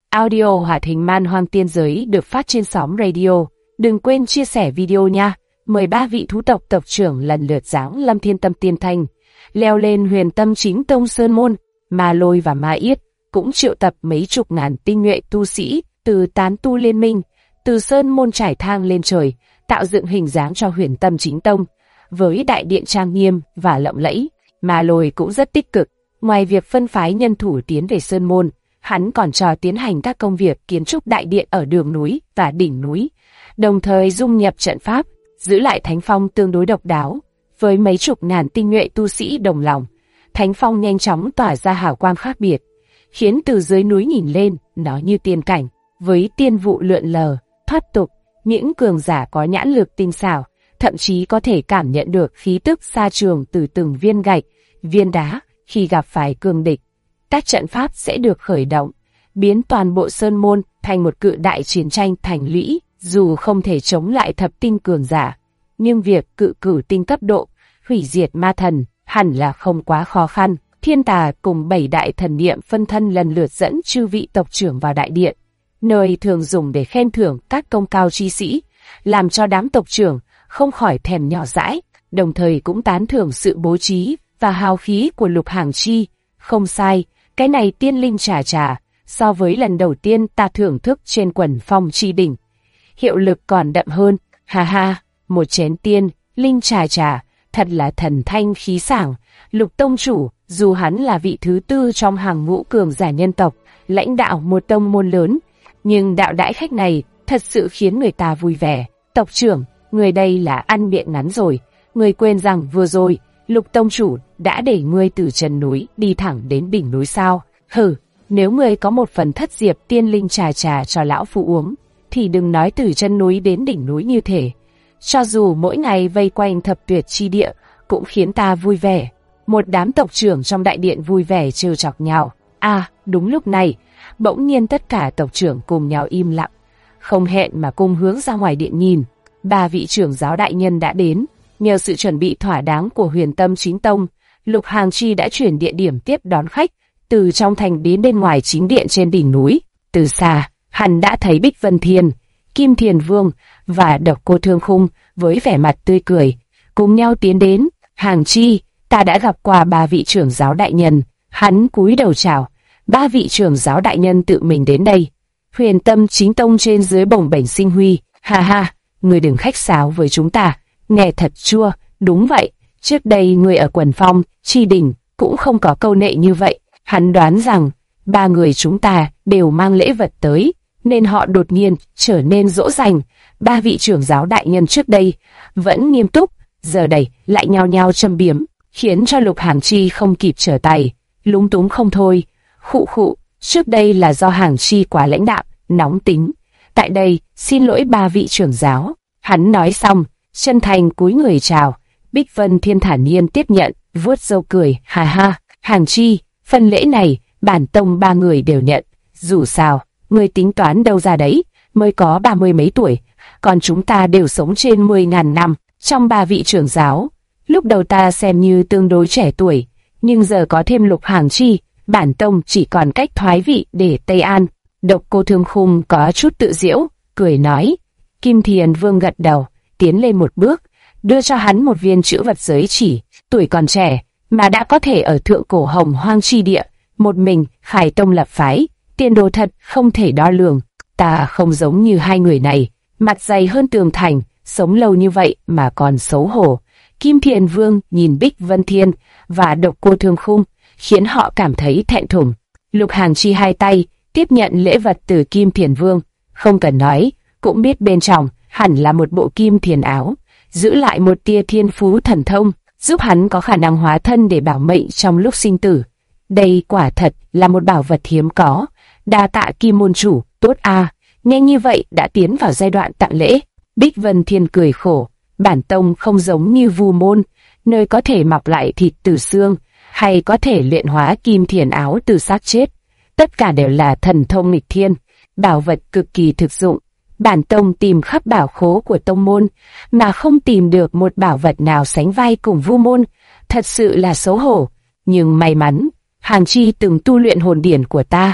Audio hoạt hình man hoang tiên giới được phát trên sóng radio. Đừng quên chia sẻ video nha. Mời ba vị thú tộc tộc trưởng lần lượt giáng lâm Thiên Tâm Tiên Thành, leo lên Huyền Tâm Chính Tông Sơn Môn. Ma Lôi và Ma Yết cũng triệu tập mấy chục ngàn tinh nhuệ tu sĩ từ tán tu liên minh, từ Sơn Môn trải thang lên trời, tạo dựng hình dáng cho Huyền Tâm Chính Tông. Với đại điện trang nghiêm và lộng lẫy, Ma Lôi cũng rất tích cực. Ngoài việc phân phái nhân thủ tiến về Sơn Môn, hắn còn cho tiến hành các công việc kiến trúc đại điện ở đường núi và đỉnh núi, đồng thời dung nhập trận pháp, giữ lại thánh phong tương đối độc đáo. Với mấy chục ngàn tinh nhuệ tu sĩ đồng lòng, thánh phong nhanh chóng tỏa ra hào quang khác biệt, khiến từ dưới núi nhìn lên, nó như tiên cảnh, với tiên vụ lượn lờ, thoát tục. Những cường giả có nhãn lực tinh xảo, thậm chí có thể cảm nhận được khí tức xa trường từ từng viên gạch, viên đá. Khi gặp phải cường địch, các trận pháp sẽ được khởi động, biến toàn bộ Sơn Môn thành một cự đại chiến tranh thành lũy. Dù không thể chống lại thập tinh cường giả, nhưng việc cử tinh cấp độ, hủy diệt ma thần hẳn là không quá khó khăn. Thiên Tà cùng 7 đại thần niệm phân thân lần lượt dẫn chư vị tộc trưởng vào đại điện, nơi thường dùng để khen thưởng các công cao chi sĩ, làm cho đám tộc trưởng không khỏi thèm nhỏ dãi, đồng thời cũng tán thưởng sự bố trí và hào khí của Lục Hàng Chi. Không sai, cái này tiên linh trà so với lần đầu tiên ta thưởng thức trên Quần Phong Chi Đỉnh, hiệu lực còn đậm hơn. Ha ha, một chén tiên linh trà thật là thần thanh khí sảng. Lục tông chủ, dù hắn là vị thứ tư trong hàng ngũ cường giả nhân tộc, lãnh đạo một tông môn lớn, nhưng đạo đãi khách này thật sự khiến người ta vui vẻ. Tộc trưởng, người đây là ăn miệng ngắn rồi, người quên rằng vừa rồi Lục tông chủ đã để ngươi từ chân núi đi thẳng đến đỉnh núi sao? Hừ, nếu ngươi có một phần thất diệp tiên linh trà cho lão phu uống, thì đừng nói từ chân núi đến đỉnh núi như thế. Cho dù mỗi ngày vây quanh thập tuyệt chi địa, cũng khiến ta vui vẻ. Một đám tộc trưởng trong đại điện vui vẻ trêu chọc nhau. Đúng lúc này, bỗng nhiên tất cả tộc trưởng cùng nhau im lặng, không hẹn mà cùng hướng ra ngoài điện nhìn. Ba vị trưởng giáo đại nhân đã đến. Nhờ sự chuẩn bị thỏa đáng của Huyền Tâm Chính Tông, Lục Hàng Chi đã chuyển địa điểm tiếp đón khách từ trong thành đến bên ngoài chính điện trên đỉnh núi. Từ xa, hắn đã thấy Bích Vân Thiên, Kim Thiền Vương và Độc Cô Thương Khung với vẻ mặt tươi cười, cùng nhau tiến đến. Hàng Chi, ta đã gặp qua ba vị trưởng giáo đại nhân. Hắn cúi đầu chào. Ba vị trưởng giáo đại nhân tự mình đến đây. Huyền Tâm Chính Tông trên dưới bồng bềnh sinh huy. Ha ha, người đừng khách sáo với chúng ta. Nghe thật chua. Đúng vậy, trước đây người ở Quần Phong Chi Đỉnh cũng không có câu nệ như vậy. Hắn đoán rằng ba người chúng ta đều mang lễ vật tới, nên họ đột nhiên trở nên dỗ dành. Ba vị trưởng giáo đại nhân trước đây vẫn nghiêm túc, giờ đây lại nhao nhao châm biếm, khiến cho Lục Hàng Chi không kịp trở tay, lúng túng không thôi. Khụ, trước đây là do Hàng Chi quá lãnh đạm, nóng tính. Tại đây, xin lỗi ba vị trưởng giáo. Hắn nói xong, chân thành cúi người chào. Bích Vân Thiên thản nhiên tiếp nhận, vuốt râu cười. Ha ha, Hàng Chi, phần lễ này bản tông ba người đều nhận. Dù sao, người tính toán đâu ra đấy, mới có 30 mấy tuổi, còn chúng ta đều sống trên 10.000 năm. Trong ba vị trưởng giáo, lúc đầu ta xem như tương đối trẻ tuổi, nhưng giờ có thêm Lục Hàng Chi, bản tông chỉ còn cách thoái vị để Tây An. Độc Cô Thương Khung có chút tự giễu, cười nói. Kim Thiền Vương gật đầu, tiến lên một bước, đưa cho hắn một viên chữ vật giới chỉ. Tuổi còn trẻ mà đã có thể ở thượng cổ Hồng Hoang chi địa một mình khai tông lập phái, tiền đồ thật không thể đo lường. Ta không giống như hai người này, mặt dày hơn tường thành, sống lâu như vậy mà còn xấu hổ. Kim Thiền Vương nhìn Bích Vân Thiên và Độc Cô Thương Khung, khiến họ cảm thấy thẹn thùng. Lục Hàng Chi hai tay tiếp nhận lễ vật từ Kim Thiền Vương, không cần nói, cũng biết bên trong hẳn là một bộ kim thiền áo, giữ lại một tia thiên phú thần thông, giúp hắn có khả năng hóa thân để bảo mệnh trong lúc sinh tử. Đây quả thật là một bảo vật hiếm có. Đa tạ Kim môn chủ. Tốt nghe như vậy đã tiến vào giai đoạn tặng lễ. Bích Vân Thiên cười khổ. Bản tông không giống như Vu môn, nơi có thể mọc lại thịt từ xương, hay có thể luyện hóa kim thiền áo từ xác chết. Tất cả đều là thần thông nghịch thiên, bảo vật cực kỳ thực dụng. Bản tông tìm khắp bảo khố của tông môn, mà không tìm được một bảo vật nào sánh vai cùng Vu môn. Thật sự là xấu hổ. Nhưng may mắn, Hàng Chi từng tu luyện hồn điển của ta,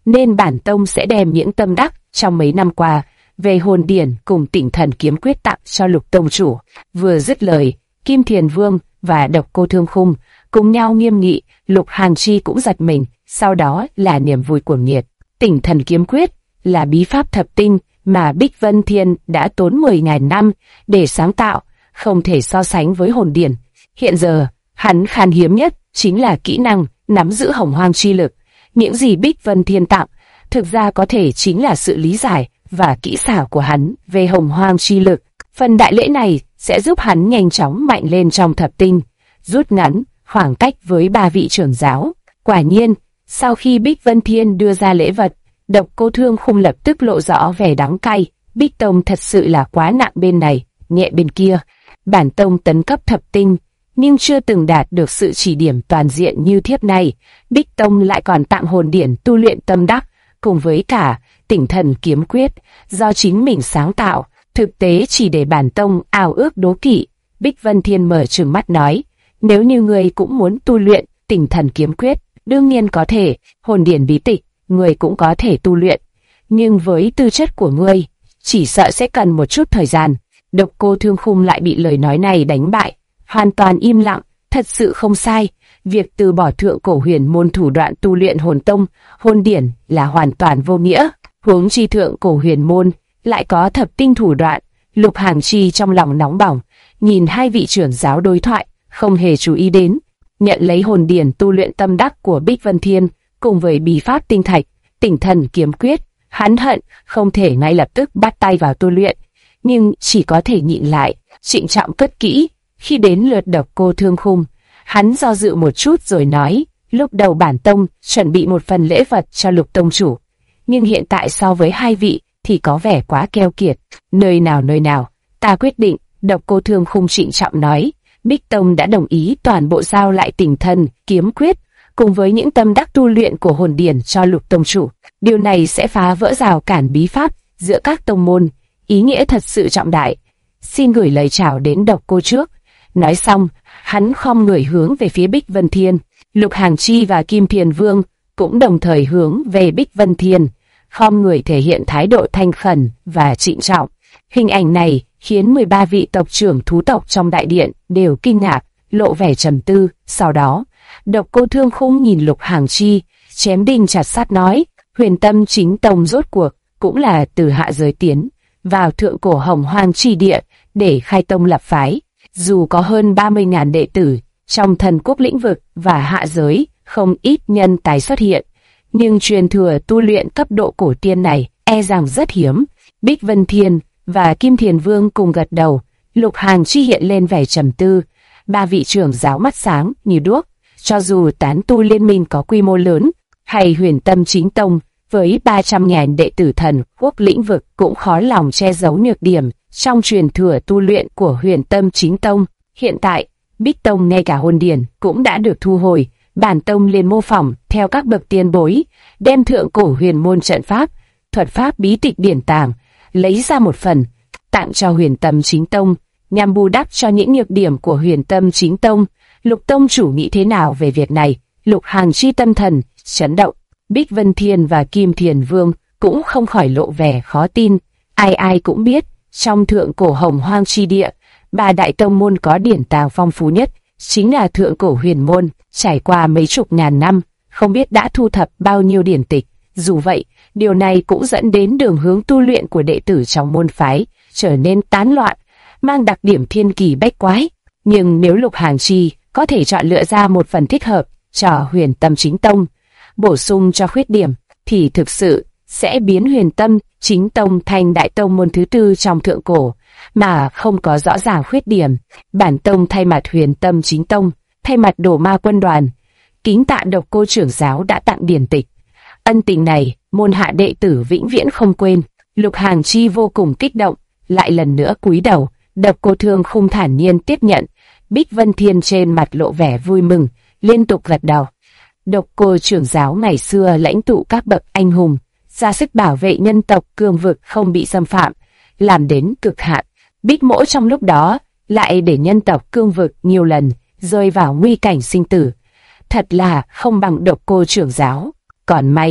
nên bản tông sẽ đem những tâm đắc trong mấy năm qua về hồn điển cùng Tỉnh Thần Kiếm Quyết tặng cho Lục tông chủ. Vừa dứt lời, Kim Thiền Vương và Độc Cô Thương Khung cùng nhau nghiêm nghị, Lục Hàn Chi cũng giật mình, sau đó là niềm vui cuồng nhiệt. Tỉnh Thần Kiếm Quyết là bí pháp thập tinh mà Bích Vân Thiên đã tốn 10.000 năm để sáng tạo, không thể so sánh với hồn điển. Hiện giờ, hắn khan hiếm nhất chính là kỹ năng nắm giữ hồng hoang chi lực. Những gì Bích Vân Thiên tặng, thực ra có thể chính là sự lý giải và kỹ xảo của hắn về hồng hoang chi lực. Phần đại lễ này sẽ giúp hắn nhanh chóng mạnh lên trong thập tinh, rút ngắn khoảng cách với 3 vị trưởng giáo. Quả nhiên, sau khi Bích Vân Thiên đưa ra lễ vật, Độc Cô Thương Khung lập tức lộ rõ vẻ đắng cay. Bích Tông thật sự là quá nặng bên này, nhẹ bên kia. Bản tông tấn cấp thập tinh, nhưng chưa từng đạt được sự chỉ điểm toàn diện như thiếp này. Bích Tông lại còn tặng hồn điển tu luyện tâm đắc, cùng với cả Tỉnh Thần Kiếm Quyết do chính mình sáng tạo, thực tế chỉ để bản tông ao ước đố kỵ. Bích Vân Thiên mở trừng mắt nói, nếu như ngươi cũng muốn tu luyện Tỉnh Thần Kiếm Quyết, đương nhiên có thể, hồn điển bí tịch, ngươi cũng có thể tu luyện, nhưng với tư chất của ngươi, chỉ sợ sẽ cần một chút thời gian. Độc Cô Thương Khung lại bị lời nói này đánh bại, hoàn toàn im lặng. Thật sự không sai, việc từ bỏ thượng cổ huyền môn thủ đoạn tu luyện hồn tông, hồn điển là hoàn toàn vô nghĩa. Huống chi thượng cổ huyền môn lại có thập tinh thủ đoạn. Lục Hàn Chi trong lòng nóng bỏng, nhìn hai vị trưởng giáo đối thoại, không hề chú ý đến. Nhận lấy hồn điển tu luyện tâm đắc của Bích Vân Thiên, cùng với bí pháp tinh thạch, Tỉnh Thần Kiếm Quyết, hắn hận không thể ngay lập tức bắt tay vào tu luyện, nhưng chỉ có thể nhịn lại, trịnh trọng cất kỹ. Khi đến lượt Độc Cô Thương Khung, hắn do dự một chút rồi nói, lúc đầu bản tông chuẩn bị một phần lễ vật cho Lục tông chủ, nhưng hiện tại so với hai vị thì có vẻ quá keo kiệt. Nơi nào, ta quyết định. Độc Cô Thương Khung trịnh trọng nói, Bích Tông đã đồng ý toàn bộ giao lại Tỉnh Thần Kiếm Quyết cùng với những tâm đắc tu luyện của hồn điển cho Lục tông chủ. Điều này sẽ phá vỡ rào cản bí pháp giữa các tông môn, ý nghĩa thật sự trọng đại. Xin gửi lời chào đến Độc Cô trước. Nói xong, hắn khom người hướng về phía Bích Vân Thiên. Lục Hàn Chi và Kim Thiền Vương cũng đồng thời hướng về Bích Vân Thiên, khom người thể hiện thái độ thanh khẩn và trịnh trọng. Hình ảnh này khiến 13 vị tộc trưởng thú tộc trong đại điện đều kinh ngạc, lộ vẻ trầm tư. Sau đó, Độc Cô Thương Khung nhìn Lục Hàn Chi, chém đinh chặt sắt nói, Huyền Tâm Chính Tông rốt cuộc cũng là từ hạ giới tiến vào thượng cổ hồng hoang chi địa để khai tông lập phái. Dù có hơn 30.000 đệ tử trong thần quốc lĩnh vực và hạ giới, không ít nhân tài xuất hiện, nhưng truyền thừa tu luyện cấp độ cổ tiên này e rằng rất hiếm. Bích Vân Thiên và Kim Thiền Vương cùng gật đầu. Lục Hàn Chi hiện lên vẻ trầm tư. Ba vị trưởng giáo mắt sáng như đuốc. Cho dù tán tu liên minh có quy mô lớn, hay Huyền Tâm Chính Tông với 300.000 đệ tử thần quốc lĩnh vực cũng khó lòng che giấu nhược điểm trong truyền thừa tu luyện của Huyền Tâm Chính Tông. Hiện tại, Bích Tông ngay cả hồn điển cũng đã được thu hồi. Bản tông liền mô phỏng theo các bậc tiền bối, đem thượng cổ huyền môn trận pháp, thuật pháp bí tịch điển tàng, lấy ra một phần, tặng cho Huyền Tâm Chính Tông, nhằm bù đắp cho những nhược điểm của Huyền Tâm Chính Tông. Lục tông chủ nghĩ thế nào về việc này? Lục Hàn Chi tâm thần chấn động. Bích Vân Thiên và Kim Thiền Vương cũng không khỏi lộ vẻ khó tin. Ai cũng biết, trong thượng cổ hồng hoang chi địa, ba đại tông môn có điển tàng phong phú nhất chính là thượng cổ huyền môn. Trải qua mấy chục ngàn năm, không biết đã thu thập bao nhiêu điển tịch. Dù vậy, điều này cũng dẫn đến đường hướng tu luyện của đệ tử trong môn phái trở nên tán loạn, mang đặc điểm thiên kỳ bách quái. Nhưng nếu Lục Hàn Chi có thể chọn lựa ra một phần thích hợp cho Huyền Tâm Chính Tông, bổ sung cho khuyết điểm, thì thực sự sẽ biến Huyền Tâm Chính Tông thành đại tông môn thứ tư trong thượng cổ, mà không có rõ ràng khuyết điểm. Bản tông thay mặt Huyền Tâm Chính Tông, thay mặt Đồ Ma Quân Đoàn, kính tạ Độc Cô trưởng giáo đã tặng điển tịch. Ân tình này, môn hạ đệ tử vĩnh viễn không quên. Lục Hàn Chi vô cùng kích động, lại lần nữa cúi đầu. Độc Cô Thương Khung thản nhiên tiếp nhận. Bích Vân Thiên trên mặt lộ vẻ vui mừng, liên tục gật đầu. Độc Cô trưởng giáo ngày xưa lãnh tụ các bậc anh hùng, ra sức bảo vệ nhân tộc cương vực không bị xâm phạm, làm đến cực hạn. Bích Mỗ trong lúc đó lại để nhân tộc cương vực nhiều lần rơi vào nguy cảnh sinh tử, thật là không bằng Độc Cô trưởng giáo. Còn may,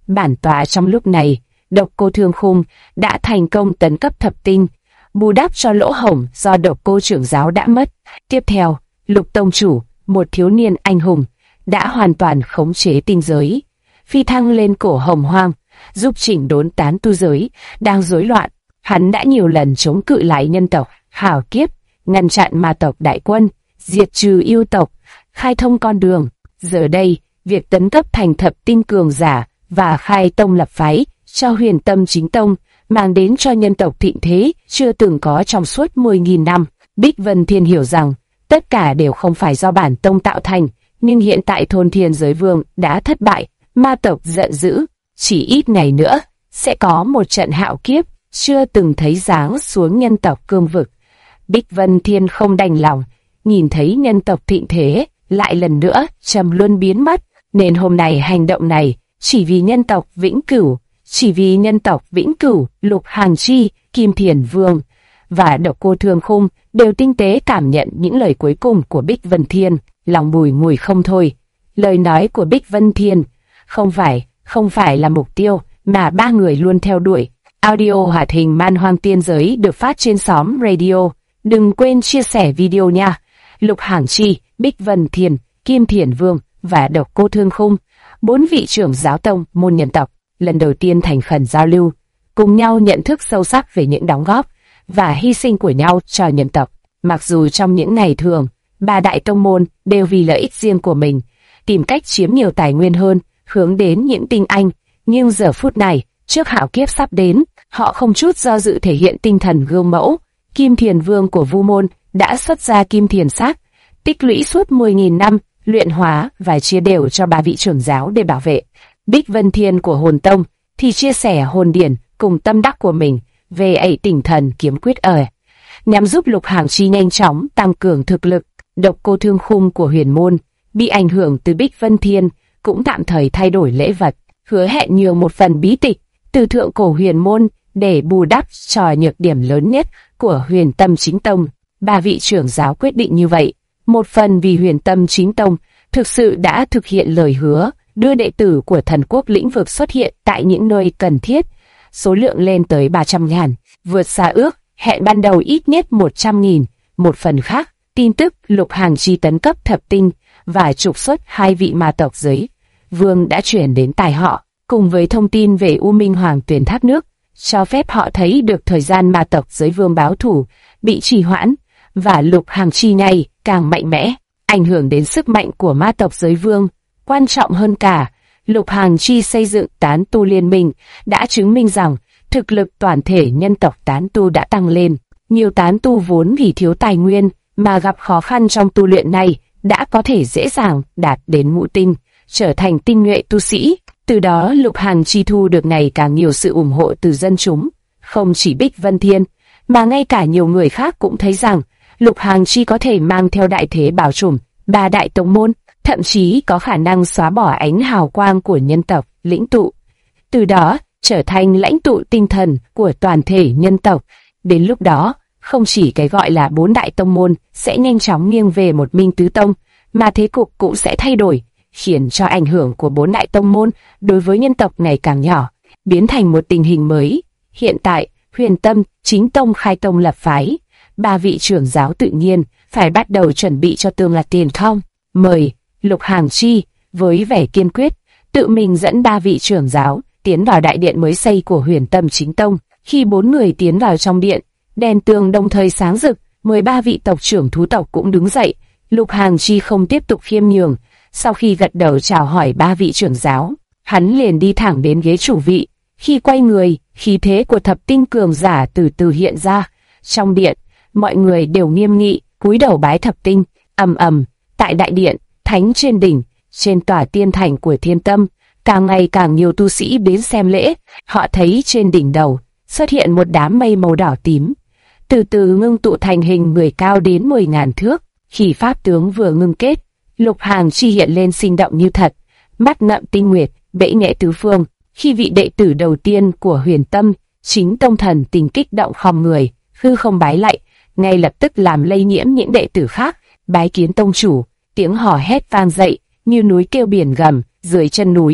bản tọa trong lúc này, Độc Cô Thương Khung đã thành công tấn cấp thập tinh, bù đắp cho lỗ hổng do Độc Cô trưởng giáo đã mất. Tiếp theo, Lục tông chủ, một thiếu niên anh hùng, đã hoàn toàn khống chế tinh giới, phi thăng lên cổ Hồng Hoang, giúp chỉnh đốn tán tu giới đang rối loạn. Hắn đã nhiều lần chống cự lại nhân tộc hảo kiếp, ngăn chặn ma tộc đại quân, diệt trừ yêu tộc, khai thông con đường. Giờ đây, việc tấn cấp thành thập tinh cường giả và khai tông lập phái cho Huyền Tâm Chính Tông mang đến cho nhân tộc thịnh thế chưa từng có trong suốt 10.000 năm. Bích Vân Thiên hiểu rằng tất cả đều không phải do bản tông tạo thành, nhưng hiện tại thôn Thiên Giới Vương đã thất bại, ma tộc giận dữ, chỉ ít ngày nữa sẽ có một trận hạo kiếp chưa từng thấy giáng xuống nhân tộc cương vực. Bích Vân Thiên không đành lòng nhìn thấy nhân tộc thịnh thế lại lần nữa trầm luân biến mất, nên hôm nay hành động này chỉ vì nhân tộc vĩnh cửu, Lục Hàng Chi, Kim Thiền Vương và Độc Cô Thương Khung đều tinh tế cảm nhận những lời cuối cùng của Bích Vân Thiên, lòng bùi ngùi không thôi. Lời nói của Bích Vân Thiên không phải là mục tiêu mà ba người luôn theo đuổi. Audio hoạt hình Man Hoang Tiên Giới được phát trên xóm radio. Đừng quên chia sẻ video nha. Lục Hàng Chi, Bích Vân Thiên, Kim Thiền Vương và Độc Cô Thương Khung, 4 vị trưởng giáo tông môn nhân tộc, lần đầu tiên thành khẩn giao lưu, cùng nhau nhận thức sâu sắc về những đóng góp và hy sinh của nhau cho nhân tộc. Mặc dù trong những ngày thường, ba đại tông môn đều vì lợi ích riêng của mình, tìm cách chiếm nhiều tài nguyên hơn, hướng đến những tinh anh, nhưng giờ phút này, trước hạo kiếp sắp đến, họ không chút do dự thể hiện tinh thần gương mẫu. Kim Thiền Vương của Vu môn đã xuất ra Kim Thiền Xác, tích lũy suốt 10.000 năm, luyện hóa và chia đều cho ba vị trưởng giáo để bảo vệ. Bích Vân Thiên của Hồn Tông thì chia sẻ hồn điển cùng tâm đắc của mình về ấy Tinh Thần Kiếm Quyết nhằm giúp Lục Hàng Chi nhanh chóng tăng cường thực lực. Độc Cô Thương Khung của Huyền môn bị ảnh hưởng từ Bích Vân Thiên cũng tạm thời thay đổi lễ vật, hứa hẹn nhường một phần bí tịch từ thượng cổ Huyền môn để bù đắp cho nhược điểm lớn nhất của Huyền Tâm Chính Tông. Ba vị trưởng giáo quyết định như vậy, một phần vì Huyền Tâm Chính Tông thực sự đã thực hiện lời hứa, đưa đệ tử của thần quốc lĩnh vực xuất hiện tại những nơi cần thiết, số lượng lên tới 300.000, vượt xa ước hẹn ban đầu ít nhất 100.000. Một phần khác, tin tức Lục Hàng Chi tấn cấp thập tinh và trục xuất 2 vị ma tộc giới vương đã chuyển đến tai họ, cùng với thông tin về U Minh Hoàng Tuyền Tháp Nước, cho phép họ thấy được thời gian ma tộc giới vương báo thủ bị trì hoãn, và Lục Hàng Chi này càng mạnh mẽ, ảnh hưởng đến sức mạnh của ma tộc giới vương. Quan trọng hơn cả, Lục Hàng Chi xây dựng tán tu liên minh đã chứng minh rằng thực lực toàn thể nhân tộc tán tu đã tăng lên. Nhiều tán tu vốn vì thiếu tài nguyên mà gặp khó khăn trong tu luyện này đã có thể dễ dàng đạt đến ngũ tinh, trở thành tinh nhuệ tu sĩ. Từ đó Lục Hàng Chi thu được ngày càng nhiều sự ủng hộ từ dân chúng. Không chỉ Bích Vân Thiên, mà ngay cả nhiều người khác cũng thấy rằng Lục Hàng Chi có thể mang theo đại thế bảo trùm ba đại tông môn, thậm chí có khả năng xóa bỏ ánh hào quang của nhân tộc lĩnh tụ, từ đó trở thành lãnh tụ tinh thần của toàn thể nhân tộc. Đến lúc đó, không chỉ cái gọi là 4 đại tông môn sẽ nhanh chóng nghiêng về một minh tứ tông, mà thế cục cũng sẽ thay đổi, khiến cho ảnh hưởng của 4 đại tông môn đối với nhân tộc ngày càng nhỏ, biến thành một tình hình mới. Hiện tại, Huyền Tâm Chính Tông khai tông lập phái, 3 vị trưởng giáo tự nhiên phải bắt đầu chuẩn bị cho tương lai tiền không. Mời Lục Hàng Chi với vẻ kiên quyết tự mình dẫn 3 vị trưởng giáo tiến vào đại điện mới xây của Huyền Tâm Chính Tông. Khi 4 người tiến vào trong điện, đèn tường đồng thời sáng rực, 13 vị tộc trưởng thú tộc cũng đứng dậy. Lục Hàng Chi không tiếp tục khiêm nhường, sau khi gật đầu chào hỏi 3 vị trưởng giáo, hắn liền đi thẳng đến ghế chủ vị. Khi quay người, khí thế của thập tinh cường giả từ từ hiện ra. Trong điện, mọi người đều nghiêm nghị, cúi đầu bái thập tinh. Ầm ầm, tại đại điện, thánh trên đỉnh, trên tòa tiên thành của Thiên Tâm, càng ngày càng nhiều tu sĩ đến xem lễ. Họ thấy trên đỉnh đầu xuất hiện một đám mây màu đỏ tím, từ từ ngưng tụ thành hình người cao đến 10.000 thước. Khi pháp tướng vừa ngưng kết, Lục Hàng Chi hiện lên sinh động như thật, mắt ngậm tinh nguyệt, bẫy nghệ tứ phương. Khi vị đệ tử đầu tiên của Huyền Tâm Chính Tông thần tình kích động khom người, hư không bái lạy, ngay lập tức làm lây nhiễm những đệ tử khác. Bái kiến tông chủ. Tiếng hò hét vang dậy như núi kêu biển gầm dưới chân núi.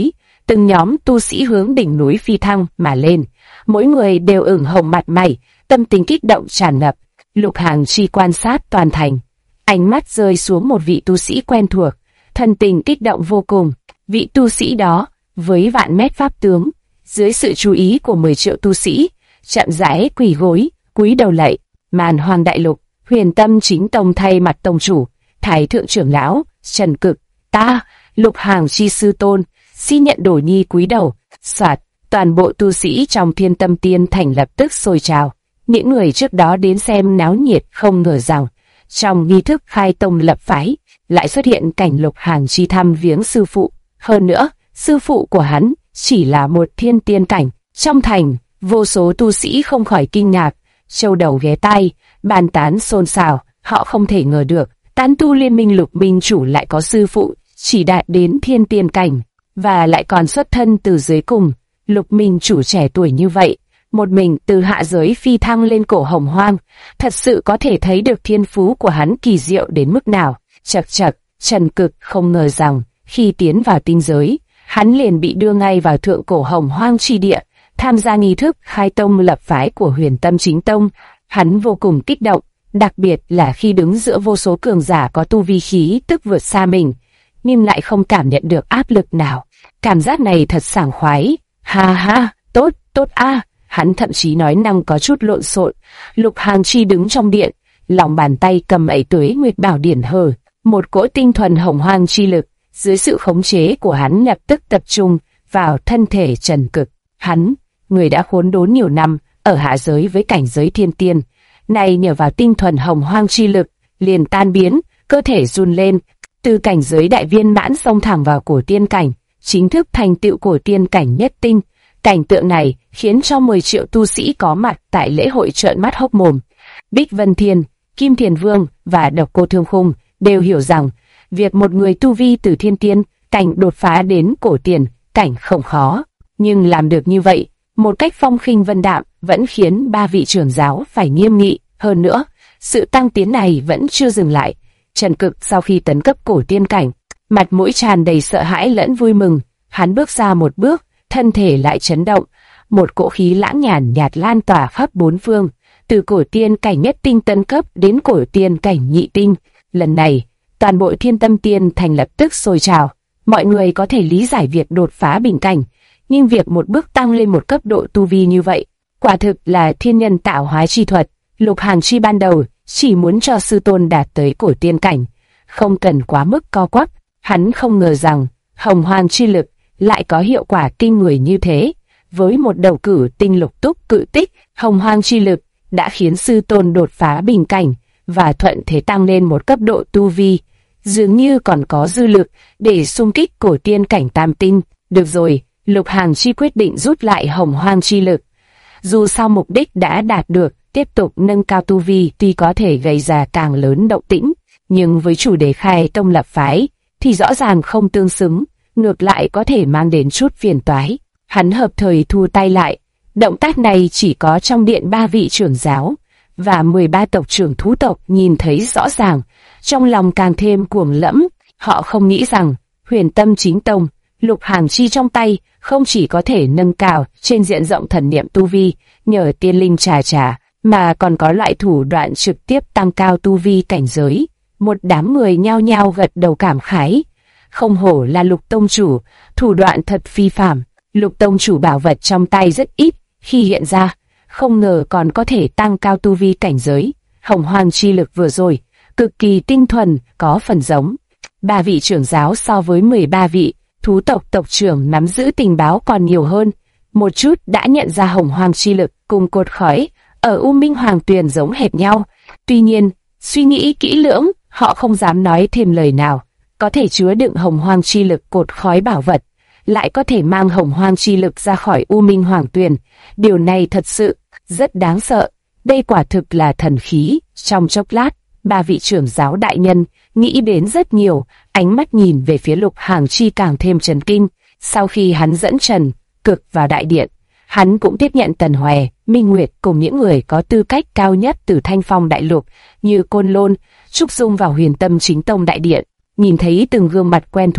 Từng nhóm tu sĩ hướng đỉnh núi phi thăng mà lên, mỗi người đều ửng hồng mặt mày, tâm tình kích động tràn ngập. Lục Hàng Chi quan sát toàn thành, ánh mắt rơi xuống một vị tu sĩ quen thuộc, thần tình kích động vô cùng. Vị tu sĩ đó, với vạn mét pháp tướng, dưới sự chú ý của 10 triệu tu sĩ, chậm rãi quỳ gối, cúi đầu lạy. Man Hoang đại lục, Huyền Tâm Chính Tông thay mặt tông chủ, Thái thượng trưởng lão Trần Cực, ta, Lục Hàng Chi sư tôn, xin nhận đồ nhi cúi đầu. Soạt, toàn bộ tu sĩ trong Thiên Tâm Tiên Thành lập tức sôi trào. Những người trước đó đến xem náo nhiệt không ngờ rằng, trong nghi thức khai tông lập phái, lại xuất hiện cảnh Lục Hàng Chi thăm viếng sư phụ. Hơn nữa, sư phụ của hắn chỉ là một thiên tiên cảnh. Trong thành, vô số tu sĩ không khỏi kinh ngạc, châu đầu ghé tai, bàn tán xôn xao. Họ không thể ngờ được, tán tu liên minh Lục Minh Chủ lại có sư phụ chỉ đạt đến thiên tiên cảnh, và lại còn xuất thân từ dưới cùng. Lục Minh Chủ trẻ tuổi như vậy, một mình từ hạ giới phi thăng lên cổ Hồng Hoang, thật sự có thể thấy được thiên phú của hắn kỳ diệu đến mức nào. Chậc chậc, Trần Cực không ngờ rằng, khi tiến vào tinh giới, hắn liền bị đưa ngay vào thượng cổ Hồng Hoang chi địa, tham gia nghi thức khai tông lập phái của Huyền Tâm Chính Tông. Hắn vô cùng kích động, đặc biệt là khi đứng giữa vô số cường giả có tu vi khí tức vượt xa mình, nhưng lại không cảm nhận được áp lực nào. Cảm giác này thật sảng khoái. Ha ha, tốt, tốt a. Hắn thậm chí nói năng có chút lộn xộn. Lục Hàng Chi đứng trong điện, lòng bàn tay cầm ấy Tuế Nguyệt Bảo Điển hờ, một cỗ tinh thuần Hồng Hoang chi lực, dưới sự khống chế của hắn lập tức tập trung vào thân thể Trần Cực. Hắn, người đã khốn đốn nhiều năm ở hạ giới với cảnh giới thiên tiên, nay nhờ vào tinh thuần Hồng Hoang chi lực, liền tan biến, cơ thể run lên, từ cảnh giới đại viên mãn xông thẳng vào cổ tiên cảnh, chính thức thành tựu cổ tiên cảnh nhất tinh. Cảnh tượng này khiến cho 10 triệu tu sĩ có mặt tại lễ hội trợn mắt hốc mồm. Bích Vân Thiên, Kim Thiền Vương và Độc Cô Thương Khung đều hiểu rằng, việc một người tu vi từ thiên tiên cảnh đột phá đến cổ tiền cảnh không khó, nhưng làm được như vậy một cách phong khinh vân đạm vẫn khiến 3 vị trưởng giáo phải nghiêm nghị. Hơn nữa, sự tăng tiến này vẫn chưa dừng lại. Trần Cực sau khi tấn cấp cổ tiên cảnh, mặt mũi tràn đầy sợ hãi lẫn vui mừng. Hắn bước ra một bước, thân thể lại chấn động, một cỗ khí lãng nhàn nhạt lan tỏa khắp bốn phương, từ cổ tiên cảnh nhất tinh tấn cấp đến cổ tiên cảnh nhị tinh. Lần này, toàn bộ Thiên Tâm Tiên Thành lập tức sôi trào. Mọi người có thể lý giải việc đột phá bình cảnh, nhưng việc một bước tăng lên một cấp độ tu vi như vậy, quả thực là thiên nhân tạo hóa chi thuật. Lục Hàng Chi ban đầu chỉ muốn cho sư tôn đạt tới cổ tiên cảnh, không cần quá mức co quắp. Hắn không ngờ rằng Hồng Hoang chi lực lại có hiệu quả kinh người như thế. Với một đầu cử tinh lục túc cự tích, Hồng Hoang chi lực đã khiến sư tôn đột phá bình cảnh và thuận thế tăng lên một cấp độ tu vi, dường như còn có dư lực để xung kích cổ tiên cảnh tam tinh. Được rồi, Lục Hàng Chi quyết định rút lại Hồng Hoang chi lực. Dù sao mục đích đã đạt được, tiếp tục nâng cao tu vi tuy có thể gây ra càng lớn động tĩnh, nhưng với chủ đề khai tông lập phái thì rõ ràng không tương xứng, ngược lại có thể mang đến chút phiền toái. Hắn hợp thời thu tay lại. Động tác này chỉ có trong điện 3 vị trưởng giáo và 13 tộc trưởng thú tộc nhìn thấy rõ ràng, trong lòng càng thêm cuồng lẫm. Họ không nghĩ rằng Huyền Tâm Chính Tông, Lục Hàng Chi trong tay không chỉ có thể nâng cao trên diện rộng thần niệm tu vi nhờ tiên linh trà trà, mà còn có loại thủ đoạn trực tiếp tăng cao tu vi cảnh giới. Một đám người nhao nhao gật đầu cảm khái. Không hổ là Lục Tông Chủ, thủ đoạn thật phi phàm. Lục Tông Chủ bảo vật trong tay rất ít, khi hiện ra, không ngờ còn có thể tăng cao tu vi cảnh giới. Hồng Hoang chi lực vừa rồi, cực kỳ tinh thuần, có phần giống 3 vị trưởng giáo so với 13 vị thú tộc tộc trưởng nắm giữ tình báo còn nhiều hơn. Một chút đã nhận ra Hồng Hoang chi lực cùng cột khói ở U Minh Hoàng Tuyền giống hệt nhau. Tuy nhiên, suy nghĩ kỹ lưỡng, họ không dám nói thêm lời nào. Có thể chứa đựng Hồng Hoang chi lực cột khói bảo vật, lại có thể mang Hồng Hoang chi lực ra khỏi U Minh Hoàng Tuyền. Điều này thật sự rất đáng sợ. Đây quả thực là thần khí. Trong chốc lát, 3 vị trưởng giáo đại nhân nghĩ đến rất nhiều, ánh mắt nhìn về phía Lục Hàng Chi càng thêm chấn kinh. Sau khi hắn dẫn Trần Cực vào đại điện, hắn cũng tiếp nhận Tần Hoè, Minh Nguyệt cùng những người có tư cách cao nhất từ Thanh Phong đại lục như Côn Lôn, Trúc Dung vào Huyền Tâm Chính Tông đại điện. Nhìn thấy từng gương mặt quen thuộc,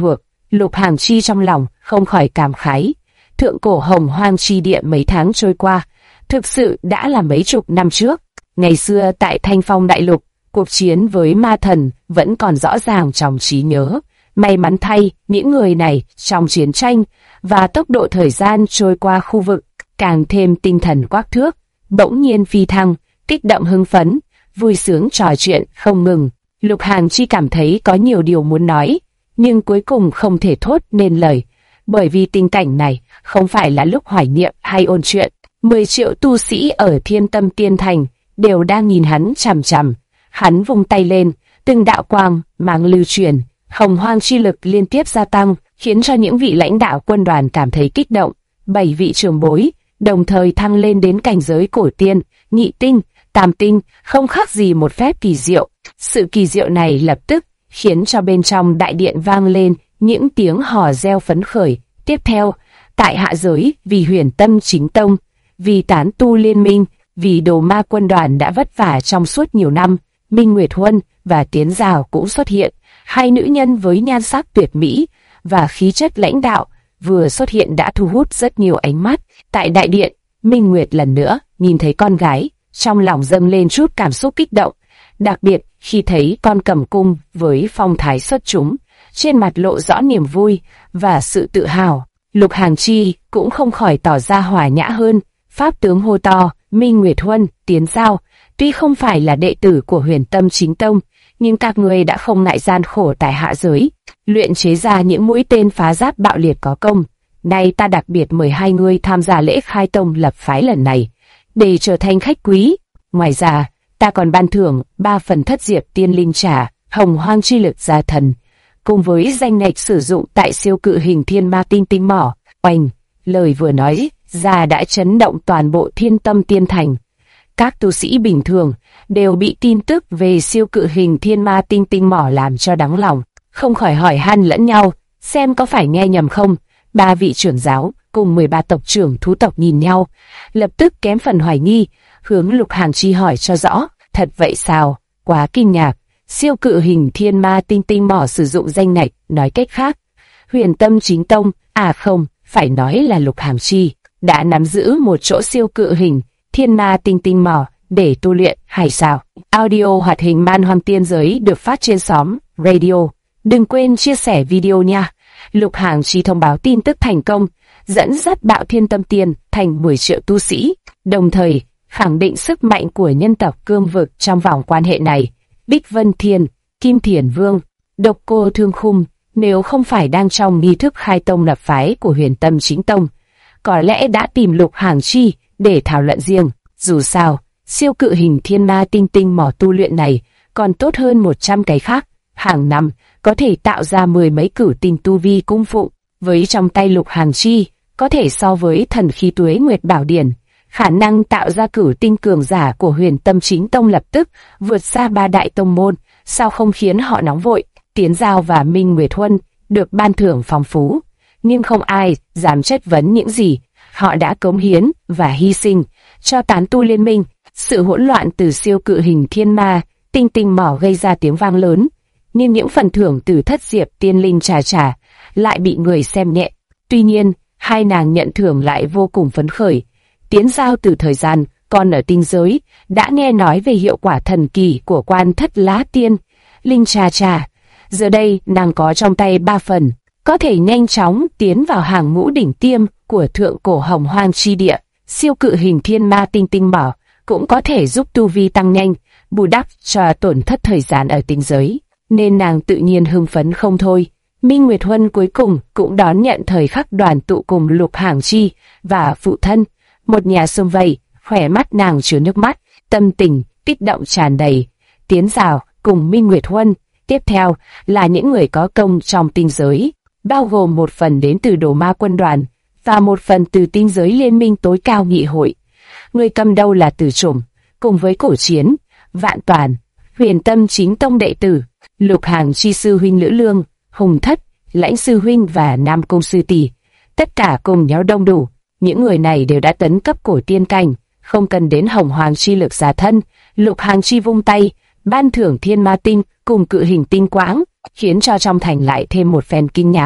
Lục Hàng Chi trong lòng không khỏi cảm khái. Thượng cổ Hồng Hoang chi địa mấy tháng trôi qua, thực sự đã là mấy chục năm trước. Ngày xưa tại Thanh Phong Đại Lục, cuộc chiến với ma thần vẫn còn rõ ràng trong trí nhớ. May mắn thay, những người này trong chiến tranh và tốc độ thời gian trôi qua khu vực càng thêm tinh thần quắc thước, bỗng nhiên phi thăng, kích động hưng phấn, vui sướng trò chuyện không ngừng. Lục Hàng Chi cảm thấy có nhiều điều muốn nói, nhưng cuối cùng không thể thốt nên lời, bởi vì tình cảnh này không phải là lúc hoài niệm hay ôn chuyện. 10 triệu tu sĩ ở Thiên Tâm Tiên Thành đều đang nhìn hắn chằm chằm. Hắn vung tay lên, từng đạo quang mang lưu truyền, hồng hoang chi lực liên tiếp gia tăng, khiến cho những vị lãnh đạo quân đoàn cảm thấy kích động. 7 vị trưởng bối đồng thời thăng lên đến cảnh giới cổ tiên, nhị tinh, tam tinh, không khác gì một phép kỳ diệu. Sự kỳ diệu này lập tức khiến cho bên trong đại điện vang lên những tiếng hò reo phấn khởi. Tiếp theo, tại hạ giới, vì Huyền Tâm Chính Tông, vì Tán Tu Liên Minh, vì Đồ Ma quân đoàn đã vất vả trong suốt nhiều năm, Minh Nguyệt Huân và Tiến Giào cũng xuất hiện. Hai nữ nhân với nhan sắc tuyệt mỹ và khí chất lãnh đạo vừa xuất hiện đã thu hút rất nhiều ánh mắt. Tại đại điện, Minh Nguyệt lần nữa nhìn thấy con gái, trong lòng dâng lên chút cảm xúc kích động, đặc biệt khi thấy con cầm cung với phong thái xuất chúng, trên mặt lộ rõ niềm vui và sự tự hào. Lục Hàng Chi cũng không khỏi tỏ ra hòa nhã hơn, pháp tướng hô to, Minh Nguyệt Huân, Tiến Giao, tuy không phải là đệ tử của Huyền Tâm Chính Tông, nhưng các người đã không ngại gian khổ tại hạ giới, luyện chế ra những mũi tên phá giáp bạo liệt có công. Nay ta đặc biệt mời hai người tham gia lễ khai tông lập phái lần này, để trở thành khách quý. Ngoài ra, ta còn ban thưởng 3 phần thất diệp tiên linh trà, hồng hoang chi lực gia thần, cùng với danh ngạch sử dụng tại siêu cự hình thiên ma tinh tinh mỏ. Oanh, lời vừa nói ra đã chấn động toàn bộ Thiên Tâm Tiên Thành. Các tu sĩ bình thường đều bị tin tức về siêu cự hình thiên ma tinh tinh mỏ làm cho đáng lòng, không khỏi hỏi han lẫn nhau, xem có phải nghe nhầm không. 3 vị trưởng giáo cùng 13 tộc trưởng thú tộc nhìn nhau, lập tức kém phần hoài nghi, hướng Lục Hàng Chi hỏi cho rõ. Thật vậy sao? Quá kinh ngạc. Siêu cự hình thiên ma tinh tinh mỏ sử dụng danh ngạch, nói cách khác, Huyền Tâm Chính Tông, à không, phải nói là Lục Hàng Chi, đã nắm giữ một chỗ siêu cự hình thiên ma tinh tinh mỏ để tu luyện hay sao? Audio hoạt hình Man Hoang Tiên Giới được phát trên xóm Radio. Đừng quên chia sẻ video nha. Lục Hàng Chi thông báo tin tức thành công, dẫn dắt Bạo Thiên Tâm Tiên thành 10 triệu tu sĩ, đồng thời khẳng định sức mạnh của nhân tộc cương vực trong vòng quan hệ này. Bích Vân Thiên, Kim Thiền Vương, Độc Cô Thương Khung, nếu không phải đang trong nghi thức khai tông lập phái của Huyền Tâm Chính Tông, có lẽ đã tìm Lục Hàng Chi để thảo luận riêng. Dù sao, siêu cự hình thiên ma tinh tinh mỏ tu luyện này còn tốt hơn 100 cái khác, hàng năm có thể tạo ra 10 mấy cửu tinh tu vi cung phụng, với trong tay Lục Hàng Chi có thể so với thần khí Tuế Nguyệt Bảo Điển. Khả năng tạo ra cửu tinh cường giả của Huyền Tâm Chính Tông lập tức vượt xa 3 đại tông môn, sao không khiến họ nóng vội. Tiến Giao và Minh Nguyệt Huân được ban thưởng phong phú, nhưng không ai dám chất vấn những gì họ đã cống hiến và hy sinh cho Tán Tu Liên Minh. Sự hỗn loạn từ siêu cự hình thiên ma tinh tinh mỏ gây ra tiếng vang lớn, nhưng những phần thưởng từ thất diệp tiên linh trà lại bị người xem nhẹ. Tuy nhiên, hai nàng nhận thưởng lại vô cùng phấn khởi. Tiến Giao từ thời gian còn ở tinh giới đã nghe nói về hiệu quả thần kỳ của Quan Thất Lá Tiên Linh trà. Giờ đây nàng có trong tay 3 phần, có thể nhanh chóng tiến vào hàng ngũ đỉnh tiêm của thượng cổ hồng hoang chi địa. Siêu cự hình thiên ma tinh tinh mỏ cũng có thể giúp tu vi tăng nhanh, bù đắp cho tổn thất thời gian ở tinh giới, nên nàng tự nhiên hưng phấn không thôi. Minh Nguyệt Huân cuối cùng cũng đón nhận thời khắc đoàn tụ cùng Lục Hàng Chi và phụ thân, một nhà xung vầy, khỏe mắt nàng chứa nước mắt, tâm tình kích động tràn đầy. Tiến Giào cùng Minh Nguyệt Huân tiếp theo là những người có công trong tinh giới, bao gồm 1 phần đến từ Đồ Ma quân đoàn và 1 phần từ tinh giới liên minh tối cao nghị hội. Người cầm đầu là Từ Trùm, cùng với Cổ Chiến, Vạn Toàn, Huyền Tâm Chính Tông đệ tử, Lục Hàng Chi sư huynh Lữ Lương, Hùng Thất, Lãnh sư huynh và Nam Cung sư tỷ, tất cả cùng nhau đông đủ. Những người này đều đã tấn cấp cổ tiên cảnh, không cần đến hồng hoàng chi lực giả thân. Lục Hàng Chi vung tay, ban thưởng thiên ma tinh cùng cự hình tinh quáng, khiến cho trong thành lại thêm một phen kinh ngạc.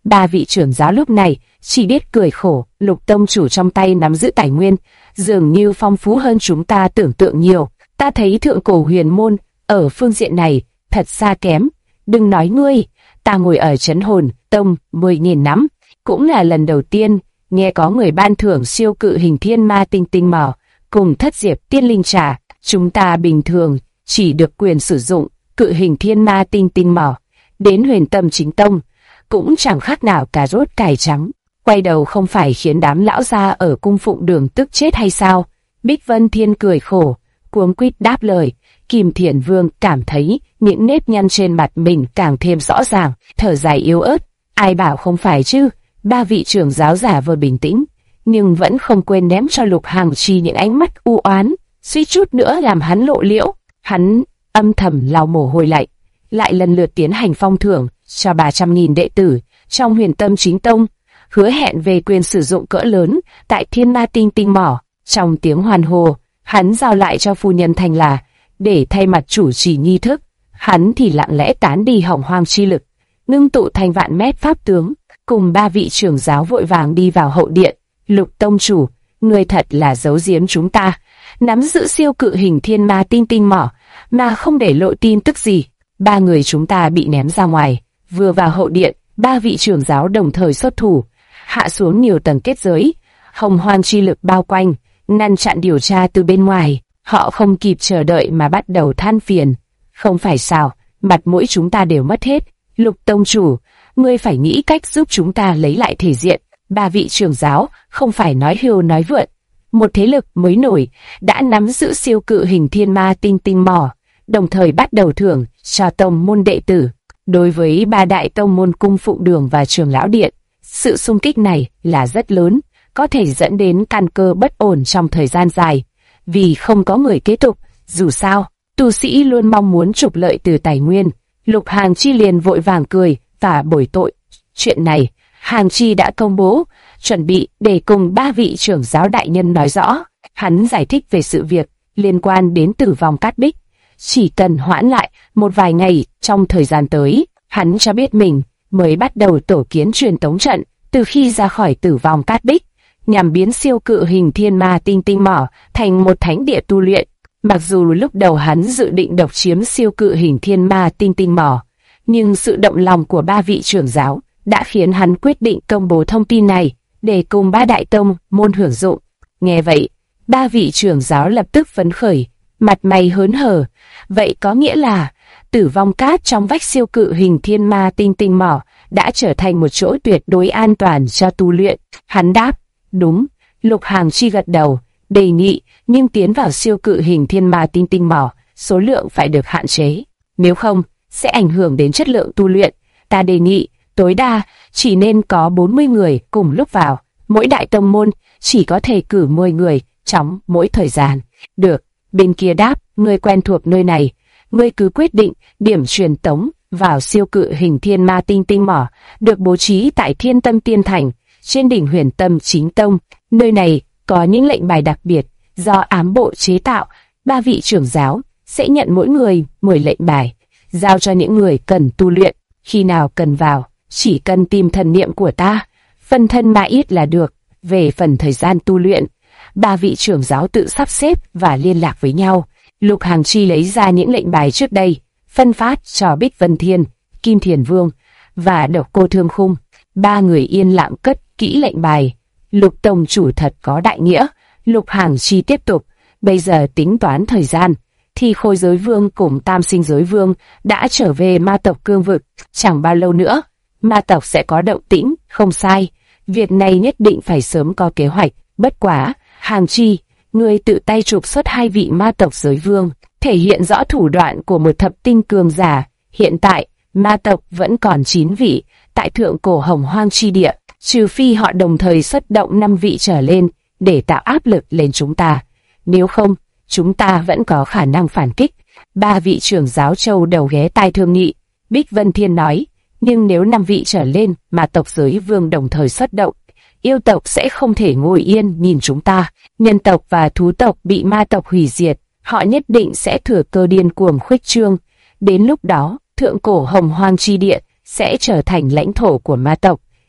Ba vị trưởng giáo lúc này chỉ biết cười khổ. Lục tông chủ trong tay nắm giữ tài nguyên dường như phong phú hơn chúng ta tưởng tượng nhiều. Ta thấy thượng cổ huyền môn ở phương diện này thật xa kém. Đừng nói ngươi, ta ngồi ở trấn hồn tông 10.000 năm, cũng là lần đầu tiên nghe có người ban thưởng siêu cự hình thiên ma tinh tinh mỏ cùng thất diệp tiên linh trà. Chúng ta bình thường chỉ được quyền sử dụng cự hình thiên ma tinh tinh mỏ, đến huyền tâm chính tông cũng chẳng khác nào cà rốt cải trắng. Quay đầu không phải khiến đám lão gia ở cung phụng đường tức chết hay sao? Bích Vân Thiên cười khổ, cuống quýt đáp lời. Kim Thiền Vương cảm thấy những nếp nhăn trên mặt mình càng thêm rõ ràng, thở dài yếu ớt. Ai bảo không phải chứ? Ba vị trưởng giáo giả vờ bình tĩnh, nhưng vẫn không quên ném cho Lục Hàng Chi những ánh mắt u oán, suýt chút nữa làm hắn lộ liễu. Hắn âm thầm lau mồ hôi lạnh, lại lần lượt tiến hành phong thưởng cho 300.000 đệ tử trong huyền tâm chính tông, hứa hẹn về quyền sử dụng cỡ lớn tại thiên ma tinh tinh mỏ. Trong tiếng hoan hô, hắn giao lại cho phu nhân Thành là để thay mặt chủ trì nghi thức. Hắn thì lặng lẽ tán đi hồng hoang chi lực, ngưng tụ thành vạn mét pháp tướng, cùng ba vị trưởng giáo vội vàng đi vào hậu điện. Lục tông chủ, người thật là giấu giếm chúng ta, nắm giữ siêu cự hình thiên ma tinh tinh mỏ mà không để lộ tin tức gì. Ba người chúng ta bị ném ra ngoài. Vừa vào hậu điện, ba vị trưởng giáo đồng thời xuất thủ, hạ xuống nhiều tầng kết giới, hồng hoang chi lực bao quanh, ngăn chặn điều tra từ bên ngoài. Họ không kịp chờ đợi mà bắt đầu than phiền. Không phải sao, mặt mũi chúng ta đều mất hết. Lục tông chủ, ngươi phải nghĩ cách giúp chúng ta lấy lại thể diện. Ba vị trưởng giáo không phải nói hưu nói vượn. Một thế lực mới nổi đã nắm giữ siêu cự hình thiên ma tinh tinh mỏ, đồng thời bắt đầu thưởng cho tông môn đệ tử. Đối với ba đại tông môn cung phụng đường và trường lão điện, sự xung kích này là rất lớn, có thể dẫn đến căn cơ bất ổn trong thời gian dài. Vì không có người kế tục, dù sao, tu sĩ luôn mong muốn trục lợi từ tài nguyên. Lục Hàng Chi liền vội vàng cười và bồi tội. Chuyện này, Hàng Chi đã công bố, chuẩn bị để cùng ba vị trưởng giáo đại nhân nói rõ. Hắn giải thích về sự việc liên quan đến Tử Vong Cát Bích. Chỉ cần hoãn lại một vài ngày trong thời gian tới, hắn cho biết mình mới bắt đầu tổ kiến truyền tống trận từ khi ra khỏi Tử Vong Cát Bích, nhằm biến siêu cự hình thiên ma tinh tinh mỏ thành một thánh địa tu luyện. Mặc dù lúc đầu hắn dự định độc chiếm siêu cự hình thiên ma tinh tinh mỏ, nhưng sự động lòng của ba vị trưởng giáo đã khiến hắn quyết định công bố thông tin này để cùng ba đại tông môn hưởng dụng. Nghe vậy, ba vị trưởng giáo lập tức phấn khởi, mặt mày hớn hở. Vậy có nghĩa là Tử Vong Cát trong vách siêu cự hình thiên ma tinh tinh mỏ đã trở thành một chỗ tuyệt đối an toàn cho tu luyện. Hắn đáp, đúng. Lục Hàng Chi gật đầu, đề nghị, nhưng tiến vào siêu cự hình thiên ma tinh tinh mỏ, số lượng phải được hạn chế. Nếu không, sẽ ảnh hưởng đến chất lượng tu luyện. Ta đề nghị, tối đa, chỉ nên có 40 người cùng lúc vào. Mỗi đại tông môn chỉ có thể cử 10 người trong mỗi thời gian. Được, bên kia đáp, ngươi quen thuộc nơi này. Ngươi cứ quyết định điểm truyền tống vào siêu cự hình thiên ma tinh tinh mỏ, được bố trí tại Thiên Tâm Tiên Thành, trên đỉnh huyền tâm chính tông. Nơi này có những lệnh bài đặc biệt do ám bộ chế tạo. Ba vị trưởng giáo sẽ nhận mỗi người 10 lệnh bài, giao cho những người cần tu luyện. Khi nào cần vào, chỉ cần tìm thần niệm của ta, phân thân ma ít là được. Về phần thời gian tu luyện, ba vị trưởng giáo tự sắp xếp và liên lạc với nhau. Lục Hàng Chi lấy ra những lệnh bài trước đây, phân phát cho Bích Vân Thiên, Kim Thiền Vương và Độc Cô Thương Khung. Ba người yên lặng cất kỹ lệnh bài. Lục tông chủ thật có đại nghĩa. Lục Hàng Chi tiếp tục, bây giờ tính toán thời gian, thì Khôi Giới Vương cùng Tam Sinh Giới Vương đã trở về ma tộc cương vực. Chẳng bao lâu nữa, ma tộc sẽ có động tĩnh. Không sai, việc này nhất định phải sớm có kế hoạch. Bất quá, Hàng Chi, ngươi tự tay trục xuất 2 vị ma tộc giới vương, thể hiện rõ thủ đoạn của một thập tinh cường giả. Hiện tại, ma tộc vẫn còn 9 vị tại thượng cổ hồng hoang chi địa, trừ phi họ đồng thời xuất động 5 vị trở lên để tạo áp lực lên chúng ta. Nếu không, chúng ta vẫn có khả năng phản kích. Ba vị trưởng giáo châu đầu ghé tai thương nghị. Bích Vân Thiên nói, nhưng nếu 5 vị trở lên mà tộc giới vương đồng thời xuất động, yêu tộc sẽ không thể ngồi yên nhìn chúng ta. Nhân tộc và thú tộc bị ma tộc hủy diệt, họ nhất định sẽ thừa cơ điên cuồng khuếch trương. Đến lúc đó, thượng cổ hồng hoang chi địa sẽ trở thành lãnh thổ của ma tộc.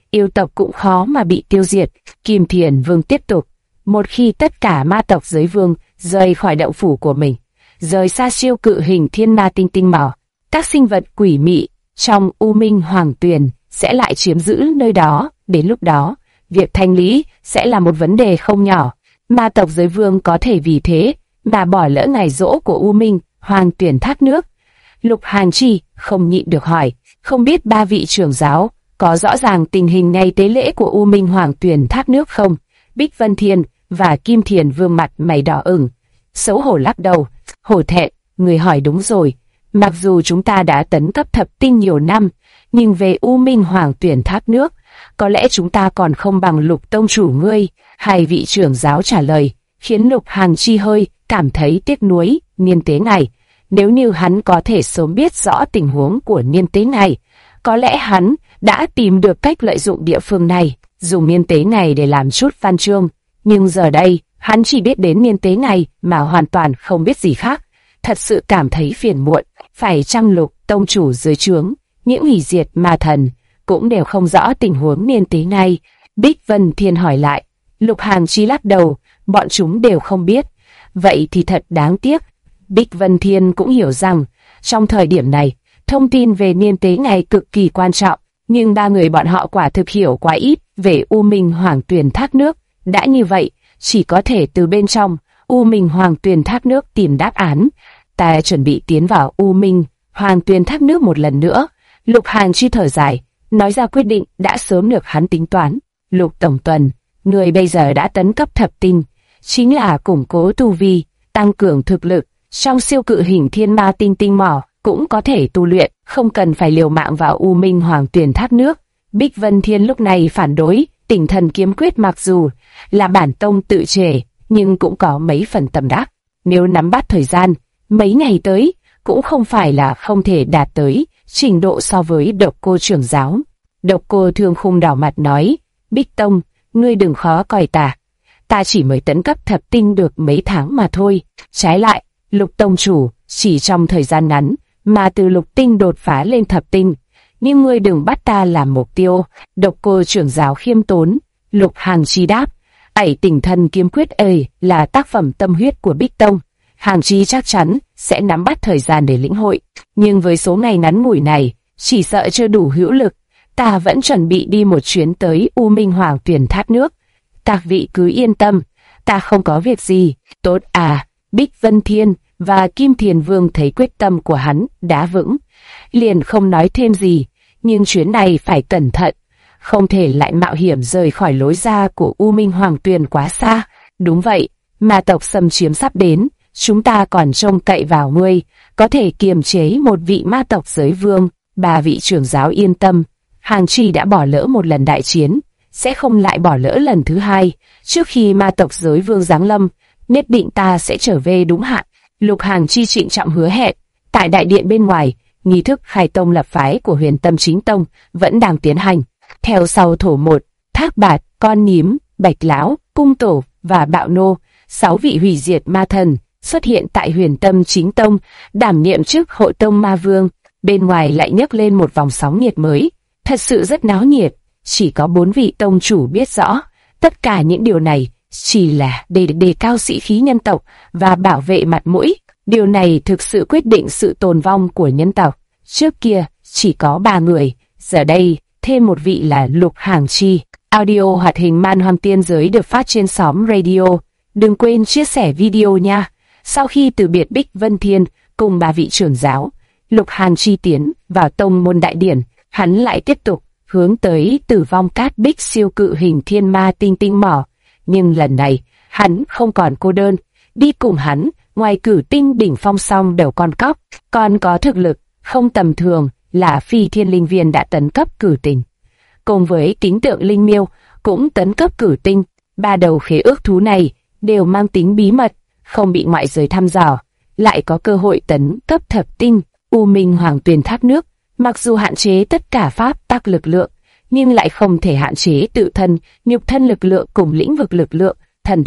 yêu tộc cũng khó mà bị tiêu diệt. Kim Thiền Vương tiếp tục, một khi tất cả ma tộc giới vương rời khỏi động phủ của mình, rời xa siêu cự hình thiên ma tinh tinh mỏ, các sinh vật quỷ mị trong U Minh Hoàng Tuyền sẽ lại chiếm giữ nơi đó. Đến lúc đó, việc thanh lý sẽ là một vấn đề không nhỏ. Ma tộc giới vương có thể vì thế mà bỏ lỡ ngày giỗ của U Minh Hoàng Tuyền thác nước. Lục Hàn Chi không nhịn được hỏi, không biết ba vị trưởng giáo có rõ ràng tình hình ngày tế lễ của U Minh Hoàng Tuyền thác nước không? Bích Vân Thiên và Kim Thiền Vương mặt mày đỏ ửng, xấu hổ lắc đầu, hổ thẹn, người hỏi đúng rồi. Mặc dù chúng ta đã tấn cấp thập tinh nhiều năm, nhưng về U Minh Hoàng Tuyền thác nước, có lẽ chúng ta còn không bằng Lục tông chủ ngươi. Hai vị trưởng giáo trả lời, khiến Lục Hàn Chi hơi cảm thấy tiếc nuối. Niên tế này, nếu như hắn có thể sớm biết rõ tình huống của niên tế này, có lẽ hắn đã tìm được cách lợi dụng địa phương này, dùng niên tế này để làm chút văn chương. Nhưng giờ đây, hắn chỉ biết đến niên tế này mà hoàn toàn không biết gì khác. Thật sự cảm thấy phiền muộn. Phải chăng Lục tông chủ dưới trướng, những hủy diệt ma thần cũng đều không rõ tình huống niên tế này? Bích Vân Thiên hỏi lại. Lục Hàn Chi lắc đầu, bọn chúng đều không biết. Vậy thì thật đáng tiếc. Bích Vân Thiên cũng hiểu rằng, trong thời điểm này, thông tin về niên tế ngày cực kỳ quan trọng, nhưng ba người bọn họ quả thực hiểu quá ít về U Minh Hoàng Tuyền thác nước. Đã như vậy, chỉ có thể từ bên trong U Minh Hoàng Tuyền thác nước tìm đáp án. Ta chuẩn bị tiến vào U Minh Hoàng Tuyền thác nước một lần nữa. Lục Hàn Chi thở dài, nói ra quyết định đã sớm được hắn tính toán. Lục Tổng Tuần, người bây giờ đã tấn cấp thập tinh, chính là củng cố tu vi, tăng cường thực lực. Trong siêu cự hình thiên ma tinh tinh mỏ cũng có thể tu luyện, không cần phải liều mạng vào U Minh Hoàng Tuyền thác nước. Bích Vân Thiên lúc này phản đối, Tỉnh Thần Kiếm Quyết mặc dù là bản tông tự chế, nhưng cũng có mấy phần tâm đắc. Nếu nắm bắt thời gian, mấy ngày tới, cũng không phải là không thể đạt tới trình độ so với Độc Cô trưởng giáo. Độc Cô Thương Khung đỏ mặt nói, Bích Tông, ngươi đừng khó coi ta chỉ mới tấn cấp thập tinh được mấy tháng mà thôi. Trái lại, Lục tông chủ chỉ trong thời gian ngắn mà từ lục tinh đột phá lên thập tinh, nhưng ngươi đừng bắt ta làm mục tiêu. Độc Cô trưởng giáo khiêm tốn. Lục Hàn Chi đáp, Tỉnh Thần Kiếm Quyết ấy là tác phẩm tâm huyết của Bích Tông, Hàn Chi chắc chắn sẽ nắm bắt thời gian để lĩnh hội, nhưng với số ngày ngắn ngủi này, chỉ sợ chưa đủ hữu lực. Ta vẫn chuẩn bị đi một chuyến tới U Minh Hoàng Tuyền thác nước. Các vị cứ yên tâm, ta không có việc gì. Tốt à? Bích Vân Thiên và Kim Thiền Vương thấy quyết tâm của hắn đã vững, liền không nói thêm gì, nhưng chuyến này phải cẩn thận, không thể lại mạo hiểm rời khỏi lối ra của U Minh Hoàng Tuyền quá xa. Đúng vậy, ma tộc xâm chiếm sắp đến, chúng ta còn trông cậy vào ngươi, có thể kiềm chế một vị ma tộc giới vương. Ba vị trưởng giáo yên tâm, Hàn Chi đã bỏ lỡ một lần đại chiến, sẽ không lại bỏ lỡ lần thứ hai. Trước khi ma tộc giới vương giáng lâm, nhất định ta sẽ trở về đúng hạn. Lục Hàn Chi trịnh trọng hứa hẹn. Tại đại điện bên ngoài, nghi thức khai tông lập phái của Huyền Tâm Chính Tông vẫn đang tiến hành. Theo sau Thổ Một, Thác Bạt, Con Nhím, Bạch Lão, Cung Tổ và Bạo Nô, 6 vị hủy diệt ma thần xuất hiện tại Huyền Tâm Chính Tông, đảm nhiệm chức Hội Tông Ma Vương. Bên ngoài lại nhấc lên một vòng sóng nhiệt mới, thật sự rất náo nhiệt. Chỉ có 4 vị tông chủ biết rõ, tất cả những điều này chỉ là để đề cao sĩ khí nhân tộc và bảo vệ mặt mũi. Điều này thực sự quyết định sự tồn vong của nhân tộc. Trước kia chỉ có 3 người, giờ đây thêm một vị là Lục Hàn Chi. Audio hoạt hình Man Hoang Tiên Giới được phát trên xóm radio. Đừng quên chia sẻ video nha. Sau khi từ biệt Bích Vân Thiên cùng 3 vị trưởng giáo, Lục Hàn Chi tiến vào tông môn đại điển. Hắn lại tiếp tục hướng tới Tử Vong Cát Bích siêu cự hình thiên ma tinh tinh mỏ. Nhưng lần này, hắn không còn cô đơn. Đi cùng hắn, ngoài Cử Tinh đỉnh phong song đầu con cóc, còn có thực lực không tầm thường là Phi Thiên Linh Viên đã tấn cấp Cử Tinh, cùng với Kính Tượng Linh Miêu cũng tấn cấp Cử Tinh. 3 đầu khế ước thú này đều mang tính bí mật, không bị ngoại giới thăm dò, lại có cơ hội tấn cấp thập tinh. U Minh Hoàng Tuyền thác nước mặc dù hạn chế tất cả pháp tắc lực lượng, nhưng lại không thể hạn chế tự thân, nhục thân lực lượng cùng lĩnh vực lực lượng, thần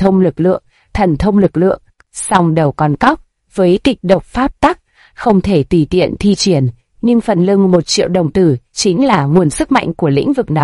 thông lực lượng. Song đầu con cóc với kịch độc pháp tắc không thể tùy tiện thi triển, nhưng phần lưng 1 triệu đồng tử chính là nguồn sức mạnh của lĩnh vực nó.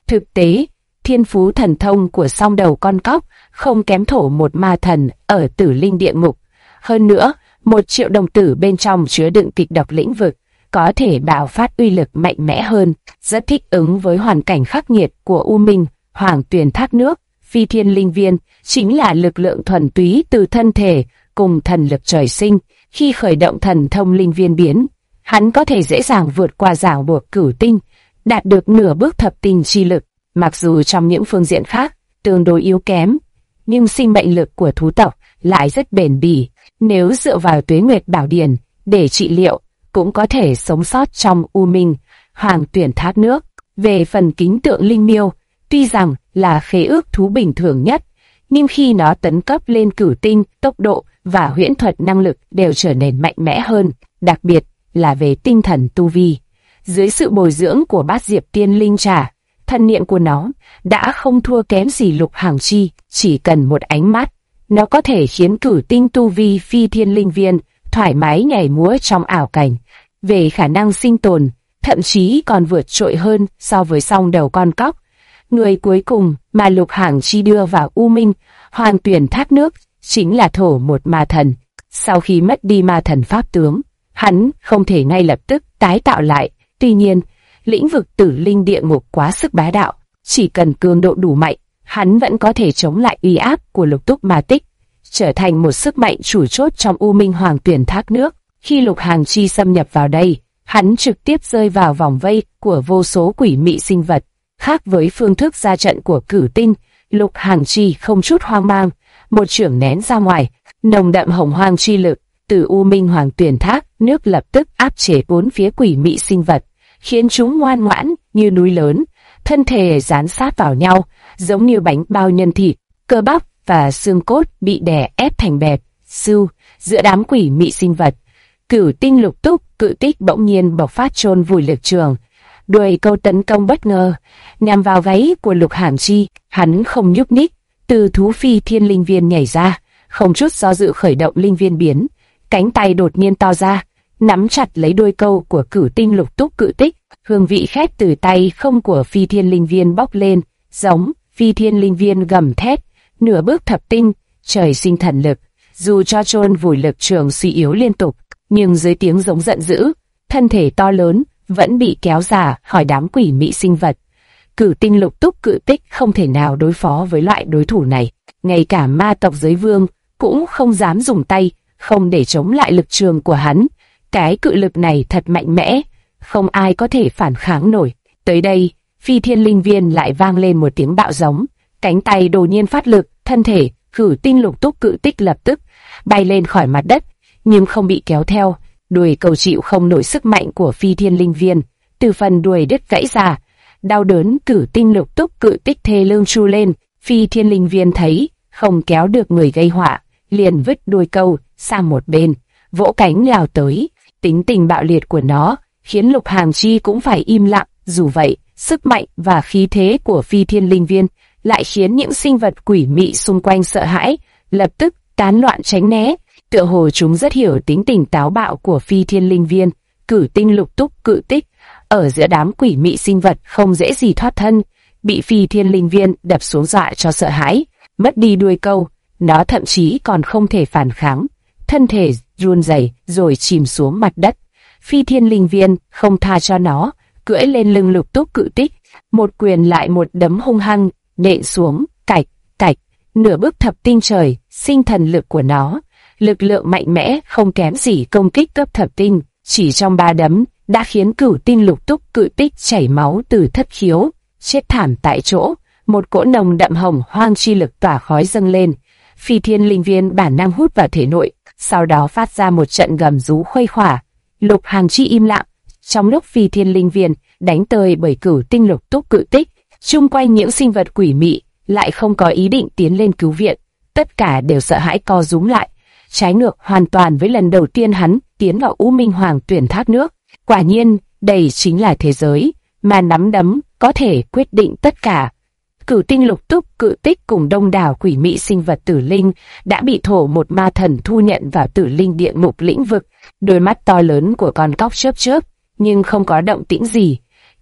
Thực tế, thiên phú thần thông của song đầu con cóc không kém thổ một ma thần ở Tử Linh địa ngục. Hơn nữa, 1 triệu đồng tử bên trong chứa đựng kịch độc lĩnh vực, có thể bạo phát uy lực mạnh mẽ hơn, rất thích ứng với hoàn cảnh khắc nghiệt của U Minh Hoàng Tuyền thác nước. Phi Thiên Linh Viên chính là lực lượng thuần túy từ thân thể cùng thần lực trời sinh. Khi khởi động thần thông linh viên biến, hắn có thể dễ dàng vượt qua ràng buộc cửu tinh, đạt được nửa bước thập tinh chi lực. Mặc dù trong những phương diện khác tương đối yếu kém, nhưng sinh mệnh lực của thú tộc lại rất bền bỉ. Nếu dựa vào Tuế Nguyệt Bảo Điển để trị liệu, cũng có thể sống sót trong U Minh Hoàng Tuyển thác nước. Về phần Kính Tượng Linh Miêu, tuy rằng là khế ước thú bình thường nhất, nhưng khi nó tấn cấp lên cửu tinh, tốc độ và huyễn thuật năng lực đều trở nên mạnh mẽ hơn, đặc biệt là về tinh thần tu vi. Dưới sự bồi dưỡng của Bát Diệp Tiên Linh Trà, thân niệm của nó đã không thua kém gì Lục Hàng Chi, chỉ cần một ánh mắt, nó có thể khiến cửu tinh tu vi Phi Thiên Linh Viên thoải mái nhảy múa trong ảo cảnh. Về khả năng sinh tồn, thậm chí còn vượt trội hơn so với song đầu con cóc. Người cuối cùng mà Lục Hàng Chi đưa vào U Minh Hoàng Tuyển thác nước chính là thổ một ma thần. Sau khi mất đi ma thần pháp tướng, hắn không thể ngay lập tức tái tạo lại. Tuy nhiên, lĩnh vực Tử Linh địa ngục quá sức bá đạo, chỉ cần cường độ đủ mạnh, hắn vẫn có thể chống lại uy áp của Lục Túc Ma Tích, trở thành một sức mạnh chủ chốt trong U Minh Hoàng Tuyển thác nước. Khi Lục Hàng Chi xâm nhập vào đây, hắn trực tiếp rơi vào vòng vây của vô số quỷ mị sinh vật. Khác với phương thức ra trận của cửu tinh, Lục Hàng Chi không chút hoang mang, một chưởng nén ra ngoài, nồng đậm hồng hoang chi lực từ U Minh Hoàng Tuyển thác nước lập tức áp chế bốn phía quỷ mị sinh vật, khiến chúng ngoan ngoãn như núi lớn, thân thể dán sát vào nhau, giống như bánh bao nhân thịt, cơ bắp và xương cốt bị đè ép thành bẹp, sưu. Giữa đám quỷ mị sinh vật, Cửu tinh Lục Túc Cự Tích bỗng nhiên bộc phát chôn vùi lực trường, đuổi câu tấn công bất ngờ nhằm vào gáy của Lục Hàng Chi. Hắn không nhúc nhích, từ thú Phi Thiên Linh Viên nhảy ra, không chút do dự khởi động linh viên biến, cánh tay đột nhiên to ra, nắm chặt lấy đuôi câu của Cửu tinh Lục Túc Cự Tích. Hương vị khét từ tay không của Phi Thiên Linh Viên bốc lên, giống Phi Thiên Linh Viên gầm thét, nửa bước thập tinh, trời sinh thần lực. Dù cho chôn vùi lực trường suy yếu liên tục, nhưng dưới tiếng giống giận dữ, thân thể to lớn vẫn bị kéo ra khỏi đám quỷ mị sinh vật. Cửu tinh Lục Túc Cự Tích không thể nào đối phó với loại đối thủ này, ngay cả ma tộc giới vương cũng không dám dùng tay không để chống lại lực trường của hắn. Cái cự lực này thật mạnh mẽ, không ai có thể phản kháng nổi. Tới đây, Phi Thiên Linh Viên lại vang lên một tiếng bạo giống, cánh tay đột nhiên phát lực, thân thể Cửu tinh Lục Túc Cự Tích lập tức bay lên khỏi mặt đất, nhưng không bị kéo theo. Đuôi câu chịu không nổi sức mạnh của Phi Thiên Linh Viên, từ phần đuôi đứt gãy ra. Đau đớn, Cửu tinh Lục Túc Cự Tích thê lương tru lên. Phi Thiên Linh Viên thấy không kéo được người gây họa, liền vứt đuôi câu sang một bên, vỗ cánh lao tới. Tính tình bạo liệt của nó khiến Lục Hàng Chi cũng phải im lặng. Dù vậy, sức mạnh và khí thế của Phi Thiên Linh Viên lại khiến những sinh vật quỷ mị xung quanh sợ hãi, lập tức tán loạn tránh né. Tựa hồ chúng rất hiểu tính tình táo bạo của Phi Thiên Linh Viên. Cửu tinh Lục Túc Cự Tích ở giữa đám quỷ mị sinh vật không dễ gì thoát thân, bị Phi Thiên Linh Viên đập xuống dọa cho sợ hãi. Mất đi đuôi câu, nó thậm chí còn không thể phản kháng, thân thể run rẩy rồi chìm xuống mặt đất. Phi Thiên Linh Viên không tha cho nó, cưỡi lên lưng Lục Túc Cự Tích, một quyền lại một đấm hung hăng nện xuống, cạch cạch. Nửa bước thập tinh trời sinh thần lực của nó, lực lượng mạnh mẽ không kém gì công kích cấp thập tinh, chỉ trong 3 đấm đã khiến Cửu tinh Lục Túc Cự Tích chảy máu từ thất khiếu, chết thảm tại chỗ. Một cỗ nồng đậm hồng hoang chi lực tỏa khói dâng lên, Phi Thiên Linh Viên bản năng hút vào thể nội, sau đó phát ra một trận gầm rú khuây khỏa. Lục Hàng Chi im lặng, trong lúc Phi Thiên Linh Viên đánh tơi bởi Cửu tinh Lục Túc Cự Tích, chung quanh những sinh vật quỷ mị lại không có ý định tiến lên cứu viện, tất cả đều sợ hãi co rúm lại, trái ngược hoàn toàn với lần đầu tiên hắn tiến vào U Minh Hoàng Tuyển thác nước. Quả nhiên, đây chính là thế giới mà nắm đấm có thể quyết định tất cả. Cửu tinh Lục Túc Cự Tích cùng đông đảo quỷ mị sinh vật tử linh đã bị thổ một ma thần thu nhận vào Tử Linh địa ngục lĩnh vực. Đôi mắt to lớn của con cóc chớp chớp, nhưng không có động tĩnh gì.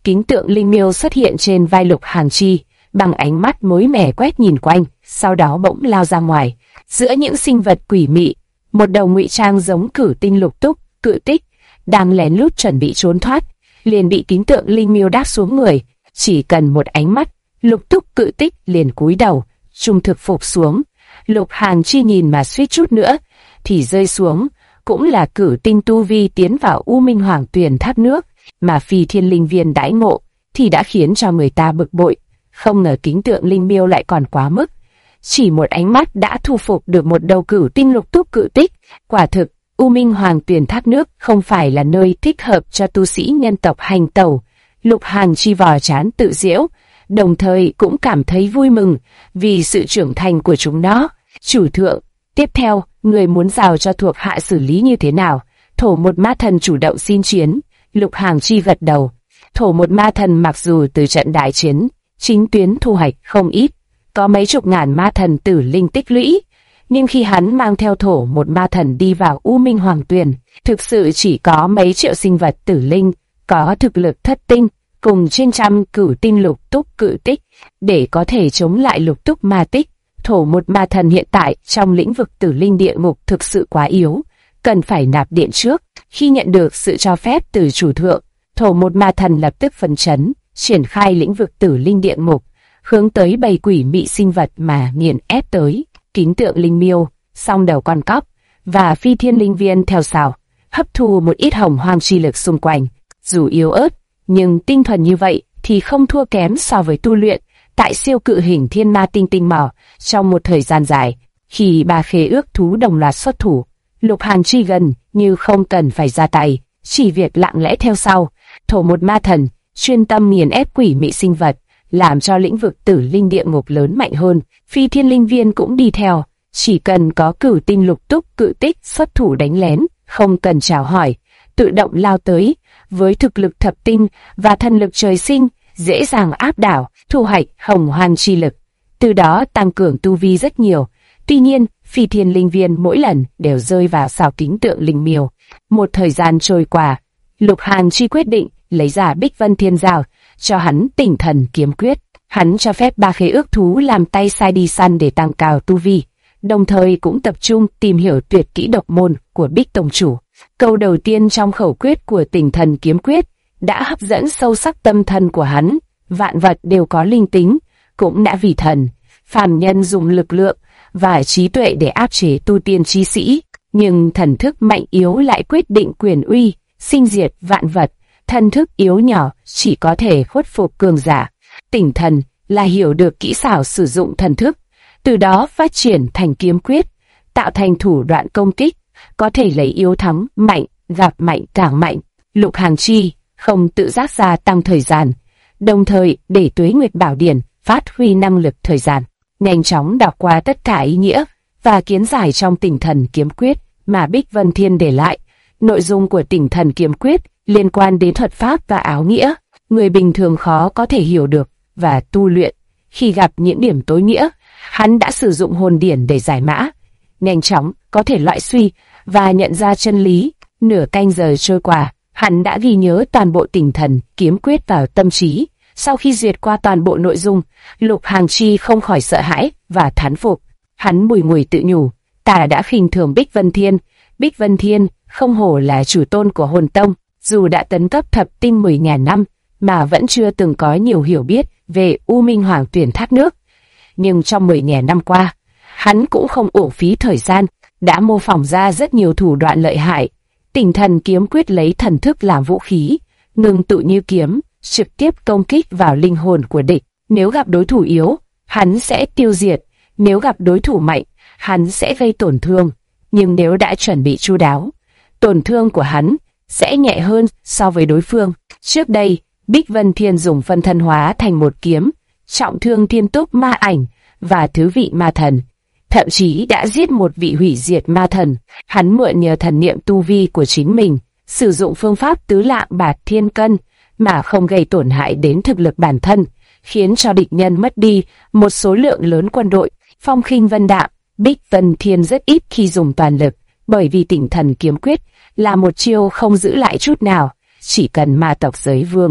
Kính tượng linh miêu xuất hiện trên vai Lục Hàn Chi, bằng ánh mắt mới mẻ quét nhìn quanh, sau đó bỗng lao ra ngoài. Giữa những sinh vật quỷ mị, một đầu ngụy trang giống cử tinh lục túc, cự tích, đang lén lút chuẩn bị trốn thoát, liền bị kính tượng linh miêu đáp xuống người. Chỉ cần một ánh mắt, lục túc cự tích liền cúi đầu, trung thực phục xuống. Lục Hàn Chi nhìn mà suýt chút nữa thì rơi xuống. Cũng là cử tinh tu vi tiến vào U Minh Hoàng Tuyền thác nước, mà Phi Thiên Linh Viên đãi ngộ thì đã khiến cho người ta bực bội. Không ngờ kính tượng linh miêu lại còn quá mức, chỉ một ánh mắt đã thu phục được một đầu cử tinh lục túc cự tích. Quả thực, U Minh Hoàng Tuyền thác nước không phải là nơi thích hợp cho tu sĩ nhân tộc hành tẩu. Lục Hàn Chi vò chán tự giễu, đồng thời cũng cảm thấy vui mừng vì sự trưởng thành của chúng nó. Chủ thượng, tiếp theo, người muốn giao cho thuộc hạ xử lý như thế nào? Thổ một ma thần chủ động xin chiến. Lục Hàn Chi gật đầu. Thổ một ma thần mặc dù từ trận đại chiến chính tuyến thu hoạch không ít, có mấy chục ngàn ma thần tử linh tích lũy, nhưng khi hắn mang theo thổ một ma thần đi vào U Minh Hoàng Tuyền, thực sự chỉ có mấy triệu sinh vật tử linh có thực lực thất tinh cùng trên trăm cửu tinh lục túc cự tích để có thể chống lại lục túc ma tích. Thổ một ma thần hiện tại trong lĩnh vực tử linh địa ngục thực sự quá yếu, cần phải nạp điện trước. Khi nhận được sự cho phép từ chủ thượng, thổ một ma thần lập tức phấn chấn, triển khai lĩnh vực tử linh địa ngục, hướng tới bầy quỷ mị sinh vật mà nghiền ép tới. Kính tượng linh miêu, song đầu con cóc và Phi Thiên Linh Viên theo sau, hấp thu một ít hồng hoang chi lực xung quanh. Dù yếu ớt, nhưng tinh thuần như vậy thì không thua kém so với tu luyện tại siêu cự hình thiên ma tinh tinh mỏ. Trong một thời gian dài, khi ba khế ước thú đồng loạt xuất thủ, Lục Hàn Chi gần như không cần phải ra tay, chỉ việc lặng lẽ theo sau. Thổ một ma thần chuyên tâm nghiền ép quỷ mị sinh vật, làm cho lĩnh vực tử linh địa ngục lớn mạnh hơn. Phi Thiên Linh Viên cũng đi theo, chỉ cần có cửu tinh lục túc cự tích xuất thủ đánh lén, không cần chào hỏi, tự động lao tới. Với thực lực thập tinh và thần lực trời sinh, dễ dàng áp đảo, thu hoạch hồng hoang chi lực, từ đó tăng cường tu vi rất nhiều. Tuy nhiên, Phi Thiên Linh Viên mỗi lần đều rơi vào sào kính tượng linh miêu. Một thời gian trôi qua, Lục Hàn Chi quyết định lấy ra Bích Vân Thiên Giao, cho hắn Tỉnh Thần Kiếm Quyết. Hắn cho phép ba khế ước thú làm tay sai đi săn để tăng cao tu vi, đồng thời cũng tập trung tìm hiểu tuyệt kỹ độc môn của Bích Tông Chủ. Câu đầu tiên trong khẩu quyết của Tỉnh Thần Kiếm Quyết đã hấp dẫn sâu sắc tâm thần của hắn. Vạn vật đều có linh tính, cũng đã vì thần, phàm nhân dùng lực lượng và trí tuệ để áp chế tu tiên chi sĩ, nhưng thần thức mạnh yếu lại quyết định quyền uy, sinh diệt vạn vật. Thần thức yếu nhỏ chỉ có thể khuất phục cường giả. Tỉnh thần là hiểu được kỹ xảo sử dụng thần thức, từ đó phát triển thành kiếm quyết, tạo thành thủ đoạn công kích, có thể lấy yếu thắng mạnh, gặp mạnh càng mạnh. Lục Hàn Chi không tự giác gia tăng thời gian, đồng thời để Tuế Nguyệt Bảo Điển phát huy năng lực thời gian, nhanh chóng đọc qua tất cả ý nghĩa và kiến giải trong Tỉnh Thần Kiếm Quyết mà Bích Vân Thiên để lại. Nội dung của Tỉnh Thần Kiếm Quyết liên quan đến thuật pháp và áo nghĩa, người bình thường khó có thể hiểu được và tu luyện. Khi gặp những điểm tối nghĩa, hắn đã sử dụng hồn điển để giải mã, nhanh chóng có thể loại suy và nhận ra chân lý. Nửa canh giờ trôi qua, hắn đã ghi nhớ toàn bộ Tỉnh Thần Kiếm Quyết vào tâm trí. Sau khi duyệt qua toàn bộ nội dung, Lục Hàn Chi không khỏi sợ hãi và thán phục. Hắn bùi ngùi tự nhủ, ta đã khinh thường Bích Vân Thiên. Bích Vân Thiên không hổ là chủ tôn của hồn tông, dù đã tấn cấp thập tinh 10.000 năm mà vẫn chưa từng có nhiều hiểu biết về U Minh Hoàng Tuyền thác nước. Nhưng trong 10.000 năm qua, hắn cũng không uổng phí thời gian, đã mô phỏng ra rất nhiều thủ đoạn lợi hại. Tỉnh Thần Kiếm Quyết lấy thần thức làm vũ khí, ngưng tụ như kiếm, trực tiếp công kích vào linh hồn của địch. Nếu gặp đối thủ yếu, hắn sẽ tiêu diệt; nếu gặp đối thủ mạnh, hắn sẽ gây tổn thương. Nhưng nếu đã chuẩn bị chu đáo, tổn thương của hắn sẽ nhẹ hơn so với đối phương. Trước đây, Bích Vân Thiên dùng phân thân hóa thành một kiếm, trọng thương Thiên Túc Ma Ảnh và Thứ Vị Ma Thần, thậm chí đã giết một vị hủy diệt ma thần. Hắn mượn nhờ thần niệm tu vi của chính mình, sử dụng phương pháp tứ lạng bạt thiên cân mà không gây tổn hại đến thực lực bản thân, khiến cho địch nhân mất đi một số lượng lớn quân đội. Phong khinh vân đạm, Bích Vân Thiên rất ít khi dùng toàn lực, bởi vì Tỉnh Thần Kiếm Quyết là một chiêu không giữ lại chút nào. Chỉ cần ma tộc giới vương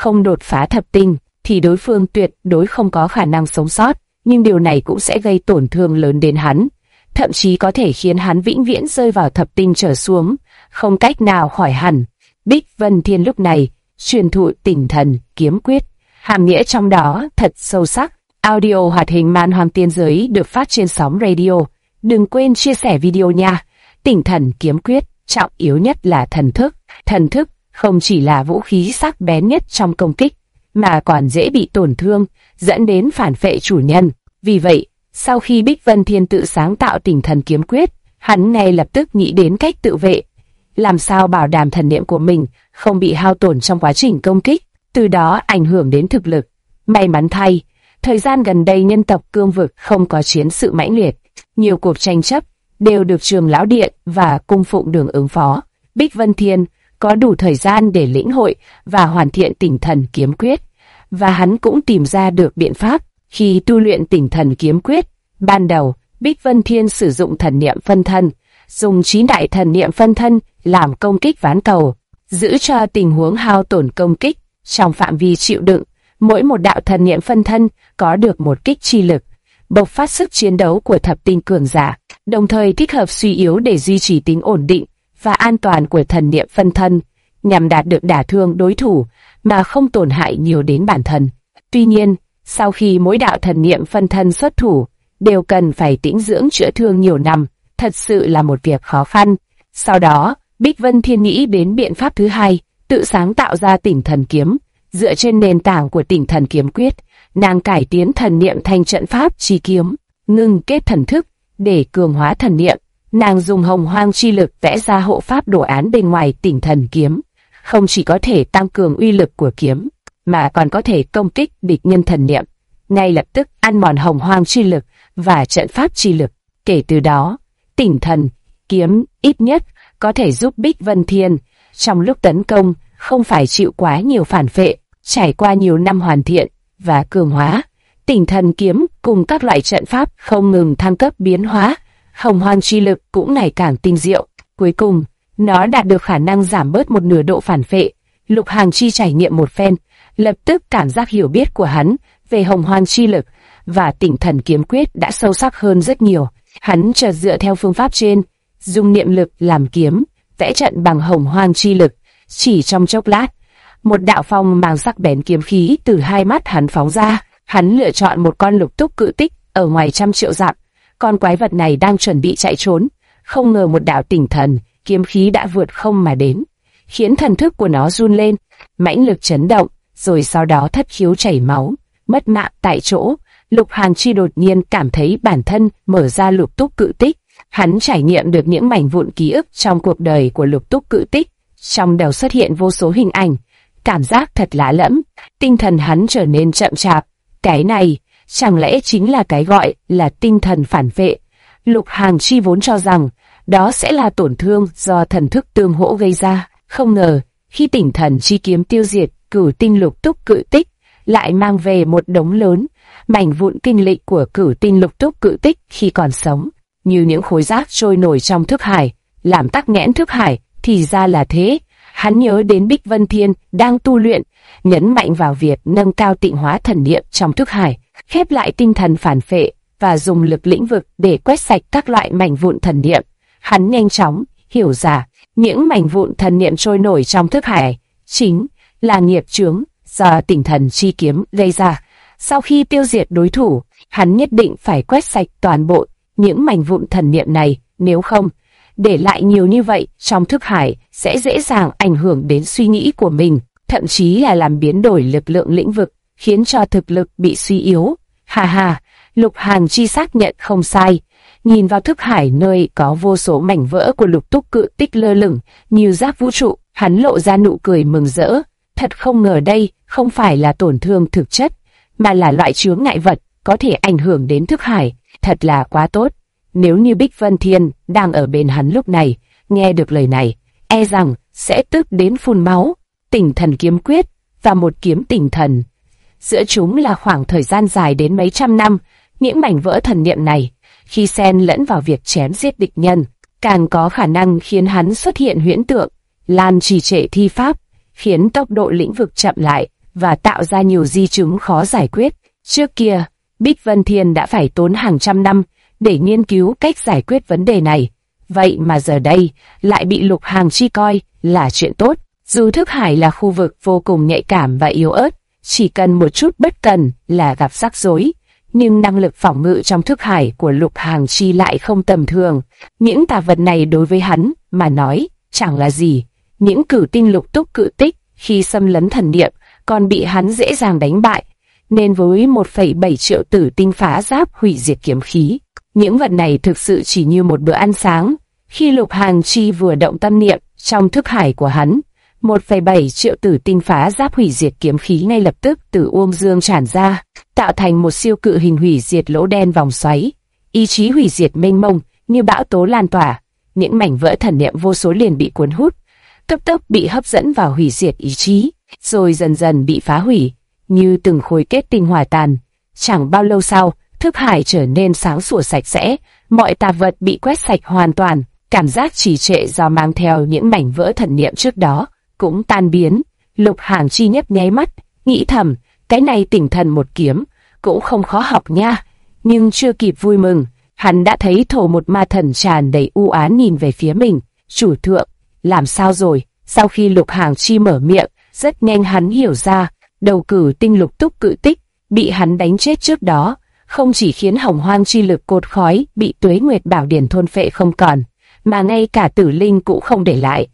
không đột phá thập tinh, thì đối phương tuyệt đối không có khả năng sống sót, nhưng điều này cũng sẽ gây tổn thương lớn đến hắn, thậm chí có thể khiến hắn vĩnh viễn rơi vào thập tinh trở xuống, không cách nào khỏi hẳn. Bích Vân Thiên lúc này truyền thụ Tỉnh Thần Kiếm Quyết, hàm nghĩa trong đó thật sâu sắc. Audio hoạt hình Man Hoang Tiên Giới được phát trên sóng radio. Đừng quên chia sẻ video nha. Tỉnh Thần Kiếm Quyết, trọng yếu nhất là thần thức. Thần thức không chỉ là vũ khí sắc bén nhất trong công kích, mà còn dễ bị tổn thương, dẫn đến phản phệ chủ nhân. Vì vậy, sau khi Bích Vân Thiên tự sáng tạo Tỉnh Thần Kiếm Quyết, hắn ngay lập tức nghĩ đến cách tự vệ. Làm sao bảo đảm thần niệm của mình không bị hao tổn trong quá trình công kích, từ đó ảnh hưởng đến thực lực. May mắn thay, thời gian gần đây nhân tộc Cương Vực không có chiến sự mãnh liệt, nhiều cuộc tranh chấp đều được Trường Lão Điện và Cung Phụng Đường ứng phó. Bích Vân Thiên có đủ thời gian để lĩnh hội và hoàn thiện Tỉnh Thần Kiếm Quyết, và hắn cũng tìm ra được biện pháp. Khi tu luyện Tỉnh Thần Kiếm Quyết, ban đầu Bích Vân Thiên sử dụng thần niệm phân thân, dùng 9 đại thần niệm phân thân làm công kích ván cầu, giữ cho tình huống hao tổn công kích trong phạm vi chịu đựng. Mỗi một đạo thần niệm phân thân có được một kích chi lực, bộc phát sức chiến đấu của thập tinh cường giả, đồng thời thích hợp suy yếu để duy trì tính ổn định và an toàn của thần niệm phân thân, nhằm đạt được đả thương đối thủ mà không tổn hại nhiều đến bản thân. Tuy nhiên, sau khi mỗi đạo thần niệm phân thân xuất thủ, đều cần phải tĩnh dưỡng chữa thương nhiều năm, thật sự là một việc khó khăn. Sau đó, Bích Vân Thiên nghĩ đến biện pháp thứ hai, tự sáng tạo ra Tỉnh Thần Kiếm. Dựa trên nền tảng của Tỉnh Thần Kiếm Quyết, nàng cải tiến thần niệm thành trận pháp chi kiếm, ngưng kết thần thức để cường hóa thần niệm. Nàng dùng hồng hoang chi lực vẽ ra hộ pháp đồ án bên ngoài Tỉnh Thần Kiếm, không chỉ có thể tăng cường uy lực của kiếm, mà còn có thể công kích địch nhân thần niệm, ngay lập tức ăn mòn hồng hoang chi lực và trận pháp chi lực. Kể từ đó, Tỉnh Thần Kiếm ít nhất có thể giúp Bích Vân Thiên trong lúc tấn công không phải chịu quá nhiều phản phệ. Trải qua nhiều năm hoàn thiện và cường hóa, Tỉnh Thần Kiếm cùng các loại trận pháp không ngừng thăng cấp biến hóa, hồng hoang chi lực cũng ngày càng tinh diệu. Cuối cùng, nó đạt được khả năng giảm bớt một nửa độ phản phệ. Lục Hàng Chi trải nghiệm một phen, lập tức cảm giác hiểu biết của hắn về hồng hoang chi lực và Tỉnh Thần Kiếm Quyết đã sâu sắc hơn rất nhiều. Hắn chợt dựa theo phương pháp trên, dùng niệm lực làm kiếm, vẽ trận bằng hồng hoang chi lực. Chỉ trong chốc lát, một đạo phong mang sắc bén kiếm khí từ hai mắt hắn phóng ra. Hắn lựa chọn một con lục túc cự tích ở ngoài trăm triệu dặm. Con quái vật này đang chuẩn bị chạy trốn, không ngờ một đạo Tỉnh Thần kiếm khí đã vượt không mà đến, khiến thần thức của nó run lên, mãnh lực chấn động, rồi sau đó thất khiếu chảy máu, mất mạng tại chỗ. Lục Hàng Chi đột nhiên cảm thấy bản thân mở ra lục túc cự tích. Hắn trải nghiệm được những mảnh vụn ký ức trong cuộc đời của lục túc cự tích. Trong đầu xuất hiện vô số hình ảnh, cảm giác thật lạ lẫm. Tinh thần hắn trở nên chậm chạp. Cái này chẳng lẽ chính là cái gọi là tinh thần phản vệ? Lục Hàng Chi vốn cho rằng đó sẽ là tổn thương do thần thức tương hỗ gây ra. Không ngờ, khi Tỉnh Thần Chi kiếm tiêu diệt Cửu Tinh lục túc cự tích, lại mang về một đống lớn mảnh vụn kinh lịch của Cửu Tinh lục túc cự tích khi còn sống, như những khối rác trôi nổi trong thức hải, làm tắc nghẽn thức hải. Thì ra là thế. Hắn nhớ đến Bích Vân Thiên đang tu luyện, nhấn mạnh vào việc nâng cao tịnh hóa thần niệm trong thức hải, khép lại tinh thần phản phệ và dùng lực lĩnh vực để quét sạch các loại mảnh vụn thần niệm. Hắn nhanh chóng hiểu ra, những mảnh vụn thần niệm trôi nổi trong thức hải chính là nghiệp chướng do Tỉnh Thần Chi kiếm gây ra. Sau khi tiêu diệt đối thủ, hắn nhất định phải quét sạch toàn bộ những mảnh vụn thần niệm này, nếu không, để lại nhiều như vậy trong thức hải sẽ dễ dàng ảnh hưởng đến suy nghĩ của mình, thậm chí là làm biến đổi lực lượng lĩnh vực, khiến cho thực lực bị suy yếu. Hà hà, Lục Hàng Chi xác nhận không sai. Nhìn vào thức hải nơi có vô số mảnh vỡ của lục túc cự tích lơ lửng như rác vũ trụ, hắn lộ ra nụ cười mừng rỡ. Thật không ngờ đây không phải là tổn thương thực chất, mà là loại chướng ngại vật có thể ảnh hưởng đến thức hải. Thật là quá tốt. Nếu như Bích Vân Thiên đang ở bên hắn lúc này, nghe được lời này, e rằng sẽ tức đến phun máu. Tỉnh Thần Kiếm Quyết và một kiếm Tỉnh Thần, giữa chúng là khoảng thời gian dài đến mấy trăm năm. Những mảnh vỡ thần niệm này, khi xen lẫn vào việc chém giết địch nhân, càng có khả năng khiến hắn xuất hiện huyễn tượng, làm trì trệ thi pháp, khiến tốc độ lĩnh vực chậm lại và tạo ra nhiều di chứng khó giải quyết. Trước kia, Bích Vân Thiên đã phải tốn hàng trăm năm để nghiên cứu cách giải quyết vấn đề này. Vậy mà giờ đây lại bị Lục Hàng Chi coi là chuyện tốt. Dù thức hải là khu vực vô cùng nhạy cảm và yếu ớt, chỉ cần một chút bất cần là gặp rắc rối, nhưng năng lực phòng ngự trong thức hải của Lục Hàng Chi lại không tầm thường. Những tà vật này đối với hắn mà nói chẳng là gì. Những cửu tinh lục túc cự tích khi xâm lấn thần niệm còn bị hắn dễ dàng đánh bại, nên với 1,7 triệu tử tinh phá giáp hủy diệt kiếm khí, những vật này thực sự chỉ như một bữa ăn sáng. Khi Lục Hàng Chi vừa động tâm niệm trong thức hải của hắn, 1,7 triệu tử tinh phá giáp hủy diệt kiếm khí ngay lập tức từ uông dương tràn ra, tạo thành một siêu cự hình hủy diệt lỗ đen vòng xoáy. Ý chí hủy diệt mênh mông như bão tố lan tỏa, những mảnh vỡ thần niệm vô số liền bị cuốn hút, cấp tốc bị hấp dẫn vào hủy diệt ý chí, rồi dần dần bị phá hủy, như từng khối kết tinh hòa tan. Chẳng bao lâu sau, thức hải trở nên sáng sủa sạch sẽ, mọi tà vật bị quét sạch hoàn toàn, cảm giác trì trệ do mang theo những mảnh vỡ thần niệm trước đó cũng tan biến. Lục Hàng Chi nhấp nháy mắt, nghĩ thầm, cái này tỉnh thần một kiếm cũng không khó học nha. Nhưng chưa kịp vui mừng, hắn đã thấy Thổ Một Ma Thần tràn đầy u ám nhìn về phía mình. Chủ thượng, làm sao rồi? Sau khi Lục Hàng Chi mở miệng, rất nhanh hắn hiểu ra, đầu cửu tinh lục túc cự tích bị hắn đánh chết trước đó, không chỉ khiến hồng hoang chi lực cột khói bị Tuế Nguyệt Bảo Điển thôn phệ không còn, mà ngay cả tử linh cũng không để lại.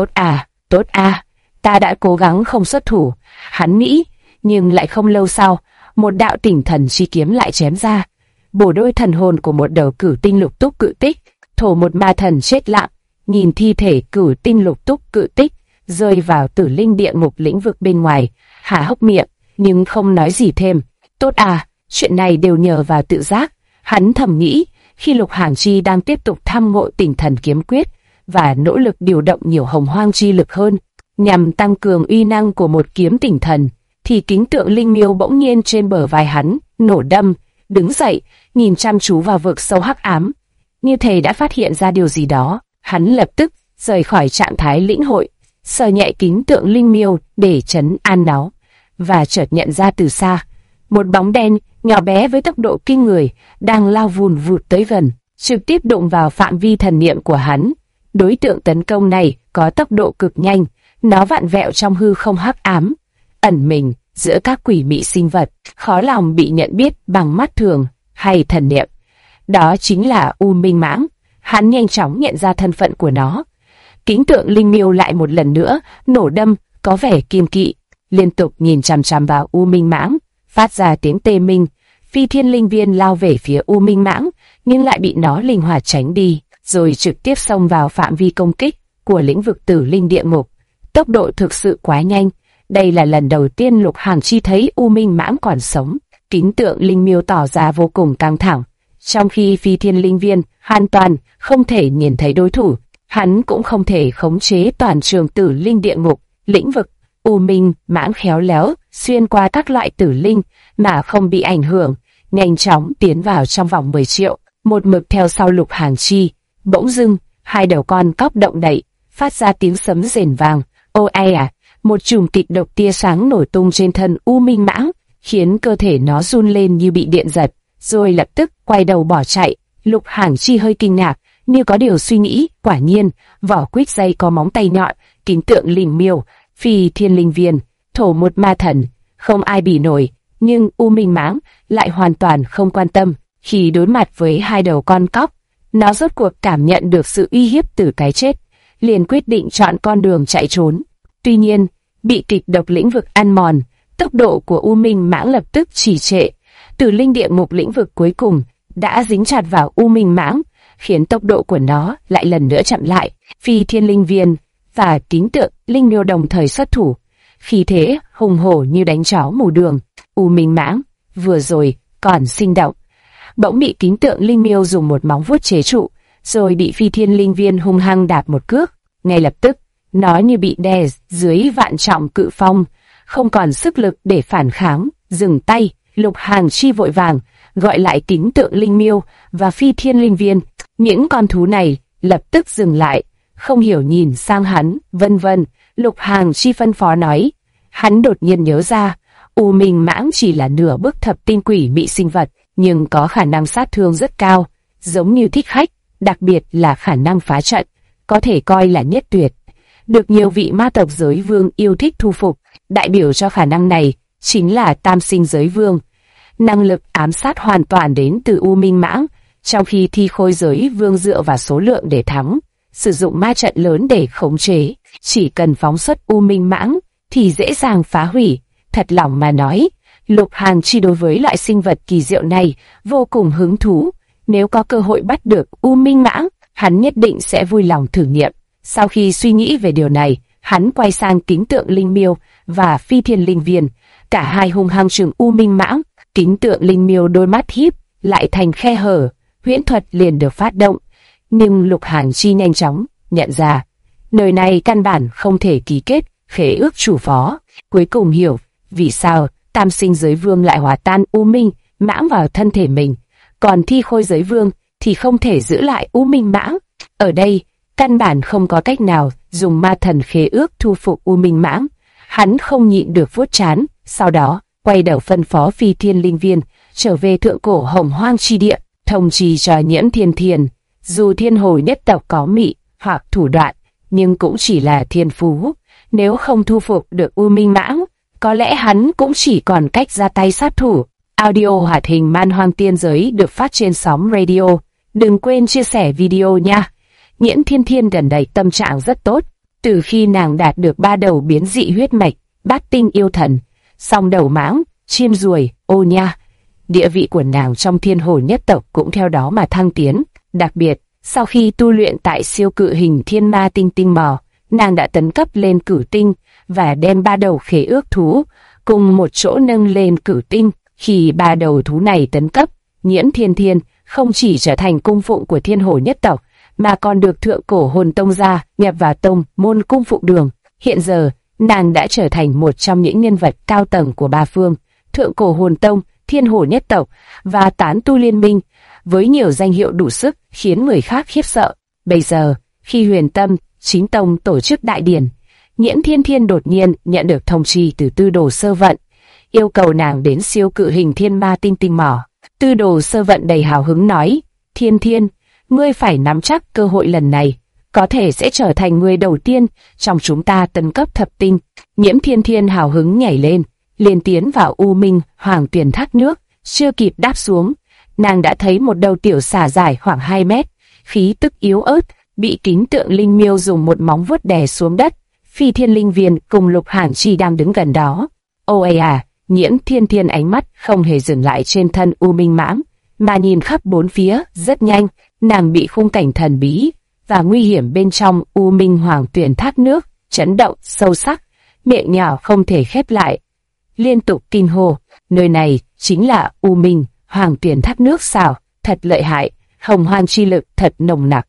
Tốt à, ta đã cố gắng không xuất thủ, hắn nghĩ, nhưng lại không lâu sau, một đạo tỉnh thần chi kiếm lại chém ra, bổ đôi thần hồn của một đầu cửu tinh lục túc cự tích. Thổ Một Ma Thần chết lặng, nhìn thi thể cửu tinh lục túc cự tích rơi vào tử linh địa ngục lĩnh vực bên ngoài, há hốc miệng, nhưng không nói gì thêm. Tốt à, chuyện này đều nhờ vào tự giác, hắn thầm nghĩ, khi Lục Hàng Chi đang tiếp tục tham ngộ tỉnh thần kiếm quyết và nỗ lực điều động nhiều hồng hoang chi lực hơn, nhằm tăng cường uy năng của một kiếm tỉnh thần, thì kính tượng linh miêu bỗng nhiên trên bờ vai hắn nổ đâm, đứng dậy, nhìn chăm chú vào vực sâu hắc ám, như thể đã phát hiện ra điều gì đó. Hắn lập tức rời khỏi trạng thái lĩnh hội, sờ nhẹ kính tượng linh miêu để trấn an nó, và chợt nhận ra từ xa, một bóng đen nhỏ bé với tốc độ kinh người đang lao vùn vụt tới gần, trực tiếp đụng vào phạm vi thần niệm của hắn. Đối tượng tấn công này có tốc độ cực nhanh, nó vặn vẹo trong hư không hắc ám, ẩn mình giữa các quỷ mị sinh vật, khó lòng bị nhận biết bằng mắt thường hay thần niệm. Đó chính là U Minh Mãng. Hắn nhanh chóng nhận ra thân phận của nó. Kính tượng linh miêu lại một lần nữa nổ đâm, có vẻ kiêng kỵ, liên tục nhìn chằm chằm vào U Minh Mãng, phát ra tiếng tê minh. Phi Thiên Linh Viên lao về phía U Minh Mãng, nhưng lại bị nó linh hoạt tránh đi, rồi trực tiếp xông vào phạm vi công kích của lĩnh vực tử linh địa ngục. Tốc độ thực sự quá nhanh. Đây là lần đầu tiên Lục Hàng Chi thấy U Minh Mãng còn sống. Kính tượng linh miêu tỏ ra vô cùng căng thẳng, trong khi Phi Thiên Linh Viên hoàn toàn không thể nhìn thấy đối thủ. Hắn cũng không thể khống chế toàn trường tử linh địa ngục lĩnh vực. U Minh Mãng khéo léo xuyên qua các loại tử linh mà không bị ảnh hưởng, nhanh chóng tiến vào trong vòng 10 triệu, một mực theo sau Lục Hàng Chi. Bỗng dưng, hai đầu con cóc động đậy, phát ra tiếng sấm rền vang. Ô ai à, một chùm kịch độc tia sáng nổi tung trên thân U Minh Mãng, khiến cơ thể nó run lên như bị điện giật, rồi lập tức quay đầu bỏ chạy. Lục Hàng Chi hơi kinh ngạc, như có điều suy nghĩ. Quả nhiên, vỏ quýt dây có móng tay nhọn, kính tượng linh miêu, Phi Thiên Linh Viên, Thổ Một Ma Thần, không ai bì nổi. Nhưng U Minh Mãng lại hoàn toàn không quan tâm. Khi đối mặt với hai đầu con cóc, nó rốt cuộc cảm nhận được sự uy hiếp từ cái chết, liền quyết định chọn con đường chạy trốn. Tuy nhiên, bị kịch độc lĩnh vực ăn mòn, tốc độ của U Minh Mãng lập tức trì trệ. Tử linh địa ngục lĩnh vực cuối cùng đã dính chặt vào U Minh Mãng, khiến tốc độ của nó lại lần nữa chậm lại. Phi Thiên Linh Viên và kính tượng linh miêu đồng thời xuất thủ, khí thế hùng hổ như đánh chó mù đường. U Minh Mãng vừa rồi còn sinh động, bỗng bị kính tượng linh miêu dùng một móng vuốt chế trụ, rồi bị Phi Thiên Linh Viên hung hăng đạp một cước. Ngay lập tức, nó như bị đè dưới vạn trọng cự phong, không còn sức lực để phản kháng. Dừng tay. Lục Hàng Chi vội vàng gọi lại kính tượng linh miêu và Phi Thiên Linh Viên. Những con thú này lập tức dừng lại, không hiểu nhìn sang hắn. Vân vân. Lục Hàng Chi phân phó nói, Hắn đột nhiên nhớ ra, U Minh Mãng chỉ là nửa bước thập tinh quỷ mị sinh vật, nhưng có khả năng sát thương rất cao, giống như thích khách, đặc biệt là khả năng phá trận, có thể coi là nhất tuyệt. Được nhiều vị ma tộc giới vương yêu thích thu phục, đại biểu cho khả năng này chính là tam sinh giới vương. Năng lực ám sát hoàn toàn đến từ U Minh Mãng, trong khi thi khôi giới vương dựa vào số lượng để thắng, sử dụng ma trận lớn để khống chế, chỉ cần phóng xuất U Minh Mãng thì dễ dàng phá hủy. Thật lòng mà nói, Lục Hàn Chi đối với loại sinh vật kỳ diệu này vô cùng hứng thú. Nếu có cơ hội bắt được U Minh Mãng, hắn nhất định sẽ vui lòng thử nghiệm. Sau khi suy nghĩ về điều này, hắn quay sang Kính Tượng Linh Miêu và Phi Thiên Linh Viên. Cả hai hung hăng trừng U Minh Mãng. Kính Tượng Linh Miêu đôi mắt híp lại thành khe hở, huyễn thuật liền được phát động. Nhưng Lục Hàn Chi nhanh chóng nhận ra, nơi này căn bản không thể ký kết khế ước chủ phó. Cuối cùng hiểu vì sao tam sinh giới vương lại hòa tan U Minh Mãng vào thân thể mình, còn thi khôi giới vương thì không thể giữ lại U Minh Mãng. Ở đây, căn bản không có cách nào dùng ma thần khế ước thu phục U Minh Mãng. Hắn không nhịn được vuốt trán, sau đó quay đầu phân phó Phi Thiên Linh Viên trở về thượng cổ Hồng Hoang chi địa, thông trì cho Nhiễm Thiên Thiên. Dù thiên hồi nhất tộc có mị hoặc thủ đoạn, nhưng cũng chỉ là thiên phú. Nếu không thu phục được U Minh Mãng, có lẽ hắn cũng chỉ còn cách ra tay sát thủ. Audio hoạt hình Man Hoang Tiên Giới được phát trên sóng radio. Đừng quên chia sẻ video nha. Nhiễm Thiên Thiên gần đây tâm trạng rất tốt. Từ khi nàng đạt được 3 đầu biến dị huyết mạch, bát tinh yêu thần, song đầu mãng, chim ruồi, ô nha, địa vị của nàng trong thiên hồ nhất tộc cũng theo đó mà thăng tiến. Đặc biệt, sau khi tu luyện tại siêu cự hình thiên ma tinh tinh mò, nàng đã tấn cấp lên cửu tinh và đem 3 đầu khế ước thú cùng một chỗ nâng lên cửu tinh. Khi 3 đầu thú này tấn cấp, Nhiễm Thiên Thiên không chỉ trở thành cung phụng của thiên hồ nhất tộc, mà còn được thượng cổ hồn tông gia nhập vào tông môn cung phụng đường. Hiện giờ, nàng đã trở thành một trong những nhân vật cao tầng của ba phương, thượng cổ hồn tông, thiên hồ nhất tộc và tán tu liên minh, với nhiều danh hiệu đủ sức khiến người khác khiếp sợ. Bây giờ, khi Huyền Tâm Chính Tông tổ chức đại điển, Nhiễm Thiên Thiên đột nhiên nhận được thông chi từ Tư Đồ Sơ Vận, yêu cầu nàng đến siêu cự hình thiên ma tinh tinh mỏ. Tư Đồ Sơ Vận đầy hào hứng nói, Thiên Thiên, ngươi phải nắm chắc cơ hội lần này, có thể sẽ trở thành người đầu tiên trong chúng ta tấn cấp thập tinh. Nhiễm Thiên Thiên hào hứng nhảy lên, liền tiến vào U Minh Hoàng Tuyền thác nước. Chưa kịp đáp xuống, nàng đã thấy một đầu tiểu xà dài khoảng 2 mét, khí tức yếu ớt, bị Kính Tượng Linh Miêu dùng một móng vuốt đè xuống đất. Phi Thiên Linh Viên cùng Lục Hàn Chi đang đứng gần đó. Ôi à, Nhiễm Thiên Thiên ánh mắt không hề dừng lại trên thân U Minh Mãng, mà nhìn khắp bốn phía. Rất nhanh, nàng bị khung cảnh thần bí và nguy hiểm bên trong U Minh Hoàng Tuyền thác nước chấn động sâu sắc, miệng nhỏ không thể khép lại, liên tục kinh hô, nơi này chính là U Minh Hoàng Tuyền thác nước sao? Thật lợi hại, hồng hoang chi lực thật nồng nặc.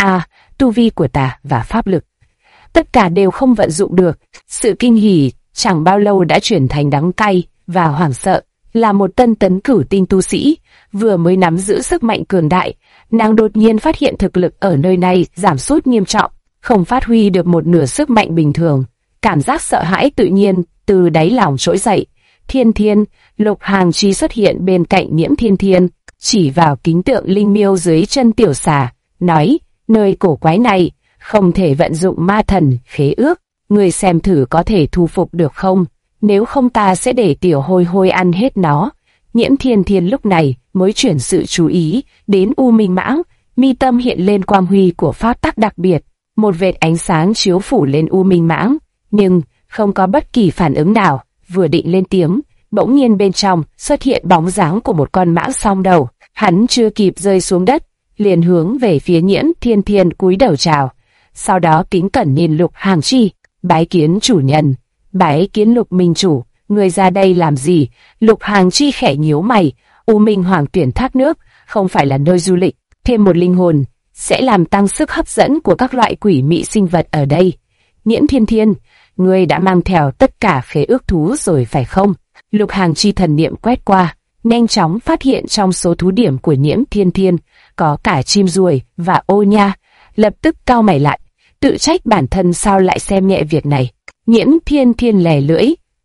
Tu vi của ta và pháp lực, tất cả đều không vận dụng được. Sự kinh hỉ chẳng bao lâu đã chuyển thành đắng cay và hoảng sợ. Là một tân tấn cửu tinh tu sĩ, vừa mới nắm giữ sức mạnh cường đại, nàng đột nhiên phát hiện thực lực ở nơi này giảm sút nghiêm trọng, không phát huy được một nửa sức mạnh bình thường. Cảm giác sợ hãi tự nhiên từ đáy lòng trỗi dậy. Thiên Thiên, Lục Hàn Chi xuất hiện bên cạnh Nhiễm Thiên Thiên, chỉ vào Kính Tượng Linh Miêu dưới chân tiểu xà, nói, nơi cổ quái này không thể vận dụng ma thần khế ước, người xem thử có thể thu phục được không? Nếu không ta sẽ để tiểu hôi hôi ăn hết nó. Nhiễm Thiên Thiên lúc này mới chuyển sự chú ý đến U Minh Mãng, mi tâm hiện lên quang huy của pháp tắc đặc biệt, một vệt ánh sáng chiếu phủ lên U Minh Mãng, nhưng không có bất kỳ phản ứng nào. Vừa định lên tiếng, bỗng nhiên bên trong xuất hiện bóng dáng của một con mãng song đầu. Hắn chưa kịp rơi xuống đất, liền hướng về phía Nhiễm Thiên Thiên cúi đầu chào, sau đó kính cẩn nhìn Lục Hàn Chi, bái kiến chủ nhân. Bái kiến Lục Minh chủ, người ra đây làm gì? Lục Hàn Chi khẽ nhíu mày. U Minh Hoàng Tuyển thác nước không phải là nơi du lịch, thêm một linh hồn sẽ làm tăng sức hấp dẫn của các loại quỷ mị sinh vật ở đây. Nhiễm Thiên Thiên, ngươi đã mang theo tất cả khế ước thú rồi phải không? Lục Hàn Chi thần niệm quét qua, nhanh chóng phát hiện trong số thú điểm của Nhiễm Thiên Thiên có cả chim ruồi và ô nha, lập tức cau mày lại, tự trách bản thân sao lại xem nhẹ việc này. Nhiễm Thiên Thiên lè lưỡi,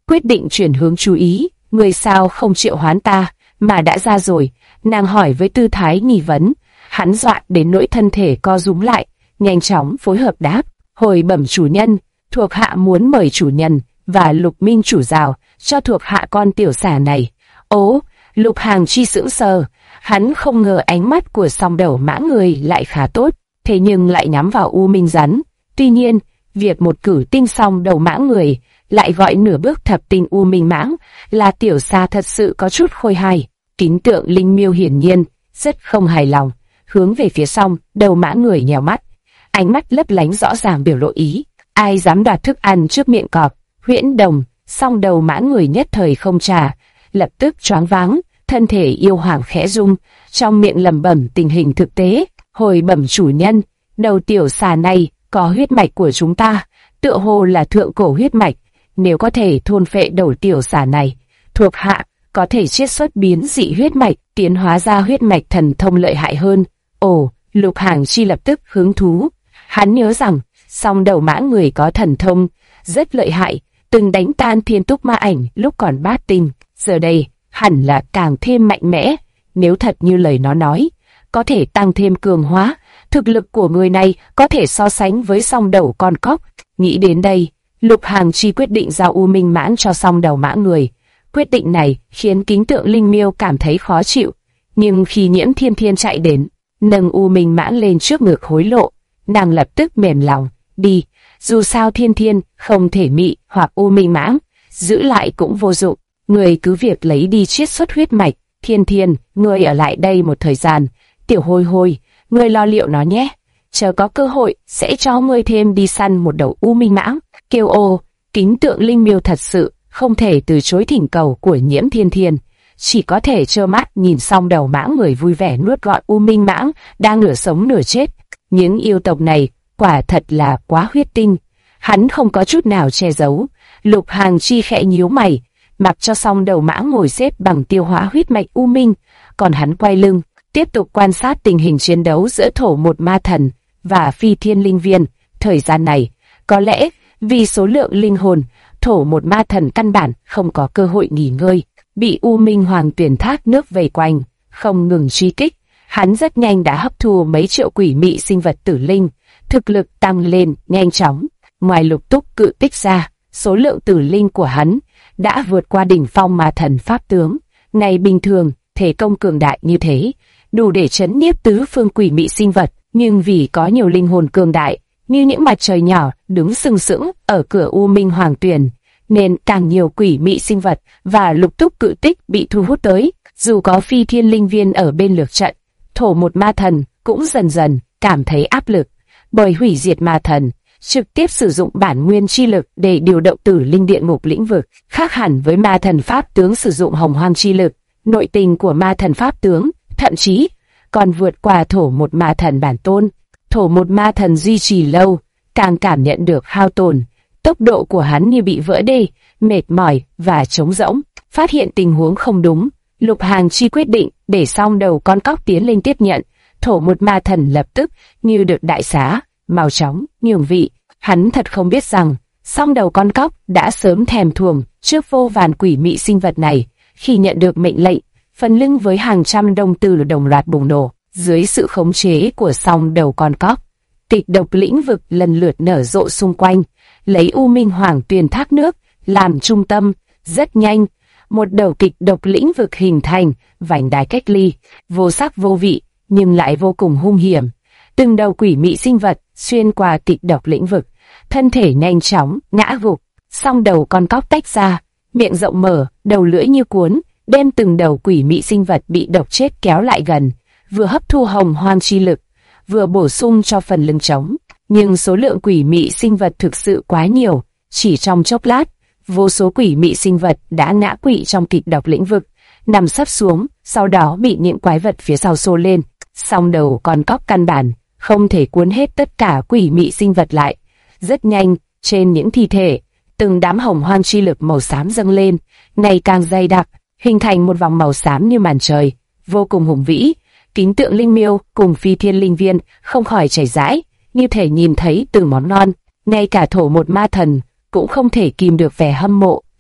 quyết định chuyển hướng chú ý. Người sao không triệu hoán ta, mà đã ra rồi? Nàng hỏi với tư thái nghi vấn. Hắn dọa đến nỗi thân thể co rúm lại, nhanh chóng phối hợp đáp. Hồi bẩm chủ nhân, thuộc hạ muốn mời chủ nhân và Lục Minh chủ rào cho thuộc hạ con tiểu xà này. Ố, Lục Hàng Chi sững sờ, hắn không ngờ ánh mắt của song đầu mã người lại khá tốt, thế nhưng lại nhắm vào U Minh rắn. Tuy nhiên, việc một cử tinh song đầu mã người lại gọi nửa bước thập tinh U Minh mãng là tiểu xà thật sự có chút khôi hài. Kính tượng linh miêu hiển nhiên rất không hài lòng, hướng về phía song đầu mã người nhèo mắt, ánh mắt lấp lánh rõ ràng biểu lộ ý. Ai dám đoạt thức ăn trước miệng cọp? Huyễn Đồng. Song đầu mã người nhất thời không trả, lập tức choáng váng, thân thể yêu hoàng khẽ rung, trong miệng lẩm bẩm tình hình thực tế. Hồi bẩm chủ nhân, đầu tiểu xà này có huyết mạch của chúng ta, tựa hồ là thượng cổ huyết mạch. Nếu có thể thôn phệ đầu tiểu xà này, thuộc hạ có thể chiết xuất biến dị huyết mạch, tiến hóa ra huyết mạch thần thông lợi hại hơn. Ồ, Lục Hàng Chi lập tức hứng thú. Hắn nhớ rằng song đầu mã người có thần thông rất lợi hại, từng đánh tan thiên túc ma ảnh lúc còn bát tinh, giờ đây hẳn là càng thêm mạnh mẽ. Nếu thật như lời nó nói, có thể tăng thêm cường hóa, thực lực của người này có thể so sánh với song đầu con cóc. Nghĩ đến đây, Lục Hàng Chi quyết định giao U Minh mãn cho song đầu mã người. Quyết định này khiến kính tượng linh miêu cảm thấy khó chịu, nhưng khi Nhiễm Thiên Thiên chạy đến, nâng U Minh mãn lên trước ngực hối lộ, nàng lập tức mềm lòng. Đi, dù sao Thiên Thiên không thể mị hoặc U Minh mãng, giữ lại cũng vô dụng. Người cứ việc lấy đi chiết xuất huyết mạch. Thiên Thiên, ngươi ở lại đây một thời gian. Tiểu Hôi Hôi, ngươi lo liệu nó nhé. Chờ có cơ hội sẽ cho ngươi thêm đi săn một đầu U Minh mãng. Kêu ô, kính tượng linh miêu thật sự không thể từ chối thỉnh cầu của Nhiễm Thiên Thiên, chỉ có thể trơ mắt nhìn song đầu mãng người vui vẻ nuốt gọn U Minh mãng đang nửa sống nửa chết. Những yêu tộc này quả thật là quá huyết tinh. Hắn không có chút nào che giấu. Lục Hàng Chi khẽ nhíu mày, mặc cho song đầu mãng ngồi xếp bằng tiêu hóa huyết mạch U Minh, còn hắn quay lưng, tiếp tục quan sát tình hình chiến đấu giữa thổ một ma thần và phi thiên linh viên. Thời gian này, có lẽ vì số lượng linh hồn, thổ một ma thần căn bản không có cơ hội nghỉ ngơi, bị U Minh Hoàng Tuyển thác nước vây quanh, không ngừng truy kích. Hắn rất nhanh đã hấp thu mấy triệu quỷ mị sinh vật tử linh, thực lực tăng lên nhanh chóng. Ngoài Lục Túc cự tích ra, số lượng tử linh của hắn đã vượt qua đỉnh phong ma thần pháp tướng. Ngày bình thường, thể công cường đại như thế, đủ để chấn nhiếp tứ phương quỷ mị sinh vật, nhưng vì có nhiều linh hồn cường đại, như những mặt trời nhỏ đứng sừng sững ở cửa U Minh Hoàng Tuyển, nên càng nhiều quỷ mị sinh vật và Lục Túc cự tích bị thu hút tới. Dù có phi thiên linh viên ở bên lược trận, thổ một ma thần cũng dần dần cảm thấy áp lực, bởi hủy diệt ma thần trực tiếp sử dụng bản nguyên chi lực để điều động tử linh địa ngục lĩnh vực, khác hẳn với ma thần pháp tướng sử dụng hồng hoang chi lực. Nội tình của ma thần pháp tướng thậm chí còn vượt qua thổ một ma thần bản tôn. Thổ một ma thần duy trì lâu, càng cảm nhận được hao tổn, tốc độ của hắn như bị vỡ đê, mệt mỏi và trống rỗng. Phát hiện tình huống không đúng, Lục Hàng Chi quyết định để song đầu con cóc tiến lên tiếp nhận. Thổ một ma thần lập tức như được đại xá, mau chóng nhường vị. Hắn thật không biết rằng song đầu con cóc đã sớm thèm thuồng trước vô vàn quỷ mị sinh vật này. Khi nhận được mệnh lệnh, phần lưng với hàng trăm đồng tử đồng loạt bùng nổ. Dưới sự khống chế của song đầu con cóc, kịch độc lĩnh vực lần lượt nở rộ xung quanh, lấy U Minh Hoàng Tuyền thác nước làm trung tâm. Rất nhanh, một đầu kịch độc lĩnh vực hình thành, vành đai cách ly, vô sắc vô vị nhưng lại vô cùng hung hiểm. Từng đầu quỷ mị sinh vật xuyên qua kịch độc lĩnh vực, thân thể nhanh chóng ngã gục. Song đầu con cóc tách ra, miệng rộng mở, đầu lưỡi như cuốn, đem từng đầu quỷ mị sinh vật bị độc chết kéo lại gần, vừa hấp thu hồng hoang chi lực, vừa bổ sung cho phần lưng trống. Nhưng số lượng quỷ mị sinh vật thực sự quá nhiều, chỉ trong chốc lát, vô số quỷ mị sinh vật đã ngã quỵ trong kịch độc lĩnh vực, nằm sấp xuống, sau đó bị những quái vật phía sau xô lên. Song đầu con cóc căn bản không thể cuốn hết tất cả quỷ mị sinh vật lại. Rất nhanh, trên những thi thể, từng đám hồng hoang chi lực màu xám dâng lên, ngày càng dày đặc, hình thành một vòng màu xám như màn trời, vô cùng hùng vĩ. Kính tượng linh miêu cùng phi thiên linh viên không khỏi chảy rãi, như thể nhìn thấy từng món ngon. Ngay cả thổ một ma thần cũng không thể kìm được vẻ hâm mộ.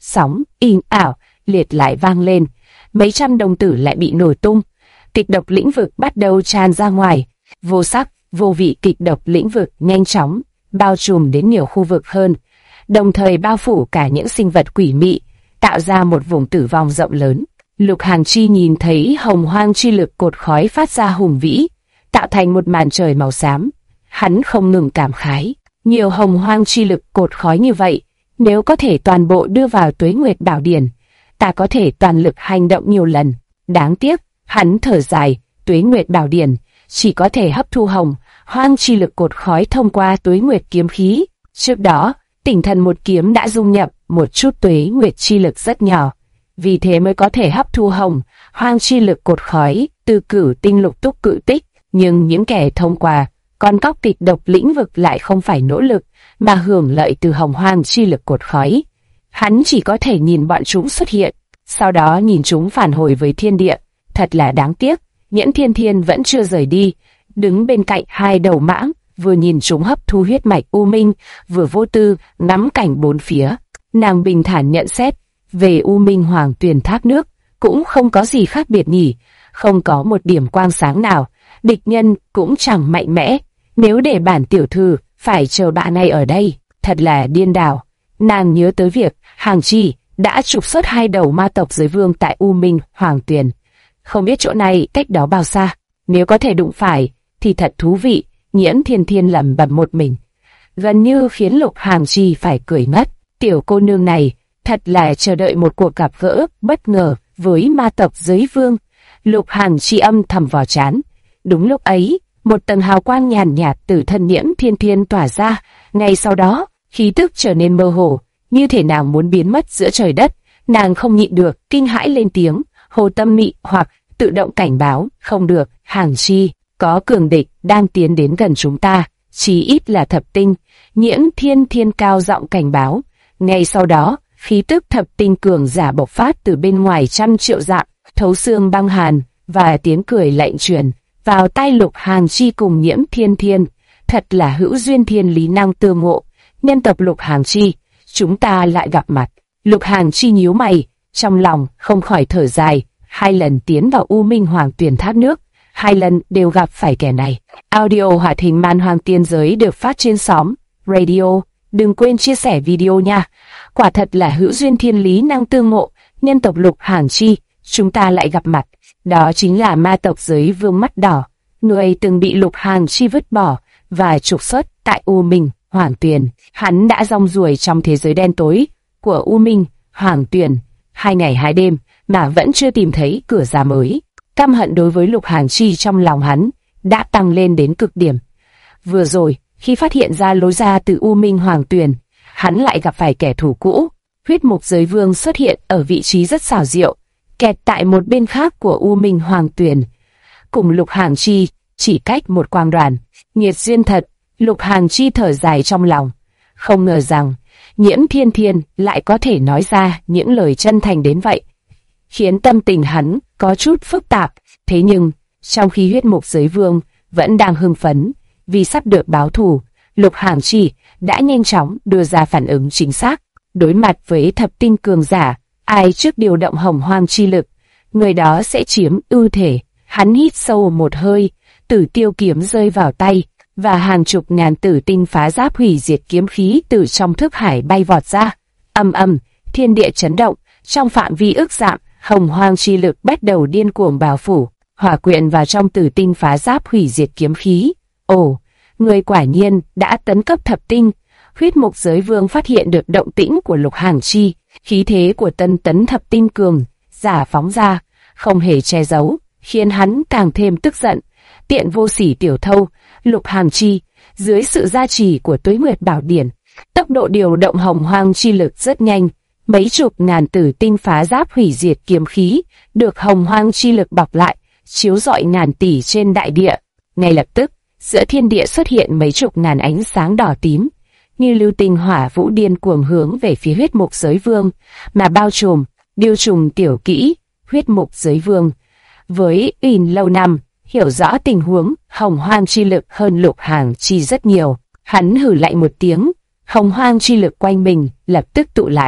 sóng in ảo liệt lại vang lên, mấy trăm đồng tử lại bị nổ tung. Kịch độc lĩnh vực bắt đầu tràn ra ngoài, vô sắc, vô vị kịch độc lĩnh vực nhanh chóng bao trùm đến nhiều khu vực hơn, đồng thời bao phủ cả những sinh vật quỷ mị, tạo ra một vùng tử vong rộng lớn. Lục Hàn Chi nhìn thấy hồng hoang chi lực cột khói phát ra hùng vĩ, tạo thành một màn trời màu xám. Hắn không ngừng cảm khái, nhiều hồng hoang chi lực cột khói như vậy, nếu có thể toàn bộ đưa vào Tuế Nguyệt Bảo Điển, ta có thể toàn lực hành động nhiều lần. Đáng tiếc, hắn thở dài, Tuế Nguyệt Bảo Điển chỉ có thể hấp thu hồng hoang chi lực cột khói thông qua Tuế Nguyệt kiếm khí. Trước đó, Tỉnh Thần một kiếm đã dung nhập một chút Tuế Nguyệt chi lực rất nhỏ, vì thế mới có thể hấp thu hồng hoang chi lực cột khói từ Cửu Tinh Lục Túc Cự Tích. Nhưng những kẻ thông qua con cóc kịch độc lĩnh vực lại không phải nỗ lực mà hưởng lợi từ hồng hoang chi lực cột khói. Hắn chỉ có thể nhìn bọn chúng xuất hiện, sau đó nhìn chúng phản hồi với thiên địa. Thật là đáng tiếc, Nhiễm Thiên Thiên vẫn chưa rời đi, đứng bên cạnh hai đầu mãng, vừa nhìn chúng hấp thu huyết mạch U Minh, vừa vô tư ngắm cảnh bốn phía. Nàng bình thản nhận xét, về U Minh Hoàng Tuyền thác nước cũng không có gì khác biệt nhỉ, không có một điểm quang sáng nào, địch nhân cũng chẳng mạnh mẽ. Nếu để bản tiểu thư phải chờ bạn này ở đây, thật là điên đảo. Nàng nhớ tới việc Hàng Chi đã trục xuất hai đầu ma tộc giới vương tại U Minh Hoàng Tuyền, không biết chỗ này cách đó bao xa. Nếu có thể đụng phải thì thật thú vị. Nhiễm Thiên Thiên lẩm bẩm một mình, gần như khiến Lục Hàng Chi phải cười mất. Tiểu cô nương này thật là chờ đợi một cuộc gặp gỡ bất ngờ với ma tộc giới vương. Lục Hàng Chi âm thầm vào trán. Đúng lúc ấy, một tầng hào quang nhàn nhạt từ thân Nhiễm Thiên Thiên tỏa ra. Ngay sau đó, khí tức trở nên mơ hồ, như thể nàng muốn biến mất giữa trời đất. Nàng không nhịn được, kinh hãi lên tiếng, Hồ Tâm Mị hoặc tự động cảnh báo, không được, Hàng Chi, có cường địch đang tiến đến gần chúng ta, chí ít là thập tinh. Nhiễm Thiên Thiên cao giọng cảnh báo. Ngay sau đó, khí tức thập tinh cường giả bộc phát từ bên ngoài trăm triệu dặm, thấu xương băng hàn, và tiếng cười lạnh truyền vào tai Lục Hàn Chi cùng Nhiễm Thiên Thiên. Thật là hữu duyên thiên lý năng tương ngộ, nhân tộc Lục Hàn Chi, chúng ta lại gặp mặt. Lục Hàn Chi nhíu mày, trong lòng không khỏi thở dài. Hai lần tiến vào U Minh Hoàng Tuyền thác nước, hai lần đều gặp phải kẻ này. Audio hoạt hình Man Hoang Tiên Giới được phát trên xóm Radio. Đừng quên chia sẻ video nha. Quả thật là hữu duyên thiên lý năng tương ngộ, nhân tộc Lục Hàn Chi, chúng ta lại gặp mặt. Đó chính là ma tộc giới vương mắt đỏ, người từng bị Lục Hàn Chi vứt bỏ và trục xuất tại U Minh Hoàng Tuyền. Hắn đã rong ruổi trong thế giới đen tối của U Minh Hoàng Tuyền 2 ngày 2 đêm mà vẫn chưa tìm thấy cửa ra mới. Căm hận đối với Lục Hàn Chi trong lòng hắn đã tăng lên đến cực điểm. Vừa rồi, khi phát hiện ra lối ra từ U Minh Hoàng Tuyền, hắn lại gặp phải kẻ thù cũ. Huyết Mục Giới Vương xuất hiện ở vị trí rất xảo diệu, kẹt tại một bên khác của U Minh Hoàng Tuyền, cùng Lục Hàn Chi chỉ cách một quang đoàn. Nghiệt duyên thật, Lục Hàn Chi thở dài trong lòng, không ngờ rằng Nhiễm Thiên Thiên lại có thể nói ra những lời chân thành đến vậy, khiến tâm tình hắn có chút phức tạp. Thế nhưng, trong khi Huyết Mục Giới Vương vẫn đang hưng phấn vì sắp được báo thù, Lục Hàn Chi đã nhanh chóng đưa ra phản ứng chính xác. Đối mặt với thập tinh cường giả, ai trước điều động hồng hoang chi lực, người đó sẽ chiếm ưu thể. Hắn hít sâu một hơi, Tử Tiêu kiếm rơi vào tay, và hàng chục ngàn tử tinh phá giáp hủy diệt kiếm khí từ trong thức hải bay vọt ra. Ầm ầm, thiên địa chấn động, trong phạm vi ức dặm, hồng hoang chi lực bắt đầu điên cuồng bao phủ, hỏa quyện vào trong tử tinh phá giáp hủy diệt kiếm khí. Ồ, người quả nhiên đã tấn cấp thập tinh. Huyết Mục Giới Vương phát hiện được động tĩnh của Lục Hàn Chi, khí thế của tân tấn thập tinh cường giả phóng ra, không hề che giấu, khiến hắn càng thêm tức giận. Tiện vô sỉ tiểu thâu, Lục Hàn Chi, dưới sự gia trì của Tuế Nguyệt Bảo Điển, tốc độ điều động hồng hoang chi lực rất nhanh. Mấy chục ngàn tử tinh phá giáp hủy diệt kiếm khí được hồng hoang chi lực bọc lại, chiếu rọi ngàn tỷ trên đại địa. Ngay lập tức, giữa thiên địa xuất hiện mấy chục ngàn ánh sáng đỏ tím, như lưu tinh hỏa vũ điên cuồng hướng về phía Huyết Mục Giới Vương mà bao trùm. Điêu trùng tiểu kỹ, Huyết Mục Giới Vương với in lâu năm, hiểu rõ tình huống hồng hoang chi lực hơn Lục Hàn Chi rất nhiều. Hắn hử lạnh một tiếng, hồng hoang chi lực quanh mình lập tức tụ lại,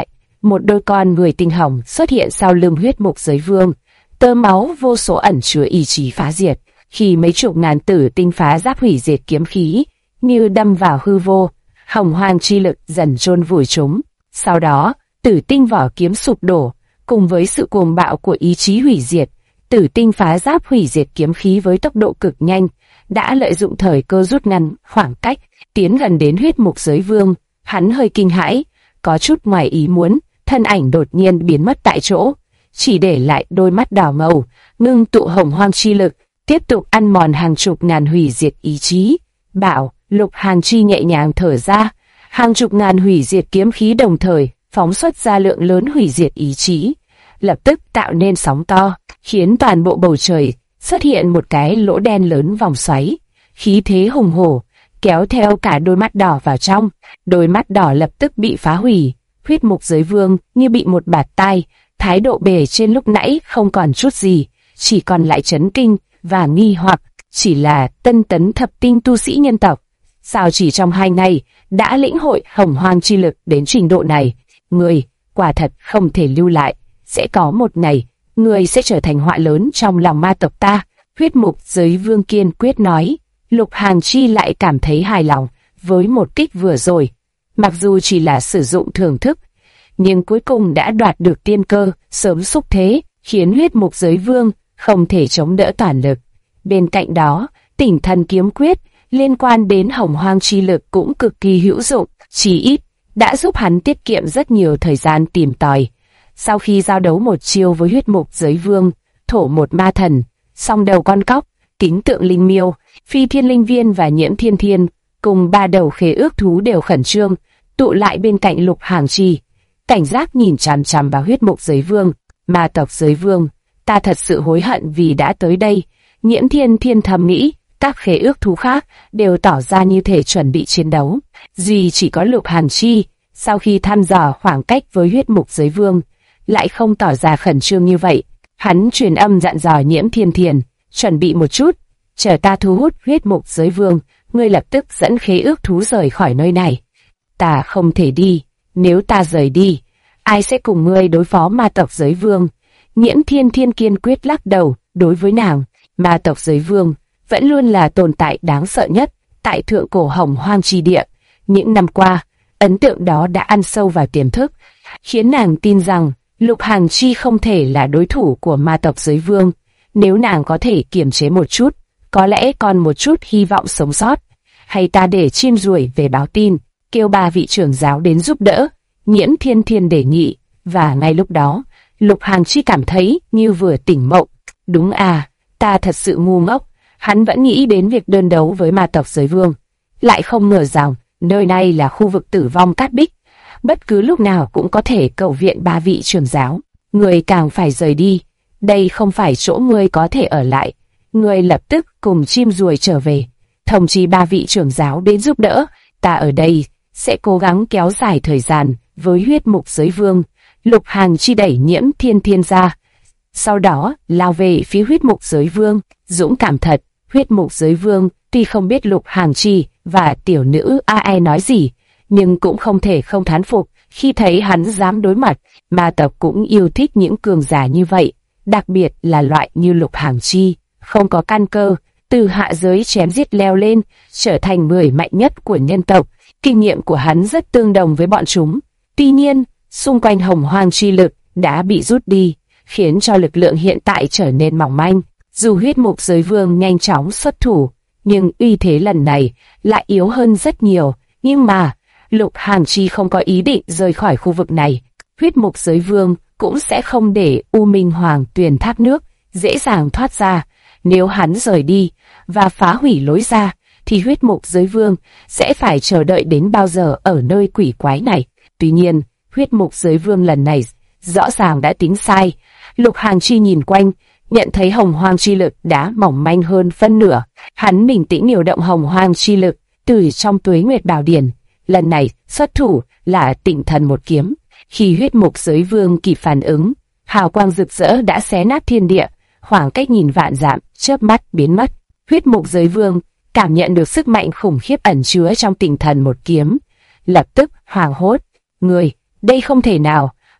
một đôi con người tinh hồng xuất hiện sau lưng huyết mục giới vương, tơ máu vô số ẩn chứa ý chí phá diệt. Khi mấy chục ngàn tử tinh phá giáp hủy diệt kiếm khí như đâm vào hư vô, hồng hoang chi lực dần chôn vùi chúng. Sau đó, tử tinh vỏ kiếm sụp đổ, cùng với sự cuồng bạo của ý chí hủy diệt, tử tinh phá giáp hủy diệt kiếm khí với tốc độ cực nhanh, đã lợi dụng thời cơ rút ngắn khoảng cách, tiến gần đến huyết mục giới vương. Hắn hơi kinh hãi, có chút ngoài ý muốn, thân ảnh đột nhiên biến mất tại chỗ, chỉ để lại đôi mắt đỏ ngầu, ngưng tụ hồng hoang chi lực, tiếp tục ăn mòn hàng chục ngàn hủy diệt ý chí. Bảo, Lục Hàn Chi nhẹ nhàng thở ra, hàng chục ngàn hủy diệt kiếm khí đồng thời phóng xuất ra lượng lớn hủy diệt ý chí, lập tức tạo nên sóng to, khiến toàn bộ bầu trời xuất hiện một cái lỗ đen lớn vòng xoáy, khí thế hùng hổ, kéo theo cả đôi mắt đỏ vào trong. Đôi mắt đỏ lập tức bị phá hủy, huyết mục giới vương như bị một bạt tai, thái độ bề trên lúc nãy không còn chút gì, chỉ còn lại chấn kinh và nghi hoặc. Chỉ là tân tấn thập tinh tu sĩ nhân tộc, sao chỉ trong 2 ngày đã lĩnh hội hồng hoang chi lực đến trình độ này? Người quả thật không thể lưu lại, sẽ có một ngày người sẽ trở thành họa lớn trong lòng ma tộc ta. Huyết mục giới vương kiên quyết nói. Lục Hàn Chi lại cảm thấy hài lòng với một kích vừa rồi, mặc dù chỉ là sử dụng thưởng thức, nhưng cuối cùng đã đoạt được tiên cơ, sớm xúc thế, khiến huyết mục giới vương không thể chống đỡ toàn lực. Bên cạnh đó, Tỉnh Thần kiếm quyết liên quan đến hồng hoang chi lực cũng cực kỳ hữu dụng, chỉ ít đã giúp hắn tiết kiệm rất nhiều thời gian tìm tòi. Sau khi giao đấu một chiêu với huyết mục giới vương, thổ một ma thần, song đầu con cóc, kính tượng linh miêu, phi thiên linh viên và nhiễm thiên thiên, cùng 3 đầu khế ước thú đều khẩn trương tụ lại bên cạnh Lục Hàn Chi, cảnh giác nhìn chằm chằm vào huyết mục giới vương. Ma tộc giới vương, ta thật sự hối hận vì đã tới đây. Nhiễm thiên thiên thầm nghĩ. Các khế ước thú khác đều tỏ ra như thể chuẩn bị chiến đấu, duy chỉ có Lục Hàn Chi, sau khi thăm dò khoảng cách với huyết mục giới vương, lại không tỏ ra khẩn trương như vậy. Hắn truyền âm dặn dò nhiễm thiên thiên, chuẩn bị một chút, chờ ta thu hút huyết mục giới vương, ngươi lập tức dẫn khế ước thú rời khỏi nơi này. Ta không thể đi, nếu ta rời đi, ai sẽ cùng ngươi đối phó ma tộc giới vương? Nhiễm thiên thiên kiên quyết lắc đầu. Đối với nàng, ma tộc giới vương vẫn luôn là tồn tại đáng sợ nhất tại thượng cổ hồng hoang chi địa. Những năm qua, ấn tượng đó đã ăn sâu vào tiềm thức, khiến nàng tin rằng Lục Hàn Chi không thể là đối thủ của ma tộc giới vương. Nếu nàng có thể kiềm chế một chút, có lẽ còn một chút hy vọng sống sót. Hay ta để chim ruồi về báo tin, kêu 3 vị trưởng giáo đến giúp đỡ, nhiễm thiên thiên đề nghị. Và ngay lúc đó, Lục Hàn Chi cảm thấy như vừa tỉnh mộng. Đúng à, ta thật sự ngu ngốc. Hắn vẫn nghĩ đến việc đơn đấu với ma tộc giới vương, lại không ngờ rằng nơi này là khu vực tử vong cát bích, bất cứ lúc nào cũng có thể cầu viện 3 vị trưởng giáo. Người càng phải rời đi, đây không phải chỗ ngươi có thể ở lại. Ngươi lập tức cùng chim ruồi trở về, thông chi 3 vị trưởng giáo đến giúp đỡ. Ta ở đây sẽ cố gắng kéo dài thời gian với huyết mục giới vương. Lục Hàn Chi đẩy nhiễm thiên thiên ra, sau đó lao về phía huyết mục giới vương. Dũng cảm thật. Huyết mục giới vương tuy không biết Lục Hàn Chi và tiểu nữ AE nói gì, nhưng cũng không thể không thán phục khi thấy hắn dám đối mặt. Ma tộc cũng yêu thích những cường giả như vậy, đặc biệt là loại như Lục Hàn Chi, không có căn cơ, từ hạ giới chém giết leo lên, trở thành người mạnh nhất của nhân tộc. Kinh nghiệm của hắn rất tương đồng với bọn chúng. Tuy nhiên, xung quanh hồng hoang chi lực đã bị rút đi, khiến cho lực lượng hiện tại trở nên mỏng manh. Dù huyết mục giới vương nhanh chóng xuất thủ, nhưng uy thế lần này lại yếu hơn rất nhiều. Nhưng mà, Lục Hàn Chi không có ý định rời khỏi khu vực này. Huyết mục giới vương cũng sẽ không để U Minh Hoàng Tuyền thác nước dễ dàng thoát ra. Nếu hắn rời đi và phá hủy lối ra, thì huyết mục giới vương sẽ phải chờ đợi đến bao giờ ở nơi quỷ quái này. Tuy nhiên, huyết mục giới vương lần này rõ ràng đã tính sai. Lục Hàn Chi nhìn quanh, nhận thấy hồng hoang chi lực đã mỏng manh hơn phân nửa. Hắn bình tĩnh điều động hồng hoang chi lực từ trong Tuế Nguyệt Bảo Điển. Lần này xuất thủ là Tịnh Thần một kiếm. Khi huyết mục giới vương kịp phản ứng, hào quang rực rỡ đã xé nát thiên địa, khoảng cách nhìn vạn dặm chớp mắt biến mất. Huyết mục giới vương cảm nhận được sức mạnh khủng khiếp ẩn chứa trong Tịnh Thần một kiếm, lập tức hoảng hốt. Người, đây không thể nào.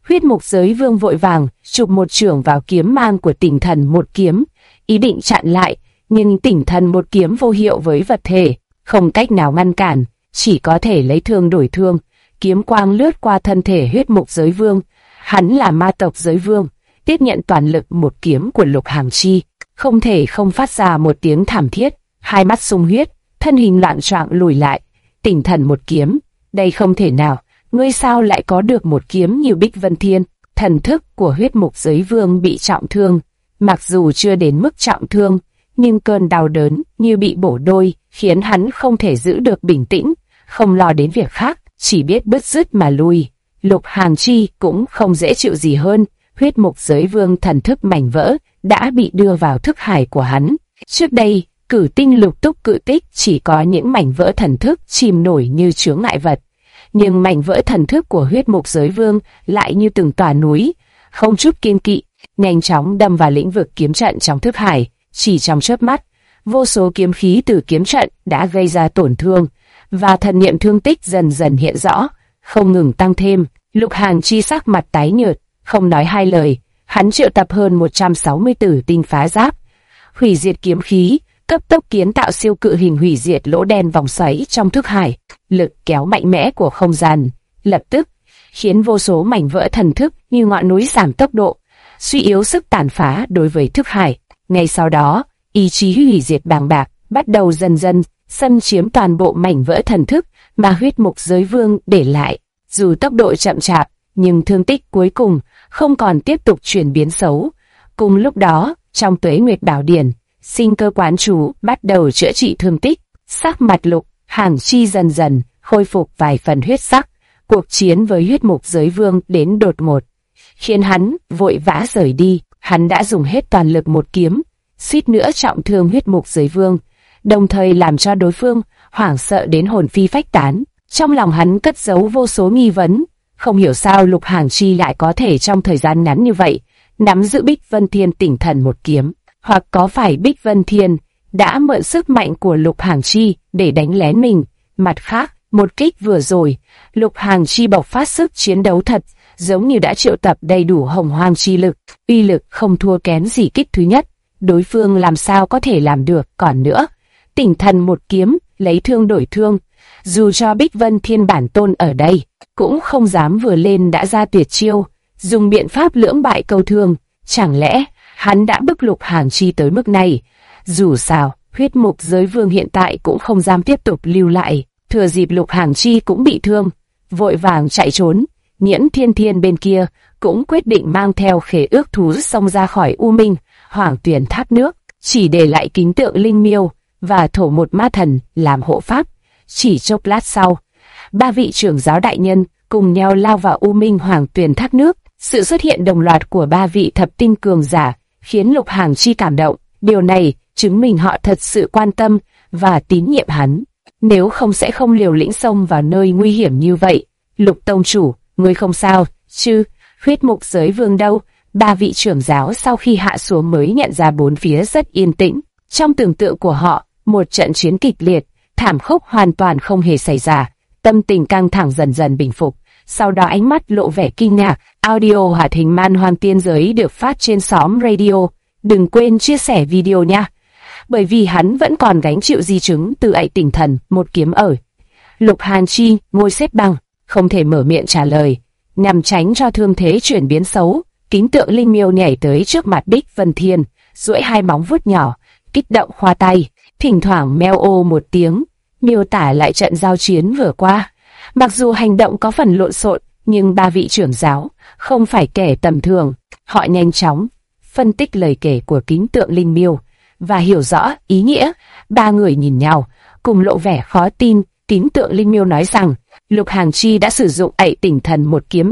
Huyết Mục Giới Vương vội vàng chụp một chưởng vào kiếm mang của Tỉnh Thần Một Kiếm, ý định chặn lại, nhưng Tỉnh Thần Một Kiếm vô hiệu với vật thể, không cách nào ngăn cản, chỉ có thể lấy thương đổi thương. Kiếm quang lướt qua thân thể Huyết Mục Giới Vương, hắn là ma tộc Giới Vương, tiếp nhận toàn lực một kiếm của Lục Hàng Chi, không thể không phát ra một tiếng thảm thiết, hai mắt sung huyết, thân hình loạn choạng lùi lại. Tỉnh Thần Một Kiếm, đây không thể nào, ngươi sao lại có được một kiếm như Bích Vân Thiên? Thần thức của Huyết Mục Giới Vương bị trọng thương, mặc dù chưa đến mức trọng thương, nhưng cơn đau đớn như bị bổ đôi, khiến hắn không thể giữ được bình tĩnh, không lo đến việc khác, chỉ biết bứt rứt mà lui. Lục Hàng Chi cũng không dễ chịu gì hơn, Huyết Mục Giới Vương thần thức mảnh vỡ đã bị đưa vào thức hải của hắn. Trước đây, Cử Tinh Lục Túc Cự Tích chỉ có những mảnh vỡ thần thức chìm nổi như chướng ngại vật, nhưng mảnh vỡ thần thức của Huyết Mục Giới Vương lại như từng tòa núi, không chút kiêng kỵ, nhanh chóng đâm vào lĩnh vực kiếm trận trong thức hải. Chỉ trong chớp mắt, vô số kiếm khí từ kiếm trận đã gây ra tổn thương, và thần niệm thương tích dần dần hiện rõ, không ngừng tăng thêm. Lục Hàng Chi sắc mặt tái nhợt, không nói hai lời, hắn triệu tập hơn 160 tử tinh phá giáp, hủy diệt kiếm khí, cấp tốc kiến tạo siêu cự hình hủy diệt lỗ đen vòng xoáy trong thức hải. Lực kéo mạnh mẽ của không gian lập tức khiến vô số mảnh vỡ thần thức như ngọn núi giảm tốc độ, suy yếu sức tàn phá đối với thức hải. Ngay sau đó, ý chí hủy diệt bàng bạc bắt đầu dần dần xâm chiếm toàn bộ mảnh vỡ thần thức mà Huyết Mục Giới Vương để lại. Dù tốc độ chậm chạp, nhưng thương tích cuối cùng không còn tiếp tục chuyển biến xấu. Cùng lúc đó, trong Tuế Nguyệt Bảo Điển, Sinh Cơ Quán Chú bắt đầu chữa trị thương tích. Sắc mặt Lục Hàng Chi dần dần khôi phục vài phần huyết sắc. Cuộc chiến với Huyết Mục Giới Vương đến đột ngột, khiến hắn vội vã rời đi. Hắn đã dùng hết toàn lực một kiếm, suýt nữa trọng thương Huyết Mục Giới Vương, đồng thời làm cho đối phương hoảng sợ đến hồn phi phách tán. Trong lòng hắn cất giấu vô số nghi vấn, không hiểu sao Lục Hàng Chi lại có thể trong thời gian ngắn như vậy nắm giữ Bích Vân Thiên Tỉnh Thần Một Kiếm, hoặc có phải Bích Vân Thiên đã mượn sức mạnh của Lục Hàng Chi để đánh lén mình. Mặt khác, một kích vừa rồi, Lục Hàng Chi bộc phát sức chiến đấu thật, giống như đã triệu tập đầy đủ hồng hoang chi lực, uy lực không thua kém gì kích thứ nhất. Đối phương làm sao có thể làm được? Còn nữa, Tỉnh Thần Một Kiếm lấy thương đổi thương, dù cho Bích Vân Thiên bản tôn ở đây, cũng không dám vừa lên đã ra tuyệt chiêu, dùng biện pháp lưỡng bại câu thương. Chẳng lẽ hắn đã bức Lục Hàng Chi tới mức này? Dù sao, Huyết Mục Giới Vương hiện tại cũng không dám tiếp tục lưu lại. Thừa dịp Lục Hàng Chi cũng bị thương, vội vàng chạy trốn. Nhiễn Thiên Thiên bên kia cũng quyết định mang theo khế ước thú xông ra khỏi U Minh Hoàng Tuyền Tháp nước, chỉ để lại Kính Tượng Linh Miêu và Thổ Một Ma Thần làm hộ pháp. Chỉ chốc lát sau, ba vị trưởng giáo đại nhân cùng nhau lao vào U Minh Hoàng Tuyền Thác nước. Sự xuất hiện đồng loạt của ba vị thập tinh cường giả khiến Lục Hàng Chi cảm động. Điều này chứng minh họ thật sự quan tâm và tín nhiệm hắn. Nếu không sẽ không liều lĩnh xông vào nơi nguy hiểm như vậy. Lục tông chủ, ngươi không sao chứ? Huyết Mục Giới Vương đâu? Ba vị trưởng giáo sau khi hạ xuống mới nhận ra bốn phía rất yên tĩnh. Trong tưởng tượng của họ, một trận chiến kịch liệt, thảm khốc hoàn toàn không hề xảy ra. Tâm tình căng thẳng dần dần bình phục. Sau đó ánh mắt lộ vẻ kinh ngạc. Audio hoạt hình Man Hoang Tiên Giới được phát trên xóm radio. Đừng quên chia sẻ video nha, bởi vì hắn vẫn còn gánh chịu di chứng từ ậy Tỉnh Thần Một Kiếm ở. Lục Hàng Chi ngồi xếp bằng, không thể mở miệng trả lời, nhằm tránh cho thương thế chuyển biến xấu. Kính Tượng Linh Miêu nhảy tới trước mặt Bích Vân Thiên, duỗi hai móng vuốt nhỏ, kích động khoa tay, thỉnh thoảng meo ô một tiếng, miêu tả lại trận giao chiến vừa qua. Mặc dù hành động có phần lộn xộn, nhưng ba vị trưởng giáo không phải kẻ tầm thường. Họ nhanh chóng phân tích lời kể của Kính Tượng Linh Miêu và hiểu rõ ý nghĩa. Ba người nhìn nhau, cùng lộ vẻ khó tin. Kính Tượng Linh Miêu nói rằng Lục Hàng Chi đã sử dụng ậy Tỉnh Thần Một Kiếm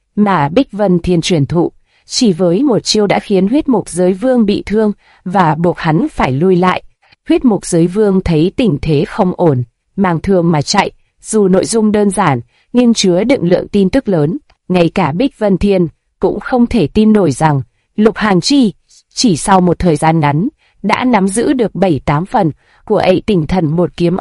mà Bích Vân Thiên truyền thụ, chỉ với một chiêu đã khiến Huyết Mục Giới Vương bị thương và buộc hắn phải lui lại. Huyết Mục Giới Vương thấy tình thế không ổn, mang thương mà chạy. Dù nội dung đơn giản, nhưng chứa đựng lượng tin tức lớn. Ngay cả Bích Vân Thiên cũng không thể tin nổi rằng Lục Hàng Chi chỉ sau một thời gian ngắn đã nắm giữ được 7-8 phần của ậy Tỉnh Thần Một Kiếm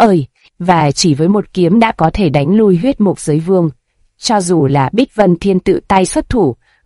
và chỉ với một kiếm đã có thể đánh lui Huyết Mục Giới Vương. Cho dù là Bích Vân Thiên tự tay xuất thủ,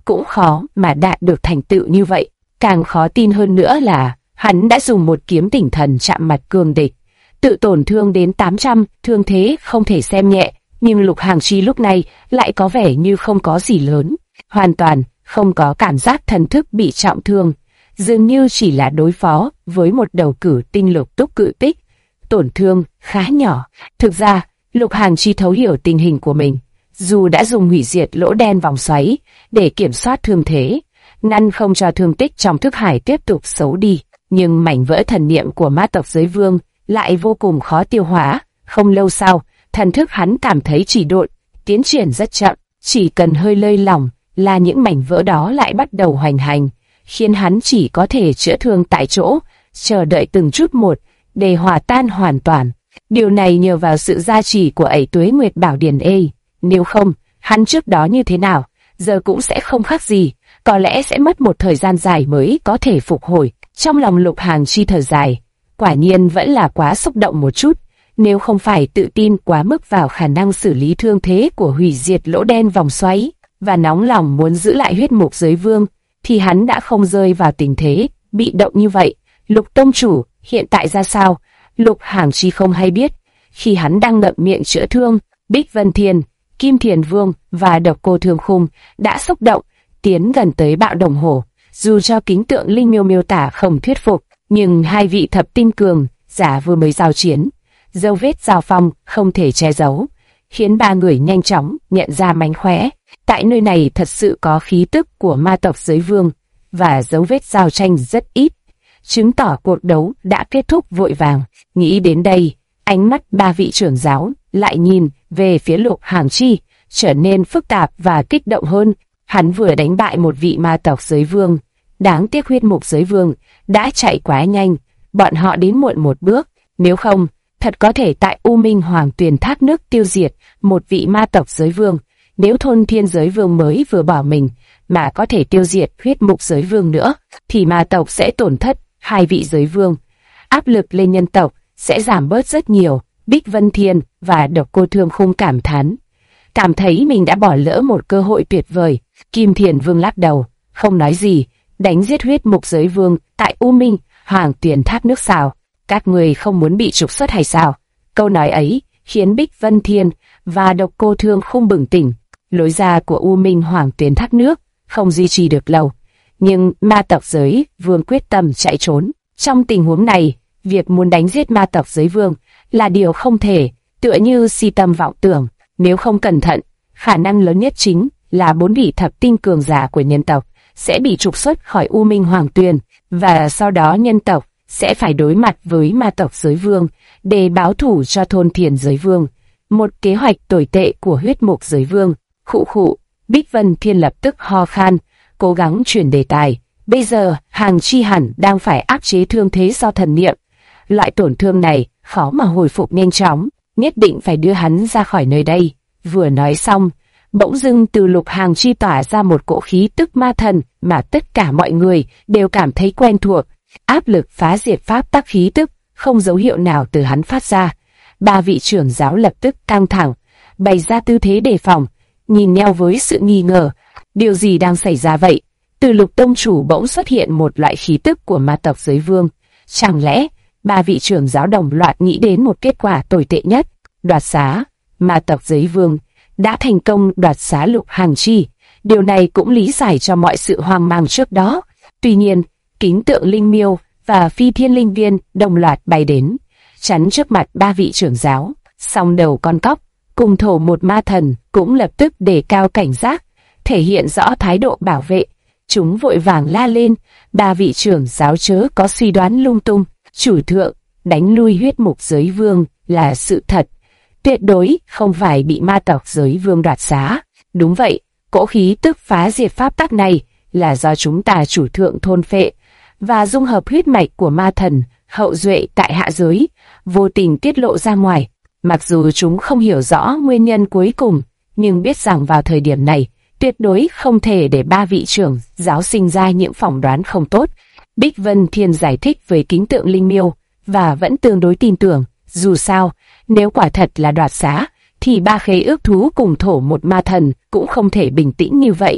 cũng khó mà đạt được thành tựu như vậy. Càng khó tin hơn nữa là hắn đã dùng một kiếm tỉnh thần chạm mặt cường địch, tự tổn thương đến 800, thương thế không thể xem nhẹ, nhưng Lục Hàng Chi lúc này lại có vẻ như không có gì lớn, hoàn toàn không có cảm giác thần thức bị trọng thương, dường như chỉ là đối phó với một đầu cử tinh lục túc cự tích, tổn thương khá nhỏ. Thực ra, Lục Hàng Chi thấu hiểu tình hình của mình, dù đã dùng hủy diệt lỗ đen vòng xoáy để kiểm soát thương thế, ngăn không cho thương tích trong thức hải tiếp tục xấu đi, nhưng mảnh vỡ thần niệm của ma tộc giới vương lại vô cùng khó tiêu hóa. Không lâu sau, thần thức hắn cảm thấy chỉ độn, tiến triển rất chậm, chỉ cần hơi lơi lỏng là những mảnh vỡ đó lại bắt đầu hoành hành, khiến hắn chỉ có thể chữa thương tại chỗ, chờ đợi từng chút một để hòa tan hoàn toàn. Điều này nhờ vào sự gia trì của ẩy Tuế Nguyệt Bảo Điển ê, nếu không, hắn trước đó như thế nào, giờ cũng sẽ không khác gì, có lẽ sẽ mất một thời gian dài mới có thể phục hồi. Trong lòng Lục Hàng Chi thở dài, quả nhiên vẫn là quá xúc động một chút, nếu không phải tự tin quá mức vào khả năng xử lý thương thế của hủy diệt lỗ đen vòng xoáy, và nóng lòng muốn giữ lại huyết mục giới vương, thì hắn đã không rơi vào tình thế bị động như vậy. Lục tông chủ hiện tại ra sao? Lục Hàng Chi không hay biết. Khi hắn đang ngậm miệng chữa thương, Bích Vân Thiên, Kim Thiền Vương và Độc Cô Thương Khung đã xúc động tiến gần tới Bạo Đồng Hồ. Dù cho kính tượng linh miêu miêu tả không thuyết phục, nhưng hai vị thập tinh cường giả vừa mới giao chiến, dấu vết giao phong không thể che giấu, khiến ba người nhanh chóng nhận ra mánh khóe. Tại nơi này thật sự có khí tức của ma tộc giới vương, và dấu vết giao tranh rất ít, chứng tỏ cuộc đấu đã kết thúc vội vàng. Nghĩ đến đây, ánh mắt ba vị trưởng giáo lại nhìn về phía Lục Hàng Chi, trở nên phức tạp và kích động hơn. Hắn vừa đánh bại một vị ma tộc giới vương, đáng tiếc huyết mục giới vương đã chạy quá nhanh, bọn họ đến muộn một bước, nếu không, thật có thể tại U Minh Hoàng Tuyền thác nước tiêu diệt một vị ma tộc giới vương. Nếu Thôn Thiên giới vương mới vừa bỏ mình mà có thể tiêu diệt huyết mục giới vương nữa, thì ma tộc sẽ tổn thất hai vị giới vương, áp lực lên nhân tộc sẽ giảm bớt rất nhiều. Bích Vân Thiên và Độc Cô Thương Khung cảm thán, cảm thấy mình đã bỏ lỡ một cơ hội tuyệt vời. Kim Thiền Vương lắc đầu, không nói gì. Đánh giết huyết mục giới vương tại U Minh Hoàng Tuyền thác nước sao? Các người không muốn bị trục xuất hay sao? Câu nói ấy khiến Bích Vân Thiên và Độc Cô Thương Khung bừng tỉnh. Lối ra của U Minh Hoàng Tuyền thác nước không duy trì được lâu, nhưng ma tộc giới vương quyết tâm chạy trốn. Trong tình huống này, việc muốn đánh giết ma tộc giới vương là điều không thể, tựa như si tâm vọng tưởng. Nếu không cẩn thận, khả năng lớn nhất chính là 4 vị thập tinh cường giả của nhân tộc sẽ bị trục xuất khỏi U Minh Hoàng Tuyền, và sau đó nhân tộc sẽ phải đối mặt với ma tộc giới vương để báo thù cho Thôn Thiên giới vương. Một kế hoạch tồi tệ của huyết mục giới vương. Khụ khụ, Bích Vân Thiên lập tức ho khan, cố gắng chuyển đề tài. Bây giờ, Hàng Chi hẳn đang phải áp chế thương thế do thần niệm. Loại tổn thương này khó mà hồi phục nhanh chóng, nhất định phải đưa hắn ra khỏi nơi đây. Vừa nói xong, bỗng dưng từ Lục Hàng Chi tỏa ra một cỗ khí tức ma thần mà tất cả mọi người đều cảm thấy quen thuộc. Áp lực phá diệt pháp tắc khí tức, không dấu hiệu nào từ hắn phát ra. Ba vị trưởng giáo lập tức căng thẳng, bày ra tư thế đề phòng, nhìn nhau với sự nghi ngờ. Điều gì đang xảy ra vậy? Từ Lục tông chủ bỗng xuất hiện một loại khí tức của ma tộc giới vương. Chẳng lẽ ba vị trưởng giáo đồng loạt nghĩ đến một kết quả tồi tệ nhất, đoạt xá? Ma tộc giới vương đã thành công đoạt xá Lục Hàng Chi. Điều này cũng lý giải cho mọi sự hoang mang trước đó. Tuy nhiên, kính tượng linh miêu và phi thiên linh viên đồng loạt bay đến, chắn trước mặt ba vị trưởng giáo. Song đầu con cóc cùng thổ một ma thần cũng lập tức đề cao cảnh giác, thể hiện rõ thái độ bảo vệ. Chúng vội vàng la lên, ba vị trưởng giáo chớ có suy đoán lung tung. Chủ thượng, đánh lui huyết mục giới vương là sự thật, tuyệt đối không phải bị ma tộc giới vương đoạt xá. Đúng vậy, cỗ khí tức phá diệt pháp tắc này là do chúng ta chủ thượng thôn phệ và dung hợp huyết mạch của ma thần hậu duệ tại hạ giới, vô tình tiết lộ ra ngoài. Mặc dù chúng không hiểu rõ nguyên nhân cuối cùng, nhưng biết rằng vào thời điểm này, tuyệt đối không thể để ba vị trưởng giáo sinh ra những phỏng đoán không tốt. Bích Vân Thiên giải thích với kính tượng linh miêu, và vẫn tương đối tin tưởng. Dù sao, nếu quả thật là đoạt xá, thì ba khế ước thú cùng thổ một ma thần cũng không thể bình tĩnh như vậy.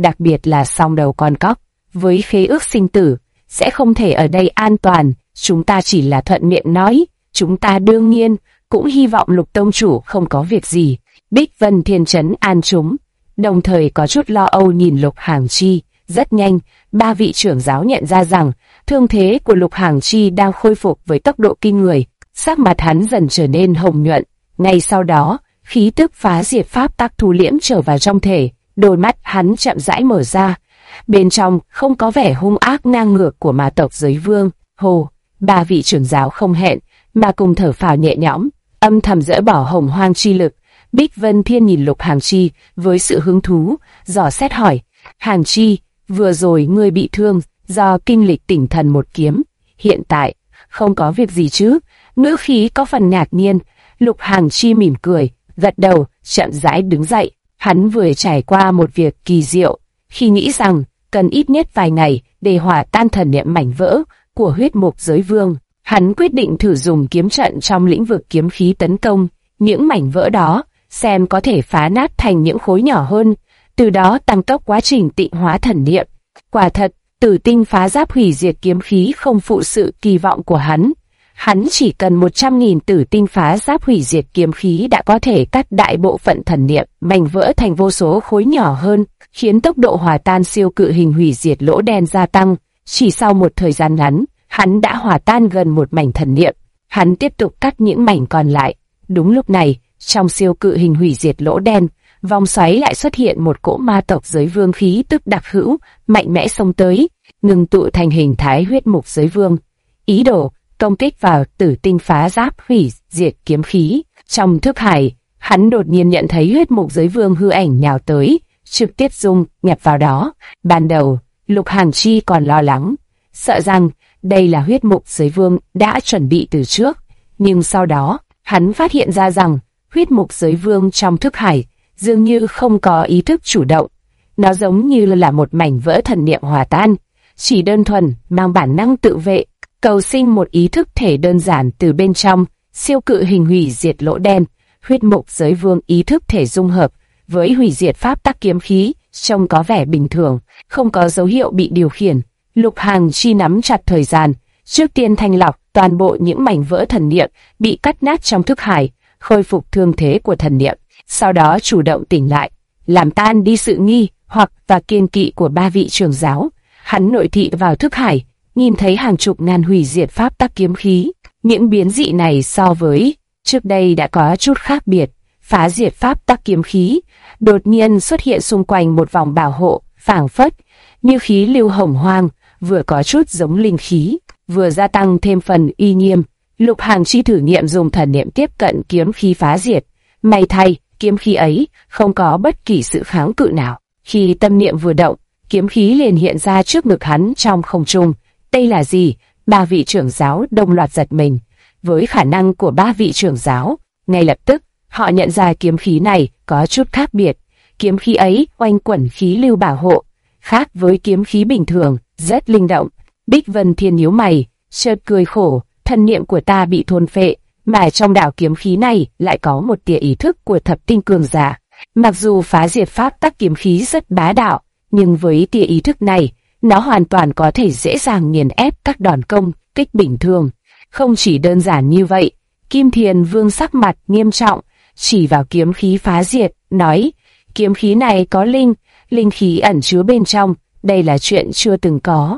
đặc biệt là song đầu con cóc. Với khế ước sinh tử, sẽ không thể ở đây an toàn, chúng ta chỉ là thuận miệng nói, chúng ta đương nhiên cũng hy vọng Lục tông chủ không có việc gì. Bích Vân Thiên trấn an chúng, đồng thời có chút lo âu nhìn Lục Hàng Chi. Rất nhanh, ba vị trưởng giáo nhận ra rằng thương thế của Lục Hàng Chi đang khôi phục với tốc độ kinh người, sắc mặt hắn dần trở nên hồng nhuận. Ngay sau đó, khí tức phá diệt pháp tắc thu liễm trở vào trong thể, đôi mắt hắn chậm rãi mở ra. Bên trong không có vẻ hung ác ngang ngược của ma tộc giới vương. Hồ, ba vị trưởng giáo không hẹn mà cùng thở phào nhẹ nhõm, âm thầm dỡ bỏ hồng hoang chi lực. Bích Vân Thiên nhìn Lục Hàng Chi với sự hứng thú, dò xét hỏi: Hàng Chi, vừa rồi ngươi bị thương do kinh lịch tỉnh thần một kiếm, hiện tại không có việc gì chứ? Ngữ khí có phần ngạc nhiên. Lục Hàng Chi mỉm cười, gật đầu, chậm rãi đứng dậy. Hắn vừa trải qua một việc kỳ diệu, khi nghĩ rằng cần ít nhất vài ngày để hòa tan thần niệm mảnh vỡ của huyết mục giới vương. Hắn quyết định thử dùng kiếm trận trong lĩnh vực kiếm khí tấn công những mảnh vỡ đó, xem có thể phá nát thành những khối nhỏ hơn, từ đó tăng tốc quá trình tịnh hóa thần niệm. Quả thật, Tử Tinh phá giáp hủy diệt kiếm khí không phụ sự kỳ vọng của hắn. Hắn chỉ cần 100.000 Tử Tinh phá giáp hủy diệt kiếm khí đã có thể cắt đại bộ phận thần niệm mảnh vỡ thành vô số khối nhỏ hơn, khiến tốc độ hòa tan siêu cự hình hủy diệt lỗ đen gia tăng. Chỉ sau một thời gian ngắn, hắn đã hòa tan gần một mảnh thần niệm. Hắn tiếp tục cắt những mảnh còn lại. Đúng lúc này, trong siêu cự hình hủy diệt lỗ đen, vòng xoáy lại xuất hiện một cỗ ma tộc giới vương khí tức đặc hữu, mạnh mẽ xông tới, ngừng tụ thành hình thái huyết mục giới vương. Ý đồ công kích vào Tử Tinh phá giáp hủy diệt kiếm khí. Trong thức hải, hắn đột nhiên nhận thấy huyết mục giới vương hư ảnh nhào tới, trực tiếp dung nhập vào đó. Ban đầu, Lục Hàng Chi còn lo lắng, sợ rằng đây là huyết mục giới vương đã chuẩn bị từ trước, nhưng sau đó, hắn phát hiện ra rằng huyết mục giới vương trong thức hải dường như không có ý thức chủ động. Nó giống như là một mảnh vỡ thần niệm hòa tan, chỉ đơn thuần mang bản năng tự vệ, cầu sinh một ý thức thể đơn giản từ bên trong siêu cự hình hủy diệt lỗ đen. Huyết mục giới vương ý thức thể dung hợp với hủy diệt pháp tắc kiếm khí, trông có vẻ bình thường, không có dấu hiệu bị điều khiển. Lục Hàng Chi nắm chặt thời gian, trước tiên thanh lọc toàn bộ những mảnh vỡ thần niệm bị cắt nát trong thức hải, khôi phục thương thế của thần niệm, sau đó chủ động tỉnh lại, làm tan đi sự nghi hoặc và kiêng kỵ của ba vị trưởng giáo. Hắn nội thị vào thức hải, nhìn thấy hàng chục ngàn hủy diệt pháp tắc kiếm khí. Những biến dị này so với trước đây đã có chút khác biệt. Phá diệt pháp tắc kiếm khí đột nhiên xuất hiện xung quanh một vòng bảo hộ, phảng phất như khí lưu hồng hoang, vừa có chút giống linh khí, vừa gia tăng thêm phần uy nghiêm. Lục Hàng Chi thử nghiệm dùng thần niệm tiếp cận kiếm khí phá diệt. May thay, kiếm khí ấy không có bất kỳ sự kháng cự nào. Khi tâm niệm vừa động, kiếm khí liền hiện ra trước ngực hắn trong không trung. Đây là gì? Ba vị trưởng giáo đồng loạt giật mình. Với khả năng của ba vị trưởng giáo, ngay lập tức họ nhận ra kiếm khí này có chút khác biệt. Kiếm khí ấy oanh quẩn khí lưu bảo hộ, khác với kiếm khí bình thường, rất linh động. Bích Vân Thiên nhíu mày, chợt cười khổ, thần niệm của ta bị thôn phệ, mà trong đạo kiếm khí này lại có một tia ý thức của thập tinh cường giả. Mặc dù phá diệt pháp tắc kiếm khí rất bá đạo, nhưng với tia ý thức này, nó hoàn toàn có thể dễ dàng nghiền ép các đòn công kích bình thường. Không chỉ đơn giản như vậy, Kim Thiền Vương sắc mặt nghiêm trọng, chỉ vào kiếm khí phá diệt, nói: kiếm khí này có linh khí ẩn chứa bên trong, đây là chuyện chưa từng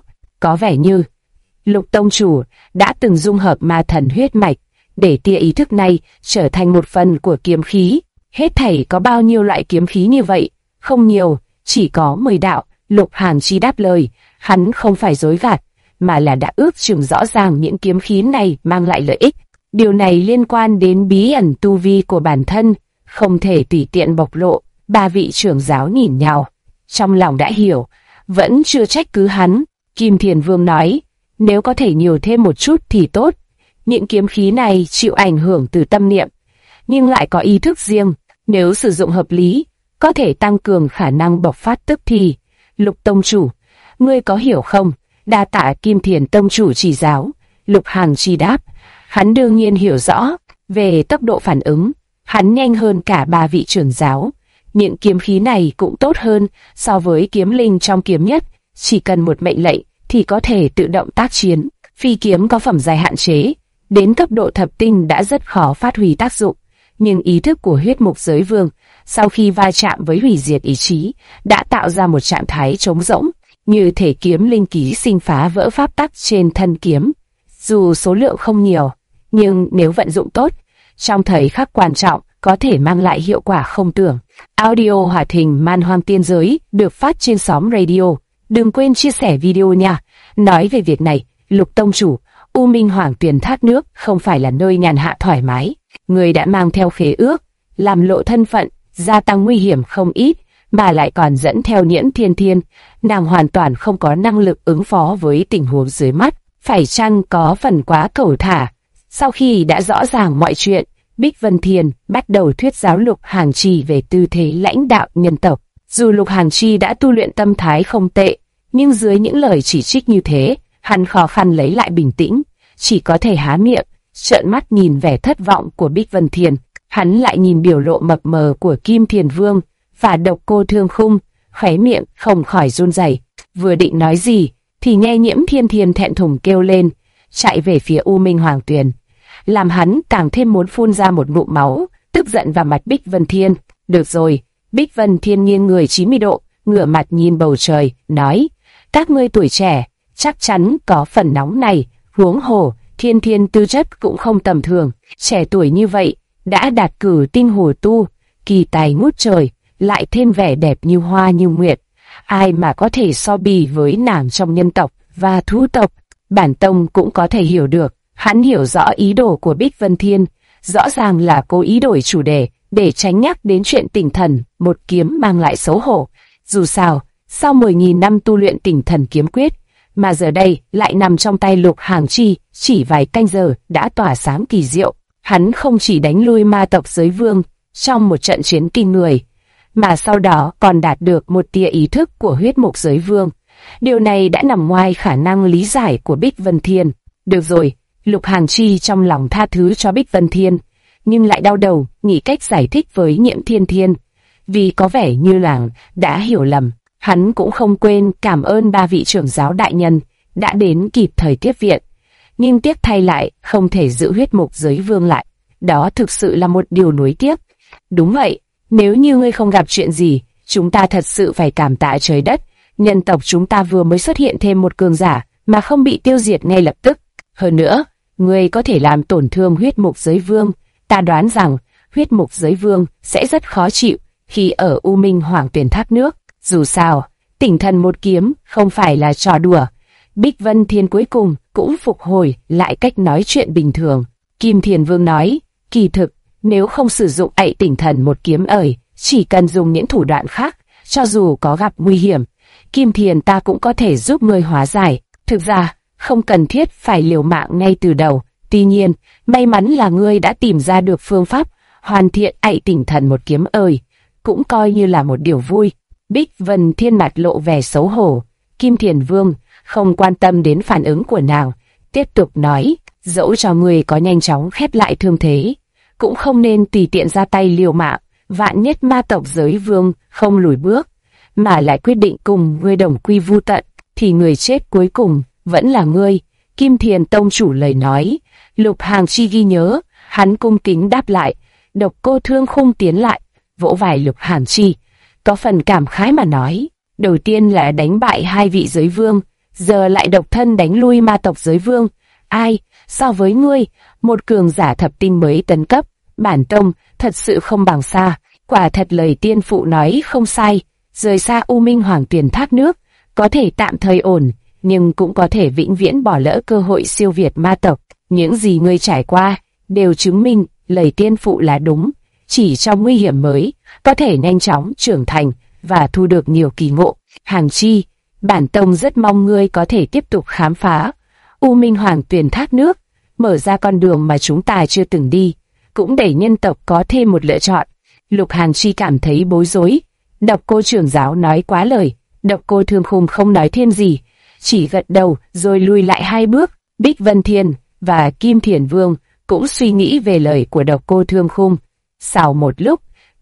có vẻ như Lục tông chủ đã từng dung hợp ma thần huyết mạch, để tia ý thức này trở thành một phần của kiếm khí. Hết thảy có bao nhiêu loại kiếm khí như vậy? Không nhiều, chỉ có 10 đạo. Lục Hàng Chi đáp lời, hắn không phải dối gạt, mà là đã ước chừng rõ ràng những kiếm khí này mang lại lợi ích. Điều này liên quan đến bí ẩn tu vi của bản thân, không thể tùy tiện bộc lộ. Ba vị trưởng giáo nhìn nhau, trong lòng đã hiểu, vẫn chưa trách cứ hắn. Kim Thiền Vương nói, nếu có thể nhiều thêm một chút thì tốt. Những kiếm khí này chịu ảnh hưởng từ tâm niệm, nhưng lại có ý thức riêng, nếu sử dụng hợp lý, có thể tăng cường khả năng bộc phát tức thì. Lục tông chủ, ngươi có hiểu không? Đa tạ Kim Thiền tông chủ chỉ giáo. Lục Hàng Chi đáp, hắn đương nhiên hiểu rõ. Về tốc độ phản ứng, hắn nhanh hơn cả ba vị trưởng giáo. Những kiếm khí này cũng tốt hơn so với kiếm linh trong kiếm nhất, chỉ cần một mệnh lệnh thì có thể tự động tác chiến. Phi kiếm có phẩm giai hạn chế, đến cấp độ thập tinh đã rất khó phát huy tác dụng, nhưng ý thức của huyết mục giới vương sau khi va chạm với hủy diệt ý chí đã tạo ra một trạng thái trống rỗng, như thể kiếm linh ký sinh phá vỡ pháp tắc trên thân kiếm. Dù số lượng không nhiều, nhưng nếu vận dụng tốt, trong thời khắc quan trọng có thể mang lại hiệu quả không tưởng. Audio hoạt hình Man Hoang Tiên Giới được phát trên xóm radio. Đừng quên chia sẻ video nha. Nói về việc này, Lục Tông Chủ, U Minh Hoàng Tuyền Thác Nước không phải là nơi nhàn hạ thoải mái. Người đã mang theo khế ước, làm lộ thân phận, gia tăng nguy hiểm không ít, mà lại còn dẫn theo Nhiễm Thiên Thiên. Nàng hoàn toàn không có năng lực ứng phó với tình huống dưới mắt. Phải chăng có phần quá cẩu thả? Sau khi đã rõ ràng mọi chuyện, Bích Vân Thiền bắt đầu thuyết giáo Lục Hàng Chi về tư thế lãnh đạo nhân tộc. Dù Lục Hàng Chi đã tu luyện tâm thái không tệ, nhưng dưới những lời chỉ trích như thế, hắn khó khăn lấy lại bình tĩnh, chỉ có thể há miệng, trợn mắt nhìn vẻ thất vọng của Bích Vân Thiền. Hắn lại nhìn biểu lộ mập mờ của Kim Thiền Vương và Độc Cô Thương Khung, khóe miệng không khỏi run rẩy. Vừa định nói gì, thì nghe Nhiễm Thiên Thiên thẹn thùng kêu lên, chạy về phía U Minh Hoàng Tuyền, làm hắn càng thêm muốn phun ra một ngụm máu, tức giận vào mặt Bích Vân Thiên. Được rồi, Bích Vân Thiên nghiêng người 90 độ, ngửa mặt nhìn bầu trời, nói, các ngươi tuổi trẻ, chắc chắn có phần nóng này, huống hồ, Thiên Thiên tư chất cũng không tầm thường, trẻ tuổi như vậy, đã đạt cử tinh hồ tu, kỳ tài ngút trời, lại thêm vẻ đẹp như hoa như nguyệt. Ai mà có thể so bì với nàng trong nhân tộc và thú tộc. Bản tông cũng có thể hiểu được, hắn hiểu rõ ý đồ của Bích Vân Thiên, rõ ràng là cố ý đổi chủ đề để tránh nhắc đến chuyện Tỉnh Thần một kiếm mang lại xấu hổ. Dù sao, sau 10.000 năm tu luyện Tỉnh Thần kiếm quyết, mà giờ đây lại nằm trong tay Lục Hàng Chi, chỉ vài canh giờ đã tỏa sáng kỳ diệu. Hắn không chỉ đánh lui ma tộc giới vương trong một trận chiến kinh người, mà sau đó còn đạt được một tia ý thức của huyết mục giới vương. Điều này đã nằm ngoài khả năng lý giải của Bích Vân Thiên. Được rồi, Lục Hàng Chi trong lòng tha thứ cho Bích Vân Thiên, nhưng lại đau đầu nghĩ cách giải thích với Nhiễm Thiên Thiên, vì có vẻ như là đã hiểu lầm. Hắn cũng không quên cảm ơn 3 vị trưởng giáo đại nhân đã đến kịp thời tiếp viện, nhưng tiếc thay lại không thể giữ huyết mục giới vương lại. Đó thực sự là một điều nuối tiếc. Đúng vậy, nếu như ngươi không gặp chuyện gì, chúng ta thật sự phải cảm tạ trời đất. Nhân tộc chúng ta vừa mới xuất hiện thêm một cường giả mà không bị tiêu diệt ngay lập tức. Hơn nữa, ngươi có thể làm tổn thương huyết mục giới vương. Ta đoán rằng huyết mục giới vương sẽ rất khó chịu khi ở U Minh Hoàng Tuyền Thác Nước. Dù sao, Tỉnh Thần một kiếm không phải là trò đùa. Bích Vân Thiên cuối cùng cũng phục hồi lại cách nói chuyện bình thường. Kim Thiền Vương nói, kỳ thực, nếu không sử dụng ậy Tỉnh Thần một kiếm chỉ cần dùng những thủ đoạn khác, cho dù có gặp nguy hiểm, Kim Thiền ta cũng có thể giúp ngươi hóa giải. Thực ra, không cần thiết phải liều mạng ngay từ đầu. Tuy nhiên, may mắn là ngươi đã tìm ra được phương pháp hoàn thiện ậy Tỉnh Thần một kiếm cũng coi như là một điều vui. Bích Vân Thiên mặt lộ vẻ xấu hổ. Kim Thiền Vương không quan tâm đến phản ứng của nàng, tiếp tục nói, dẫu cho ngươi có nhanh chóng khép lại thương thế, cũng không nên tùy tiện ra tay liều mạng. Vạn nhất ma tộc giới vương không lùi bước, mà lại quyết định cùng ngươi đồng quy vu tận, thì người chết cuối cùng vẫn là ngươi. Kim Thiền Tông chủ lời nói, Lục Hàng Chi ghi nhớ, hắn cung kính đáp lại. Độc Cô Thương Khung tiến lại, vỗ vai Lục Hàng Chi, có phần cảm khái mà nói, đầu tiên là đánh bại 2 vị giới vương, giờ lại độc thân đánh lui ma tộc giới vương. Ai, so với ngươi, một cường giả thập tinh mới tấn cấp, bản tông thật sự không bằng xa. Quả thật lời tiên phụ nói không sai, rời xa U Minh Hoàng Tuyền Thác Nước, có thể tạm thời ổn, nhưng cũng có thể vĩnh viễn bỏ lỡ cơ hội siêu việt ma tộc. Những gì ngươi trải qua đều chứng minh lời tiên phụ là đúng. Chỉ trong nguy hiểm mới, có thể nhanh chóng trưởng thành và thu được nhiều kỳ ngộ. Hàng Chi, bản tông rất mong ngươi có thể tiếp tục khám phá U Minh Hoàng Tuyền Thác Nước, mở ra con đường mà chúng ta chưa từng đi, cũng để nhân tộc có thêm một lựa chọn. Lục Hàng Chi cảm thấy bối rối. Độc Cô trưởng giáo nói quá lời. Độc Cô Thương Khung không nói thêm gì, chỉ gật đầu rồi lùi lại 2 bước. Bích Vân Thiên và Kim Thiền Vương cũng suy nghĩ về lời của Độc Cô Thương Khung. Sau một lúc,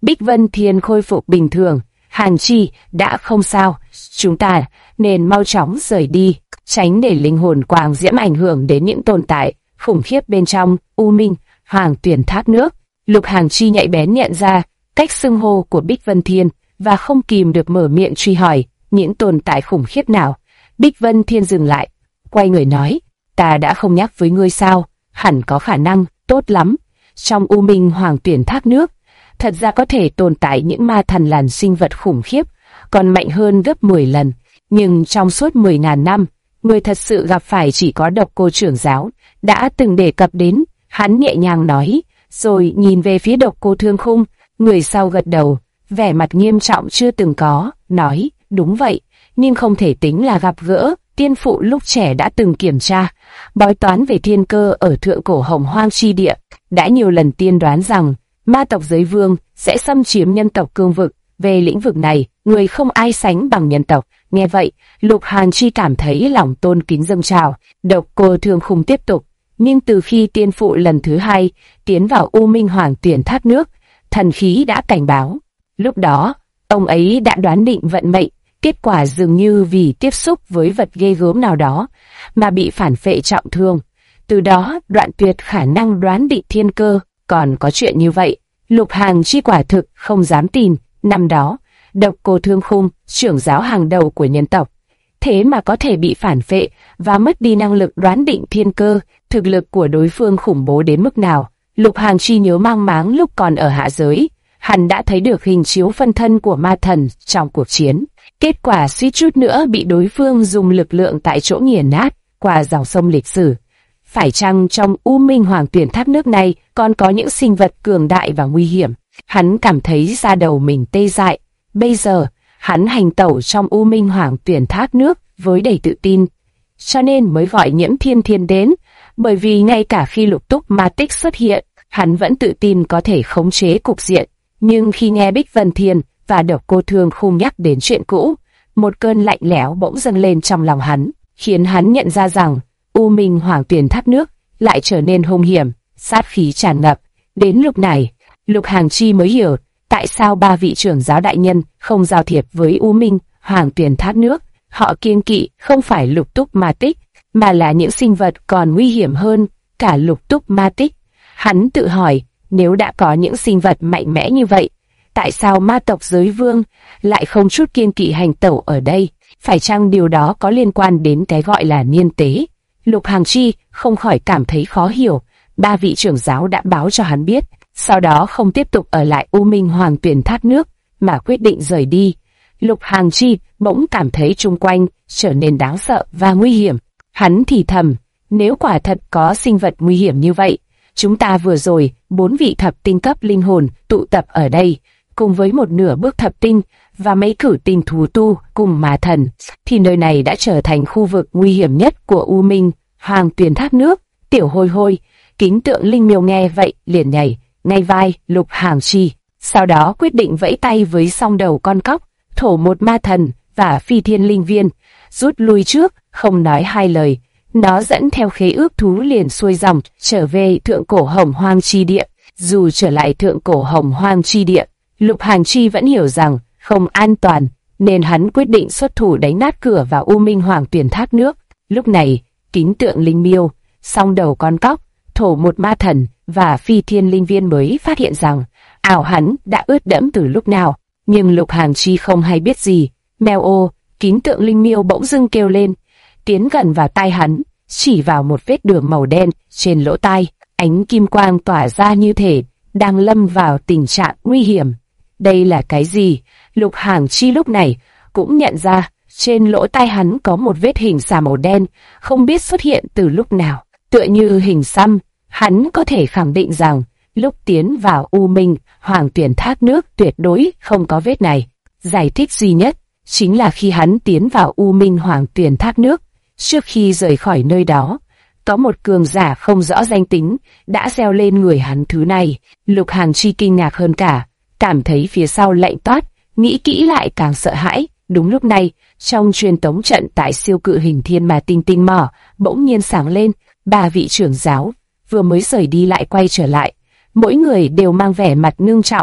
Bích Vân Thiên khôi phục bình thường. Hàng Chi, đã không sao, chúng ta nên mau chóng rời đi, tránh để linh hồn quang diễm ảnh hưởng đến những tồn tại khủng khiếp bên trong U Minh Hoàng Tuyển Thác Nước. Lục Hàng Chi nhạy bén nhận ra cách xưng hô của Bích Vân Thiên và không kìm được mở miệng truy hỏi những tồn tại khủng khiếp nào. Bích Vân Thiên dừng lại, quay người nói, ta đã không nhắc với ngươi sao, hẳn có khả năng tốt lắm. Trong U Minh Hoàng Tuyển Thác Nước, thật ra có thể tồn tại những ma thần làn sinh vật khủng khiếp, còn mạnh hơn gấp 10 lần. Nhưng trong suốt 10.000 năm, người thật sự gặp phải chỉ có Độc Cô trưởng giáo, đã từng đề cập đến. Hắn nhẹ nhàng nói, rồi nhìn về phía Độc Cô Thương Khung, người sau gật đầu, vẻ mặt nghiêm trọng chưa từng có, nói, đúng vậy, nhưng không thể tính là gặp gỡ. Tiên phụ lúc trẻ đã từng kiểm tra, bói toán về thiên cơ ở thượng cổ Hồng Hoang chi địa, đã nhiều lần tiên đoán rằng ma tộc Giới Vương sẽ xâm chiếm nhân tộc cương vực. Về lĩnh vực này, người không ai sánh bằng nhân tộc. Nghe vậy, Lục Hàn Chi cảm thấy lòng tôn kính dâng trào. Độc Cô Thương Khung tiếp tục, nhưng từ khi tiên phụ lần thứ 2 tiến vào U Minh Hoàng Tuyển Thác Nước, thần khí đã cảnh báo. Lúc đó, ông ấy đã đoán định vận mệnh. Kết quả dường như vì tiếp xúc với vật ghê gớm nào đó mà bị phản phệ trọng thương. Từ đó đoạn tuyệt khả năng đoán định thiên cơ. Còn có chuyện như vậy, Lục Hàn Chi quả thực không dám tin. Năm đó, Độc Cô Thương Khung, trưởng giáo hàng đầu của nhân tộc, thế mà có thể bị phản phệ và mất đi năng lực đoán định thiên cơ. Thực lực của đối phương khủng bố đến mức nào, Lục Hàn Chi nhớ mang máng lúc còn ở hạ giới. Hắn đã thấy được hình chiếu phân thân của ma thần trong cuộc chiến. Kết quả suýt chút nữa bị đối phương dùng lực lượng tại chỗ nghiền nát qua dòng sông lịch sử. Phải chăng trong U Minh Hoàng Tuyển Thác Nước này còn có những sinh vật cường đại và nguy hiểm? Hắn cảm thấy da đầu mình tê dại. Bây giờ, hắn hành tẩu trong U Minh Hoàng Tuyển Thác Nước với đầy tự tin. Cho nên mới gọi Nhiễm Thiên Thiên đến, bởi vì ngay cả khi Lục Túc Ma Tích xuất hiện, hắn vẫn tự tin có thể khống chế cục diện. Nhưng khi nghe Bích Vân Thiên và Độc Cô Thương Khung nhắc đến chuyện cũ, một cơn lạnh lẽo bỗng dâng lên trong lòng hắn, khiến hắn nhận ra rằng U Minh Hoàng Tuyển Thác Nước lại trở nên hung hiểm, sát khí tràn ngập. Đến lúc này, Lục Hàn Chi mới hiểu tại sao ba vị trưởng giáo đại nhân không giao thiệp với U Minh Hoàng Tuyển Thác Nước. Họ kiêng kỵ không phải Lục Túc Ma Tích, mà là những sinh vật còn nguy hiểm hơn cả Lục Túc Ma Tích. Hắn tự hỏi, nếu đã có những sinh vật mạnh mẽ như vậy, tại sao ma tộc Giới Vương lại không chút kiêng kỵ hành tẩu ở đây? Phải chăng điều đó có liên quan đến cái gọi là niên tế? Lục Hàn Chi không khỏi cảm thấy khó hiểu. Ba vị trưởng giáo đã báo cho hắn biết, sau đó không tiếp tục ở lại U Minh Hoàng Tuyển Thác Nước, mà quyết định rời đi. Lục Hàn Chi bỗng cảm thấy chung quanh trở nên đáng sợ và nguy hiểm. Hắn thì thầm, nếu quả thật có sinh vật nguy hiểm như vậy, chúng ta vừa rồi 4 vị thập tinh cấp linh hồn tụ tập ở đây, cùng với một nửa bước thập tinh và mấy cử tinh thú tu cùng ma thần, thì nơi này đã trở thành khu vực nguy hiểm nhất của U Minh Hoàng Tuyển Thác Nước. Tiểu Hôi Hôi, Kính Tượng Linh Miêu nghe vậy liền nhảy ngay vai Lục Hàn Chi, sau đó quyết định vẫy tay với song đầu con cóc, thổ một ma thần và phi thiên linh viên, rút lui trước, không nói hai lời. Nó dẫn theo khế ước thú liền xuôi dòng trở về thượng cổ Hồng Hoang chi địa. Dù trở lại thượng cổ Hồng Hoang chi địa, Lục Hàn Chi vẫn hiểu rằng không an toàn, nên hắn quyết định xuất thủ đánh nát cửa vào U Minh Hoàng Tuyển Thác Nước. Lúc này, Kính Tượng Linh Miêu, song đầu con cóc, thổ một ma thần và phi thiên linh viên mới phát hiện rằng ảo hắn đã ướt đẫm từ lúc nào. Nhưng Lục Hàn Chi không hay biết gì. Mèo ô, Kính Tượng Linh Miêu bỗng dưng kêu lên, tiến gần vào tai hắn, chỉ vào một vết đường màu đen trên lỗ tai. Ánh kim quang tỏa ra như thể đang lâm vào tình trạng nguy hiểm. Đây là cái gì? Lục Hàn Chi lúc này cũng nhận ra trên lỗ tai hắn có một vết hình xà màu đen, không biết xuất hiện từ lúc nào, tựa như hình xăm. Hắn có thể khẳng định rằng lúc tiến vào U Minh Hoàng Tuyển Thác Nước tuyệt đối không có vết này. Giải thích duy nhất chính là khi hắn tiến vào U Minh Hoàng Tuyển Thác Nước, trước khi rời khỏi nơi đó, có một cường giả không rõ danh tính đã gieo lên người hắn thứ này. Lục Hàn Chi kinh ngạc hơn cả, cảm thấy phía sau lạnh toát, nghĩ kỹ lại càng sợ hãi. Đúng lúc này, trong truyền tống trận tại siêu cự hình thiên mà tinh tinh mỏ bỗng nhiên sáng lên. Ba vị trưởng giáo vừa mới rời đi lại quay trở lại, mỗi người đều mang vẻ mặt ngưng trọng,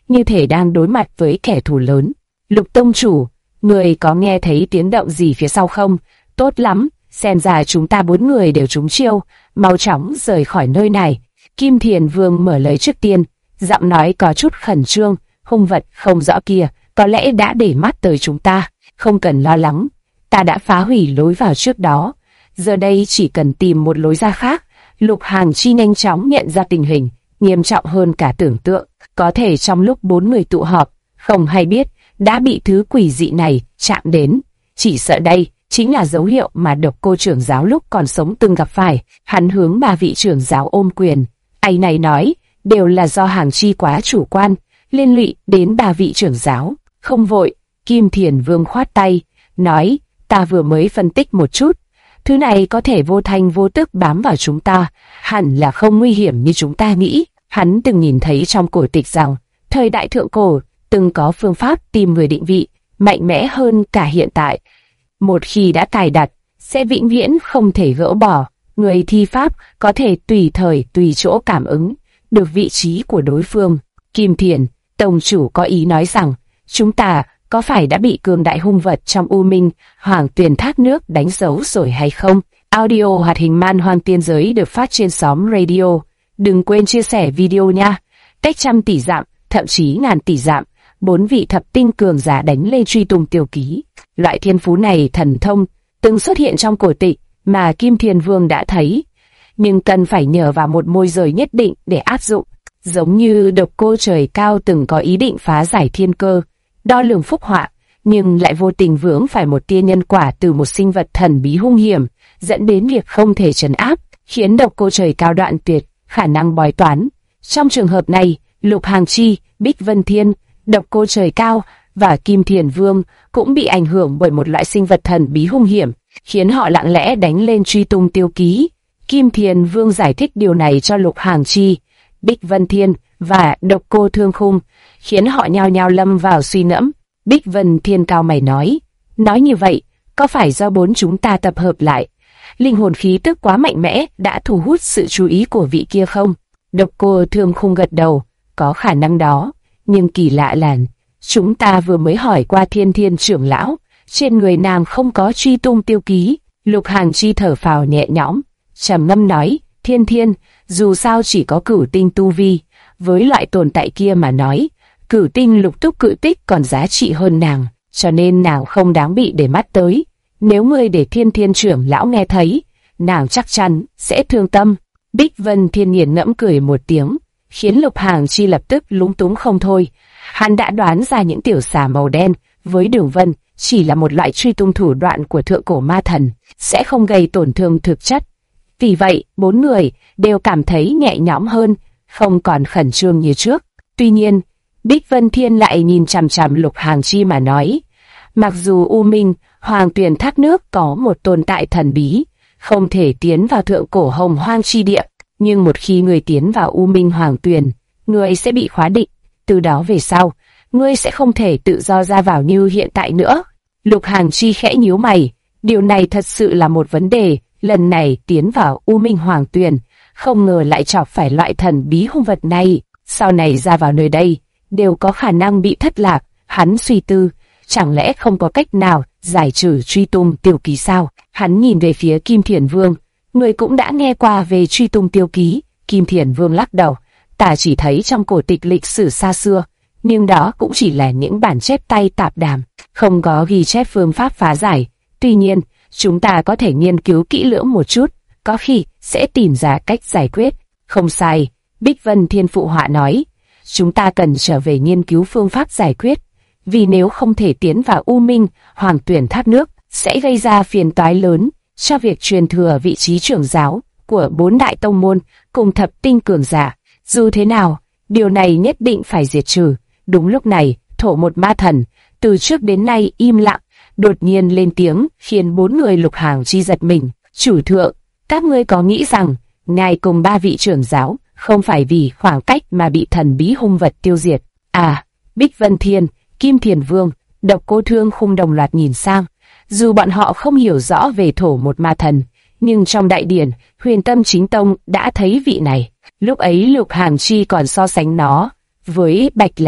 như thể đang đối mặt với kẻ thù lớn. Lục tông chủ, người có nghe thấy tiếng động gì phía sau không? Tốt lắm, xem ra chúng ta 4 người đều trúng chiêu, mau chóng rời khỏi nơi này. Kim Thiền Vương mở lời trước tiên, giọng nói có chút khẩn trương. Hung vật không rõ kia có lẽ đã để mắt tới chúng ta, không cần lo lắng, ta đã phá hủy lối vào trước đó, giờ đây chỉ cần tìm một lối ra khác. Lục Hàng Chi nhanh chóng nhận ra tình hình nghiêm trọng hơn cả tưởng tượng, có thể trong lúc 4 người tụ họp, không hay biết đã bị thứ quỷ dị này chạm đến. Chỉ sợ đây chính là dấu hiệu mà Độc Cô trưởng giáo lúc còn sống từng gặp phải. Hắn hướng 3 vị trưởng giáo ôm quyền, anh này nói đều là do Hàng Chi quá chủ quan, liên lụy đến 3 vị trưởng giáo. Không vội, Kim Thiền Vương khoát tay, nói, ta vừa mới phân tích một chút, thứ này có thể vô thanh vô tức bám vào chúng ta, hẳn là không nguy hiểm như chúng ta nghĩ. Hắn từng nhìn thấy trong cổ tịch rằng, thời đại thượng cổ từng có phương pháp tìm người định vị mạnh mẽ hơn cả hiện tại. Một khi đã cài đặt, sẽ vĩnh viễn không thể gỡ bỏ. Người thi pháp có thể tùy thời tùy chỗ cảm ứng được vị trí của đối phương. Kim Thiền Tông chủ có ý nói rằng, chúng ta có phải đã bị cường đại hung vật trong U Minh Hoàng Tuyền thác nước đánh dấu rồi hay không? Audio hoạt hình Man Hoang Tiên Giới được phát trên xóm radio. Đừng quên chia sẻ video nha. Cách trăm tỷ dặm, thậm chí ngàn tỷ dặm, 4 vị thập tinh cường giả đánh lên truy tung Tiêu Ký. Loại thiên phú này thần thông từng xuất hiện trong cổ tịch mà Kim Thiền Vương đã thấy, nhưng cần phải nhờ vào một môi giới nhất định để áp dụng. Giống như Độc Cô Trời Cao từng có ý định phá giải thiên cơ, đo lường phúc họa, nhưng lại vô tình vướng phải một tia nhân quả từ một sinh vật thần bí hung hiểm, dẫn đến việc không thể trấn áp, khiến Độc Cô Trời Cao đoạn tuyệt khả năng bói toán. Trong trường hợp này, Lục Hàng Chi, Bích Vân Thiên, Độc Cô Trời Cao và Kim Thiền Vương cũng bị ảnh hưởng bởi một loại sinh vật thần bí hung hiểm, khiến họ lặng lẽ đánh lên truy tung Tiêu Ký. Kim Thiền Vương giải thích điều này cho Lục Hàng Chi, Bích Vân Thiên và Độc Cô Thương Khung, khiến họ nhao nhao lâm vào suy ngẫm. Bích Vân Thiên cao mày nói như vậy, có phải do 4 chúng ta tập hợp lại, linh hồn khí tức quá mạnh mẽ đã thu hút sự chú ý của vị kia không? Độc Cô Thương Khung gật đầu, có khả năng đó, nhưng kỳ lạ là chúng ta vừa mới hỏi qua Thiên Thiên trưởng lão, trên người nàng không có truy tung Tiêu Ký. Lục Hàng Chi thở phào nhẹ nhõm, trầm ngâm nói, Thiên Thiên dù sao chỉ có cửu tinh tu vi, với loại tồn tại kia mà nói, cửu tinh lục túc cự tích còn giá trị hơn nàng, cho nên nàng không đáng bị để mắt tới. Nếu ngươi để Thiên Thiên trưởng lão nghe thấy, nàng chắc chắn sẽ thương tâm. Bích Vân Thiên nghiền ngẫm cười một tiếng, khiến Lục Hàng Chi lập tức lúng túng không thôi. Hắn đã đoán ra những tiểu xà màu đen với đường vân chỉ là một loại truy tung thủ đoạn của thượng cổ ma thần, sẽ không gây tổn thương thực chất. Vì vậy, 4 người đều cảm thấy nhẹ nhõm hơn, không còn khẩn trương như trước. Tuy nhiên, Bích Vân Thiên lại nhìn chằm chằm Lục Hàng Chi mà nói, mặc dù U Minh Hoàng Tuyền thác nước có một tồn tại thần bí, không thể tiến vào thượng cổ hồng hoang chi địa, nhưng một khi người tiến vào U Minh Hoàng Tuyền, người sẽ bị khóa định, từ đó về sau, ngươi sẽ không thể tự do ra vào như hiện tại nữa. Lục Hàng Chi khẽ nhíu mày, điều này thật sự là một vấn đề. Lần này tiến vào U Minh Hoàng Tuyền, không ngờ lại chọc phải loại thần bí hung vật này, sau này ra vào nơi đây đều có khả năng bị thất lạc. Hắn suy tư, chẳng lẽ không có cách nào giải trừ truy tung Tiêu Ký sao? Hắn nhìn về phía Kim Thiền Vương, người cũng đã nghe qua về truy tung Tiêu Ký. Kim Thiền Vương lắc đầu, ta chỉ thấy trong cổ tịch lịch sử xa xưa, nhưng đó cũng chỉ là những bản chép tay tạp đàm, không có ghi chép phương pháp phá giải. Tuy nhiên, chúng ta có thể nghiên cứu kỹ lưỡng một chút, có khi sẽ tìm ra cách giải quyết. Không sai, Bích Vân Thiên phụ họa nói, chúng ta cần trở về nghiên cứu phương pháp giải quyết, vì nếu không thể tiến vào U Minh Hoàng Tuyền thác nước, sẽ gây ra phiền toái lớn cho việc truyền thừa vị trí trưởng giáo của 4 đại tông môn cùng thập tinh cường giả. Dù thế nào, điều này nhất định phải diệt trừ. Đúng lúc này, Thổ Một Ma Thần từ trước đến nay im lặng, đột nhiên lên tiếng, khiến 4 người Lục Hàng Chi giật mình. Chủ thượng, các ngươi có nghĩ rằng ngài cùng 3 vị trưởng giáo không phải vì khoảng cách mà bị thần bí hung vật tiêu diệt? À, Bích Vân Thiên, Kim Thiền Vương, Độc Cô Thương Khung đồng loạt nhìn sang. Dù bọn họ không hiểu rõ về Thổ Một Ma Thần, nhưng trong đại điển, Huyền Tâm Chính Tông đã thấy vị này. Lúc ấy Lục Hàng Chi còn so sánh nó với Bạch Lão,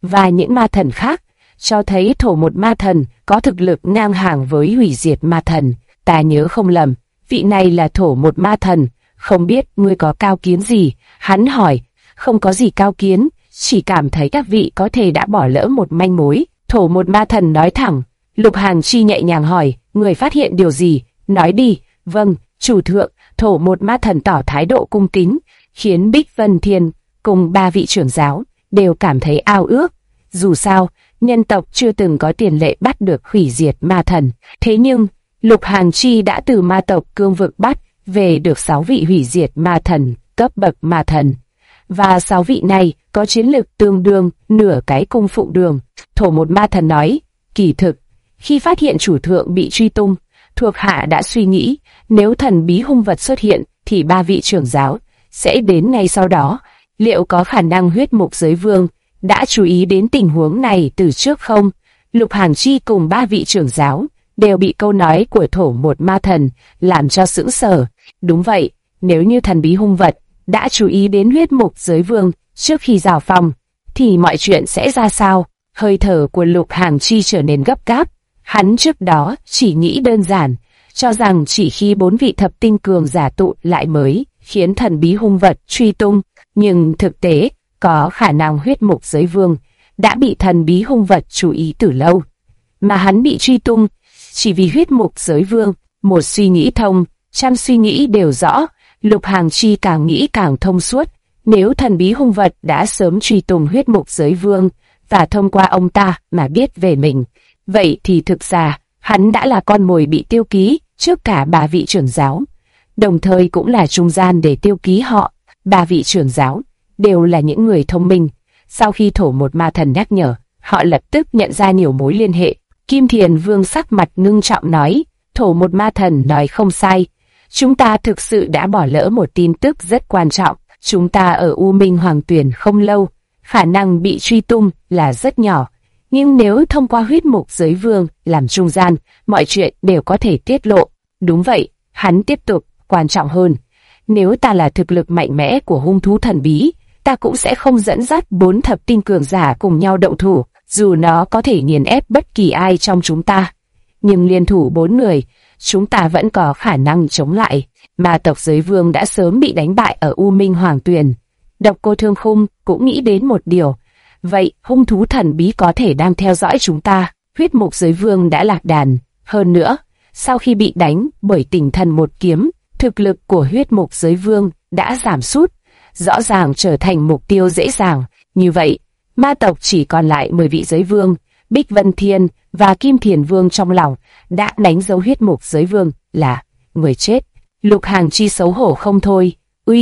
và những ma thần khác, cho thấy thổ một ma thần có thực lực ngang hàng với hủy diệt ma thần. Ta nhớ không lầm, vị này là thổ một ma thần, không biết ngươi có cao kiến gì? Hắn hỏi. Không có gì cao kiến, chỉ cảm thấy các vị có thể đã bỏ lỡ một manh mối. Thổ một ma thần nói thẳng. Lục Hàng Chi nhẹ nhàng hỏi, người phát hiện điều gì? Nói đi. Vâng, chủ thượng. Thổ một ma thần tỏ thái độ cung kính, khiến Bích Vân Thiên cùng 3 vị trưởng giáo đều cảm thấy ao ước. Dù sao, nhân tộc chưa từng có tiền lệ bắt được hủy diệt ma thần. Thế nhưng, Lục Hàng Chi đã từ ma tộc Cương Vực bắt về được 6 vị hủy diệt ma thần, cấp bậc ma thần. Và 6 vị này có chiến lực tương đương nửa cái cung phụng đường. Thổ một ma thần nói, kỳ thực, khi phát hiện chủ thượng bị truy tung, thuộc hạ đã suy nghĩ, nếu thần bí hung vật xuất hiện, thì 3 vị trưởng giáo sẽ đến ngay sau đó. Liệu có khả năng huyết mục giới vương đã chú ý đến tình huống này từ trước không? Lục Hàng Chi cùng 3 vị trưởng giáo đều bị câu nói của thổ một ma thần làm cho sững sờ. Đúng vậy, nếu như thần bí hung vật đã chú ý đến huyết mục giới vương trước khi rào phòng, thì mọi chuyện sẽ ra sao? Hơi thở của Lục Hàng Chi trở nên gấp gáp. Hắn trước đó chỉ nghĩ đơn giản, cho rằng chỉ khi 4 vị thập tinh cường giả tụ lại mới khiến thần bí hung vật truy tung, nhưng thực tế có khả năng huyết mục giới vương đã bị thần bí hung vật chú ý từ lâu, mà hắn bị truy tung chỉ vì huyết mục giới vương. Một suy nghĩ thông, trăm suy nghĩ đều rõ. Lục Hàng Chi càng nghĩ càng thông suốt. Nếu thần bí hung vật đã sớm truy tung huyết mục giới vương và thông qua ông ta mà biết về mình, vậy thì thực ra hắn đã là con mồi bị tiêu ký trước cả 3 vị trưởng giáo, đồng thời cũng là trung gian để tiêu ký họ. 3 vị trưởng giáo đều là những người thông minh. Sau khi thổ một ma thần nhắc nhở, họ lập tức nhận ra nhiều mối liên hệ. Kim Thiền Vương sắc mặt ngưng trọng nói, thổ một ma thần nói không sai. Chúng ta thực sự đã bỏ lỡ một tin tức rất quan trọng. Chúng ta ở U Minh Hoàng Tuyền không lâu, khả năng bị truy tung là rất nhỏ. Nhưng nếu thông qua huyết mục giới vương làm trung gian, mọi chuyện đều có thể tiết lộ. Đúng vậy, hắn tiếp tục, quan trọng hơn. Nếu ta là thực lực mạnh mẽ của hung thú thần bí, ta cũng sẽ không dẫn dắt 4 thập tinh cường giả cùng nhau động thủ, dù nó có thể nghiền ép bất kỳ ai trong chúng ta. Nhưng liên thủ 4 người, chúng ta vẫn có khả năng chống lại. Ma tộc giới vương đã sớm bị đánh bại ở U Minh Hoàng Tuyền. Độc Cô Thương Khung cũng nghĩ đến một điều. Vậy, hung thú thần bí có thể đang theo dõi chúng ta. Huyết mục giới vương đã lạc đàn. Hơn nữa, sau khi bị đánh bởi Tình Thần một kiếm, thực lực của huyết mục giới vương đã giảm sút, rõ ràng trở thành mục tiêu dễ dàng. Như vậy, ma tộc chỉ còn lại 10 vị giới vương. Bích Vân Thiên và Kim Thiền Vương trong lòng đã đánh dấu huyết mục giới vương là người chết. Lục Hàng Chi xấu hổ không thôi.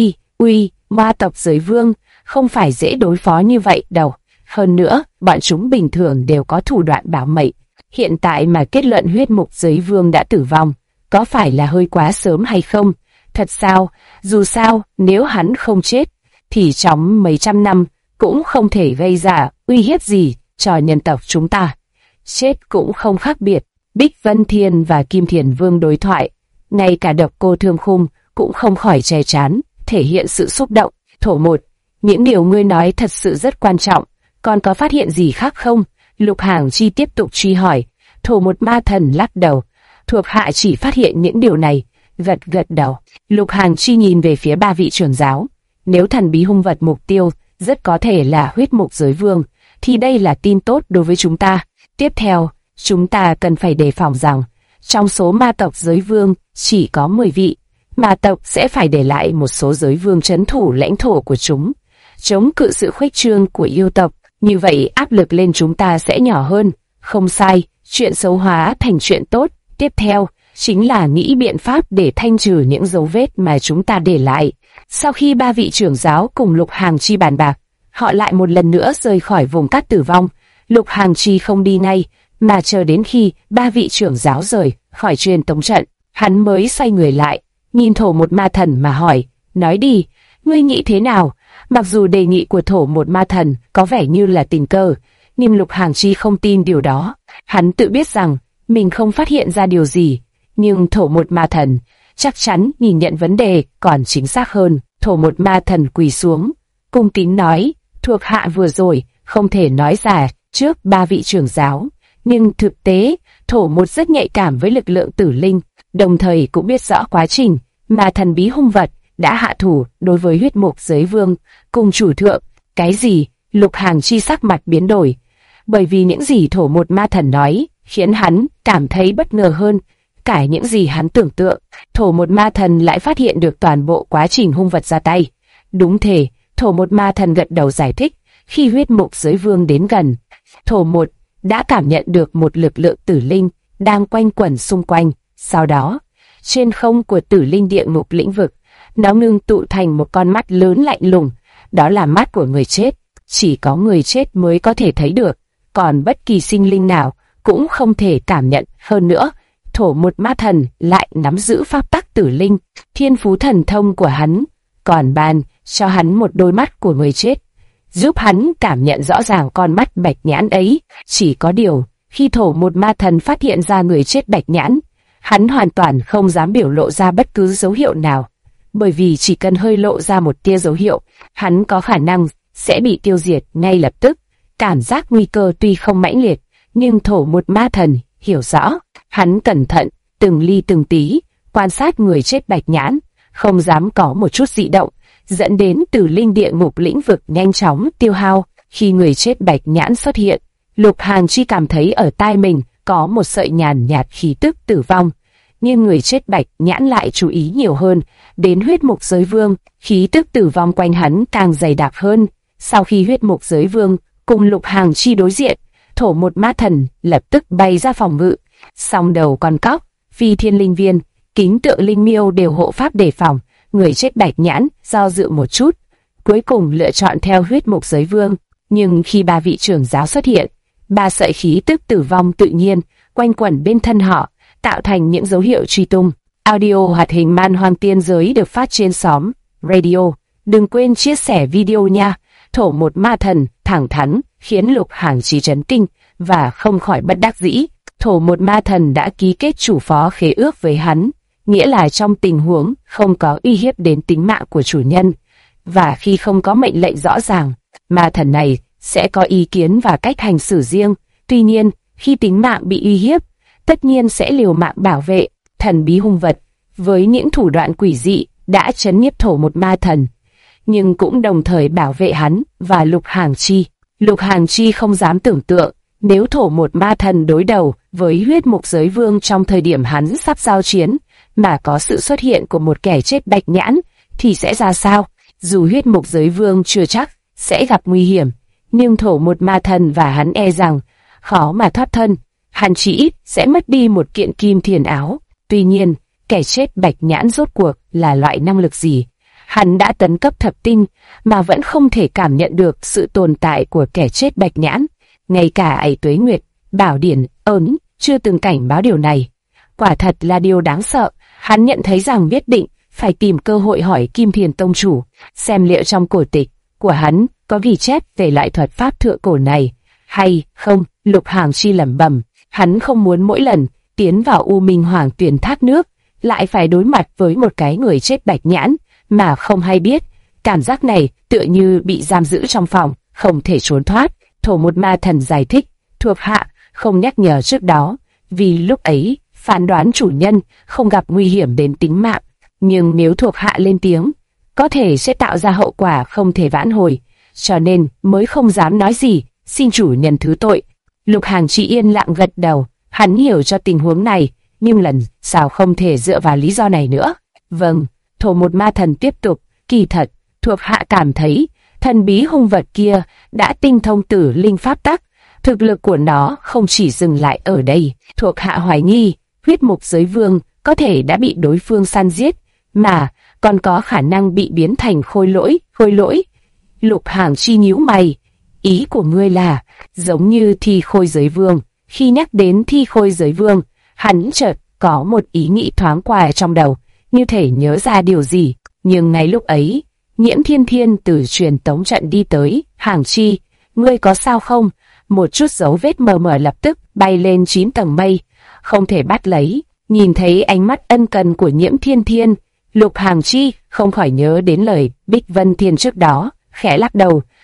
Uy, ma tộc giới vương không phải dễ đối phó như vậy đâu. Hơn nữa, bọn chúng bình thường đều có thủ đoạn bảo mệnh. Hiện tại mà kết luận huyết mục giới vương đã tử vong, có phải là hơi quá sớm hay không? Thật sao? Dù sao, nếu hắn không chết, thì trong mấy trăm năm cũng không thể gây ra uy hiếp gì cho nhân tộc chúng ta. Chết cũng không khác biệt. Bích Vân Thiên và Kim Thiền Vương đối thoại, ngay cả Độc Cô Thương Khung cũng không khỏi che chắn, thể hiện sự xúc động. Thổ một, những điều ngươi nói thật sự rất quan trọng, còn có phát hiện gì khác không? Lục Hàng Chi tiếp tục truy hỏi. Thổ một ma thần lắc đầu, thuộc hạ chỉ phát hiện những điều này. Gật đầu. Lục Hàng Chi nhìn về phía 3 vị trưởng giáo. Nếu thần bí hung vật mục tiêu rất có thể là huyết mục giới vương, thì đây là tin tốt đối với chúng ta. Tiếp theo, chúng ta cần phải đề phòng rằng, trong số ma tộc giới vương chỉ có 10 vị, ma tộc sẽ phải để lại một số giới vương trấn thủ lãnh thổ của chúng, chống cự sự khuếch trương của yêu tộc. Như vậy áp lực lên chúng ta sẽ nhỏ hơn. Không sai, chuyện xấu hóa thành chuyện tốt. Tiếp theo, chính là nghĩ biện pháp để thanh trừ những dấu vết mà chúng ta để lại. Sau khi 3 vị trưởng giáo cùng Lục Hàng Chi bàn bạc, họ lại một lần nữa rời khỏi vùng cát tử vong. Lục Hàng Chi không đi ngay, mà chờ đến khi 3 vị trưởng giáo rời khỏi truyền tống trận, hắn mới xoay người lại, nhìn thổ một ma thần mà hỏi, nói đi, ngươi nghĩ thế nào? Mặc dù đề nghị của thổ một ma thần có vẻ như là tình cờ, nhưng Lục Hàng Chi không tin điều đó. Hắn tự biết rằng mình không phát hiện ra điều gì, nhưng thổ một ma thần chắc chắn nhìn nhận vấn đề còn chính xác hơn. Thổ một ma thần quỳ xuống, cung kính nói, thuộc hạ vừa rồi không thể nói ra trước ba vị trưởng giáo, nhưng thực tế, Thổ Một rất nhạy cảm với lực lượng tử linh, đồng thời cũng biết rõ quá trình mà thần bí hung vật đã hạ thủ đối với huyết mục giới vương cùng chủ thượng. Cái gì? Lục Hàng Chi sắc mặt biến đổi, bởi vì những gì Thổ Một ma thần nói khiến hắn cảm thấy bất ngờ hơn cả những gì hắn tưởng tượng. Thổ Một ma thần lại phát hiện được toàn bộ quá trình hung vật ra tay. Đúng thế, Thổ Một ma thần gật đầu giải thích. Khi huyết mục giới vương đến gần, Thổ Một đã cảm nhận được một lực lượng tử linh đang quanh quẩn xung quanh. Sau đó, trên không của tử linh địa ngục lĩnh vực, nó ngưng tụ thành một con mắt lớn lạnh lùng. Đó là mắt của người chết, chỉ có người chết mới có thể thấy được, còn bất kỳ sinh linh nào cũng không thể cảm nhận. Hơn nữa, Thổ Một ma thần lại nắm giữ pháp tắc tử linh, thiên phú thần thông của hắn còn ban cho hắn một đôi mắt của người chết, giúp hắn cảm nhận rõ ràng con mắt bạch nhãn ấy. Chỉ có điều, khi Thổ Một ma thần phát hiện ra người chết bạch nhãn, hắn hoàn toàn không dám biểu lộ ra bất cứ dấu hiệu nào, bởi vì chỉ cần hơi lộ ra một tia dấu hiệu, hắn có khả năng sẽ bị tiêu diệt ngay lập tức. Cảm giác nguy cơ tuy không mãnh liệt, nhưng Thổ Một ma thần hiểu rõ. Hắn cẩn thận, từng ly từng tí, quan sát người chết bạch nhãn, không dám có một chút dị động, dẫn đến tử linh địa ngục lĩnh vực nhanh chóng tiêu hao. Khi người chết bạch nhãn xuất hiện, Lục Hàng Chi cảm thấy ở tai mình có một sợi nhàn nhạt khí tức tử vong, nhưng người chết bạch nhãn lại chú ý nhiều hơn đến huyết mục giới vương, khí tức tử vong quanh hắn càng dày đặc hơn. Sau khi huyết mục giới vương cùng Lục Hàng Chi đối diện, Thổ Một ma thần lập tức bày ra phòng ngự, song đầu con cóc, phi thiên linh viên, kính tượng linh miêu đều hộ pháp đề phòng. Người chết bạch nhãn do dự một chút, cuối cùng lựa chọn theo huyết mục giới vương. Nhưng khi ba vị trưởng giáo xuất hiện, ba sợi khí tức tử vong tự nhiên quanh quẩn bên thân họ, tạo thành những dấu hiệu truy tung. Audio hoạt hình Man Hoang Tiên Giới được phát trên xóm Radio. Đừng quên chia sẻ video nha. Thổ Một ma thần thẳng thắn khiến Lục Hàng Chi chấn kinh và không khỏi bất đắc dĩ. Thổ Một ma thần đã ký kết chủ phó khế ước với hắn, nghĩa là trong tình huống không có uy hiếp đến tính mạng của chủ nhân, và khi không có mệnh lệnh rõ ràng, ma thần này sẽ có ý kiến và cách hành xử riêng. Tuy nhiên, khi tính mạng bị uy hiếp, tất nhiên sẽ liều mạng bảo vệ. Thần bí hung vật với những thủ đoạn quỷ dị đã trấn nhiếp Thổ Một ma thần, nhưng cũng đồng thời bảo vệ hắn và Lục Hàng Chi. Lục Hàng Chi không dám tưởng tượng, nếu Thổ Một ma thần đối đầu với huyết mục giới vương trong thời điểm hắn sắp giao chiến, mà có sự xuất hiện của một kẻ chết bạch nhãn, thì sẽ ra sao? Dù huyết mục giới vương chưa chắc sẽ gặp nguy hiểm, nhưng Thổ Một ma thần và hắn e rằng khó mà thoát thân. Hắn chỉ ít sẽ mất đi một kiện kim thiền áo. Tuy nhiên, kẻ chết bạch nhãn rốt cuộc là loại năng lực gì? Hắn đã tấn cấp thập tinh mà vẫn không thể cảm nhận được sự tồn tại của kẻ chết bạch nhãn. Ngay cả ấy Tuế Nguyệt, Bảo Điển, ớn chưa từng cảnh báo điều này. Quả thật là điều đáng sợ. Hắn nhận thấy rằng nhất định phải tìm cơ hội hỏi Kim Thiền Tông chủ, xem liệu trong cổ tịch của hắn có ghi chép về loại thuật pháp thượng cổ này hay không. Lục Hàng Chi lẩm bẩm, hắn không muốn mỗi lần tiến vào U Minh Hoàng Tuyền thác nước lại phải đối mặt với một cái người chết bạch nhãn mà không hay biết. Cảm giác này tựa như bị giam giữ trong phòng, không thể trốn thoát. Thổ Một ma thần giải thích, thuộc hạ không nhắc nhở trước đó, vì lúc ấy phán đoán chủ nhân không gặp nguy hiểm đến tính mạng, nhưng nếu thuộc hạ lên tiếng, có thể sẽ tạo ra hậu quả không thể vãn hồi, cho nên mới không dám nói gì, xin chủ nhân thứ tội. Lục Hàng Chi yên lặng gật đầu, hắn hiểu cho tình huống này, nhưng lần sau không thể dựa vào lý do này nữa. Vâng, Thổ Một ma thần tiếp tục, kỳ thật, thuộc hạ cảm thấy thần bí hung vật kia đã tinh thông tử linh pháp tắc, thực lực của nó không chỉ dừng lại ở đây. Thuộc hạ hoài nghi huyết mục giới vương có thể đã bị đối phương săn giết, mà còn có khả năng bị biến thành khôi lỗi. Lục Hàng Chi nhíu mày, ý của ngươi là giống như thi khôi giới vương? Khi nhắc đến thi khôi giới vương, hắn chợt có một ý nghĩ thoáng qua trong đầu, như thể nhớ ra điều gì. Nhưng ngay lúc ấy, Nhiễm Thiên Thiên từ truyền tống trận đi tới. Hàng Chi, ngươi có sao không? Một chút dấu vết mờ mờ lập tức bay lên 9 tầng mây, không thể bắt lấy. Nhìn thấy ánh mắt ân cần của Nhiễm Thiên Thiên, Lục Hàng Chi không khỏi nhớ đến lời Bích Vân Thiên trước đó, khẽ lắc đầu.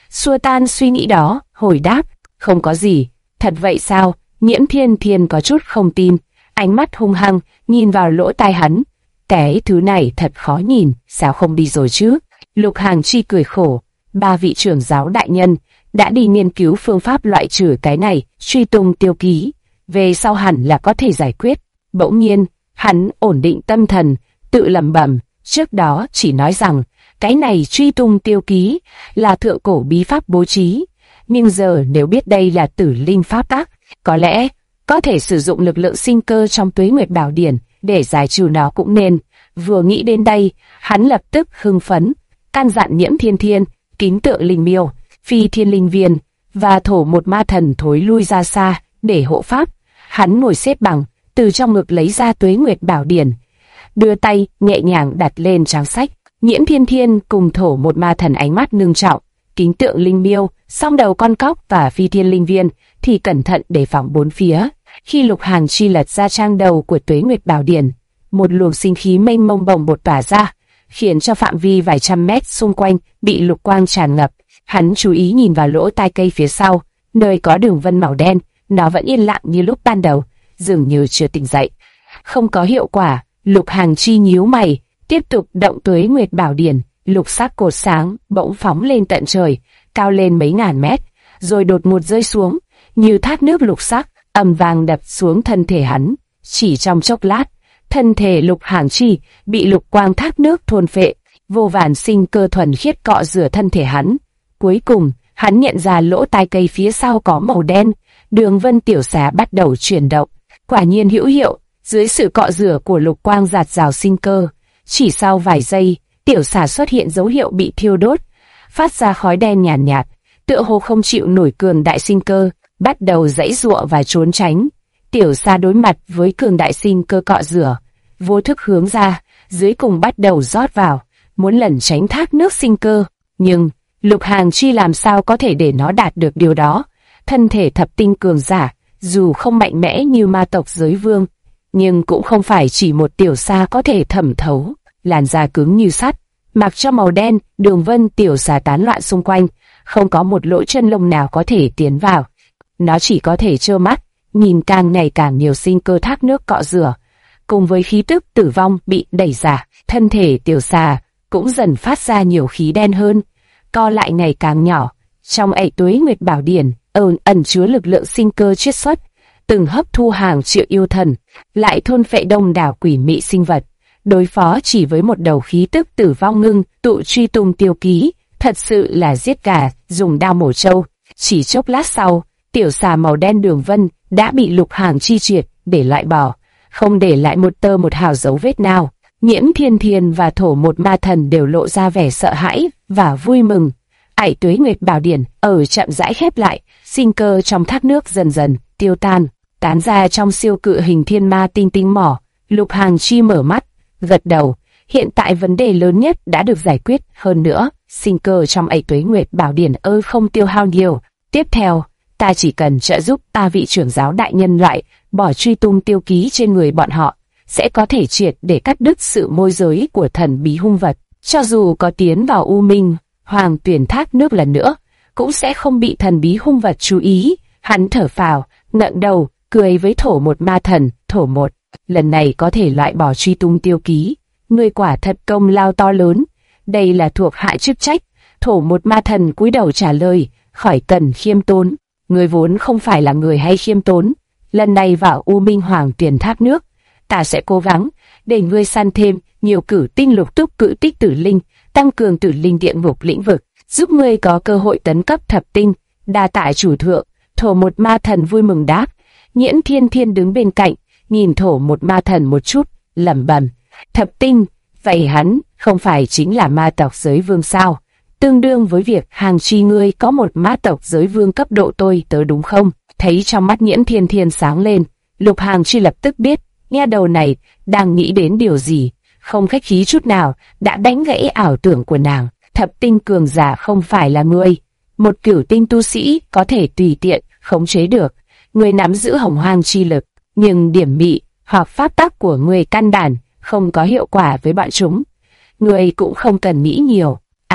xua tan suy nghĩ đó, hồi đáp, không có gì. Thật vậy sao? Nhiễm Thiên Thiên có chút không tin, ánh mắt hung hăng nhìn vào lỗ tai hắn. Cái thứ này thật khó nhìn, sao không đi rồi chứ? Lục Hàng Chi cười khổ, 3 vị trưởng giáo đại nhân đã đi nghiên cứu phương pháp loại trừ cái này, truy tung tiêu ký, về sau hẳn là có thể giải quyết. Bỗng nhiên, hắn ổn định tâm thần, tự lẩm bẩm, trước đó chỉ nói rằng cái này truy tung tiêu ký là thượng cổ bí pháp bố trí, nhưng giờ nếu biết đây là tử linh pháp tắc, có lẽ có thể sử dụng lực lượng sinh cơ trong Tuế Nguyệt Bảo Điển để giải trừ nó cũng nên. Vừa nghĩ đến đây, hắn lập tức hưng phấn, căn dặn Nhiễm Thiên Thiên, kính tượng linh miêu, phi thiên linh viên và thổ một ma thần thối lui ra xa để hộ pháp. Hắn ngồi xếp bằng, từ trong ngực lấy ra Tuế Nguyệt Bảo Điển, đưa tay nhẹ nhàng đặt lên trang sách. Nhiễm Thiên Thiên cùng thổ một ma thần ánh mắt ngưng trọng, kính tượng linh miêu, song đầu con cóc và phi thiên linh viên thì cẩn thận đề phòng bốn phía. Khi Lục Hàng Chi lật ra trang đầu của Tuế Nguyệt Bảo Điển, một luồng sinh khí mênh mông bồng bột tỏa ra, khiến cho phạm vi vài trăm mét xung quanh bị lục quang tràn ngập. Hắn chú ý nhìn vào lỗ tai cây phía sau, nơi có đường vân màu đen, nó vẫn yên lặng như lúc ban đầu, dường như chưa tỉnh dậy. Không có hiệu quả, Lục Hàng Chi nhíu mày, tiếp tục động Tuế Nguyệt Bảo Điển. Lục sắc cột sáng bỗng phóng lên tận trời, cao lên mấy ngàn mét, rồi đột ngột rơi xuống, như thác nước lục sắc, ầm vang đập xuống thân thể hắn. Chỉ trong chốc lát, thân thể Lục Hàng Chi bị lục quang thác nước thôn phệ, vô vàn sinh cơ thuần khiết cọ rửa thân thể hắn. Cuối cùng, hắn nhận ra lỗ tai cây phía sau có màu đen, đường vân tiểu xà bắt đầu chuyển động. Quả nhiên hữu hiệu, dưới sự cọ rửa của lục quang giạt rào sinh cơ, chỉ sau vài giây, tiểu xà xuất hiện dấu hiệu bị thiêu đốt, phát ra khói đen nhàn nhạt, tựa hồ không chịu nổi cường đại sinh cơ, bắt đầu giãy giụa và trốn tránh. Tiểu xà đối mặt với cường đại sinh cơ cọ rửa, vô thức hướng ra, dưới cùng bắt đầu rót vào, muốn lẩn tránh thác nước sinh cơ. Nhưng Lục Hàng Chi làm sao có thể để nó đạt được điều đó? Thân thể thập tinh cường giả, dù không mạnh mẽ như ma tộc giới vương, nhưng cũng không phải chỉ một tiểu xà có thể thẩm thấu. Làn da cứng như sắt, mặc cho màu đen, đường vân tiểu xà tán loạn xung quanh, không có một lỗ chân lông nào có thể tiến vào. Nó chỉ có thể trơ mắt, nhìn càng ngày càng nhiều sinh cơ thác nước cọ rửa, cùng với khí tức tử vong bị đẩy ra, thân thể tiểu xà cũng dần phát ra nhiều khí đen hơn, co lại ngày càng nhỏ. Trong ẩy Tuế Nguyệt Bảo Điển ẩn chứa lực lượng sinh cơ chiết xuất, từng hấp thu hàng triệu yêu thần, lại thôn phệ đông đảo quỷ mị sinh vật. Đối phó chỉ với một đầu khí tức tử vong ngưng tụ truy tung tiêu ký, thật sự là giết gà dùng đao mổ trâu. Chỉ chốc lát sau, tiểu xà màu đen đường vân đã bị Lục Hàng Chi triệt để loại bỏ, không để lại một tơ một hào dấu vết nào. Nhiễm Thiên Thiên và thổ một ma thần đều lộ ra vẻ sợ hãi và vui mừng. Ải Tuế Nguyệt Bảo Điển chậm rãi khép lại, sinh cơ trong thác nước dần dần tiêu tan, tán ra trong siêu cự hình thiên ma tinh tinh mỏ. Lục Hàng Chi mở mắt, gật đầu. Hiện tại vấn đề lớn nhất đã được giải quyết, hơn nữa, sinh cơ trong ải Tuế Nguyệt Bảo Điển không tiêu hao nhiều. Tiếp theo, ta chỉ cần trợ giúp 3 vị trưởng giáo đại nhân loại bỏ truy tung tiêu ký trên người bọn họ, sẽ có thể triệt để cắt đứt sự môi giới của thần bí hung vật. Cho dù có tiến vào U Minh Hoàng Tuyển thác nước lần nữa, cũng sẽ không bị thần bí hung vật chú ý. Hắn thở phào, ngẩng đầu, cười với thổ một ma thần. Thổ một, lần này có thể loại bỏ truy tung tiêu ký, ngươi quả thật công lao to lớn, đây là thuộc hạ chức trách. Thổ một ma thần cúi đầu trả lời, khỏi cần khiêm tốn, ngươi vốn không phải là người hay khiêm tốn. Lần này vào U Minh Hoàng Tuyển thác nước, ta sẽ cố gắng để ngươi săn thêm nhiều cử tinh lục túc cử tích tử linh, tăng cường tử linh địa ngục lĩnh vực, giúp ngươi có cơ hội tấn cấp thập tinh. Đa tạ chủ thượng. Thổ một ma thần vui mừng đáp. Nhiễm Thiên Thiên đứng bên cạnh, nhìn thổ một ma thần một chút, lẩm bẩm, thập tinh, vậy hắn không phải chính là ma tộc giới vương sao? Tương đương với việc Hàng Chi ngươi có một ma tộc giới vương cấp độ tôi tớ đúng không? Thấy trong mắt Nhiễm Thiên Thiên sáng lên, Lục Hàng Chi lập tức biết, nghe đầu này đang nghĩ đến điều gì, không khách khí chút nào, đã đánh gãy ảo tưởng của nàng. Thập tinh cường giả không phải là ngươi, một cửu tinh tu sĩ có thể tùy tiện khống chế được. Ngươi nắm giữ hồng hoang chi lực, nhưng điểm mị hoặc pháp tắc của ngươi căn bản không có hiệu quả với bọn chúng. Ngươi cũng không cần nghĩ nhiều. À,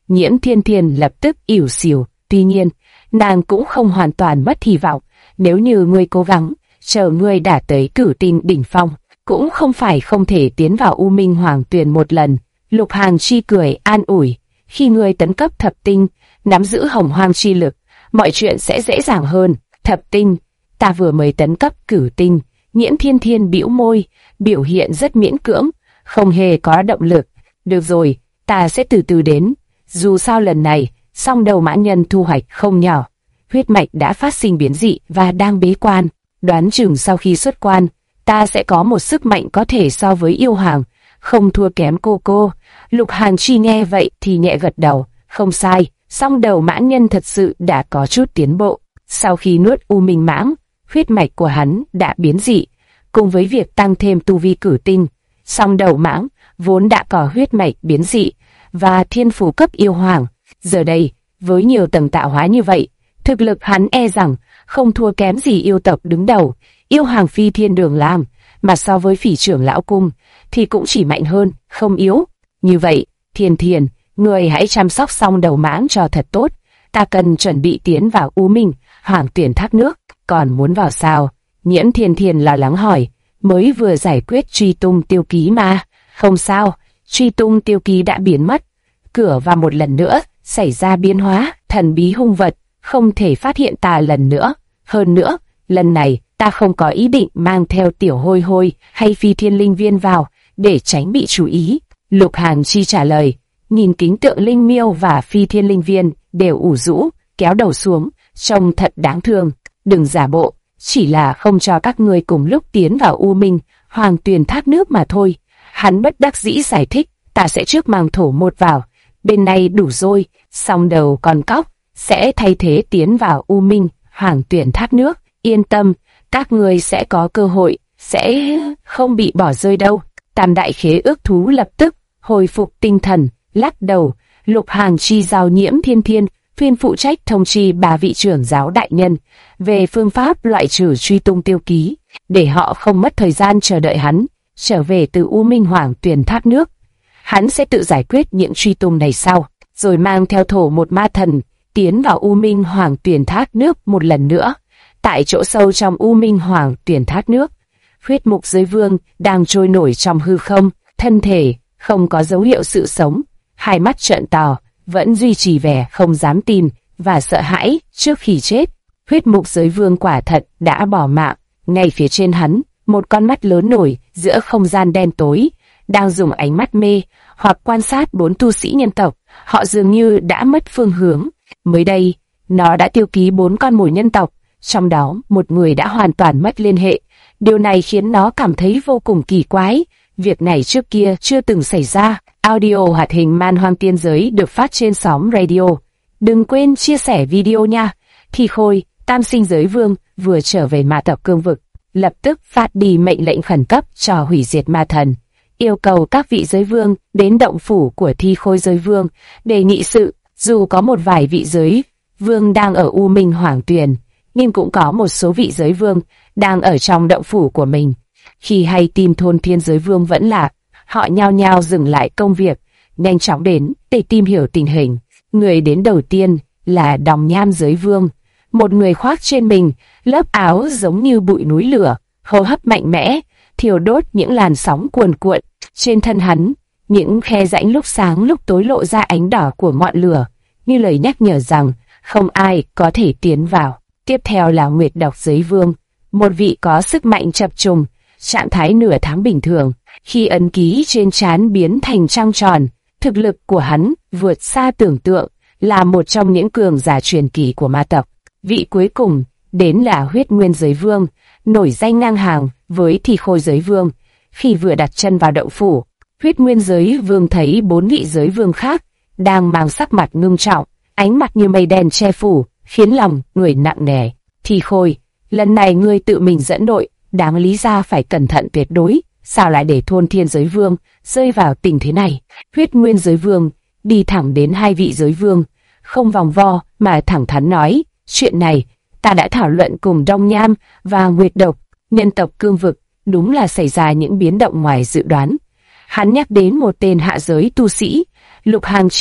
Nhiễm Thiên Thiên lập tức ỉu xìu, tuy nhiên, nàng cũng không hoàn toàn mất hy vọng, nếu như ngươi cố gắng, chờ ngươi đã tới cửu tinh đỉnh phong, cũng không phải không thể tiến vào U Minh Hoàng Tuyền một lần. Lục Hàn Chi cười an ủi, khi ngươi tấn cấp thập tinh, nắm giữ hồng hoang chi lực, mọi chuyện sẽ dễ dàng hơn. Thập tinh, ta vừa mới tấn cấp cửu tinh. Nhiễm Thiên Thiên bĩu môi, biểu hiện rất miễn cưỡng, không hề có động lực. Được rồi, ta sẽ từ từ đến. Dù sao lần này, song đầu mãn nhân thu hoạch không nhỏ. Huyết mạch đã phát sinh biến dị và đang bế quan. Đoán chừng sau khi xuất quan, ta sẽ có một sức mạnh có thể so với yêu hoàng, không thua kém cô. Lục Hàn Chi nghe vậy thì nhẹ gật đầu, không sai, song đầu mãn nhân thật sự đã có chút tiến bộ. Sau khi nuốt U Minh Mãng, huyết mạch của hắn đã biến dị, cùng với việc tăng thêm tu vi cửu tinh, song đầu mãng vốn đã có huyết mạch biến dị và thiên phú cấp yêu hoàng. Giờ đây, với nhiều tầng tạo hóa như vậy, thực lực hắn e rằng không thua kém gì yêu tộc đứng đầu, yêu hoàng Phi Thiên Đường Lam, mà so với Phỉ Trưởng Lão Cung thì cũng chỉ mạnh hơn, không yếu. Như vậy, Thiên Thiên, người hãy chăm sóc song đầu mãng cho thật tốt. Ta cần chuẩn bị tiến vào U Minh Hoàng Tuyển thác nước. Còn muốn vào sao? Nhiễm Thiên Thiên lo lắng hỏi. Mới vừa giải quyết truy tung tiêu ký mà. Không sao, truy tung tiêu ký đã biến mất. Cửa vào một lần nữa xảy ra biến hóa, thần bí hung vật không thể phát hiện ta lần nữa. Hơn nữa, lần này ta không có ý định mang theo tiểu hôi hôi hay phi thiên linh viên vào để tránh bị chú ý. Lục Hàn Chi trả lời. Nhìn kính tượng linh miêu và phi thiên linh viên đều ủ rũ, kéo đầu xuống, trông thật đáng thương. Đừng giả bộ, chỉ là không cho các ngươi cùng lúc tiến vào U Minh Hoàng Tuyền thác nước mà thôi. Hắn bất đắc dĩ giải thích, ta sẽ trước mang thổ một vào, bên này đủ rồi, song đầu con cóc sẽ thay thế tiến vào U Minh Hoàng Tuyền thác nước. Yên tâm, các ngươi sẽ có cơ hội, sẽ không bị bỏ rơi đâu. Tam đại khế ước thú lập tức hồi phục tinh thần, lắc đầu. Lục Hàn Chi giao Nhiễm Thiên Thiên phiên phụ trách thông chi 3 vị trưởng giáo đại nhân về phương pháp loại trừ truy tung tiêu ký, để họ không mất thời gian chờ đợi hắn trở về từ U Minh Hoàng Tuyền thác nước. Hắn sẽ tự giải quyết những truy tung này sau, rồi mang theo thổ một ma thần tiến vào U Minh Hoàng Tuyền thác nước một lần nữa. Tại chỗ sâu trong U Minh Hoàng Tuyền thác nước, huyết mục giới vương đang trôi nổi trong hư không, thân thể không có dấu hiệu sự sống, hai mắt trợn to, vẫn duy trì vẻ không dám tin và sợ hãi trước khi chết. Huyết mục giới vương quả thật đã bỏ mạng. Ngay phía trên hắn, một con mắt lớn nổi giữa không gian đen tối, đang dùng ánh mắt mê hoặc quan sát 4 tu sĩ nhân tộc. Họ dường như đã mất phương hướng. Mới đây, nó đã tiêu ký 4 con mồi nhân tộc, trong đó một người đã hoàn toàn mất liên hệ. Điều này khiến nó cảm thấy vô cùng kỳ quái. Việc này trước kia chưa từng xảy ra. Audio hoạt hình Man Hoang Tiên Giới được phát trên sóng radio. Đừng quên chia sẻ video nha. Thi Khôi, Tam Sinh Giới Vương, vừa trở về ma tộc cương vực, lập tức phát đi mệnh lệnh khẩn cấp cho hủy diệt ma thần, yêu cầu các vị giới vương đến động phủ của Thi Khôi Giới Vương để nghị sự. Dù có một vài vị giới vương đang ở U Minh Hoàng Tuyền, nhưng cũng có một số vị giới vương đang ở trong động phủ của mình. Khi hay tin Thôn Thiên Giới Vương vẫn lạc, họ nhao nhao dừng lại công việc, nhanh chóng đến để tìm hiểu tình hình. Người đến đầu tiên là Đồng Nham Giới Vương, một người khoác trên mình lớp áo giống như bụi núi lửa, hô hấp mạnh mẽ, thiêu đốt những làn sóng cuồn cuộn. Trên thân hắn, những khe rãnh lúc sáng lúc tối lộ ra ánh đỏ của ngọn lửa, như lời nhắc nhở rằng không ai có thể tiến vào. Tiếp theo là Nguyệt Độc Giới Vương, một vị có sức mạnh chập trùng, trạng thái nửa tháng bình thường. Khi ấn ký trên trán biến thành trăng tròn, thực lực của hắn vượt xa tưởng tượng, là một trong những cường giả truyền kỳ của ma tộc. Vị cuối cùng đến là Huyết Nguyên Giới Vương, nổi danh ngang hàng với Thi Khôi Giới Vương. Khi vừa đặt chân vào động phủ, Huyết Nguyên Giới Vương thấy 4 vị giới vương khác đang mang sắc mặt ngưng trọng, ánh mặt như mây đen che phủ, khiến lòng người nặng nề. Thi Khôi, lần này ngươi tự mình dẫn đội, đáng lý ra phải cẩn thận tuyệt đối, sao lại để Thôn Thiên Giới Vương rơi vào tình thế này? Huyết Nguyên Giới Vương đi thẳng đến 2 vị giới vương, không vòng vo mà thẳng thắn nói, chuyện này ta đã thảo luận cùng Đông Nham và Nguyệt Độc, nhân tộc cương vực, đúng là xảy ra những biến động ngoài dự đoán. Hắn nhắc đến một tên hạ giới tu sĩ, Lục Hàn Chi,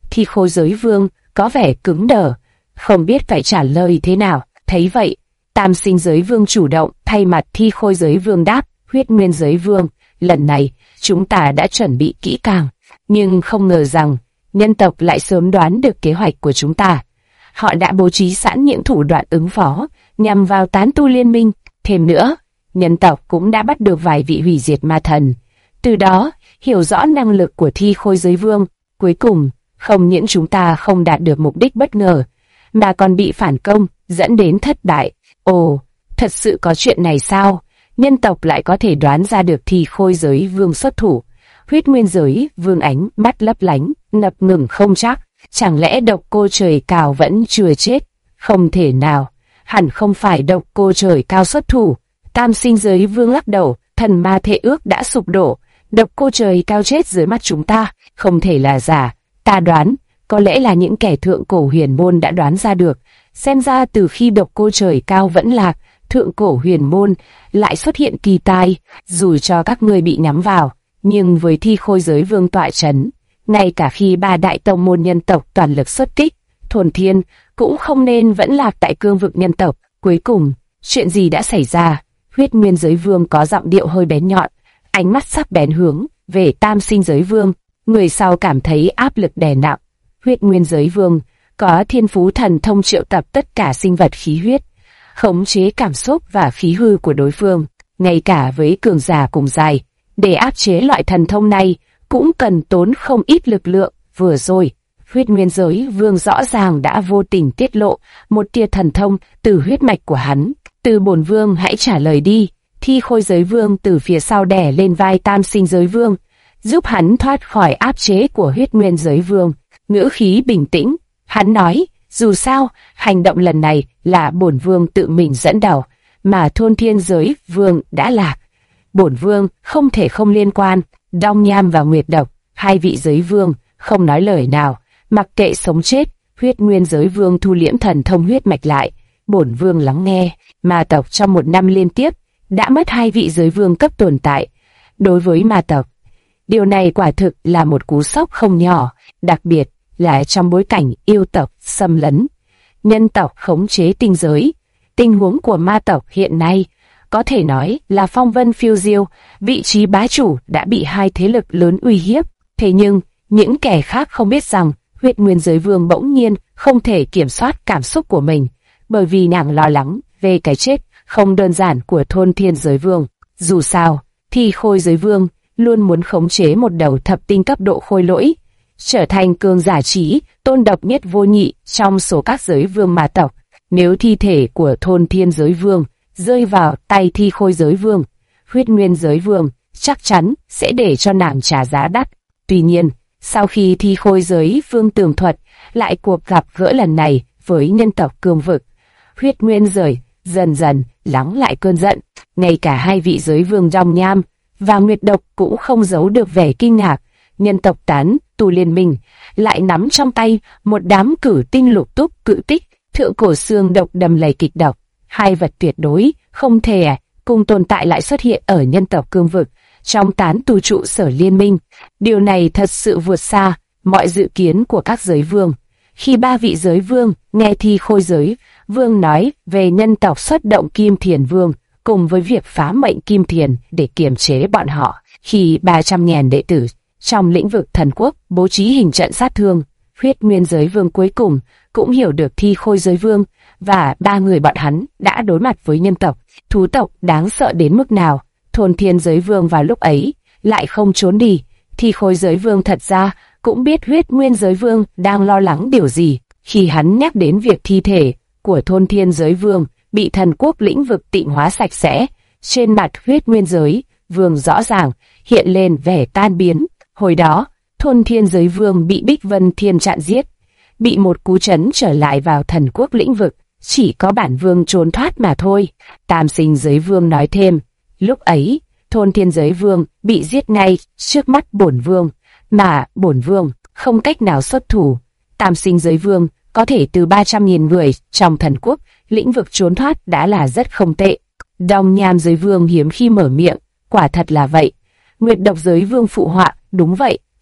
Thi khôi giới vương có vẻ cứng đờ, không biết phải trả lời thế nào. Thấy vậy, tam sinh giới vương chủ động thay mặt thi khôi giới vương đáp, huyết nguyên giới vương, lần này chúng ta đã chuẩn bị kỹ càng, nhưng không ngờ rằng nhân tộc lại sớm đoán được kế hoạch của chúng ta. Họ đã bố trí sẵn những thủ đoạn ứng phó nhằm vào tán tu liên minh. Thêm nữa, nhân tộc cũng đã bắt được vài vị hủy diệt ma thần, từ đó hiểu rõ năng lực của thi khôi giới vương. Cuối cùng, không những chúng ta không đạt được mục đích bất ngờ, mà còn bị phản công, dẫn đến thất bại. Ồ, thật sự có chuyện này sao? Nhân tộc lại có thể đoán ra được thi khôi giới vương xuất thủ. Huyết nguyên giới vương ánh mắt lấp lánh, ngập ngừng không chắc. Chẳng lẽ độc cô trời cao vẫn chưa chết? Không thể nào, hẳn không phải độc cô trời cao xuất thủ. Tam sinh giới vương lắc đầu, thần ma thệ ước đã sụp đổ. Độc cô trời cao chết dưới mắt chúng ta, không thể là giả. Ta đoán, có lẽ là những kẻ thượng cổ huyền môn đã đoán ra được. Xem ra từ khi độc cô trời cao vẫn lạc, thượng cổ huyền môn lại xuất hiện kỳ tai, dù cho các ngươi bị nhắm vào. Nhưng với thi khôi giới vương tọa chấn, ngay cả khi ba đại tông môn nhân tộc toàn lực xuất kích, Thôn Thiên cũng không nên vẫn lạc tại cương vực nhân tộc. Cuối cùng, chuyện gì đã xảy ra? Huyết nguyên giới vương có giọng điệu hơi bén nhọn, ánh mắt sắc bén hướng về tam sinh giới vương. Người sau cảm thấy áp lực đè nặng. Huyết nguyên giới vương có thiên phú thần thông triệu tập tất cả sinh vật khí huyết, khống chế cảm xúc và khí hư của đối phương, ngay cả với cường giả cùng giai. Để áp chế loại thần thông này cũng cần tốn không ít lực lượng. Vừa rồi, huyết nguyên giới vương rõ ràng đã vô tình tiết lộ một tia thần thông từ huyết mạch của hắn. Từ bổn vương hãy trả lời đi. Thi khôi giới vương từ phía sau đè lên vai tam sinh giới vương, giúp hắn thoát khỏi áp chế của huyết nguyên giới vương. Ngữ khí bình tĩnh, hắn nói, dù sao, hành động lần này là bổn vương tự mình dẫn đầu, mà Thôn Thiên giới vương đã lạc. Bổn vương không thể không liên quan. Đong Nham và Nguyệt Độc, hai vị giới vương, không nói lời nào, mặc kệ sống chết. Huyết nguyên giới vương thu liễm thần thông huyết mạch lại. Bổn vương lắng nghe. Ma tộc trong một năm liên tiếp đã mất hai vị giới vương cấp tồn tại. Đối với ma tộc, điều này quả thực là một cú sốc không nhỏ, đặc biệt là trong bối cảnh yêu tộc xâm lấn, nhân tộc khống chế tinh giới. Tình huống của ma tộc hiện nay có thể nói là phong vân phiêu diêu, vị trí bá chủ đã bị hai thế lực lớn uy hiếp. Thế nhưng, những kẻ khác không biết rằng huyết nguyên giới vương bỗng nhiên không thể kiểm soát cảm xúc của mình, bởi vì nàng lo lắng về cái chết không đơn giản của Thôn Thiên giới vương. Dù sao, thi khôi giới vương luôn muốn khống chế một đầu thập tinh cấp độ khôi lỗi, trở thành cường giả trí tôn độc nhất vô nhị trong số các giới vương ma tộc. Nếu thi thể của Thôn Thiên giới vương rơi vào tay thi khôi giới vương, huyết nguyên giới vương chắc chắn sẽ để cho nàng trả giá đắt. Tuy nhiên, sau khi thi khôi giới vương tường thuật lại cuộc gặp gỡ lần này với nhân tộc cương vực, huyết nguyên giới dần dần lắng lại cơn giận. Ngay cả hai vị giới vương Dong Nham và Nguyệt Độc cũng không giấu được vẻ kinh ngạc. Nhân tộc tán tu liên minh lại nắm trong tay một đám cử tinh lục túc cự tích, thượng cổ xương độc đầm lầy kịch độc. Hai vật tuyệt đối không thể cùng tồn tại lại xuất hiện ở nhân tộc cương vực trong tán tu trụ sở liên minh. Điều này thật sự vượt xa mọi dự kiến của các giới vương. Khi ba vị giới vương nghe thi khôi giới vương nói về nhân tộc xuất động Kim Thiền Vương cùng với việc phá mệnh Kim Thiền để kiềm chế bọn họ, khi 300.000 đệ tử trong lĩnh vực thần quốc bố trí hình trận sát thương, huyết nguyên giới vương cuối cùng cũng hiểu được thi khôi giới vương và ba người bọn hắn đã đối mặt với nhân tộc, thú tộc đáng sợ đến mức nào. Thôn Thiên giới vương vào lúc ấy lại không trốn đi. Thi khôi giới vương thật ra cũng biết huyết nguyên giới vương đang lo lắng điều gì. Khi hắn nhắc đến việc thi thể của Thôn Thiên giới vương bị thần quốc lĩnh vực tịnh hóa sạch sẽ, trên mặt huyết nguyên giới vương rõ ràng hiện lên vẻ tan biến. Hồi đó, Thôn Thiên giới vương bị Bích Vân Thiên Trạm giết, bị một cú chấn trở lại vào thần quốc lĩnh vực, chỉ có bản vương trốn thoát mà thôi. Tam sinh giới vương nói thêm, lúc ấy, Thôn Thiên giới vương bị giết ngay trước mắt bổn vương, mà bổn vương không cách nào xuất thủ. Tam sinh giới vương có thể từ 300.000 người trong thần quốc lĩnh vực trốn thoát đã là rất không tệ. Dong Nham giới vương hiếm khi mở miệng, quả thật là vậy. Nguyệt Độc giới vương phụ họa, đúng vậy,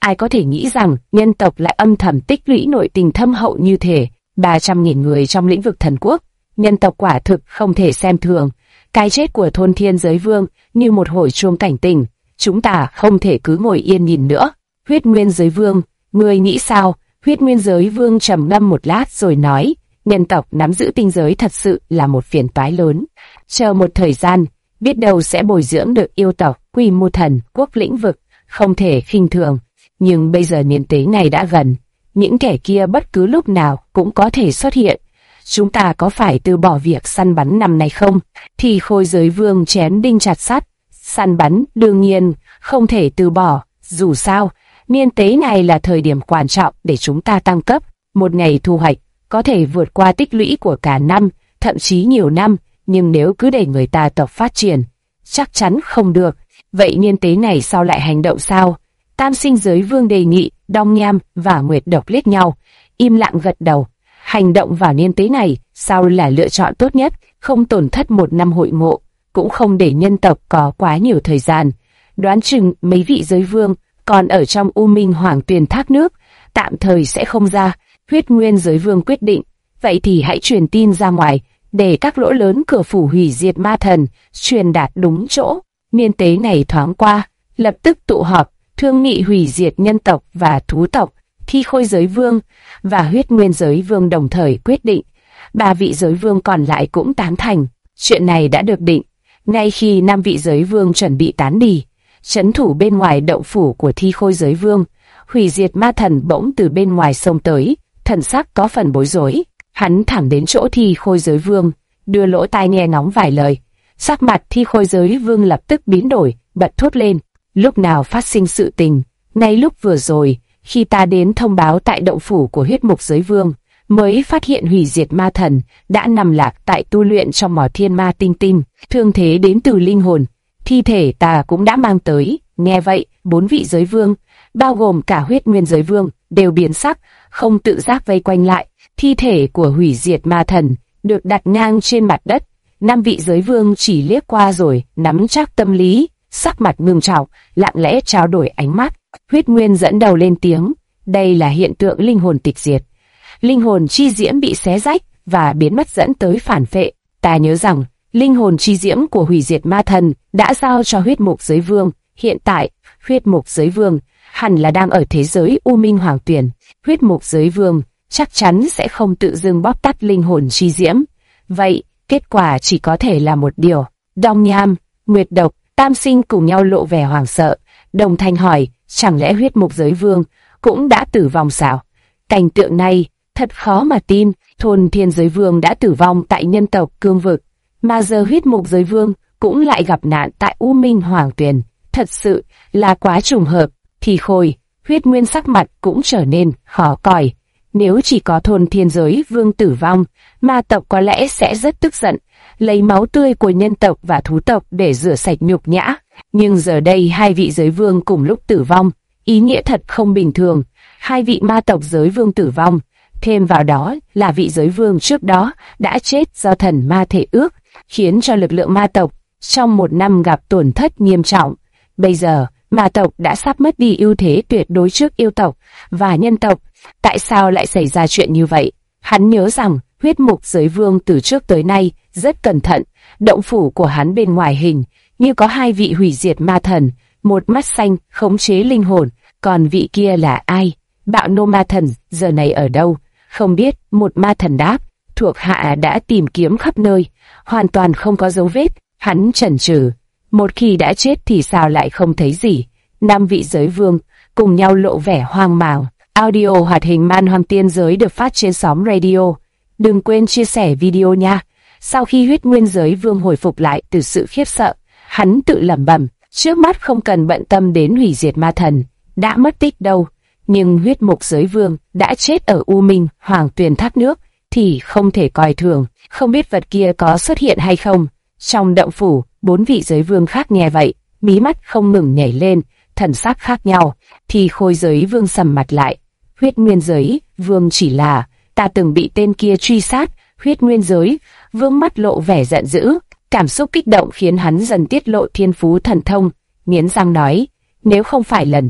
Ai có thể nghĩ rằng nhân tộc lại âm thầm tích lũy nội tình thâm hậu như thế. 300.000 người trong lĩnh vực thần quốc, nhân tộc quả thực không thể xem thường. Cái chết của thôn thiên giới vương như một hồi chuông cảnh tỉnh, chúng ta không thể cứ ngồi yên nhìn nữa. Huyết Nguyên giới vương, ngươi nghĩ sao? Huyết Nguyên giới vương trầm ngâm một lát rồi nói, nhân tộc nắm giữ tinh giới thật sự là một phiền toái lớn. Chờ một thời gian, biết đâu sẽ bồi dưỡng được yêu tộc, quy mô thần, quốc lĩnh vực, không thể khinh thường. Nhưng bây giờ niên tế này đã gần, những kẻ kia bất cứ lúc nào cũng có thể xuất hiện. Chúng ta có phải từ bỏ việc săn bắn năm nay không? Thì Khôi giới vương chém đinh chặt sắt. Săn bắn đương nhiên không thể từ bỏ, dù sao, niên tế này là thời điểm quan trọng để chúng ta tăng cấp. Một ngày thu hoạch có thể vượt qua tích lũy của cả năm, thậm chí nhiều năm, nhưng nếu cứ để người ta tộc phát triển, chắc chắn không được. Vậy niên tế này sao lại hành động sao? Tam Sinh giới vương đề nghị. Đong Nham và Nguyệt Độc liếc nhau, im lặng gật đầu. Hành động vào niên tế này sao là lựa chọn tốt nhất, không tổn thất một năm hội ngộ, cũng không để nhân tộc có quá nhiều thời gian. Đoán chừng mấy vị giới vương còn ở trong U Minh Hoàng Tuyền thác nước, tạm thời sẽ không ra. Huyết Nguyên giới vương quyết định, vậy thì hãy truyền tin ra ngoài, để các lỗ lớn cửa phủ hủy diệt ma thần truyền đạt đúng chỗ. Niên tế này thoáng qua, lập tức tụ họp, thương nghị hủy diệt nhân tộc và thú tộc. Thi Khôi giới vương và Huyết Nguyên giới vương đồng thời quyết định. 3 vị giới vương còn lại cũng tán thành. Chuyện này đã được định. Ngay khi 5 vị giới vương chuẩn bị tán đi, trấn thủ bên ngoài động phủ của Thi Khôi giới vương, hủy diệt ma thần bỗng từ bên ngoài xông tới, thần sắc có phần bối rối. Hắn thẳng đến chỗ Thi Khôi giới vương, đưa lỗ tai nghe ngóng vài lời. Sắc mặt Thi Khôi giới vương lập tức biến đổi, bật thốt lên. Lúc nào phát sinh sự tình? Ngay lúc vừa rồi, khi ta đến thông báo tại động phủ của Huyết Mục giới vương, mới phát hiện hủy diệt ma thần đã nằm lạc tại tu luyện trong mỏ thiên ma tinh tinh, thương thế đến từ linh hồn. Thi thể ta cũng đã mang tới. Nghe vậy, 4 vị giới vương, bao gồm cả Huyết Nguyên giới vương, đều biến sắc, không tự giác vây quanh lại. Thi thể của hủy diệt ma thần được đặt ngang trên mặt đất. 5 vị giới vương chỉ liếc qua rồi nắm chắc tâm lý, sắc mặt ngưng trọng, lặng lẽ trao đổi ánh mắt. Huyết Nguyên dẫn đầu lên tiếng, đây là hiện tượng linh hồn tịch diệt. Linh hồn chi diễm bị xé rách và biến mất dẫn tới phản vệ. Ta nhớ rằng, linh hồn chi diễm của hủy diệt ma thần đã giao cho Huyết Mục giới vương. Hiện tại, Huyết Mục giới vương hẳn là đang ở thế giới U Minh Hoàng Tuyền. Huyết Mục giới vương chắc chắn sẽ không tự dưng bóp tắt linh hồn chi diễm. Vậy, kết quả chỉ có thể là một điều. Đong Nham, Nguyệt Độc, Tam Sinh cùng nhau lộ vẻ hoảng sợ, đồng thanh hỏi, chẳng lẽ Huyết Mục giới vương cũng đã tử vong sao? Cảnh tượng này thật khó mà tin. Thôn Thiên giới vương đã tử vong tại nhân tộc cương vực, mà giờ Huyết Mục giới vương cũng lại gặp nạn tại U Minh Hoàng Tuyền. Thật sự là quá trùng hợp. Thì Khôi, Huyết Nguyên sắc mặt cũng trở nên khó coi. Nếu chỉ có Thôn Thiên giới vương tử vong, ma tộc có lẽ sẽ rất tức giận, lấy máu tươi của nhân tộc và thú tộc để rửa sạch nhục nhã. Nhưng giờ đây 2 vị giới vương cùng lúc tử vong, ý nghĩa thật không bình thường. 2 vị ma tộc giới vương tử vong, thêm vào đó là vị giới vương trước đó đã chết do thần ma thể ước, khiến cho lực lượng ma tộc trong một năm gặp tổn thất nghiêm trọng. Bây giờ, ma tộc đã sắp mất đi ưu thế tuyệt đối trước yêu tộc và nhân tộc. Tại sao lại xảy ra chuyện như vậy? Hắn nhớ rằng Huyết Mục giới vương từ trước tới nay rất cẩn thận. Động phủ của hắn bên ngoài hình như có 2 vị hủy diệt ma thần, một mắt xanh khống chế linh hồn, còn vị kia là ai? Bạo nô ma thần giờ này ở đâu? Không biết. Một ma thần đáp, thuộc hạ đã tìm kiếm khắp nơi, hoàn toàn không có dấu vết. Hắn chần chừ, một khi đã chết thì sao lại không thấy gì? 5 vị giới vương cùng nhau lộ vẻ hoang mang. Audio hoạt hình Man Hoang Tiên Giới được phát trên xóm radio. Đừng quên chia sẻ video nha. Sau khi Huyết Nguyên giới vương hồi phục lại từ sự khiếp sợ, hắn tự lẩm bẩm, trước mắt không cần bận tâm đến hủy diệt ma thần đã mất tích đâu, nhưng Huyết Mục giới vương đã chết ở U Minh Hoàng Tuyền thác nước thì không thể coi thường. Không biết vật kia có xuất hiện hay không. Trong động phủ, 4 vị giới vương khác nghe vậy, mí mắt không ngừng nhảy lên, thần sắc khác nhau. Thì Khôi giới vương sầm mặt lại. Huyết Nguyên giới vương chỉ là, ta từng bị tên kia truy sát. Huyết Nguyên giới vương mắt lộ vẻ giận dữ, cảm xúc kích động khiến hắn dần tiết lộ thiên phú thần thông, nghiến răng nói, nếu không phải lần trước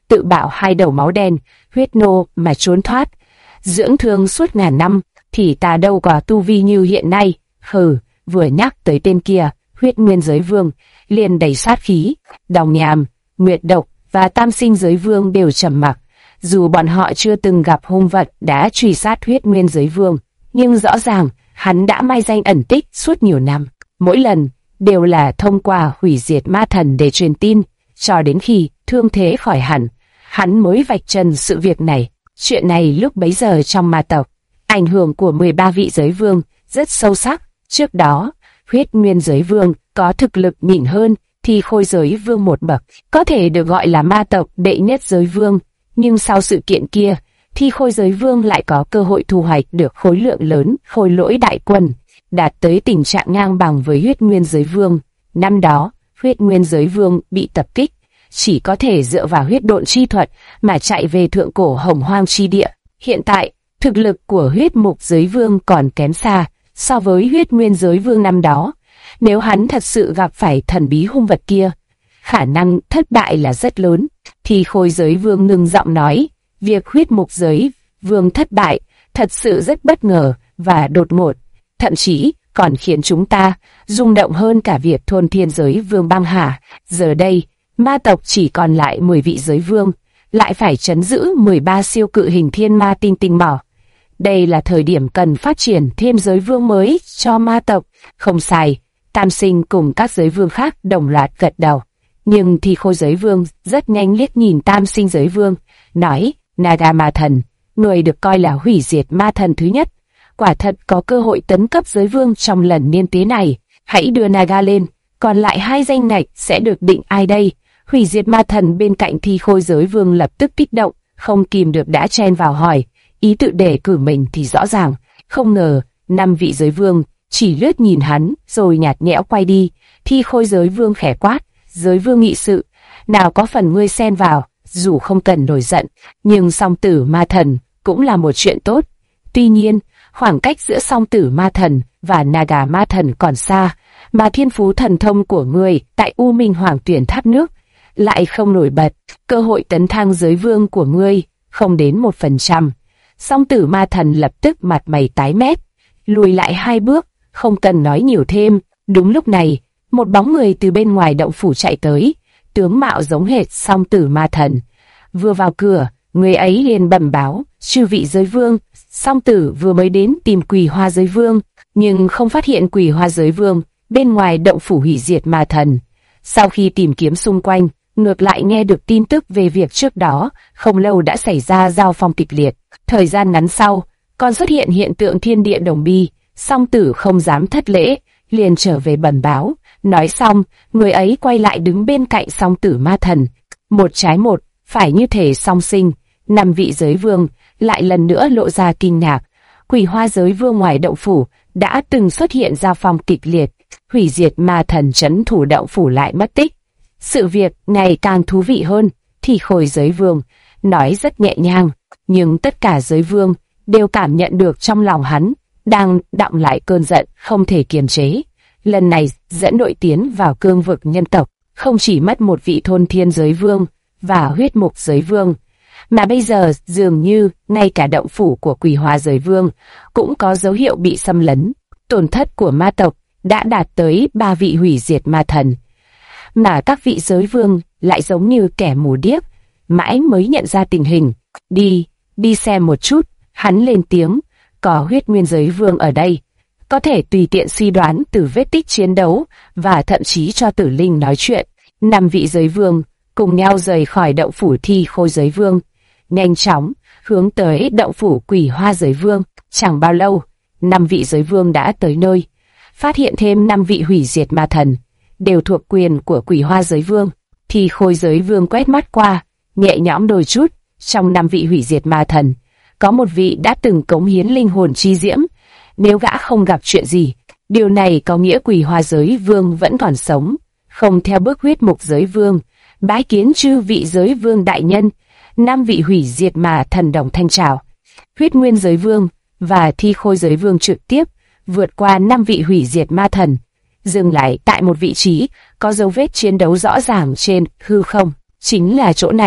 tự bạo hai đầu máu đen, huyết nô mà trốn thoát. Dưỡng thương suốt ngàn năm, thì ta đâu có tu vi như hiện nay. Hừ, vừa nhắc tới tên kia, Huyết Nguyên Giới Vương liền đầy sát khí. Đồng Nham, Nguyệt Độc và Tam Sinh Giới Vương đều trầm mặc. Dù bọn họ chưa từng gặp hung vật đã truy sát Huyết Nguyên Giới Vương, nhưng rõ ràng hắn đã mai danh ẩn tích suốt nhiều năm. Mỗi lần đều là thông qua hủy diệt ma thần để truyền tin, cho đến khi thương thế khỏi hẳn, hắn mới vạch trần sự việc này. Chuyện này lúc bấy giờ trong ma tộc, ảnh hưởng của 13 vị giới vương rất sâu sắc. Trước đó, Huyết Nguyên Giới Vương có thực lực nhỉnh hơn Thi Khôi Giới Vương một bậc, có thể được gọi là ma tộc đệ nhất giới vương. Nhưng sau sự kiện kia, Thi Khôi Giới Vương lại có cơ hội thu hoạch được khối lượng lớn khôi lỗi đại quân, đạt tới tình trạng ngang bằng với Huyết Nguyên Giới Vương. Năm đó, Huyết Nguyên Giới Vương bị tập kích, chỉ có thể dựa vào huyết độn chi thuật mà chạy về thượng cổ Hồng Hoang chi địa. Hiện tại, thực lực của Huyết Mục Giới Vương còn kém xa so với Huyết Nguyên Giới Vương năm đó. Nếu hắn thật sự gặp phải thần bí hung vật kia, khả năng thất bại là rất lớn. Thì Khôi Giới Vương ngừng giọng nói, việc Huyết Mục Giới Vương thất bại thật sự rất bất ngờ và đột ngột, thậm chí còn khiến chúng ta rung động hơn cả việc Thôn Thiên Giới Vương băng hà. Giờ đây, ma tộc chỉ còn lại 10 vị giới vương, lại phải trấn giữ 13 siêu cự hình thiên ma tinh tinh mỏ. Đây là thời điểm cần phát triển thêm giới vương mới cho ma tộc. Không sai, Tam Sinh cùng các giới vương khác đồng loạt gật đầu. Nhưng Thi Khôi Giới Vương rất nhanh liếc nhìn Tam Sinh Giới Vương, nói, Naga ma thần, người được coi là hủy diệt ma thần thứ nhất, quả thật có cơ hội tấn cấp giới vương trong lần niên tế này. Hãy đưa Naga lên, còn lại 2 danh ngạch sẽ được định ai đây? Hủy diệt ma thần bên cạnh Thi Khôi Giới Vương lập tức kích động, không kìm được đã chen vào hỏi, ý tự đề cử mình thì rõ ràng. Không ngờ, 5 vị giới vương chỉ lướt nhìn hắn rồi nhạt nhẽo quay đi. Thi Khôi Giới Vương khẽ quát, Giới Vương nghị sự, nào có phần ngươi xen vào, dù không cần nổi giận, nhưng song tử ma thần cũng là một chuyện tốt. Tuy nhiên, khoảng cách giữa song tử ma thần và Naga ma thần còn xa, mà thiên phú thần thông của ngươi tại U Minh Hoàng Tuyển Tháp Nước lại không nổi bật, cơ hội tấn thăng giới vương của ngươi không đến 1%. Song tử ma thần lập tức mặt mày tái mét, lùi lại 2 bước, không cần nói nhiều thêm. Đúng lúc này, một bóng người từ bên ngoài động phủ chạy tới, tướng mạo giống hệt song tử ma thần. Vừa vào cửa, người ấy liền bẩm báo, chư vị giới vương, song tử vừa mới đến tìm Quỳ Hoa Giới Vương, nhưng không phát hiện Quỳ Hoa Giới Vương bên ngoài động phủ hủy diệt ma thần. Sau khi tìm kiếm xung quanh, ngược lại nghe được tin tức về việc trước đó, không lâu đã xảy ra giao phong kịch liệt. Thời gian ngắn sau, còn xuất hiện hiện tượng thiên địa đồng bi, song tử không dám thất lễ, liền trở về bẩm báo. Nói xong, người ấy quay lại đứng bên cạnh song tử ma thần. Một trái một, phải như thể song sinh. 5 vị giới vương lại lần nữa lộ ra kinh ngạc. Quỳ Hoa Giới Vương ngoài động phủ đã từng xuất hiện giao phong kịch liệt, hủy diệt ma thần trấn thủ động phủ lại mất tích. Sự việc ngày càng thú vị hơn. Thì Khôi Giới Vương nói rất nhẹ nhàng, nhưng tất cả giới vương đều cảm nhận được trong lòng hắn đang đọng lại cơn giận không thể kiềm chế. Lần này dẫn đội tiến vào cương vực nhân tộc, không chỉ mất một vị Thôn Thiên Giới Vương và Huyết Mục Giới Vương, mà bây giờ dường như ngay cả động phủ của Quỳ Hoa Giới Vương cũng có dấu hiệu bị xâm lấn. Tổn thất của ma tộc đã đạt tới 3 vị hủy diệt ma thần, mà các vị giới vương lại giống như kẻ mù điếc, mãi mới nhận ra tình hình. Đi xem một chút, hắn lên tiếng, có Huyết Nguyên Giới Vương ở đây, có thể tùy tiện suy đoán từ vết tích chiến đấu và thậm chí cho Tử Linh nói chuyện. 5 vị giới vương cùng nhau rời khỏi động phủ Thi Khôi Giới Vương, nhanh chóng hướng tới động phủ Quỳ Hoa Giới Vương. Chẳng bao lâu, 5 vị giới vương đã tới nơi, phát hiện thêm 5 vị hủy diệt ma thần, đều thuộc quyền của Quỳ Hoa Giới Vương. Thi Khôi Giới Vương quét mắt qua, nhẹ nhõm đôi chút. Trong 5 vị hủy diệt ma thần, có một vị đã từng cống hiến linh hồn chi diễm. Nếu gã không gặp chuyện gì, điều này có nghĩa Quỳ Hoa Giới Vương vẫn còn sống. Không theo bước Huyết Mục Giới Vương, bái kiến chư vị giới vương đại nhân. 5 vị hủy diệt ma thần đồng thanh chào. Huyết Nguyên Giới Vương và Thi Khôi Giới Vương trực tiếp vượt qua 5 vị hủy diệt ma thần, dừng lại tại một vị trí có dấu vết chiến đấu rõ ràng trên hư không. Chính là chỗ này.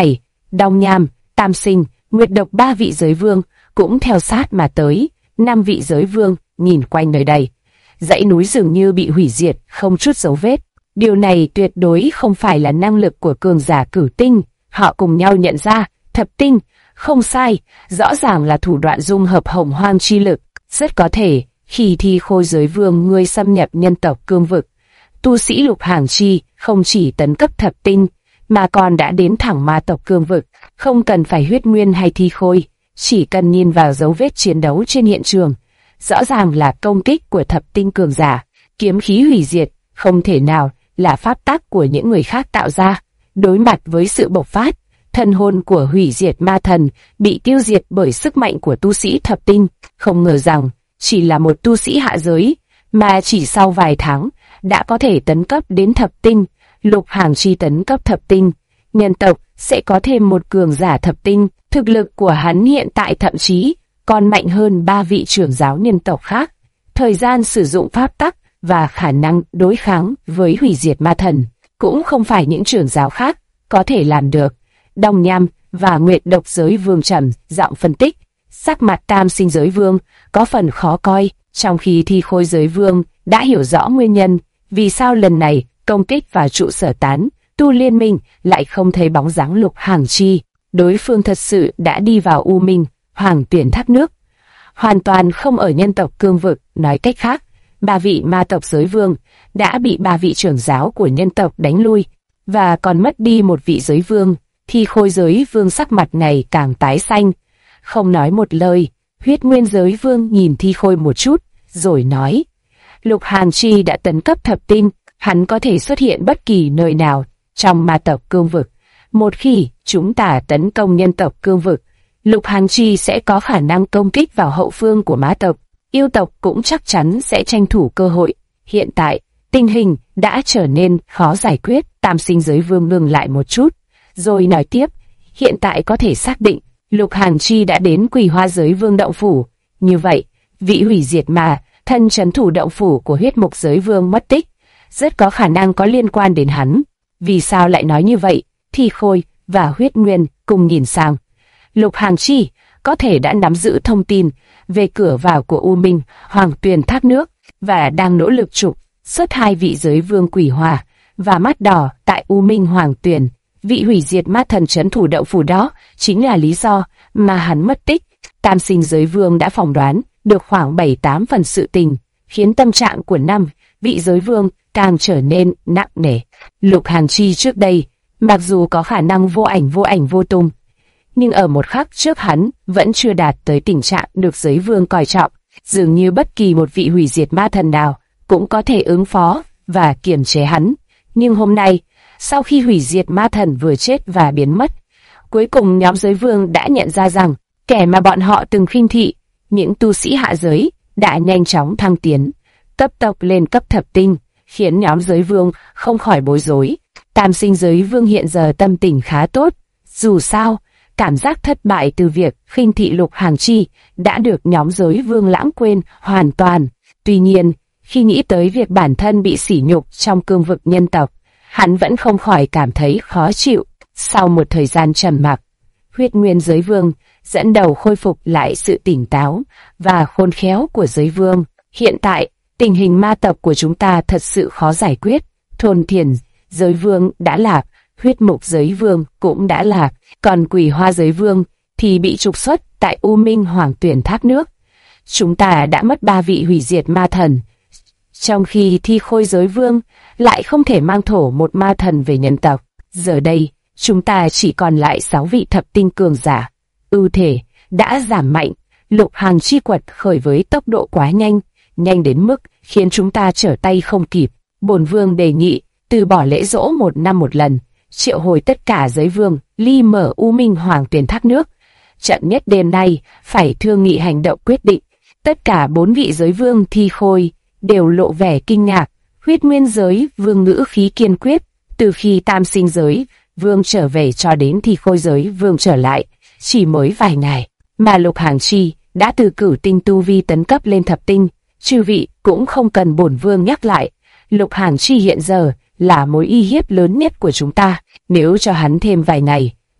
Đong Nham, Tam Sinh, Nguyệt Độc ba vị giới vương cũng theo sát mà tới. 5 vị giới vương nhìn quanh nơi đây, dãy núi dường như bị hủy diệt, không chút dấu vết. Điều này tuyệt đối không phải là năng lực của cường giả cửu tinh. Họ cùng nhau nhận ra, thập tinh, không sai, rõ ràng là thủ đoạn dung hợp hồng hoang chi lực. Rất có thể, khi Thi Khôi giới vương ngươi xâm nhập nhân tộc cương vực, tu sĩ Lục Hàng Chi không chỉ tấn cấp thập tinh, mà còn đã đến thẳng ma tộc cương vực. Không cần phải huyết nguyên hay Thi Khôi, chỉ cần nhìn vào dấu vết chiến đấu trên hiện trường, rõ ràng là công kích của thập tinh cường giả. Kiếm khí hủy diệt, không thể nào là pháp tắc của những người khác tạo ra. Đối mặt với sự bộc phát, thần hồn của hủy diệt ma thần bị tiêu diệt bởi sức mạnh của tu sĩ thập tinh. Không ngờ rằng, chỉ là một tu sĩ hạ giới, mà chỉ sau vài tháng, đã có thể tấn cấp đến thập tinh. Lục Hàng Chi tấn cấp thập tinh, nhân tộc sẽ có thêm một cường giả thập tinh. Thực lực của hắn hiện tại thậm chí còn mạnh hơn 3 vị trưởng giáo nhân tộc khác. Thời gian sử dụng pháp tắc và khả năng đối kháng với hủy diệt ma thần cũng không phải những trưởng giáo khác có thể làm được. Đong Nham và Nguyệt Độc giới vương trầm giọng phân tích. Sắc mặt Tam Sinh giới vương có phần khó coi, trong khi Thi Khôi giới vương đã hiểu rõ nguyên nhân vì sao lần này công kích vào trụ sở tán tu liên minh lại không thấy bóng dáng Lục Hàng Chi. Đối phương thật sự đã đi vào U Minh Hoàng Tuyển thác nước, hoàn toàn không ở nhân tộc cương vực. Nói cách khác, 3 vị ma tộc giới vương đã bị 3 vị trưởng giáo của nhân tộc đánh lui, và còn mất đi một vị giới vương. Thi Khôi giới vương sắc mặt này càng tái xanh, không nói một lời. Huyết Nguyên giới vương nhìn Thi Khôi một chút, rồi nói: Lục Hàng Chi đã tấn cấp thập tinh, hắn có thể xuất hiện bất kỳ nơi nào trong ma tộc cương vực. Một khi chúng ta tấn công nhân tộc cương vực, Lục Hàng Chi sẽ có khả năng công kích vào hậu phương của ma tộc. Yêu tộc cũng chắc chắn sẽ tranh thủ cơ hội. Hiện tại, tình hình đã trở nên khó giải quyết. Tam Sinh giới vương ngừng lại một chút, rồi nói tiếp: hiện tại có thể xác định Lục Hàng Chi đã đến Quỳ Hoa giới vương động phủ. Như vậy, vị hủy diệt ma thân trấn thủ động phủ của Huyết Mục giới vương mất tích, rất có khả năng có liên quan đến hắn. Vì sao lại nói như vậy? Thi Khôi và Huyết Nguyên cùng nhìn sang. Lục Hàng Chi có thể đã nắm giữ thông tin về cửa vào của U Minh Hoàng Tuyền thác nước và đang nỗ lực trục xuất 2 vị giới vương Quỷ Hỏa và Mắt Đỏ tại U Minh Hoàng Tuyền. Vị hủy diệt ma thần trấn thủ động phủ đó chính là lý do mà hắn mất tích. Tam Sinh giới vương đã phỏng đoán được khoảng 7-8 phần sự tình, khiến tâm trạng của 5 vị giới vương càng trở nên nặng nề. Lục Hàng Chi trước đây, mặc dù có khả năng vô ảnh vô tung, nhưng ở một khắc trước hắn vẫn chưa đạt tới tình trạng được giới vương coi trọng. Dường như bất kỳ một vị hủy diệt ma thần nào cũng có thể ứng phó và kiềm chế hắn. Nhưng hôm nay, sau khi hủy diệt ma thần vừa chết và biến mất, cuối cùng nhóm giới vương đã nhận ra rằng kẻ mà bọn họ từng khinh thị, những tu sĩ hạ giới, đã nhanh chóng thăng tiến, cấp tốc lên cấp thập tinh, khiến nhóm giới vương không khỏi bối rối. Tam Sinh giới vương hiện giờ tâm tình khá tốt. Dù sao, cảm giác thất bại từ việc khinh thị Lục Hàng Chi đã được nhóm giới vương lãng quên hoàn toàn. Tuy nhiên, khi nghĩ tới việc bản thân bị sỉ nhục trong cương vực nhân tộc, hắn vẫn không khỏi cảm thấy khó chịu. Sau một thời gian trầm mặc, Huyết Nguyên giới vương dẫn đầu khôi phục lại sự tỉnh táo và khôn khéo của giới vương. Hiện tại, tình hình ma tộc của chúng ta thật sự khó giải quyết. Thôn Thiền giới vương đã lạc, Huyết Mục giới vương cũng đã lạc, còn Quỷ Hoa giới vương thì bị trục xuất tại U Minh Hoàng Tuyển thác nước. Chúng ta đã mất 3 vị hủy diệt ma thần, trong khi Thi Khôi giới vương lại không thể mang thổ một ma thần về nhân tộc. Giờ đây, chúng ta chỉ còn lại 6 vị thập tinh cường giả. Ưu thể đã giảm mạnh. Lục Hàng Chi quật khởi với tốc độ quá nhanh, nhanh đến mức khiến chúng ta trở tay không kịp. Bổn vương đề nghị từ bỏ lễ dỗ 1 năm một lần, triệu hồi tất cả giới vương ly mở U Minh Hoàng Tuyền thác nước. Chậm nhất đêm nay phải thương nghị hành động quyết định. Tất cả 4 vị giới vương Thi Khôi đều lộ vẻ kinh ngạc. Huyết Nguyên giới vương ngữ khí kiên quyết. Từ khi Tam Sinh giới vương trở về cho đến Thi Khôi giới vương trở lại, chỉ mới vài ngày mà Lục Hàng Chi đã từ cửu tinh tu vi tấn cấp lên thập tinh. Chư vị cũng không cần bổn vương nhắc lại, Lục Hàng Chi hiện giờ là mối uy hiếp lớn nhất của chúng ta. Nếu cho hắn thêm vài ngày,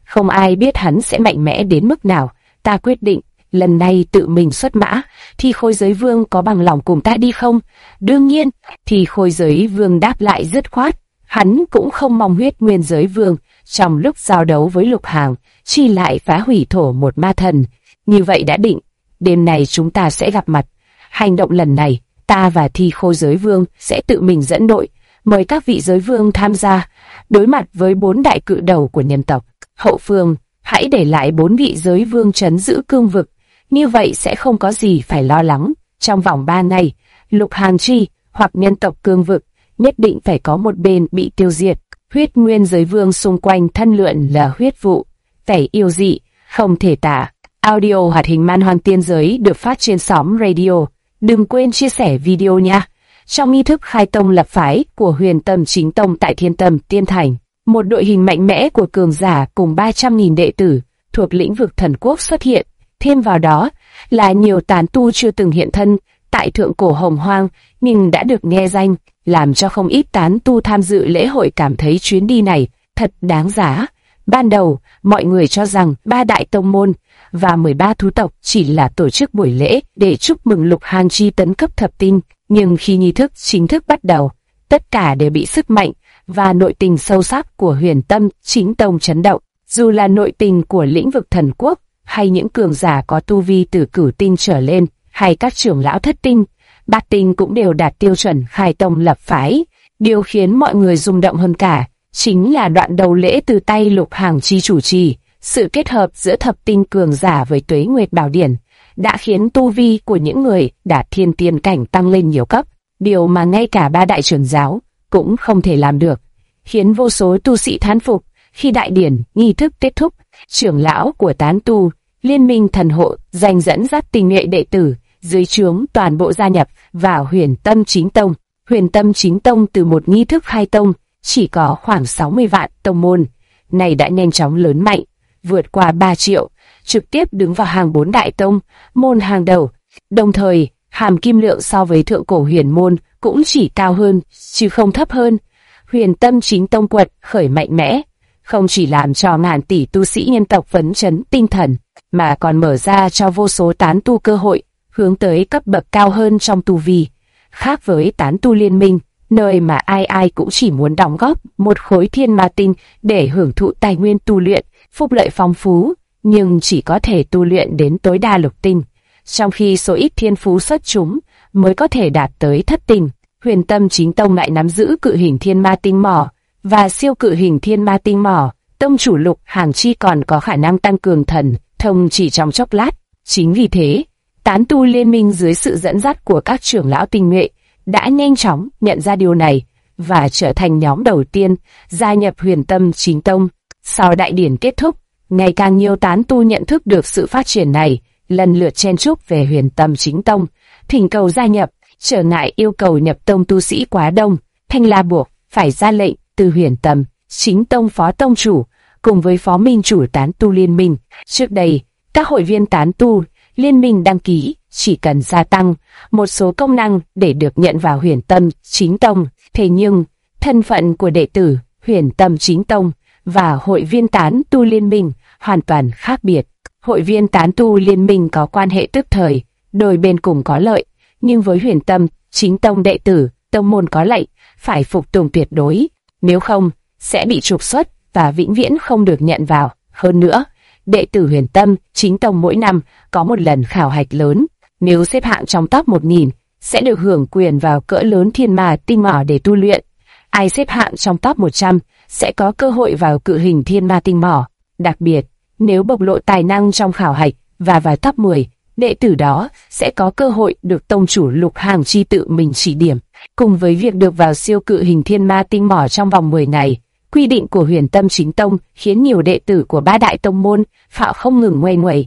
không ai biết hắn sẽ mạnh mẽ đến mức nào. Ta quyết định, lần này tự mình xuất mã. Thì Khôi Giới Vương có bằng lòng cùng ta đi không? Đương nhiên, thì Khôi Giới Vương đáp lại dứt khoát. Hắn cũng không mong Huyết Nguyên Giới Vương trong lúc giao đấu với Lục Hàng chi lại phá hủy thổ một ma thần. Như vậy đã định, đêm này chúng ta sẽ gặp mặt. Hành động lần này, ta và Thi Khôi Giới Vương sẽ tự mình dẫn đội, mời các vị giới vương tham gia, đối mặt với 4 đại cự đầu của nhân tộc. Hậu phương, hãy để lại 4 vị giới vương trấn giữ cương vực, như vậy sẽ không có gì phải lo lắng. Trong vòng 3 ngày, Lục Hàng chi hoặc nhân tộc cương vực nhất định phải có một bên bị tiêu diệt. Huyết Nguyên Giới Vương xung quanh thân lượn là huyết vụ, vẻ yêu dị, không thể tả. Audio hoạt hình Man Hoang Tiên Giới được phát trên sóng radio. Đừng quên chia sẻ video nha. Trong nghi thức khai tông lập phái của Huyền Tâm Chính Tông tại Thiên Tâm Tiên Thành, một đội hình mạnh mẽ của cường giả cùng 300.000 đệ tử thuộc lĩnh vực thần quốc xuất hiện. Thêm vào đó là nhiều tán tu chưa từng hiện thân tại thượng cổ Hồng Hoang nhưng đã được nghe danh, làm cho không ít tán tu tham dự lễ hội cảm thấy chuyến đi này thật đáng giá. Ban đầu, mọi người cho rằng 3 đại tông môn và 13 thú tộc chỉ là tổ chức buổi lễ để chúc mừng Lục Hàng chi tấn cấp thập tinh, nhưng khi nghi thức chính thức bắt đầu, tất cả đều bị sức mạnh và nội tình sâu sắc của Huyền Tâm Chính Tông chấn động. Dù là nội tình của lĩnh vực thần quốc, hay những cường giả có tu vi từ cửu tinh trở lên, hay các trưởng lão thất tinh, bát tinh cũng đều đạt tiêu chuẩn khai tông lập phái. Điều khiến mọi người rung động hơn cả chính là đoạn đầu lễ từ tay Lục Hàng chi chủ trì. Sự kết hợp giữa thập tinh cường giả với Tuế Nguyệt Bảo Điển đã khiến tu vi của những người đạt thiên tiên cảnh tăng lên nhiều cấp, điều mà ngay cả 3 đại trưởng giáo cũng không thể làm được, khiến vô số tu sĩ thán phục. Khi đại điển nghi thức kết thúc, trưởng lão của tán tu Liên minh thần hộ danh dẫn dắt tinh nhuệ đệ tử dưới trướng toàn bộ gia nhập vào Huyền Tâm Chính Tông. Huyền Tâm Chính Tông từ một nghi thức khai tông chỉ có khoảng 60 vạn tông môn, này đã nhanh chóng lớn mạnh, vượt qua 3 triệu, trực tiếp đứng vào hàng 4 đại tông môn hàng đầu. Đồng thời, hàm kim lượng so với thượng cổ huyền môn cũng chỉ cao hơn, chứ không thấp hơn. Huyền Tâm Chính Tông quật khởi mạnh mẽ, không chỉ làm cho ngàn tỷ tu sĩ nhân tộc phấn chấn tinh thần, mà còn mở ra cho vô số tán tu cơ hội hướng tới cấp bậc cao hơn trong tu vi. Khác với tán tu liên minh, nơi mà ai ai cũng chỉ muốn đóng góp một khối thiên ma tinh để hưởng thụ tài nguyên tu luyện, phúc lợi phong phú, nhưng chỉ có thể tu luyện đến tối đa lục tinh, trong khi số ít thiên phú xuất chúng mới có thể đạt tới thất tinh. Huyền Tâm Chính Tông lại nắm giữ cự hình thiên ma tinh mỏ và siêu cự hình thiên ma tinh mỏ. Tông chủ Lục Hàng chi còn có khả năng tăng cường thần thông chỉ trong chốc lát. Chính vì thế, tán tu liên minh dưới sự dẫn dắt của các trưởng lão tinh nhuệ đã nhanh chóng nhận ra điều này và trở thành nhóm đầu tiên gia nhập Huyền Tâm Chính Tông. Sau đại điển kết thúc, ngày càng nhiều tán tu nhận thức được sự phát triển này, lần lượt chen chúc về Huyền Tâm Chính Tông, thỉnh cầu gia nhập. Trở ngại yêu cầu nhập tông tu sĩ quá đông, Thanh La buộc phải ra lệnh từ Huyền Tâm Chính Tông phó tông chủ cùng với phó minh chủ tán tu liên minh. Trước đây, các hội viên tán tu liên minh đăng ký chỉ cần gia tăng một số công năng để được nhận vào Huyền Tâm Chính Tông. Thế nhưng, thân phận của đệ tử Huyền Tâm Chính Tông và hội viên tán tu liên minh hoàn toàn khác biệt. Hội viên tán tu liên minh có quan hệ tức thời, đôi bên cùng có lợi, nhưng với Huyền Tâm Chính Tông đệ tử, tông môn có lệnh phải phục tùng tuyệt đối, nếu không sẽ bị trục xuất và vĩnh viễn không được nhận vào. Hơn nữa, đệ tử Huyền Tâm Chính Tông mỗi năm có một lần khảo hạch lớn, nếu xếp hạng trong top 1000 sẽ được hưởng quyền vào cỡ lớn thiên ma tinh mỏ để tu luyện. Ai xếp hạng trong top 100 sẽ có cơ hội vào cự hình thiên ma tinh mỏ. Đặc biệt, nếu bộc lộ tài năng trong khảo hạch và vào top 10, đệ tử đó sẽ có cơ hội được tông chủ Lục Hàng chi tự mình chỉ điểm. Cùng với việc được vào siêu cự hình thiên ma tinh mỏ trong vòng 10 ngày, quy định của Huyền Tâm Chính Tông khiến nhiều đệ tử của 3 đại tông môn họ không ngừng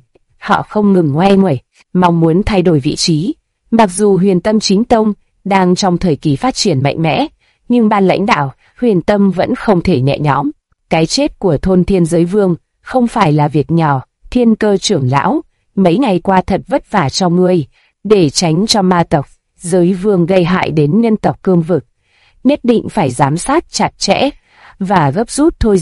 ngoe nguẩy, mong muốn thay đổi vị trí. Mặc dù Huyền Tâm Chính Tông đang trong thời kỳ phát triển mạnh mẽ, nhưng ban lãnh đạo Huyền Tâm vẫn không thể nhẹ nhõm. Cái chết của thôn Thiên Giới Vương không phải là việc nhỏ. Thiên Cơ trưởng lão, mấy ngày qua thật vất vả cho ngươi, để tránh cho ma tộc Giới Vương gây hại đến nhân tộc cương vực. Nhất định phải giám sát chặt chẽ và gấp rút thôi diễn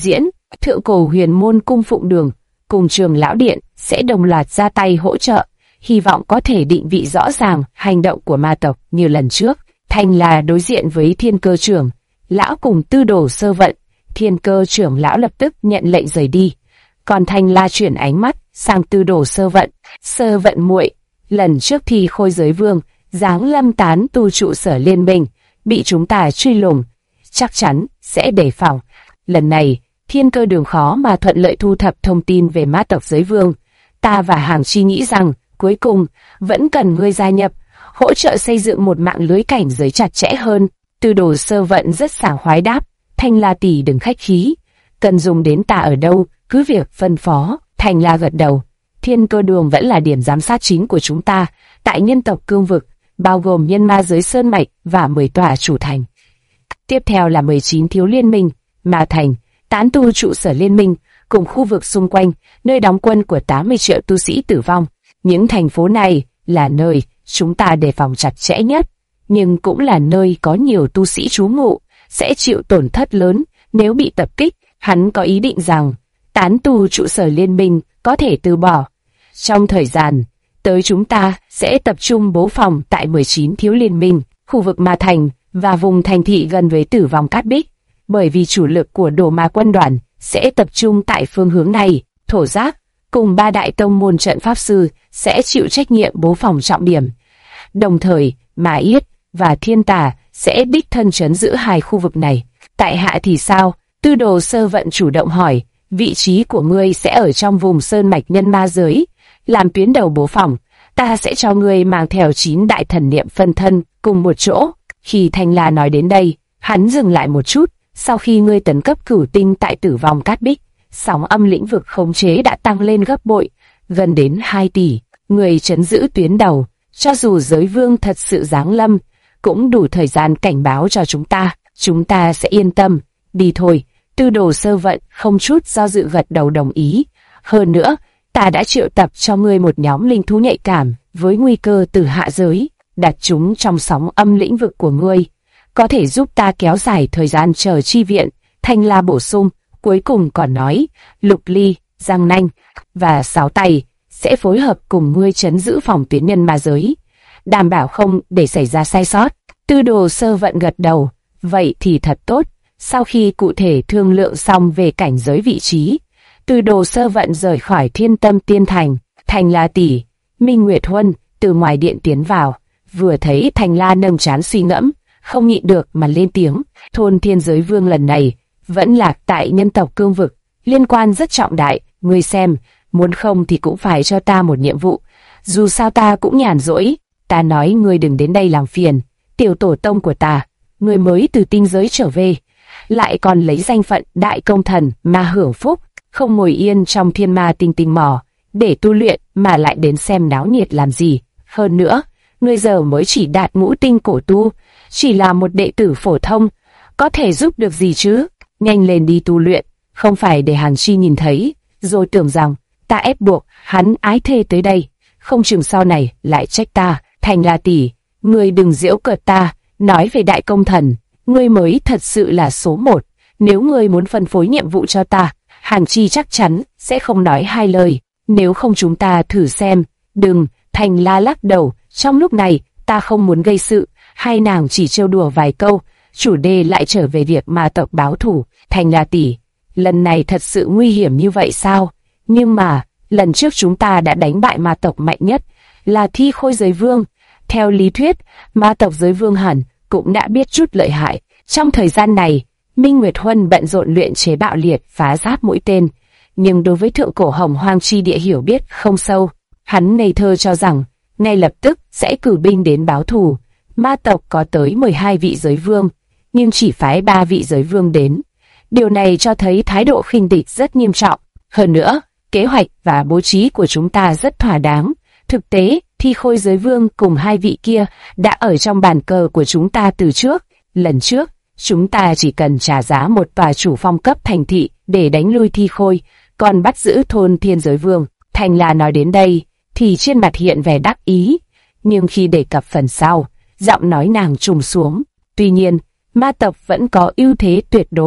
Thượng cổ huyền môn cung phụng đường cùng Trường Lão Điện sẽ đồng loạt ra tay hỗ trợ, hy vọng có thể định vị rõ ràng hành động của ma tộc như lần trước. Thanh La đối diện với Thiên Cơ Trưởng Lão cùng Tư Đồ Sơ Vận. Thiên Cơ Trưởng Lão lập tức nhận lệnh rời đi, còn Thanh La chuyển ánh mắt sang Tư Đồ Sơ Vận. Sơ Vận muội, lần trước thi Khôi Giới Vương giáng lâm tán tu trụ sở liên minh, bị chúng ta truy lùng, chắc chắn sẽ đề phòng. Lần này, Thiên Cơ Đường khó mà thuận lợi thu thập thông tin về ma tộc Giới Vương. Ta và Hàng Chi nghĩ rằng cuối cùng vẫn cần ngươi gia nhập, hỗ trợ xây dựng một mạng lưới cảnh giới chặt chẽ hơn. Tư Đồ Sơ Vận rất sảng khoái đáp, Thanh La tỷ đừng khách khí, cần dùng đến ta ở đâu, cứ việc phân phó. Thanh La gật đầu, Thiên Cơ Đường vẫn là điểm giám sát chính của chúng ta, tại nhân tộc cương vực, bao gồm nhân ma giới sơn mạch và 10 tòa chủ thành. Tiếp theo là 19 thiếu liên minh, ma thành, tán tu trụ sở liên minh, cùng khu vực xung quanh, nơi đóng quân của 80 triệu tu sĩ tử vong. Những thành phố này là nơi chúng ta đề phòng chặt chẽ nhất, nhưng cũng là nơi có nhiều tu sĩ trú ngụ, sẽ chịu tổn thất lớn nếu bị tập kích. Hắn có ý định rằng tán tu trụ sở liên minh có thể từ bỏ. Trong thời gian tới chúng ta sẽ tập trung bố phòng tại 19 thiếu liên minh, khu vực ma thành và vùng thành thị gần với Tử Vong Cát Bích, bởi vì chủ lực của Đồ Ma quân đoàn sẽ tập trung tại phương hướng này. Thổ Giác cùng 3 đại tông môn trận pháp sư sẽ chịu trách nhiệm bố phòng trọng điểm. Đồng thời, Ma Yết và Thiên Tà sẽ đích thân trấn giữ hai khu vực này. Tại hạ thì sao? Tư Đồ Sơ Vận chủ động hỏi, vị trí của ngươi sẽ ở trong vùng sơn mạch nhân ma giới, làm tuyến đầu bố phòng. Ta sẽ cho ngươi mang theo 9 đại thần niệm phân thân cùng một chỗ. Khi Thanh La nói đến đây, hắn dừng lại một chút. Sau khi ngươi tấn cấp cửu tinh tại Tử Vong Cát Bích, sóng âm lĩnh vực khống chế đã tăng lên gấp bội, gần đến 2 tỷ. Người trấn giữ tuyến đầu, cho dù giới vương thật sự giáng lâm, cũng đủ thời gian cảnh báo cho chúng ta sẽ yên tâm. Đi thôi. Tư Đồ Sơ Vận không chút do dự gật đầu đồng ý. Hơn nữa, ta đã triệu tập cho ngươi một nhóm linh thú nhạy cảm với nguy cơ từ hạ giới, đặt chúng trong sóng âm lĩnh vực của ngươi, có thể giúp ta kéo dài thời gian chờ chi viện. Thanh La bổ sung, cuối cùng còn nói, Lục Ly, Giang Nanh và Sáu Tay sẽ phối hợp cùng ngươi trấn giữ phòng tuyến nhân ma giới, đảm bảo không để xảy ra sai sót. Tư Đồ Sơ Vận gật đầu, vậy thì thật tốt. Sau khi cụ thể thương lượng xong về cảnh giới vị trí, Tư Đồ Sơ Vận rời khỏi Thiên Tâm Tiên Thành. Thanh La tỷ, Minh Nguyệt Huân từ ngoài điện tiến vào, vừa thấy Thanh La nâng trán suy ngẫm, không nhịn được mà lên tiếng. Thôn Thiên Giới Vương lần này vẫn lạc tại nhân tộc cương vực, liên quan rất trọng đại. Ngươi xem, muốn không thì cũng phải cho ta một nhiệm vụ. Dù sao ta cũng nhàn rỗi. Ta nói ngươi đừng đến đây làm phiền. Tiểu tổ tông của ta, ngươi mới từ tinh giới trở về, lại còn lấy danh phận đại công thần mà hưởng phúc, không ngồi yên trong thiên ma tinh tinh mỏ để tu luyện mà lại đến xem náo nhiệt làm gì. Hơn nữa, ngươi giờ mới chỉ đạt ngũ tinh cổ tu, chỉ là một đệ tử phổ thông, có thể giúp được gì chứ? Nhanh lên đi tu luyện, không phải để Hàn Chi nhìn thấy, rồi tưởng rằng ta ép buộc hắn ái thê tới đây, không chừng sau này lại trách ta. Thanh La tỷ, ngươi đừng giễu cợt ta, nói về đại công thần, ngươi mới thật sự là số 1. Nếu ngươi muốn phân phối nhiệm vụ cho ta, Hàn Chi chắc chắn sẽ không nói hai lời. Nếu không chúng ta thử xem. Đừng. Thanh La lắc đầu, trong lúc này ta không muốn gây sự. Hai nàng chỉ trêu đùa vài câu, chủ đề lại trở về việc ma tộc báo thù. Thanh La tỷ, lần này thật sự nguy hiểm như vậy sao? Nhưng mà lần trước chúng ta đã đánh bại ma tộc mạnh nhất là Thi Khôi Giới Vương. Theo lý thuyết, ma tộc Giới Vương hẳn cũng đã biết chút lợi hại. Trong thời gian này, Minh Nguyệt Huân bận rộn luyện chế bạo liệt phá giáp mũi tên, nhưng đối với thượng cổ hồng hoang chi địa hiểu biết không sâu. Hắn ngây thơ cho rằng ngay lập tức sẽ cử binh đến báo thù. Ma tộc có tới 12 vị giới vương, nhưng chỉ phái 3 vị giới vương đến. Điều này cho thấy thái độ khinh địch rất nghiêm trọng. Hơn nữa, kế hoạch và bố trí của chúng ta rất thỏa đáng. Thực tế, Thi Khôi Giới Vương cùng 2 vị kia đã ở trong bàn cờ của chúng ta từ trước. Lần trước, chúng ta chỉ cần trả giá một tòa chủ phong cấp thành thị để đánh lui Thi Khôi, còn bắt giữ thôn Thiên Giới Vương. Thanh La nói đến đây, thì trên mặt hiện vẻ đắc ý, nhưng khi đề cập phần sau, giọng nói nàng trùng xuống. Tuy nhiên, ma tộc vẫn có ưu thế tuyệt đối,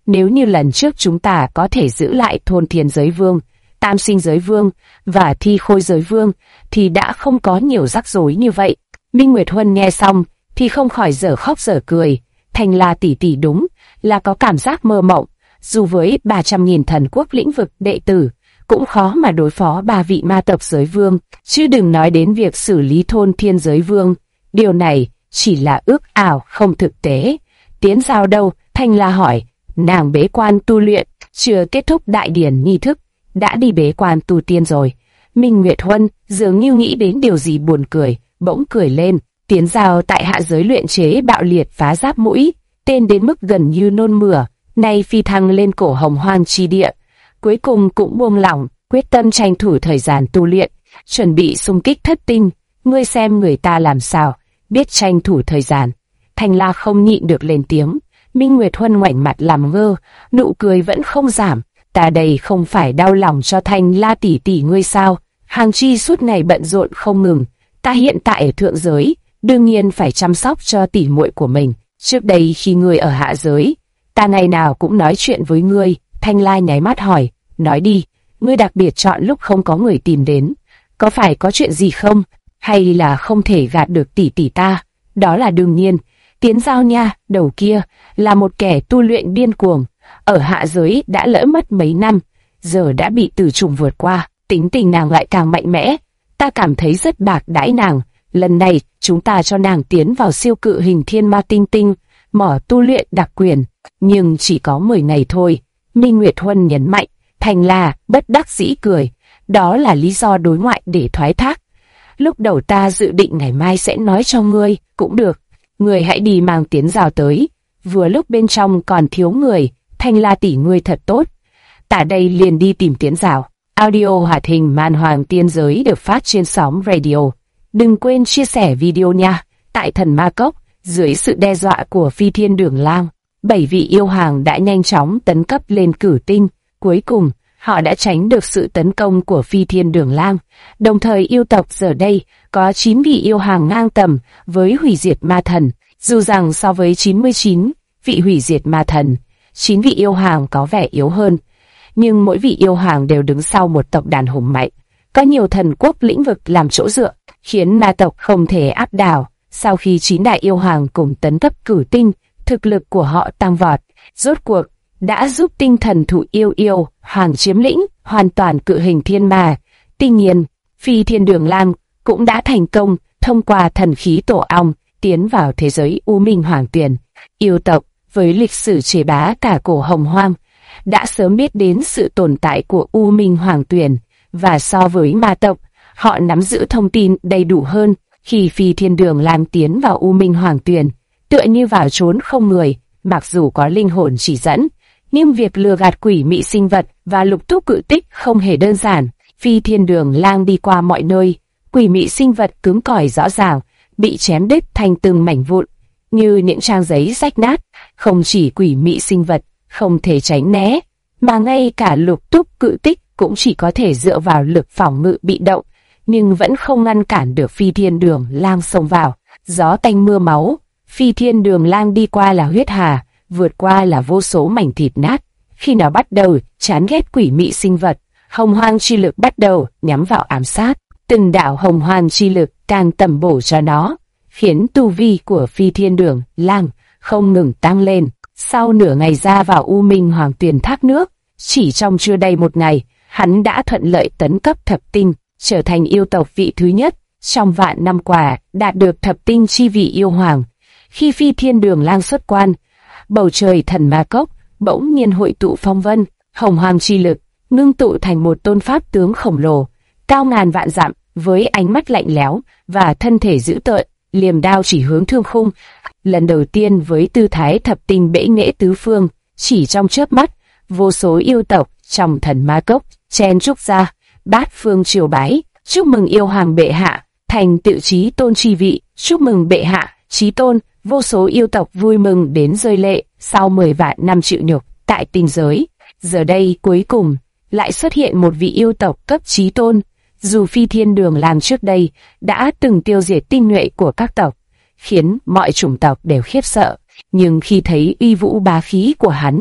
nếu như lần trước chúng ta có thể giữ lại thôn thiên giới vương, tam sinh giới vương và thi khôi giới vương, thì đã không có nhiều rắc rối như vậy. Minh Nguyệt Huân nghe xong thì không khỏi dở khóc dở cười. Thanh La tỷ tỷ đúng là có cảm giác mơ mộng, dù với 300.000 thần quốc lĩnh vực đệ tử, cũng khó mà đối phó 3 vị ma tộc giới vương, chứ đừng nói đến việc xử lý thôn thiên giới vương. Điều này chỉ là ước ảo không thực tế. Tiến Giao đâu? Thanh La hỏi. Nàng bế quan tu luyện, chưa kết thúc đại điển nghi thức, đã đi bế quan tu tiên rồi. Minh Nguyệt Huân dường như nghĩ đến điều gì buồn cười, bỗng cười lên. Tiến Giao tại hạ giới luyện chế bạo liệt phá giáp mũi, tên đến mức gần như nôn mửa, nay phi thăng lên cổ hồng hoang chi địa. Cuối cùng cũng buông lỏng, quyết tâm tranh thủ thời gian tu luyện, chuẩn bị xung kích thất tinh. Ngươi xem người ta làm sao, biết tranh thủ thời gian. Thanh La không nhịn được lên tiếng. Minh Nguyệt Huân ngoảnh mặt làm ngơ, nụ cười vẫn không giảm. Ta đây không phải đau lòng cho Thanh La tỷ tỷ ngươi sao? Hàng Chi suốt ngày bận rộn không ngừng. Ta hiện tại ở thượng giới, đương nhiên phải chăm sóc cho tỷ muội của mình. Trước đây khi ngươi ở hạ giới, ta ngày nào cũng nói chuyện với ngươi. Thanh La nháy mắt hỏi, nói đi, ngươi đặc biệt chọn lúc không có người tìm đến, có phải có chuyện gì không? Hay là không thể gạt được tỷ tỷ ta? Đó là đương nhiên. Tiến Giao nha, đầu kia là một kẻ tu luyện điên cuồng, ở hạ giới đã lỡ mất mấy năm, giờ đã bị tử trùng vượt qua, tính tình nàng lại càng mạnh mẽ. Ta cảm thấy rất bạc đãi nàng. Lần này chúng ta cho nàng tiến vào siêu cự hình thiên ma tinh tinh, mỏ tu luyện đặc quyền, nhưng chỉ có 10 ngày thôi. Minh Nguyệt Huân nhấn mạnh. Thanh La bất đắc dĩ cười, đó là lý do đối ngoại để thoái thác. Lúc đầu ta dự định ngày mai sẽ nói cho ngươi, cũng được. Ngươi hãy đi mang Tiến Giao tới, vừa lúc bên trong còn thiếu người. Thanh La tỷ ngươi thật tốt. Ta đây liền đi tìm Tiến Giao. Audio hoạt hình Man Hoàng Tiên Giới được phát trên sóng radio. Đừng quên chia sẻ video nha. Tại Thần Ma Cốc, dưới sự đe dọa của Phi Thiên Đường Lang, 7 vị yêu hoàng đã nhanh chóng tấn cấp lên cửu tinh. Cuối cùng, họ đã tránh được sự tấn công của Phi Thiên Đường Lang. Đồng thời yêu tộc giờ đây có 9 vị yêu hoàng ngang tầm với hủy diệt ma thần. Dù rằng so với 99 vị hủy diệt ma thần, 9 vị yêu hoàng có vẻ yếu hơn, nhưng mỗi vị yêu hoàng đều đứng sau một tộc đàn hùng mạnh. Có nhiều thần quốc lĩnh vực làm chỗ dựa, khiến ma tộc không thể áp đảo. Sau khi 9 đại yêu hoàng cùng tấn cấp cửu tinh, thực lực của họ tăng vọt. Rốt cuộc, đã giúp tinh thần thụ yêu hoàng chiếm lĩnh hoàn toàn cự hình thiên ma. Tuy nhiên, Phi Thiên Đường Lang cũng đã thành công thông qua thần khí tổ ong tiến vào thế giới U Minh Hoàng Tuyền. Yêu tộc với lịch sử chế bá cả cổ hồng hoang đã sớm biết đến sự tồn tại của U Minh Hoàng Tuyền, và so với ma tộc, họ nắm giữ thông tin đầy đủ hơn. Khi Phi Thiên Đường Lang tiến vào U Minh Hoàng Tuyền, tựa như vào chốn không người, mặc dù có linh hồn chỉ dẫn, nhưng việc lừa gạt quỷ mị sinh vật và lục túc cự tích không hề đơn giản. Phi Thiên Đường Lang đi qua mọi nơi, quỷ mị sinh vật cứng cỏi rõ ràng, bị chém đứt thành từng mảnh vụn, như những trang giấy rách nát. Không chỉ quỷ mị sinh vật không thể tránh né, mà ngay cả lục túc cự tích cũng chỉ có thể dựa vào lực phòng ngự bị động, nhưng vẫn không ngăn cản được Phi Thiên Đường Lang xông vào. Gió tanh mưa máu, Phi Thiên Đường Lang đi qua là huyết hà, vượt qua là vô số mảnh thịt nát. Khi nào bắt đầu chán ghét quỷ mị sinh vật, hồng hoang chi lực bắt đầu nhắm vào ám sát. Từng đạo hồng hoang chi lực càng tầm bổ cho nó, khiến tu vi của Phi Thiên Đường Lang không ngừng tăng lên. Sau nửa ngày ra vào U Minh Hoàng Tuyền thác nước, chỉ trong chưa đầy một ngày, hắn đã thuận lợi tấn cấp thập tinh, trở thành yêu tộc vị thứ nhất trong vạn năm qua đạt được thập tinh chi vị yêu hoàng. Khi Phi Thiên Đường Lang xuất quan, bầu trời Thần Ma Cốc bỗng nhiên hội tụ phong vân, hồng hoang chi lực ngưng tụ thành một tôn pháp tướng khổng lồ, cao ngàn vạn dặm, với ánh mắt lạnh lẽo và thân thể dữ tợn, liềm đao chỉ hướng thương khung. Lần đầu tiên với tư thái thập tinh bệ nghệ tứ phương, chỉ trong chớp mắt, vô số yêu tộc trong Thần Ma Cốc chen chúc ra, bát phương triều bái, chúc mừng yêu hoàng bệ hạ thành tựu chí tôn chi vị, chúc mừng bệ hạ chí tôn. Vô số yêu tộc vui mừng đến rơi lệ. Sau 10 vạn năm chịu nhục tại tinh giới, giờ đây cuối cùng lại xuất hiện một vị yêu tộc cấp chí tôn. Dù Phi Thiên Đường Lang trước đây đã từng tiêu diệt tinh nhuệ của các tộc, khiến mọi chủng tộc đều khiếp sợ, nhưng khi thấy uy vũ bá khí của hắn,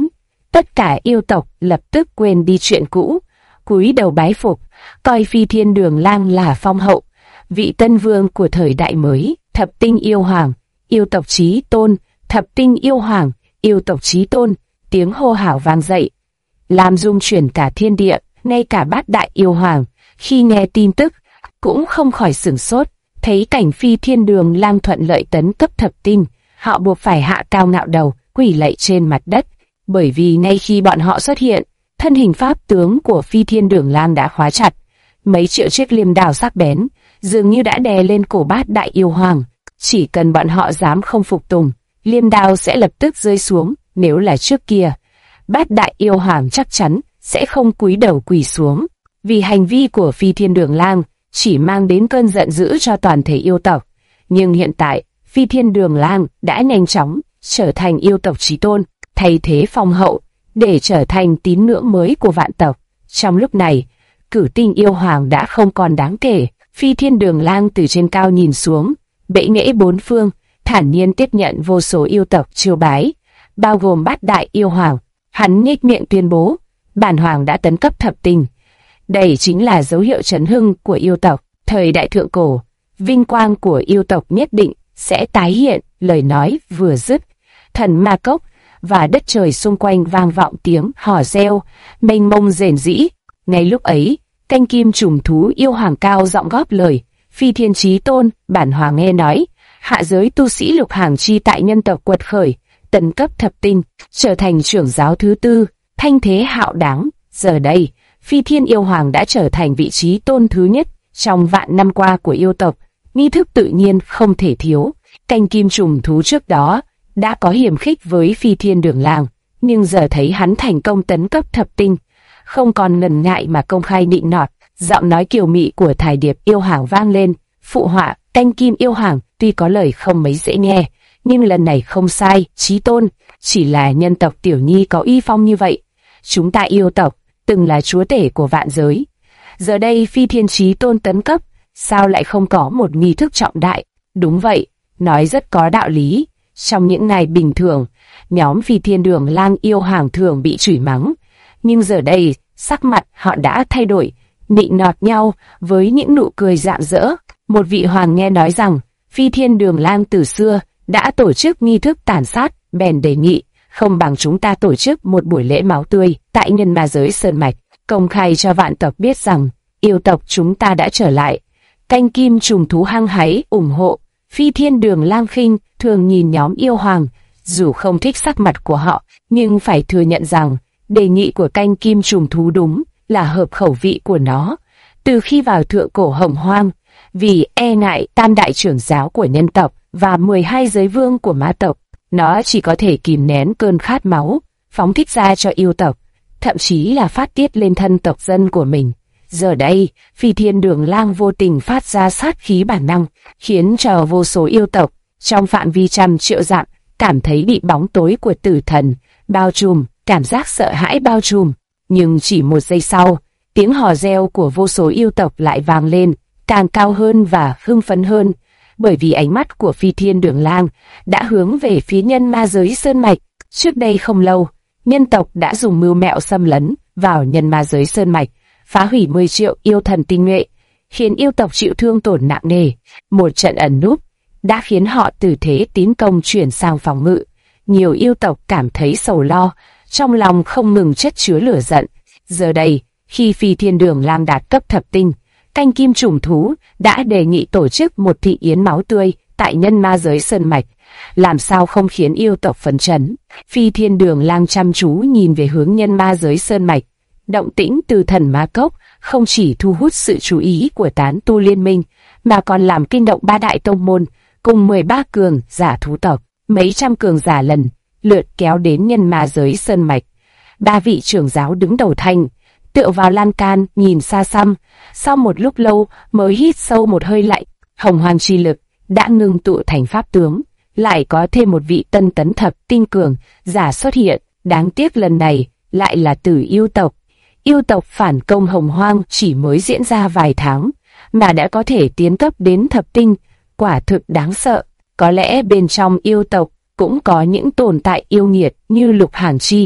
Tất cả yêu tộc lập tức quên đi chuyện cũ, cúi đầu bái phục, coi Phi Thiên Đường Lang là phong hậu, vị tân vương của thời đại mới. Thập tinh yêu hoàng, yêu tộc chí tôn, thập tinh yêu hoàng, yêu tộc chí tôn. Tiếng hô hào vang dậy, làm rung chuyển cả thiên địa. Ngay cả bát đại yêu hoàng khi nghe tin tức cũng không khỏi sửng sốt. Thấy cảnh Phi Thiên Đường Lang thuận lợi tấn cấp thập tinh, họ buộc phải hạ cao ngạo đầu, quỳ lạy trên mặt đất. Bởi vì ngay khi bọn họ xuất hiện, thân hình pháp tướng của Phi Thiên Đường Lang đã khóa chặt. Mấy triệu chiếc liềm đào sắc bén dường như đã đè lên cổ bát đại yêu hoàng. Chỉ cần bọn họ dám không phục tùng, liềm đào sẽ lập tức rơi xuống. Nếu là trước kia, bát đại yêu hoàng chắc chắn sẽ không cúi đầu quỳ xuống. Vì hành vi của Phi Thiên Đường Lang chỉ mang đến cơn giận dữ cho toàn thể yêu tộc. Nhưng hiện tại, Phi Thiên Đường Lang đã nhanh chóng trở thành yêu tộc chí tôn, thay thế phong hậu, để trở thành tín ngưỡng mới của vạn tộc. Trong lúc này, cửu tinh yêu hoàng đã không còn đáng kể. Phi Thiên Đường Lang từ trên cao nhìn xuống, bệ nghệ bốn phương, thản nhiên tiếp nhận vô số yêu tộc chiêu bái, bao gồm bát đại yêu hoàng. Hắn nhếch miệng tuyên bố, bản hoàng đã tấn cấp thập tinh. Đây chính là dấu hiệu chấn hưng của yêu tộc. Thời đại thượng cổ, vinh quang của yêu tộc nhất định sẽ tái hiện. Lời nói vừa dứt, thần ma cốc và đất trời xung quanh vang vọng tiếng hò reo mênh mông rền rĩ. Ngay lúc ấy, canh kim trùng thú yêu hoàng cao giọng góp lời, Phi Thiên Chí Tôn, bản hoàng nghe nói, hạ giới tu sĩ lục hàng chi tại nhân tộc quật khởi, tấn cấp thập tinh, trở thành trưởng giáo thứ tư, thanh thế hạo đáng. Giờ đây, Phi Thiên yêu hoàng đã trở thành vị trí tôn thứ nhất trong vạn năm qua của yêu tộc, nghi thức tự nhiên không thể thiếu. Canh kim trùng thú trước đó đã có hiểm khích với Phi Thiên Đường Lang, nhưng giờ thấy hắn thành công tấn cấp thập tinh, không còn ngần ngại mà công khai nịnh nọt. Giọng nói kiều mị của Thải Điệp yêu hoàng vang lên, phụ họa, canh kim yêu hoàng tuy có lời không mấy dễ nghe, nhưng lần này không sai, chí tôn, chỉ là nhân tộc tiểu nhi có uy phong như vậy. Chúng ta yêu tộc, từng là chúa tể của vạn giới. Giờ đây Phi Thiên Chí Tôn tấn cấp, sao lại không có một nghi thức trọng đại? Đúng vậy, nói rất có đạo lý. Trong những ngày bình thường, nhóm Phi Thiên Đường Lang yêu hoàng thường bị chửi mắng, nhưng giờ đây, sắc mặt họ đã thay đổi, nịnh nọt nhau với những nụ cười rạng rỡ. Một vị hoàng nghe nói rằng, Phi Thiên Đường Lang từ xưa đã tổ chức nghi thức tàn sát, bèn đề nghị, không bằng chúng ta tổ chức một buổi lễ máu tươi tại nhân ma giới Sơn Mạch, công khai cho vạn tộc biết rằng, yêu tộc chúng ta đã trở lại. Canh kim trùng thú hăng hái ủng hộ. Phi Thiên Đường Lang khinh thường nhìn nhóm yêu hoàng, dù không thích sắc mặt của họ, nhưng phải thừa nhận rằng, đề nghị của canh kim trùng thú đúng là hợp khẩu vị của nó. Từ khi vào thượng cổ hồng hoang, vì e ngại tam đại trưởng giáo của nhân tộc và 12 giới vương của ma tộc, nó chỉ có thể kìm nén cơn khát máu, phóng thích ra cho yêu tộc, thậm chí là phát tiết lên thân tộc dân của mình. Giờ đây, Phi Thiên Đường Lang vô tình phát ra sát khí bản năng, khiến cho vô số yêu tộc trong phạm vi trăm triệu dặm cảm thấy bị bóng tối của tử thần bao trùm, cảm giác sợ hãi bao trùm. Nhưng chỉ một giây sau, tiếng hò reo của vô số yêu tộc lại vang lên, càng cao hơn và hưng phấn hơn, bởi vì ánh mắt của Phi Thiên Đường Lang đã hướng về phía nhân ma giới Sơn Mạch. Trước đây không lâu, nhân tộc đã dùng mưu mẹo xâm lấn vào nhân ma giới Sơn Mạch, phá hủy 10 triệu yêu thần tinh nhuệ, khiến yêu tộc chịu thương tổn nặng nề. Một trận ẩn núp đã khiến họ từ thế tiến công chuyển sang phòng ngự. Nhiều yêu tộc cảm thấy sầu lo, trong lòng không ngừng chất chứa lửa giận. Giờ đây, khi Phi Thiên Đường Lang đạt cấp thập tinh, canh kim trùng thú đã đề nghị tổ chức một thị yến máu tươi tại nhân ma giới Sơn Mạch, làm sao không khiến yêu tộc phấn chấn. Phi Thiên Đường Lang chăm chú nhìn về hướng nhân ma giới Sơn Mạch. Động tĩnh từ thần ma cốc không chỉ thu hút sự chú ý của tán tu liên minh, mà còn làm kinh động ba đại tông môn cùng 13 cường giả thú tộc. Mấy trăm cường giả lần lượt kéo đến nhân ma giới Sơn Mạch. Ba vị trưởng giáo đứng đầu thành, tựa vào lan can nhìn xa xăm, sau một lúc lâu mới hít sâu một hơi lạnh. Hồng hoang chi lực đã ngưng tụ thành pháp tướng, lại có thêm một vị tân tấn thập tinh cường giả xuất hiện. Đáng tiếc lần này lại là từ yêu tộc. Yêu tộc phản công hồng hoang chỉ mới diễn ra vài tháng, mà đã có thể tiến cấp đến thập tinh, quả thực đáng sợ. Có lẽ bên trong yêu tộc cũng có những tồn tại yêu nghiệt như Lục Hàn Chi,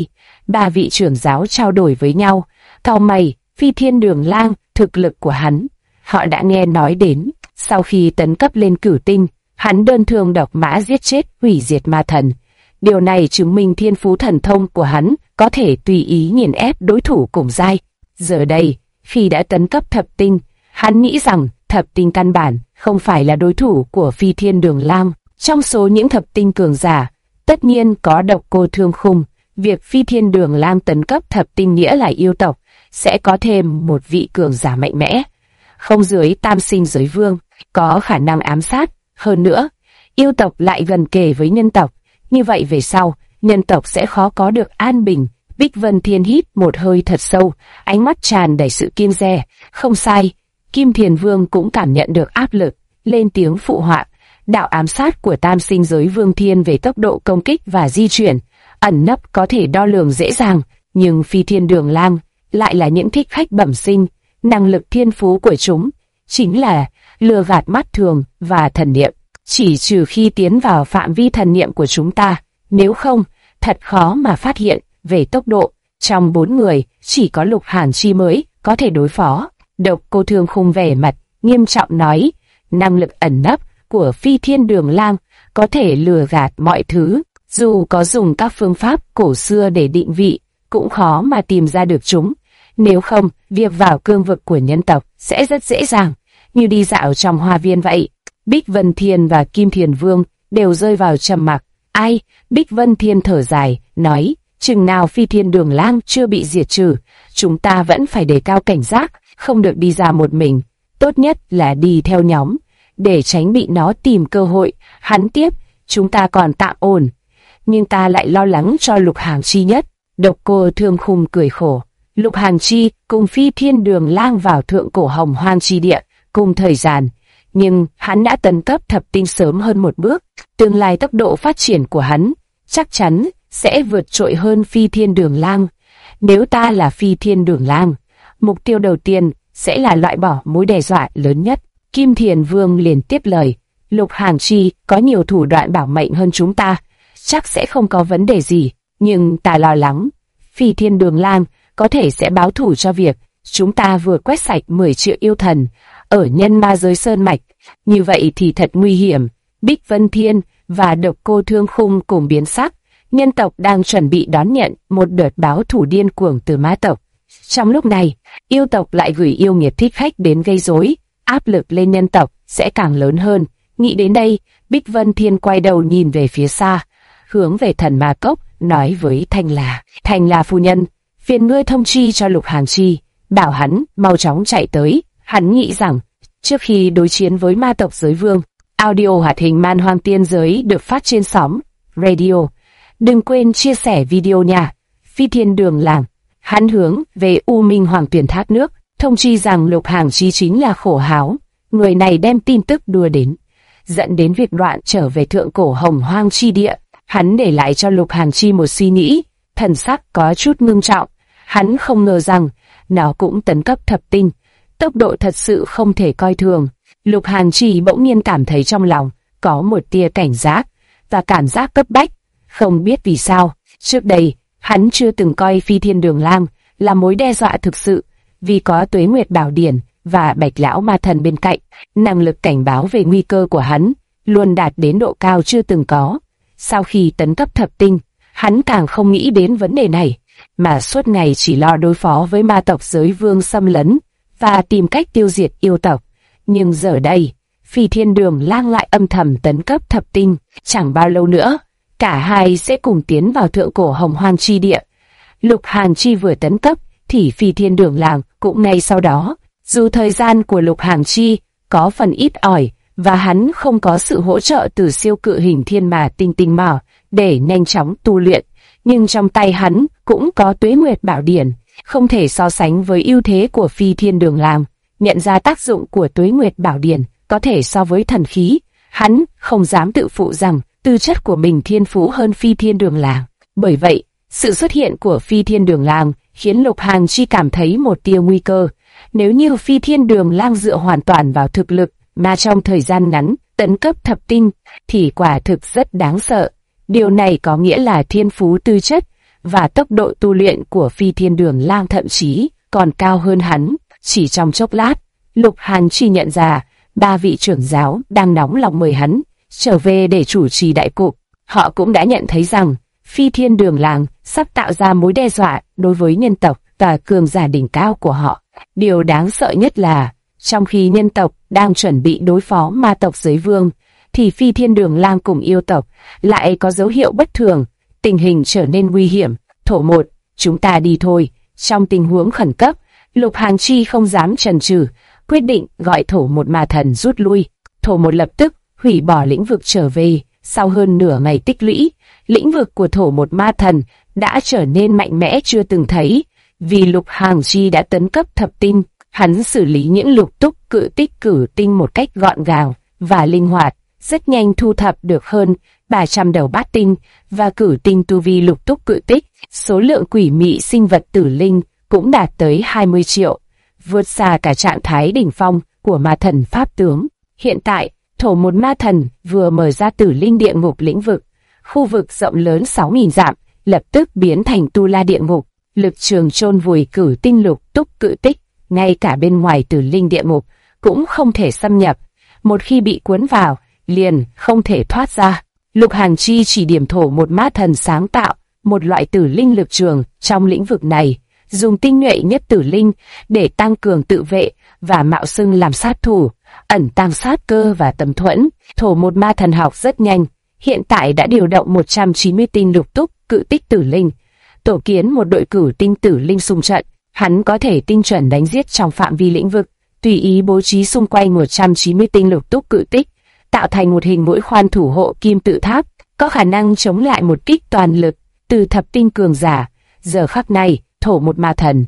Ba vị trưởng giáo trao đổi với nhau, cau mày. Phi Thiên Đường Lang, thực lực của hắn, họ đã nghe nói đến. Sau khi tấn cấp lên cửu tinh, hắn đơn thương độc mã giết chết hủy diệt ma thần. Điều này chứng minh thiên phú thần thông của hắn có thể tùy ý nghiền ép đối thủ cùng giai. Giờ đây, khi đã tấn cấp thập tinh, hắn nghĩ rằng thập tinh căn bản không phải là đối thủ của Phi Thiên Đường Lang. Trong số những thập tinh cường giả, tất nhiên có Độc Cô Thương Khung. Việc Phi Thiên Đường Lang tấn cấp thập tinh nghĩa là yêu tộc sẽ có thêm một vị cường giả mạnh mẽ, không dưới tam sinh giới vương, có khả năng ám sát. Hơn nữa, yêu tộc lại gần kề với nhân tộc, như vậy về sau, nhân tộc sẽ khó có được an bình. Bích Vân Thiên hít một hơi thật sâu, ánh mắt tràn đầy sự kiêng dè. Không sai, Kim Thiền Vương cũng cảm nhận được áp lực, lên tiếng phụ họa. Đạo ám sát của tam sinh giới vương thiên về tốc độ công kích và di chuyển, ẩn nấp có thể đo lường dễ dàng, nhưng Phi Thiên Đường Lang lại là những thích khách bẩm sinh. Năng lực thiên phú của chúng chính là lừa gạt mắt thường và thần niệm, chỉ trừ khi tiến vào phạm vi thần niệm của chúng ta, nếu không, thật khó mà phát hiện. Về tốc độ, trong 4 người, chỉ có Lục Hàn Chi mới có thể đối phó. Độc Cô Thương Khung vẻ mặt nghiêm trọng nói, năng lực ẩn nấp của Phi Thiên Đường Lang có thể lừa gạt mọi thứ, dù có dùng các phương pháp cổ xưa để định vị, cũng khó mà tìm ra được chúng. Nếu không, việc vào cương vực của nhân tộc sẽ rất dễ dàng, như đi dạo trong hoa viên vậy. Bích Vân Thiên và Kim Thiền Vương đều rơi vào trầm mặc. Ai? Bích Vân Thiên thở dài, nói, chừng nào Phi Thiên Đường Lang chưa bị diệt trừ, chúng ta vẫn phải đề cao cảnh giác, không được đi ra một mình, tốt nhất là đi theo nhóm, để tránh bị nó tìm cơ hội. Hắn tiếp, chúng ta còn tạm ổn, nhưng ta lại lo lắng cho Lục Hàn Chi nhất. Độc Cô Thương Khung cười khổ. Lục Hàn Chi cùng Phi Thiên Đường Lang vào thượng cổ Hồng Hoang chi địa cùng thời gian, nhưng hắn đã tấn cấp thập tinh sớm hơn một bước. Tương lai tốc độ phát triển của hắn chắc chắn sẽ vượt trội hơn Phi Thiên Đường Lang. Nếu ta là Phi Thiên Đường Lang, mục tiêu đầu tiên sẽ là loại bỏ mối đe dọa lớn nhất. Kim Thiền Vương liền tiếp lời, Lục Hàn Chi có nhiều thủ đoạn bảo mệnh hơn chúng ta, chắc sẽ không có vấn đề gì, nhưng ta lo lắng Phi Thiên Đường Lang có thể sẽ báo thù cho việc chúng ta vừa quét sạch 10 triệu yêu thần ở nhân ma giới sơn mạch. Như vậy thì thật nguy hiểm. Bích Vân Thiên và Độc Cô Thương Khung cùng biến sắc. Nhân tộc đang chuẩn bị đón nhận một đợt báo thù điên cuồng từ ma tộc. Trong lúc này, yêu tộc lại gửi yêu nghiệt thích khách đến gây rối, áp lực lên nhân tộc sẽ càng lớn hơn. Nghĩ đến đây, Bích Vân Thiên quay đầu nhìn về phía xa, hướng về Thần Ma Cốc, nói với Thanh La phu nhân, phiền ngươi thông chi cho Lục Hàn Chi, bảo hắn mau chóng chạy tới. Hắn nghĩ rằng trước khi đối chiến với ma tộc giới vương, audio hoạt hình Man Hoang Tiên Giới được phát trên sóng radio. Đừng quên chia sẻ video nha. Phi Thiên Đường Lang, hắn hướng về U Minh Hoàng Tuyền Thác Nước, thông chi rằng Lục Hàn Chi chính là Khổ Háo. Người này đem tin tức đưa đến, dẫn đến việc đoạn trở về thượng cổ Hồng Hoang chi địa. Hắn để lại cho Lục Hàn Chi một suy nghĩ, thần sắc có chút ngưng trọng. Hắn không ngờ rằng nó cũng tấn cấp thập tinh, tốc độ thật sự không thể coi thường. Lục Hàn Chi bỗng nhiên cảm thấy trong lòng có một tia cảnh giác và cảm giác cấp bách. Không biết vì sao, trước đây hắn chưa từng coi Phi Thiên Đường Lang là mối đe dọa thực sự, vì có Tuế Nguyệt Bảo Điển và Bạch Lão Ma Thần bên cạnh, năng lực cảnh báo về nguy cơ của hắn luôn đạt đến độ cao chưa từng có. Sau khi tấn cấp thập tinh, hắn càng không nghĩ đến vấn đề này, mà suốt ngày chỉ lo đối phó với ma tộc giới vương xâm lấn và tìm cách tiêu diệt yêu tộc. Nhưng giờ đây, Phi Thiên Đường Lang lại âm thầm tấn cấp thập tinh, chẳng bao lâu nữa, cả hai sẽ cùng tiến vào thượng cổ Hồng Hoang chi địa. Lục Hàn Chi vừa tấn cấp, thì Phi Thiên Đường Lang cũng ngay sau đó. Dù thời gian của Lục Hàn Chi có phần ít ỏi, và hắn không có sự hỗ trợ từ siêu cự hình thiên mà tinh mỏ để nhanh chóng tu luyện, nhưng trong tay hắn cũng có Tuế Nguyệt Bảo Điển, không thể so sánh với ưu thế của Phi Thiên Đường Lang. Nhận ra tác dụng của Tuế Nguyệt Bảo Điển có thể so với thần khí, hắn không dám tự phụ rằng tư chất của mình thiên phú hơn Phi Thiên Đường Lang. Bởi vậy, sự xuất hiện của Phi Thiên Đường Lang khiến Lục Hàn Chi cảm thấy một tia nguy cơ. Nếu như Phi Thiên Đường Lang dựa hoàn toàn vào thực lực mà trong thời gian ngắn tấn cấp thập tinh, thì quả thực rất đáng sợ. Điều này có nghĩa là thiên phú tư chất và tốc độ tu luyện của Phi Thiên Đường Lang thậm chí còn cao hơn hắn. Chỉ trong chốc lát, Lục Hàn Chi nhận ra 3 vị trưởng giáo đang nóng lòng mời hắn trở về để chủ trì đại cục. Họ cũng đã nhận thấy rằng Phi Thiên Đường Lang sắp tạo ra mối đe dọa đối với nhân tộc và cường giả đỉnh cao của họ. Điều đáng sợ nhất là, trong khi nhân tộc đang chuẩn bị đối phó ma tộc giới vương, thì Phi Thiên Đường Lang cùng yêu tộc lại có dấu hiệu bất thường, tình hình trở nên nguy hiểm. Thổ một, chúng ta đi thôi. Trong tình huống khẩn cấp, Lục Hàn Chi không dám chần chừ, quyết định gọi Thổ một ma thần rút lui. Thổ một lập tức hủy bỏ lĩnh vực trở về. Sau hơn nửa ngày tích lũy, lĩnh vực của Thổ một ma thần đã trở nên mạnh mẽ chưa từng thấy. Vì Lục Hàn Chi đã tấn cấp thập tinh, hắn xử lý những lục túc cự tích cử tinh một cách gọn gàng và linh hoạt, rất nhanh thu thập được hơn 300 đầu bát tinh và cử tinh tu vi lục túc cự tích. Số lượng quỷ mị sinh vật tử linh cũng đạt tới 20 triệu, vượt xa cả trạng thái đỉnh phong của ma thần pháp tướng. Hiện tại, Thổ một ma thần vừa mở ra tử linh địa ngục lĩnh vực, khu vực rộng lớn 6.000 dặm, lập tức biến thành tu la địa ngục. Lực trường chôn vùi cử tinh lục túc cự tích, ngay cả bên ngoài tử linh địa ngục cũng không thể xâm nhập. Một khi bị cuốn vào, liền không thể thoát ra. Lục Hàn Chi chỉ điểm Thổ một ma thần sáng tạo một loại tử linh lực trường trong lĩnh vực này, dùng tinh nhuệ nhất tử linh để tăng cường tự vệ và mạo xưng làm sát thủ, ẩn tàng sát cơ và tầm thuẫn. Thổ một ma thần học rất nhanh, hiện tại đã điều động 190 tinh lục túc cự tích tử linh, tổ kiến một đội cử tinh tử linh xung trận. Hắn có thể tinh chuẩn đánh giết trong phạm vi lĩnh vực, tùy ý bố trí xung quanh 190 tinh lục túc cự tích, tạo thành một hình mũi khoan thủ hộ kim tự tháp, có khả năng chống lại một kích toàn lực từ thập tinh cường giả. Giờ khắc này, Thổ một ma thần,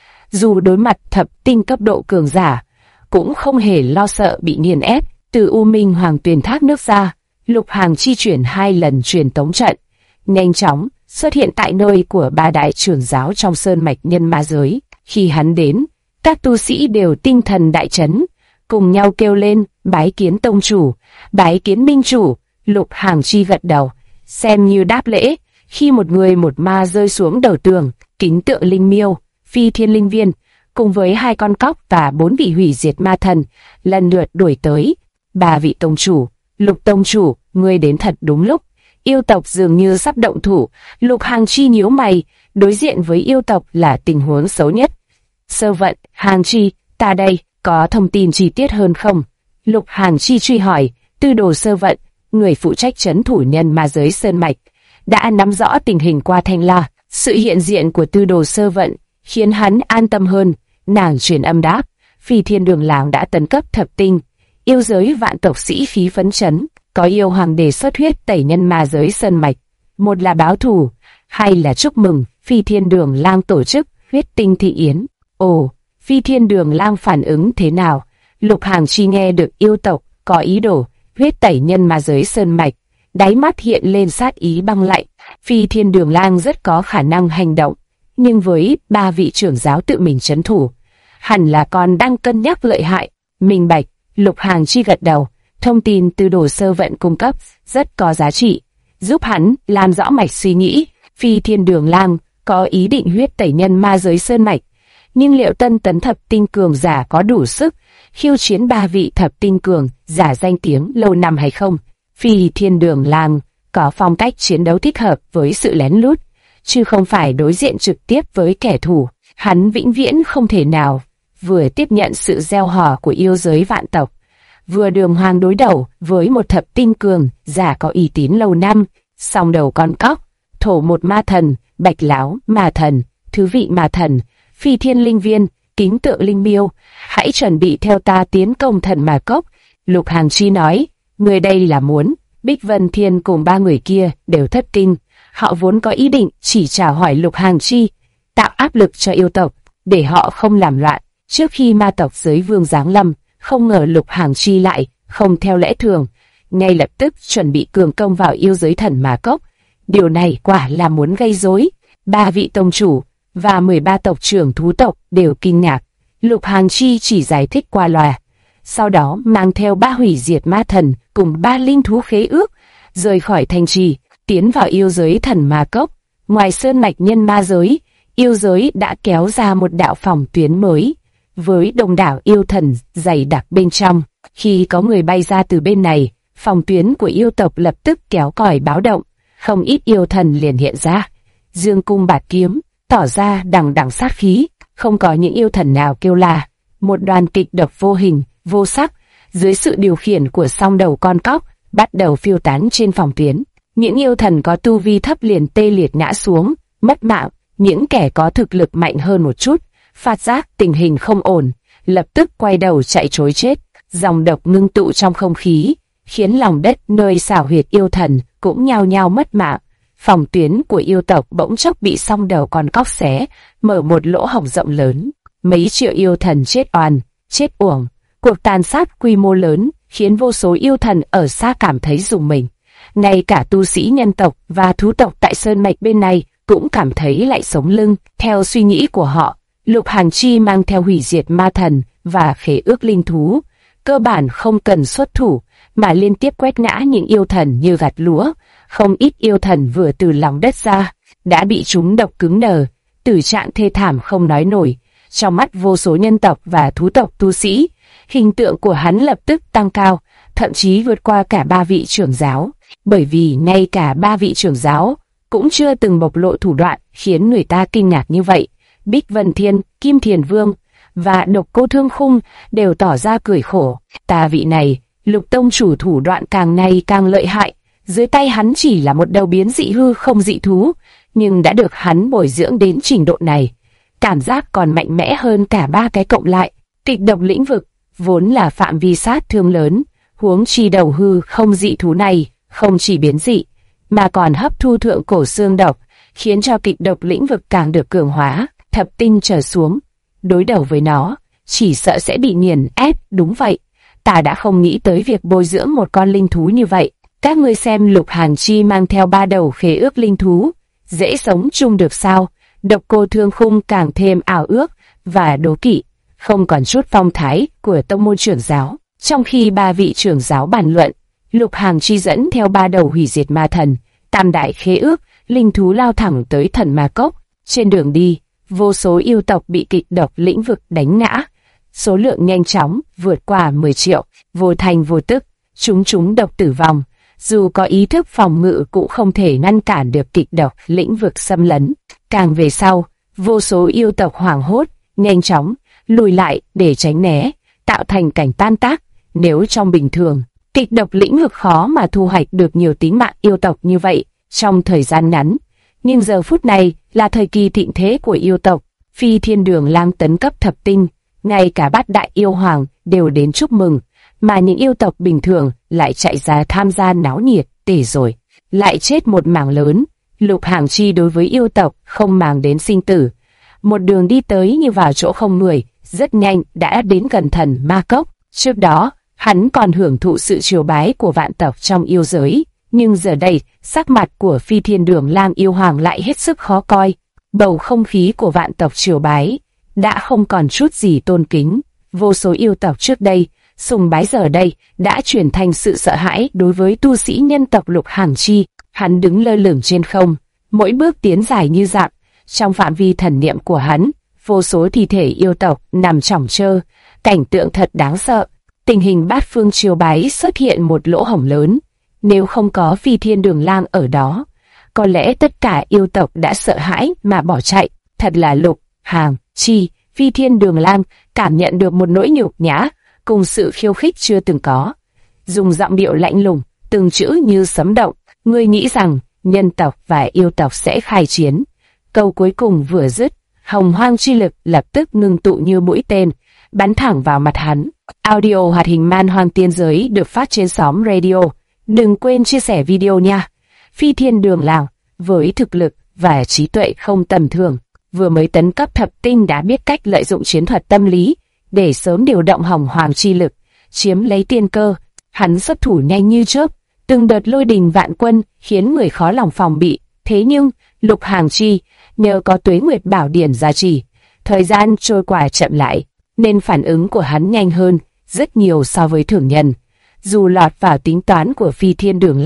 dù đối mặt thập tinh cấp độ cường giả, cũng không hề lo sợ bị nghiền ép. Từ U Minh Hoàng Tuyền thác nước ra, Lục Hàn Chi chuyển 2 lần truyền tống trận, nhanh chóng xuất hiện tại nơi của 3 đại trưởng giáo trong sơn mạch nhân ma giới. Khi hắn đến, các tu sĩ đều tinh thần đại chấn, cùng nhau kêu lên bái kiến tông chủ, bái kiến minh chủ. Lục Hàn Chi gật đầu, xem như đáp lễ. Khi một người một ma rơi xuống đầu tường, kính tượng linh miêu, phi thiên linh viên, cùng với 2 con cóc và 4 vị hủy diệt ma thần, lần lượt đuổi tới. 3 vị tông chủ, Lục tông chủ, ngươi đến thật đúng lúc. Yêu tộc dường như sắp động thủ. Lục Hàn Chi nhíu mày, đối diện với yêu tộc là tình huống xấu nhất. Sơ vận, Hàn Chi, ta đây, có thông tin chi tiết hơn không? Lục Hàn Chi truy hỏi. Tư đồ Sơ vận, người phụ trách trấn thủ nhân ma giới sơn mạch, đã nắm rõ tình hình qua Thanh La. Sự hiện diện của Tư đồ Sơ vận khiến hắn an tâm hơn. Nàng truyền âm đáp, Phi Thiên Đường Lang đã tấn cấp thập tinh. Yêu giới vạn tộc sĩ khí phấn chấn, có yêu hoàng đề xuất huyết tẩy nhân ma giới sơn mạch, một là báo thù, hay là chúc mừng. Phi Thiên Đường Lang tổ chức huyết tinh thị yến. Ồ, Phi Thiên Đường Lang phản ứng thế nào? Lục Hàn Chi nghe được yêu tộc có ý đồ huyết tẩy nhân ma giới sơn mạch, đáy mắt hiện lên sát ý băng lạnh. Phi Thiên Đường Lang rất có khả năng hành động, nhưng với 3 vị trưởng giáo tự mình trấn thủ, hẳn là còn đang cân nhắc lợi hại. Minh bạch. Lục Hàn Chi gật đầu. Thông tin từ đồ Sơ vận cung cấp rất có giá trị, giúp hắn làm rõ mạch suy nghĩ. Phi Thiên Đường Lang có ý định huyết tẩy nhân ma giới sơn mạch, nhưng liệu tân tấn thập tinh cường giả có đủ sức khiêu chiến 3 vị thập tinh cường giả danh tiếng lâu năm hay không? Phi Thiên Đường Lang có phong cách chiến đấu thích hợp với sự lén lút, chứ không phải đối diện trực tiếp với kẻ thù. Hắn vĩnh viễn không thể nào vừa tiếp nhận sự gieo hò của yêu giới vạn tộc, vừa đường hoàng đối đầu với một thập tinh cường giả có uy tín lâu năm. Song đầu con cóc, Thổ một ma thần, Bạch Láo ma thần, Thứ vị ma thần, Phi Thiên linh viên, Kính tượng linh miêu, hãy chuẩn bị theo ta tiến công thần ma cốc. Lục Hàn Chi nói, người đây là muốn. Bích Vân Thiên cùng 3 người kia đều thất kinh. Họ vốn có ý định chỉ chào hỏi Lục Hàn Chi, tạo áp lực cho yêu tộc, để họ không làm loạn trước khi ma tộc giới vương giáng lâm. Không ngờ Lục Hàn Chi lại không theo lẽ thường, ngay lập tức chuẩn bị cường công vào yêu giới thần ma cốc. Điều này quả là muốn gây rối. 3 vị tông chủ và 13 tộc trưởng thú tộc đều kinh ngạc. Lục Hàn Chi chỉ giải thích qua loa, sau đó mang theo 3 hủy diệt ma thần cùng 3 linh thú khế ước, rời khỏi thành trì, tiến vào yêu giới thần ma cốc. Ngoài sơn mạch nhân ma giới, yêu giới đã kéo ra một đạo phòng tuyến mới, với đông đảo yêu thần dày đặc bên trong. Khi có người bay ra từ bên này, phòng tuyến của yêu tộc lập tức kéo còi báo động, không ít yêu thần liền hiện ra, dương cung bạt kiếm, tỏ ra đằng đằng sát khí. Không có những yêu thần nào kêu là. Một đoàn kịch độc vô hình, vô sắc, dưới sự điều khiển của song đầu con cóc, bắt đầu phiêu tán trên phòng tuyến. Những yêu thần có tu vi thấp liền tê liệt ngã xuống, mất mạng. Những kẻ có thực lực mạnh hơn một chút, phát giác tình hình không ổn, lập tức quay đầu chạy trối chết. Dòng độc ngưng tụ trong không khí, khiến lòng đất nơi xảo huyệt yêu thần cũng nhao nhao mất mạng. Phòng tuyến của yêu tộc bỗng chốc bị song đầu con cóc xé, mở một lỗ hổng rộng lớn. Mấy triệu yêu thần chết oan, chết uổng. Cuộc tàn sát quy mô lớn khiến vô số yêu thần ở xa cảm thấy rùng mình. Ngay cả tu sĩ nhân tộc và thú tộc tại sơn mạch bên này cũng cảm thấy lạnh sống lưng. Theo suy nghĩ của họ, Lục Hàn Chi mang theo hủy diệt ma thần và khế ước linh thú, cơ bản không cần xuất thủ mà liên tiếp quét ngã những yêu thần như gặt lúa. Không ít yêu thần vừa từ lòng đất ra đã bị chúng độc cứng đờ, tử trạng thê thảm không nói nổi. Trong mắt vô số nhân tộc và thú tộc tu sĩ, hình tượng của hắn lập tức tăng cao, thậm chí vượt qua cả ba vị trưởng giáo. Bởi vì ngay cả ba vị trưởng giáo cũng chưa từng bộc lộ thủ đoạn khiến người ta kinh ngạc như vậy. Bích Vân Thiên, Kim Thiền Vương và Độc Cô Thương Khung đều tỏ ra cười khổ. Ta vị này, Lục tông chủ thủ đoạn càng ngày càng lợi hại, dưới tay hắn chỉ là một đầu biến dị hư không dị thú, nhưng đã được hắn bồi dưỡng đến trình độ này. Cảm giác còn mạnh mẽ hơn cả ba cái cộng lại. Kịch độc lĩnh vực vốn là phạm vi sát thương lớn, huống chi đầu hư không dị thú này không chỉ biến dị, mà còn hấp thu thượng cổ xương độc, khiến cho kịch độc lĩnh vực càng được cường hóa. Thập tinh trở xuống, đối đầu với nó, chỉ sợ sẽ bị nghiền ép. Đúng vậy, ta đã không nghĩ tới việc bồi dưỡng một con linh thú như vậy. Các ngươi xem Lục Hàn Chi mang theo 3 đầu khế ước linh thú, dễ sống chung được sao? Độc Cô Thương Khung càng thêm ảo ước và đố kỵ, không còn chút phong thái của tông môn trưởng giáo. Trong khi ba vị trưởng giáo bàn luận, Lục Hàn Chi dẫn theo 3 đầu hủy diệt ma thần, tam đại khế ước linh thú lao thẳng tới thần ma cốc. Trên đường đi, vô số yêu tộc bị kịch độc lĩnh vực đánh ngã, số lượng nhanh chóng vượt qua 10 triệu, vô thành vô tức, chúng độc tử vong. Dù có ý thức phòng ngự cũng không thể ngăn cản được kịch độc lĩnh vực xâm lấn. Càng về sau, vô số yêu tộc hoảng hốt, nhanh chóng lùi lại để tránh né, tạo thành cảnh tan tác. Nếu trong bình thường, kịch độc lĩnh vực khó mà thu hoạch được nhiều tính mạng yêu tộc như vậy trong thời gian ngắn. Nhưng giờ phút này là thời kỳ thịnh thế của yêu tộc. Phi Thiên Đường Lang tấn cấp thập tinh, ngay cả bát đại yêu hoàng đều đến chúc mừng, mà những yêu tộc bình thường lại chạy ra tham gia náo nhiệt. Để rồi lại chết một mảng lớn. Lục Hàn Chi đối với yêu tộc không màng đến sinh tử, một đường đi tới như vào chỗ không người, rất nhanh đã đến gần thần ma cốc. Trước đó hắn còn hưởng thụ sự triều bái của vạn tộc trong yêu giới, nhưng giờ đây sắc mặt của Phi Thiên Đường Lang yêu hoàng lại hết sức khó coi. Bầu không khí của vạn tộc triều bái đã không còn chút gì tôn kính. Vô số yêu tộc trước đây sùng bái giờ đây đã chuyển thành sự sợ hãi đối với tu sĩ nhân tộc Lục Hàn Chi. Hắn đứng lơ lửng trên không, mỗi bước tiến dài như dặm. Trong phạm vi thần niệm của hắn, vô số thi thể yêu tộc nằm chỏng trơ, cảnh tượng thật đáng sợ. Tình hình bát phương triều bái xuất hiện một lỗ hổng lớn. Nếu không có Phi Thiên Đường Lang ở đó, có lẽ tất cả yêu tộc đã sợ hãi mà bỏ chạy. Thật là Lục Hàn Chi. Phi Thiên Đường Lang cảm nhận được một nỗi nhục nhã cùng sự khiêu khích chưa từng có, dùng giọng điệu lạnh lùng, từng chữ như sấm động. Ngươi nghĩ rằng nhân tộc và yêu tộc sẽ khai chiến? Câu cuối cùng vừa dứt, hồng hoang chi lực lập tức ngưng tụ như mũi tên, bắn thẳng vào mặt hắn. Audio hoạt hình Man Hoang Tiên Giới được phát trên xóm radio. Đừng quên chia sẻ video nha. Phi Thiên Đường Lang với thực lực và trí tuệ không tầm thường, vừa mới tấn cấp thập tinh đã biết cách lợi dụng chiến thuật tâm lý để sớm điều động hồng hoàng chi lực, chiếm lấy tiên cơ. Hắn xuất thủ nhanh như chớp, từng đợt lôi đình vạn quân khiến người khó lòng phòng bị. Thế nhưng Lục Hàn Chi nhờ có Tuế Nguyệt Bảo Điển gia trì, thời gian trôi qua chậm lại, nên phản ứng của hắn nhanh hơn rất nhiều so với thường nhân. Dù lọt vào tính toán của Phi Thiên Đường Lang,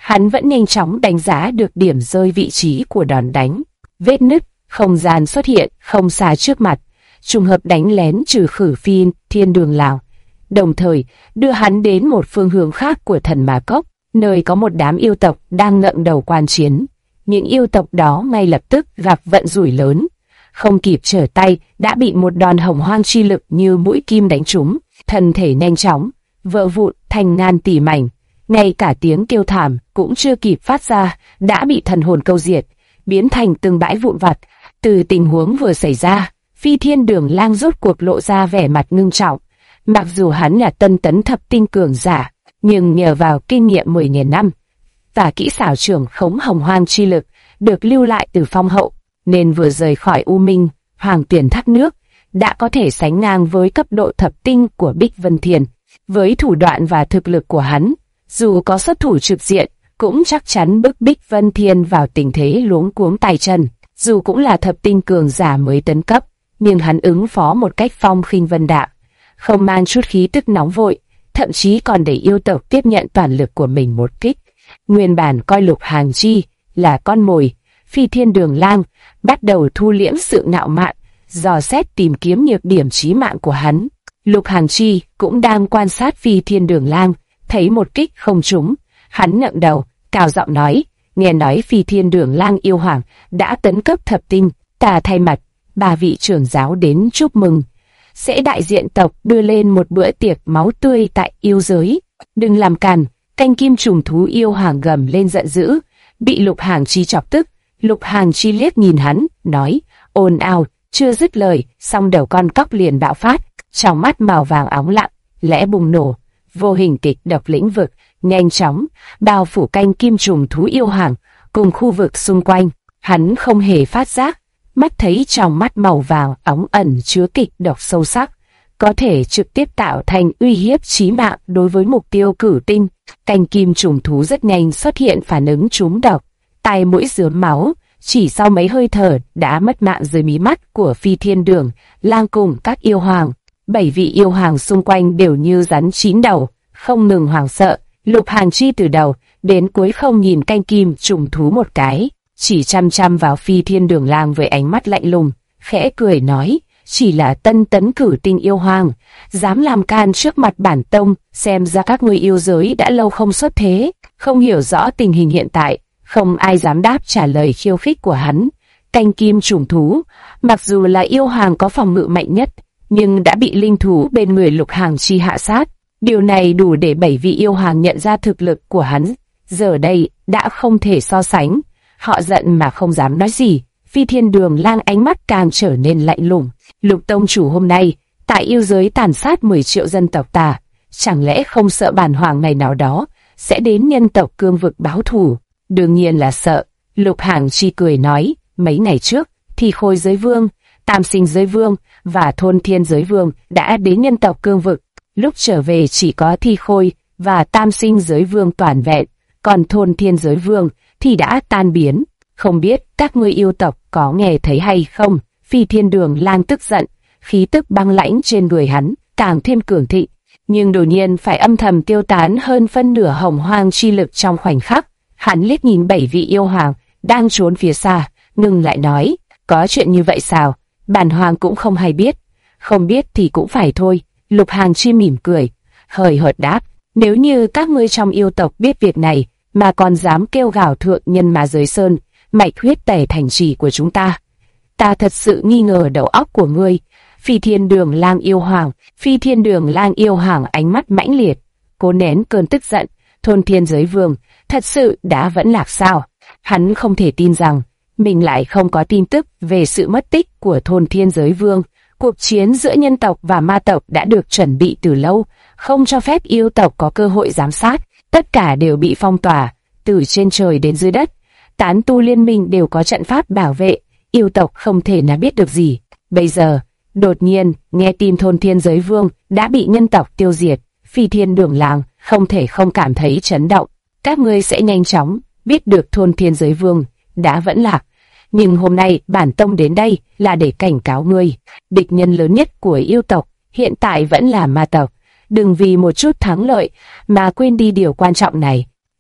hắn vẫn nhanh chóng đánh giá được điểm rơi vị trí của đòn đánh. Vết nứt, không gian xuất hiện không xa trước mặt, trùng hợp đánh lén trừ khử Phi Thiên Đường Lang, đồng thời đưa hắn đến một phương hướng khác của Thần Ma Cốc, nơi có một đám yêu tộc đang ngẩng đầu quan chiến. Những yêu tộc đó ngay lập tức gặp vận rủi lớn, không kịp trở tay đã bị một đòn hồng hoang chi lực như mũi kim đánh trúng, thân thể nhanh chóng vỡ vụn thành ngàn tỷ mảnh, ngay cả tiếng kêu thảm cũng chưa kịp phát ra đã bị thần hồn câu diệt, biến thành từng bãi vụn vặt. Từ tình huống vừa xảy ra, Phi Thiên Đường Lang rốt cuộc lộ ra vẻ mặt ngưng trọng. Mặc dù hắn là tân tấn thập tinh cường giả, nhưng nhờ vào kinh nghiệm 10.000 năm và kỹ xảo trưởng khống hồng hoang chi lực được lưu lại từ phong hậu, nên vừa rời khỏi U Minh Hoàng Tuyển thác nước đã có thể sánh ngang với cấp độ thập tinh của Bích Vân Thiền. Với thủ đoạn và thực lực của hắn, dù có xuất thủ trực diện, cũng chắc chắn bức Bích Vân Thiên vào tình thế luống cuống tay chân. Dù cũng là thập tinh cường giả mới tấn cấp, nhưng hắn ứng phó một cách phong khinh vân đạm, không mang chút khí tức nóng vội, thậm chí còn để yêu tộc tiếp nhận toàn lực của mình một kích. Nguyên bản coi Lục Hàng Chi là con mồi, Phi Thiên Đường Lang bắt đầu thu liễm sự ngạo mạn, dò xét tìm kiếm nhược điểm chí mạng của hắn. Lục Hàng Chi cũng đang quan sát Phi Thiên Đường Lang, thấy một kích không trúng, hắn ngẩng đầu, cao giọng nói: nghe nói Phi Thiên Đường Lang yêu hoàng đã tấn cấp thập tinh, ta thay mặt 3 vị trưởng giáo đến chúc mừng, sẽ đại diện tộc đưa lên một bữa tiệc máu tươi tại yêu giới. Đừng làm càn! Canh kim trùng thú yêu hoàng gầm lên giận dữ, bị Lục Hàng Chi chọc tức. Lục Hàng Chi liếc nhìn hắn, nói: ồn ào. Chưa dứt lời, song đầu con cóc liền bạo phát, trong mắt màu vàng óng lặng lẽ bùng nổ, vô hình kịch độc lĩnh vực nhanh chóng bao phủ canh kim trùng thú yêu hoàng cùng khu vực xung quanh. Hắn không hề phát giác, mắt thấy trong mắt màu vàng óng ẩn chứa kịch độc sâu sắc, có thể trực tiếp tạo thành uy hiếp chí mạng đối với mục tiêu cử tinh. Canh kim trùng thú rất nhanh xuất hiện phản ứng trúng độc, tai mũi rớm máu, chỉ sau mấy hơi thở đã mất mạng dưới mí mắt của Phi Thiên Đường Lang cùng các yêu hoàng. 7 vị yêu hoàng xung quanh đều như rắn 9 đầu, không ngừng hoảng sợ. Lục Hàng Chi từ đầu đến cuối không nhìn canh kim trùng thú một cái, chỉ chăm chăm vào Phi Thiên Đường Lang với ánh mắt lạnh lùng, khẽ cười nói: chỉ là tân tấn cử tinh yêu hoàng, dám làm can trước mặt bản tông, xem ra các ngươi yêu giới đã lâu không xuất thế, không hiểu rõ tình hình hiện tại. Không ai dám đáp trả lời khiêu khích của hắn. Canh kim trùng thú, mặc dù là yêu hoàng có phòng ngự mạnh nhất, nhưng đã bị linh thú bên người Lục Hàng Chi hạ sát. Điều này đủ để 7 vị yêu hoàng nhận ra thực lực của hắn giờ đây đã không thể so sánh. Họ giận mà không dám nói gì. Phi Thiên Đường Lang ánh mắt càng trở nên lạnh lùng. Lục tông chủ hôm nay tại yêu giới tàn sát 10 triệu dân tộc ta, chẳng lẽ không sợ bản hoàng ngày nào đó sẽ đến nhân tộc cương vực báo thù? Đương nhiên là sợ. Lục Hàng Chi cười nói: mấy ngày trước, Thi Khôi giới vương, Tam Sinh giới vương và Thôn Thiên giới vương đã đến nhân tộc cương vực. Lúc trở về chỉ có Thi Khôi và Tam Sinh giới vương toàn vẹn, còn Thôn Thiên giới vương thì đã tan biến. Không biết các ngươi yêu tộc có nghe thấy hay không? Phi Thiên Đường Lang tức giận, khí tức băng lãnh trên người hắn càng thêm cường thịnh, nhưng đột nhiên phải âm thầm tiêu tán hơn phân nửa hồng hoang chi lực trong khoảnh khắc. Hắn liếc nhìn 7 vị yêu hoàng đang trốn phía xa, ngừng lại nói: có chuyện như vậy sao? Bản hoàng cũng không hay biết. Không biết thì cũng phải thôi. Lục Hàng Chi mỉm cười, hời hợt đáp: nếu như các ngươi trong yêu tộc biết việc này mà còn dám kêu gào thượng nhân Ma Giới Sơn, mạch huyết tẩy thành trì của chúng ta, ta thật sự nghi ngờ đầu óc của ngươi. Phi Thiên Đường Lang yêu hoàng, Phi Thiên Đường Lang yêu hoàng ánh mắt mãnh liệt, cố nén cơn tức giận. Thôn Thiên giới vương thật sự đã vẫn lạc sao? Hắn không thể tin rằng mình lại không có tin tức về sự mất tích của Thôn Thiên giới vương. Cuộc chiến giữa nhân tộc và ma tộc đã được chuẩn bị từ lâu, không cho phép yêu tộc có cơ hội giám sát. Tất cả đều bị phong tỏa, từ trên trời đến dưới đất. Tán tu liên minh đều có trận pháp bảo vệ, yêu tộc không thể nào biết được gì. Bây giờ, đột nhiên, nghe tin Thôn Thiên giới vương đã bị nhân tộc tiêu diệt, Phi Thiên Đường Lang không thể không cảm thấy chấn động. Các ngươi sẽ nhanh chóng biết được Thôn Thiên giới vương đã vẫn lạc. Nhưng hôm nay bản tông đến đây là để cảnh cáo ngươi, địch nhân lớn nhất của yêu tộc hiện tại vẫn là ma tộc. Đừng vì một chút thắng lợi mà quên đi điều quan trọng này.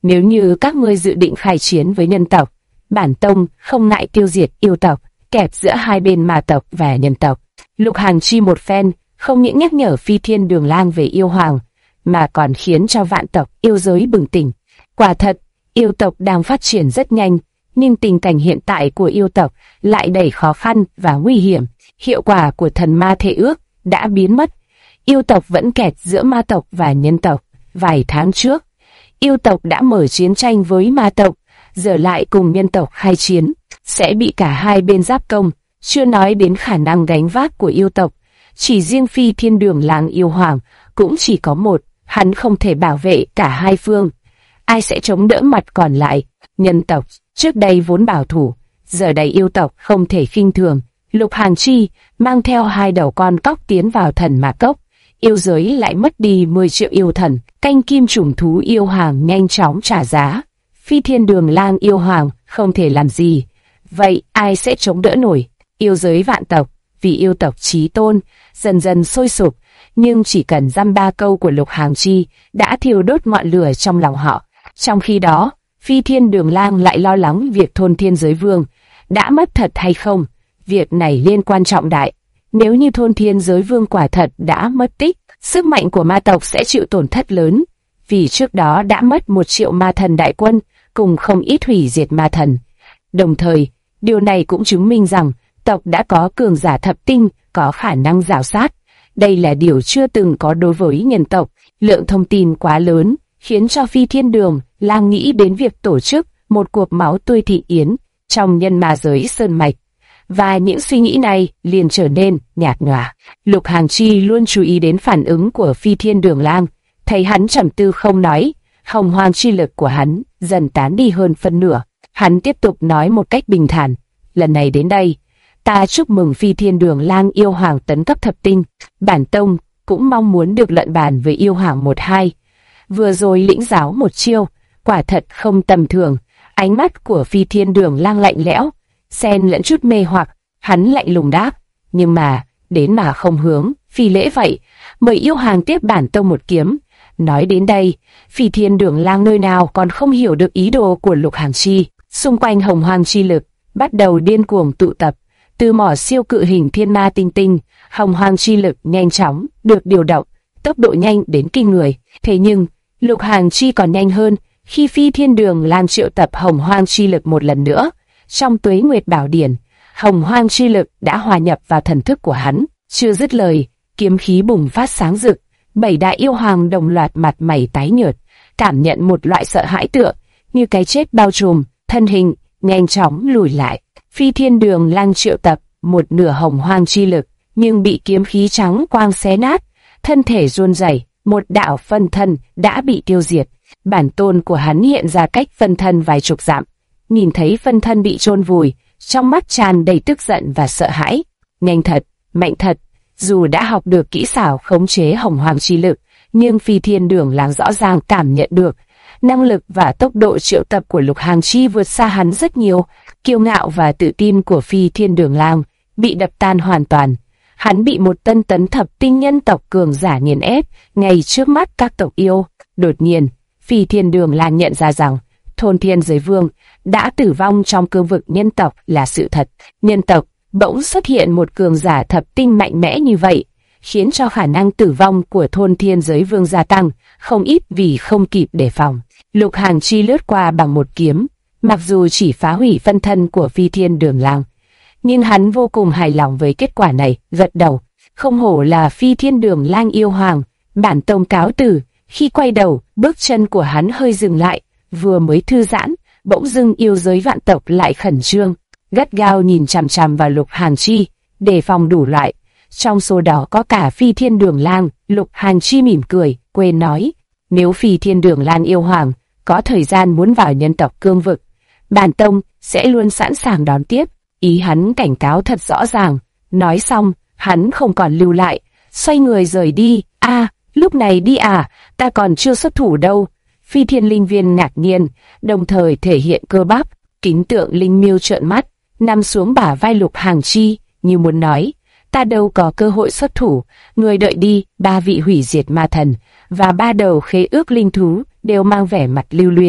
Nếu như các ngươi dự định khai chiến với nhân tộc, bản tông không ngại tiêu diệt yêu tộc, kẹp giữa hai bên ma tộc và nhân tộc. Lục Hàng Chi một phen, không những nhắc nhở Phi Thiên Đường Lang về yêu hoàng, mà còn khiến cho vạn tộc yêu giới bừng tỉnh. Quả thật, yêu tộc đang phát triển rất nhanh, nhưng tình cảnh hiện tại của yêu tộc lại đầy khó khăn và nguy hiểm. Hiệu quả của thần ma thệ ước đã biến mất. Yêu tộc vẫn kẹt giữa ma tộc và nhân tộc. Vài tháng trước, yêu tộc đã mở chiến tranh với ma tộc, giờ lại cùng nhân tộc khai chiến, sẽ bị cả hai bên giáp công, chưa nói đến khả năng gánh vác của yêu tộc. Chỉ riêng Phi Thiên Đường Lang yêu hoàng cũng chỉ có một, hắn không thể bảo vệ cả hai phương. Ai sẽ chống đỡ mặt còn lại? Nhân tộc trước đây vốn bảo thủ, giờ đây yêu tộc không thể khinh thường. Lục Hàng Chi mang theo 2 đầu con cóc tiến vào thần ma cốc. Yêu giới lại mất đi 10 triệu yêu thần, canh kim chủng thú yêu hoàng nhanh chóng trả giá. Phi Thiên Đường Lang yêu hoàng không thể làm gì. Vậy ai sẽ chống đỡ nổi? Yêu giới vạn tộc, vì yêu tộc chí tôn, dần dần sôi sục, nhưng chỉ cần dăm ba câu của Lục Hàng Chi đã thiêu đốt ngọn lửa trong lòng họ. Trong khi đó, Phi Thiên Đường Lang lại lo lắng việc thôn thiên giới vương đã mất thật hay không. Việc này liên quan trọng đại. Nếu như thôn thiên giới vương quả thật đã mất tích, sức mạnh của ma tộc sẽ chịu tổn thất lớn. Vì trước đó đã mất 1 triệu ma thần đại quân, cùng không ít hủy diệt ma thần. Đồng thời, điều này cũng chứng minh rằng tộc đã có cường giả thập tinh, có khả năng rào sát. Đây là điều chưa từng có đối với nhân tộc. Lượng thông tin quá lớn, khiến cho Phi Thiên Đường Lang nghĩ đến việc tổ chức một cuộc máu tươi thị yến trong nhân ma giới sơn mạch. Và những suy nghĩ này liền trở nên nhạt nhòa. Lục Hàng Chi luôn chú ý đến phản ứng của Phi Thiên Đường Lang, thấy hắn trầm tư không nói, hồng hoang chi lực của hắn dần tán đi hơn phân nửa. Hắn tiếp tục nói một cách bình thản, lần này đến đây, ta chúc mừng Phi Thiên Đường Lang yêu hoàng tấn cấp thập tinh, bản tông cũng mong muốn được luận bàn với yêu hoàng 1-2. Vừa rồi lĩnh giáo một chiêu, quả thật không tầm thường. Ánh mắt của Phi Thiên Đường Lang lạnh lẽo, xen lẫn chút mê hoặc. Hắn lạnh lùng đáp, nhưng mà đến mà không hướng phi lễ vậy, mời yêu hoàng tiếp bản tông một kiếm. Nói đến đây, Phi Thiên Đường Lang nơi nào còn không hiểu được ý đồ của Lục Hàng Chi. Xung quanh hồng hoang chi lực bắt đầu điên cuồng tụ tập, từ mỏ siêu cự hình thiên ma tinh tinh, hồng hoang chi lực nhanh chóng được điều động, tốc độ nhanh đến kinh người. Thế nhưng Lục Hàng Chi còn nhanh hơn khi Phi Thiên Đường Lang triệu tập hồng hoang chi lực một lần nữa. Trong Tuế Nguyệt Bảo Điển, hồng hoang chi lực đã hòa nhập vào thần thức của hắn. Chưa dứt lời, kiếm khí bùng phát sáng rực, 7 đại yêu hoàng đồng loạt mặt mày tái nhợt, cảm nhận một loại sợ hãi tựa như cái chết bao trùm, thân hình nhanh chóng lùi lại. Phi Thiên Đường Lang triệu tập một nửa hồng hoang chi lực, nhưng bị kiếm khí trắng quang xé nát, thân thể run rẩy, một đạo phân thân đã bị tiêu diệt. Bản tôn của hắn hiện ra cách phân thân vài chục dặm, nhìn thấy phân thân bị chôn vùi, trong mắt tràn đầy tức giận và sợ hãi. Nhanh thật, mạnh thật. Dù đã học được kỹ xảo khống chế hồng hoang chi lực, nhưng Phi Thiên Đường Lang rõ ràng cảm nhận được năng lực và tốc độ triệu tập của Lục Hàng Chi vượt xa hắn rất nhiều. Kiêu ngạo và tự tin của Phi Thiên Đường Lang bị đập tan hoàn toàn. Hắn bị một tân tấn thập tinh nhân tộc cường giả nghiền ép ngay trước mắt các tộc yêu. Đột nhiên, Phi Thiên Đường Lang nhận ra rằng thôn thiên giới vương đã tử vong trong cương vực nhân tộc là sự thật. Nhân tộc bỗng xuất hiện một cường giả thập tinh mạnh mẽ như vậy, khiến cho khả năng tử vong của thôn thiên giới vương gia tăng không ít vì không kịp đề phòng. Lục Hàng Chi lướt qua bằng một kiếm, mặc dù chỉ phá hủy phân thân của Phi Thiên Đường Lang, nhưng hắn vô cùng hài lòng với kết quả này, gật đầu. Không hổ là Phi Thiên Đường Lang yêu hoàng, bản tông cáo từ. Khi quay đầu, bước chân của hắn hơi dừng lại, vừa mới thư giãn, bỗng dưng yêu giới vạn tộc lại khẩn trương, gắt gao nhìn chằm chằm vào Lục Hàng Chi, đề phòng đủ loại. Trong số đó có cả Phi Thiên Đường Lang. Lục Hàng Chi mỉm cười, quên nói, nếu Phi Thiên Đường Lang yêu hoàng có thời gian muốn vào nhân tộc cương vực, bản tông sẽ luôn sẵn sàng đón tiếp. Ý hắn cảnh cáo thật rõ ràng. Nói xong, hắn không còn lưu lại, xoay người rời đi. Lúc này đi à, ta còn chưa xuất thủ đâu. Phi Thiên Linh Viên ngạc nhiên, đồng thời thể hiện cơ bắp. Kính Tượng Linh Miêu trợn mắt, nằm xuống bả vai Lục Hàng Chi, như muốn nói, ta đâu có cơ hội xuất thủ, người đợi đi. 3 vị hủy diệt ma thần và 3 đầu khế ước linh thú đều mang vẻ mặt lưu luyến,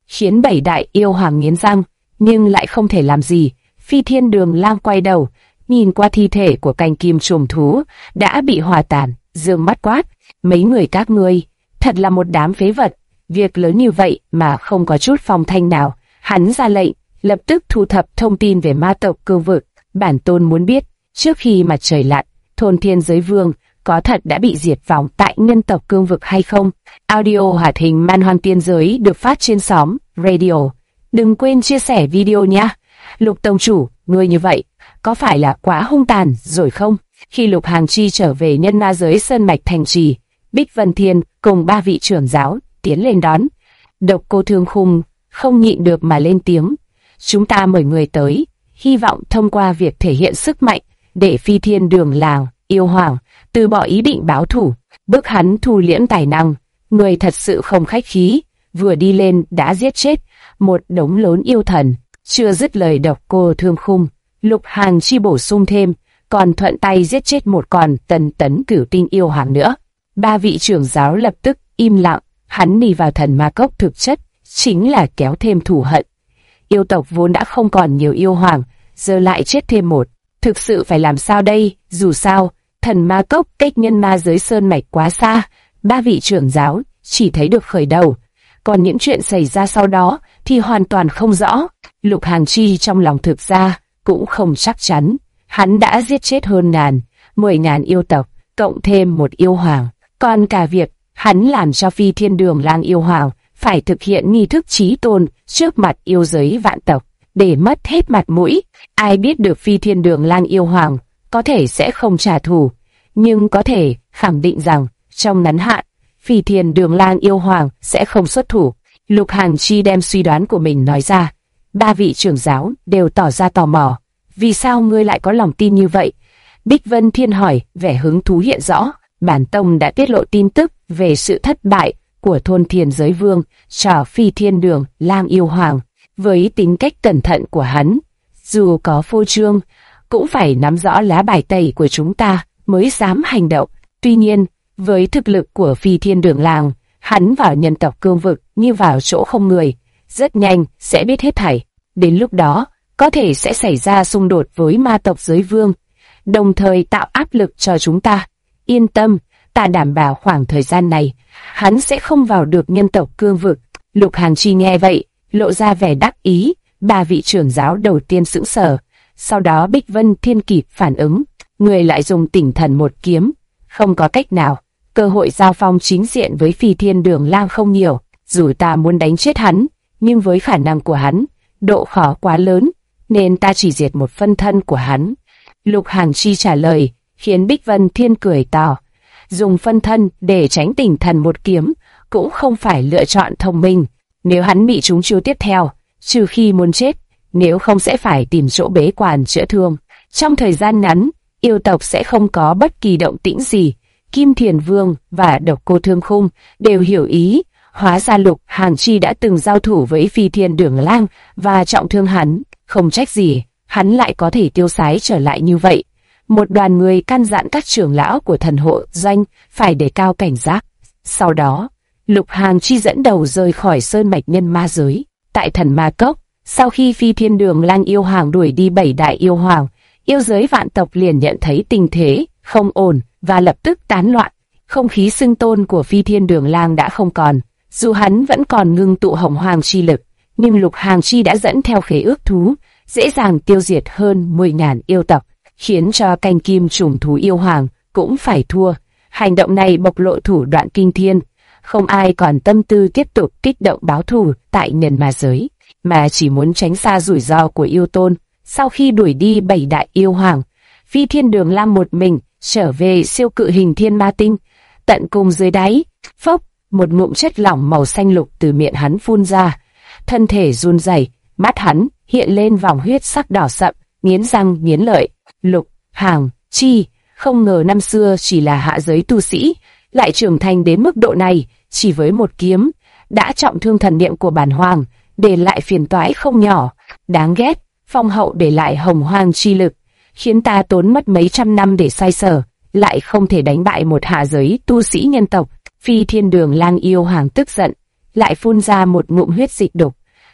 khiến 7 đại yêu hoàng nghiến răng, nhưng lại không thể làm gì. Phi Thiên Đường Lang quay đầu, nhìn qua thi thể của canh kim trùng thú đã bị hòa tàn, dương mắt quát: mấy người các ngươi, thật là một đám phế vật, việc lớn như vậy mà không có chút phong thanh nào. Hắn ra lệnh, lập tức thu thập thông tin về ma tộc Cương Vực. Bản tôn muốn biết, trước khi mặt trời lặn, thôn Thiên Giới Vương có thật đã bị diệt vong tại nhân tộc Cương Vực hay không? Audio hoạt hình Man Hoang Tiên Giới được phát trên xóm Radio. Đừng quên chia sẻ video nha. Lục Tông Chủ, ngươi như vậy, có phải là quá hung tàn rồi không? Khi Lục Hàng Chi trở về nhân ma giới Sơn Mạch Thành Trì, Bích Vân Thiên cùng 3 vị trưởng giáo tiến lên đón. Độc Cô Thương Khung không nhịn được mà lên tiếng: chúng ta mời người tới, hy vọng thông qua việc thể hiện sức mạnh để Phi Thiên Đường Lang yêu hoàng từ bỏ ý định báo thù, bức hắn thu liễm tài năng. Người thật sự không khách khí, vừa đi lên đã giết chết một đống lớn yêu thần. Chưa dứt lời Độc Cô Thương Khung, Lục Hàng Chi bổ sung thêm, còn thuận tay giết chết một con Tần Tấn Cửu Tinh yêu hoàng nữa. 3 vị trưởng giáo lập tức im lặng. Hắn đi vào thần ma cốc thực chất chính là kéo thêm thù hận. Yêu tộc vốn đã không còn nhiều yêu hoàng, giờ lại chết thêm một, thực sự phải làm sao đây? Dù sao, thần ma cốc cách nhân ma giới Sơn Mạch quá xa. 3 vị trưởng giáo chỉ thấy được khởi đầu, còn những chuyện xảy ra sau đó thì hoàn toàn không rõ. Lục Hàng Chi trong lòng thực ra cũng không chắc chắn. Hắn đã giết chết hơn 10.000 yêu tộc, cộng thêm một yêu hoàng. Còn cả việc hắn làm cho Phi Thiên Đường Lang yêu hoàng phải thực hiện nghi thức chí tôn trước mặt yêu giới vạn tộc, để mất hết mặt mũi. Ai biết được Phi Thiên Đường Lang yêu hoàng có thể sẽ không trả thù, nhưng có thể khẳng định rằng trong ngắn hạn, Phi Thiên Đường Lang yêu hoàng sẽ không xuất thủ. Lục Hàng Chi đem suy đoán của mình nói ra. 3 vị trưởng giáo đều tỏ ra tò mò. Vì sao ngươi lại có lòng tin như vậy? Bích Vân Thiên hỏi, vẻ hứng thú hiện rõ. Bản tông đã tiết lộ tin tức về sự thất bại của thôn Thiên Giới Vương cho Phi Thiên Đường Lang yêu hoàng. Với tính cách cẩn thận của hắn, dù có phô trương, cũng phải nắm rõ lá bài tẩy của chúng ta mới dám hành động. Tuy nhiên, với thực lực của Phi Thiên Đường Lang, hắn vào nhân tộc Cương Vực như vào chỗ không người, rất nhanh sẽ biết hết thảy. Đến lúc đó, có thể sẽ xảy ra xung đột với ma tộc Giới Vương, đồng thời tạo áp lực cho chúng ta. Yên tâm, ta đảm bảo khoảng thời gian này, hắn sẽ không vào được nhân tộc Cương Vực. Lục Hàng Chi nghe vậy, lộ ra vẻ đắc ý. 3 vị trưởng giáo đầu tiên sững sờ, sau đó Bích Vân Thiên kịp phản ứng, người lại dùng Tỉnh Thần một kiếm. Không có cách nào, cơ hội giao phong chính diện với Phi Thiên Đường Lang không nhiều. Dù ta muốn đánh chết hắn, nhưng với khả năng của hắn, độ khó quá lớn, nên ta chỉ diệt một phân thân của hắn. Lục Hàng Chi trả lời, khiến Bích Vân Thiên cười to. Dùng phân thân để tránh Tỉnh Thần một kiếm cũng không phải lựa chọn thông minh. Nếu hắn bị trúng chiêu tiếp theo, trừ khi muốn chết, nếu không sẽ phải tìm chỗ bế quan chữa thương. Trong thời gian ngắn, yêu tộc sẽ không có bất kỳ động tĩnh gì. Kim Thiền Vương và Độc Cô Thương Khung đều hiểu ý. Hóa ra Lục Hàng Chi đã từng giao thủ với Phi Thiên Đường Lang và trọng thương hắn. Không trách gì, hắn lại có thể tiêu sái trở lại như vậy. Một đoàn người căn dặn các trưởng lão của thần hộ doanh phải đề cao cảnh giác. Sau đó, Lục Hàng Chi dẫn đầu rời khỏi Sơn Mạch nhân ma giới. Tại thần ma cốc, sau khi Phi Thiên Đường Lang yêu hoàng đuổi đi 7 đại yêu hoàng, yêu giới vạn tộc liền nhận thấy tình thế không ổn và lập tức tán loạn. Không khí xưng tôn của Phi Thiên Đường Lang đã không còn. Dù hắn vẫn còn ngưng tụ hồng hoàng chi lực, nhưng Lục Hàng Chi đã dẫn theo khế ước thú, dễ dàng tiêu diệt hơn 10.000 yêu tộc, khiến cho canh kim trùng thú yêu hoàng cũng phải thua. Hành động này bộc lộ thủ đoạn kinh thiên. Không ai còn tâm tư tiếp tục kích động báo thù tại nhân ma giới, mà chỉ muốn tránh xa rủi ro của yêu tôn. Sau khi đuổi đi 7 đại yêu hoàng, Phi Thiên Đường Lang một mình trở về siêu cự hình thiên ma tinh. Tận cùng dưới đáy, phốc, một ngụm chất lỏng màu xanh lục từ miệng hắn phun ra. Thân thể run rẩy, mắt hắn hiện lên vòng huyết sắc đỏ sậm, nghiến răng nghiến lợi. Lục Hàng Chi không ngờ năm xưa chỉ là hạ giới tu sĩ, lại trưởng thành đến mức độ này. Chỉ với một kiếm đã trọng thương thần niệm của bản hoàng, để lại phiền toái không nhỏ. Đáng ghét, phong hậu để lại hồng hoang chi lực, khiến ta tốn mất mấy trăm năm để xoay sở, lại không thể đánh bại một hạ giới tu sĩ nhân tộc. Phi Thiên Đường Lang yêu hoàng tức giận, lại phun ra một ngụm huyết dịch đục,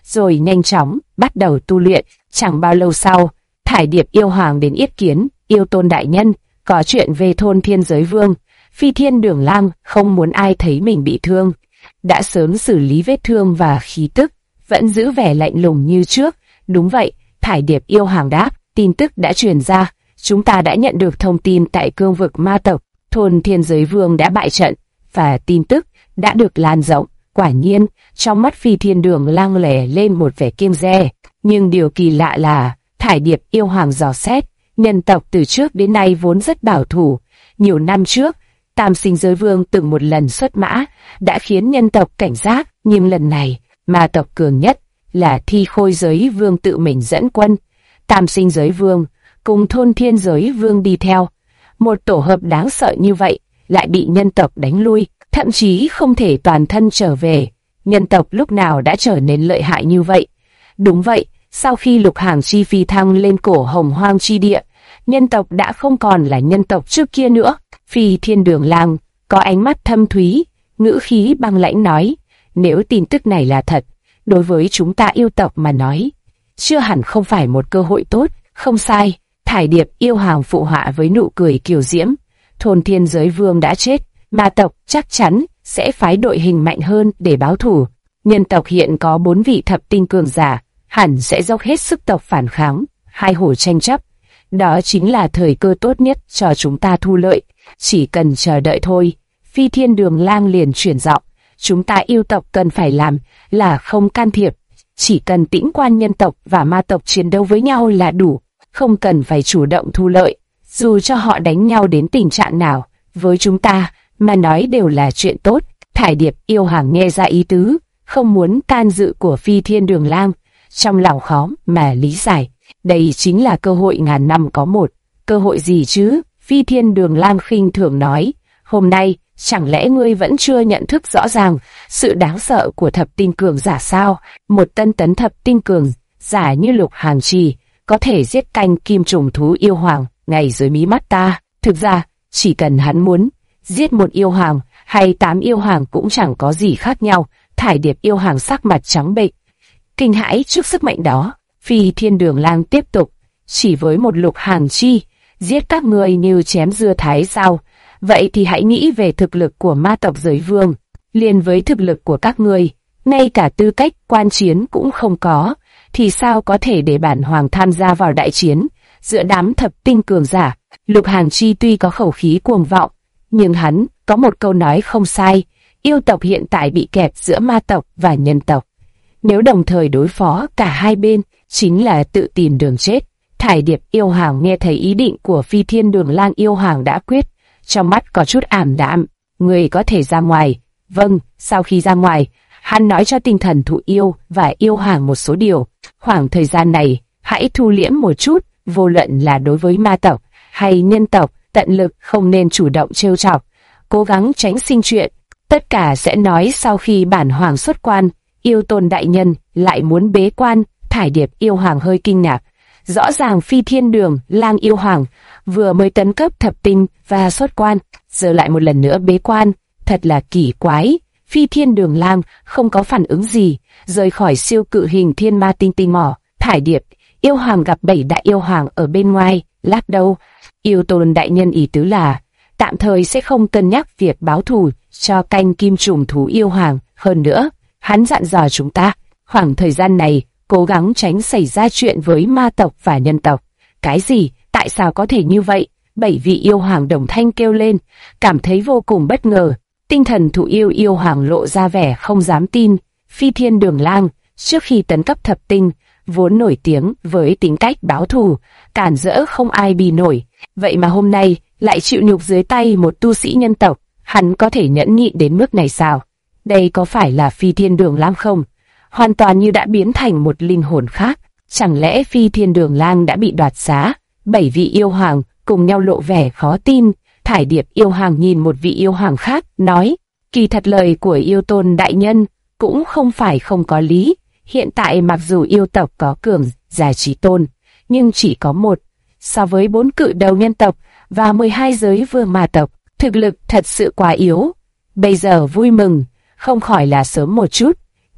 rồi nhanh chóng bắt đầu tu luyện. Chẳng bao lâu sau, Thải Điệp yêu hoàng đến yết kiến yêu tôn đại nhân, có chuyện về thôn Thiên Giới Vương. Phi Thiên Đường Lang không muốn ai thấy mình bị thương, đã sớm xử lý vết thương và khí tức, vẫn giữ vẻ lạnh lùng như trước. Đúng vậy, Thải Điệp yêu hoàng đáp, tin tức đã truyền ra, chúng ta đã nhận được thông tin tại cương vực ma tộc, thôn Thiên Giới Vương đã bại trận, và tin tức đã được lan rộng. Quả nhiên, trong mắt Phi Thiên Đường Lang lóe lên một vẻ kiêng dè, nhưng điều kỳ lạ là Thải Điệp yêu hoàng dò xét, nhân tộc từ trước đến nay vốn rất bảo thủ. Nhiều năm trước, Tam Sinh Giới Vương từng một lần xuất mã, đã khiến nhân tộc cảnh giác, nhưng lần này, ma tộc cường nhất là Thi Khôi Giới Vương tự mình dẫn quân. Tam Sinh Giới Vương cùng thôn Thiên Giới Vương đi theo. Một tổ hợp đáng sợ như vậy lại bị nhân tộc đánh lui, thậm chí không thể toàn thân trở về. Nhân tộc lúc nào đã trở nên lợi hại như vậy? Đúng vậy, sau khi Lục Hàng Chi phi thăng lên cổ Hồng Hoang chi địa, nhân tộc đã không còn là nhân tộc trước kia nữa. Phi Thiên Đường Lang có ánh mắt thâm thúy, ngữ khí băng lãnh nói, nếu tin tức này là thật, đối với chúng ta yêu tộc mà nói, chưa hẳn không phải một cơ hội tốt. Không sai, Thải Điệp yêu hoàng phụ họa với nụ cười kiều diễm. Thôn Thiên Giới Vương đã chết, ma tộc chắc chắn sẽ phái đội hình mạnh hơn để báo thù. Nhân tộc hiện có 4 vị thập tinh cường giả, hẳn sẽ dốc hết sức tộc phản kháng, hai hổ tranh chấp. Đó chính là thời cơ tốt nhất cho chúng ta thu lợi, chỉ cần chờ đợi thôi. Phi Thiên Đường Lang liền chuyển giọng, chúng ta yêu tộc cần phải làm là không can thiệp, chỉ cần tĩnh quan nhân tộc và ma tộc chiến đấu với nhau là đủ, không cần phải chủ động thu lợi. Dù cho họ đánh nhau đến tình trạng nào, với chúng ta mà nói đều là chuyện tốt. Thải Điệp yêu hoàng nghe ra ý tứ không muốn can dự của Phi Thiên Đường Lang, trong lòng khó mà lý giải. Đây chính là cơ hội ngàn năm có một. Cơ hội gì chứ? Phi Thiên Đường Lang khinh thường nói, hôm nay chẳng lẽ ngươi vẫn chưa nhận thức rõ ràng sự đáng sợ của thập tinh cường giả sao? Một tân tấn thập tinh cường giả như Lục Hàng Chi có thể giết canh kim trùng thú yêu hoàng ngay dưới mí mắt ta. Thực ra, chỉ cần hắn muốn, giết một yêu hoàng hay 8 yêu hoàng cũng chẳng có gì khác nhau. Thải Điệp yêu hoàng sắc mặt trắng bệch, kinh hãi trước sức mạnh đó. Phi Thiên Đường Lang tiếp tục, chỉ với một Lục Hàng Chi, giết các ngươi như chém dưa thái sao? Vậy thì hãy nghĩ về thực lực của ma tộc Giới Vương. Liền với thực lực của các ngươi, ngay cả tư cách quan chiến cũng không có, thì sao có thể để bản hoàng tham gia vào đại chiến giữa đám thập tinh cường giả? Lục Hàng Chi tuy có khẩu khí cuồng vọng, nhưng hắn có một câu nói không sai, yêu tộc hiện tại bị kẹp giữa ma tộc và nhân tộc. Nếu đồng thời đối phó cả hai bên, chính là tự tìm đường chết. Thải Điệp yêu hoàng nghe thấy ý định của Phi Thiên Đường Lang yêu hoàng đã quyết, trong mắt có chút ảm đạm. Người có thể ra ngoài. Vâng, sau khi ra ngoài, hắn nói cho tinh thần thụ yêu và yêu hoàng một số điều. Khoảng thời gian này, hãy thu liễm một chút, vô luận là đối với ma tộc hay nhân tộc, tận lực không nên chủ động trêu chọc, cố gắng tránh sinh chuyện. Tất cả sẽ nói sau khi bản hoàng xuất quan. Yêu tôn đại nhân lại muốn bế quan. Thải Điệp yêu hoàng hơi kinh ngạc. Rõ ràng Phi Thiên Đường Lang yêu hoàng vừa mới tấn cấp thập tinh và xuất quan, giờ lại một lần nữa bế quan, thật là kỳ quái. Phi Thiên Đường Lang không có phản ứng gì, rời khỏi siêu cự hình thiên ma tinh tinh mỏ. Thải Điệp yêu hoàng gặp 7 đại yêu hoàng ở bên ngoài, lắc đầu. Yêu tôn đại nhân ý tứ là tạm thời sẽ không cân nhắc việc báo thù cho canh kim trùng thú yêu hoàng. Hơn nữa, hắn dặn dò chúng ta khoảng thời gian này cố gắng tránh xảy ra chuyện với ma tộc và nhân tộc. Cái gì? Tại sao có thể như vậy? 7 vị yêu hoàng đồng thanh kêu lên, cảm thấy vô cùng bất ngờ. Tinh thần thụ yêu yêu hoàng lộ ra vẻ không dám tin. Phi Thiên Đường Lang trước khi tấn cấp thập tinh vốn nổi tiếng với tính cách báo thù, cản rỡ không ai bì nổi. Vậy mà hôm nay lại chịu nhục dưới tay một tu sĩ nhân tộc, hắn có thể nhẫn nhịn đến mức này sao? Đây có phải là Phi Thiên Đường Lang không? Hoàn toàn như đã biến thành một linh hồn khác. Chẳng lẽ Phi Thiên Đường Lang đã bị đoạt xá? 7 vị yêu hoàng cùng nhau lộ vẻ khó tin. Thải Điệp yêu hoàng nhìn một vị yêu hoàng khác, nói, kỳ thật lời của yêu tôn đại nhân cũng không phải không có lý. Hiện tại mặc dù yêu tộc có cường giả chí tôn, nhưng chỉ có một. So với 4 cự đầu nhân tộc và 12 giới vương ma tộc, thực lực thật sự quá yếu. Bây giờ vui mừng, không khỏi là sớm một chút.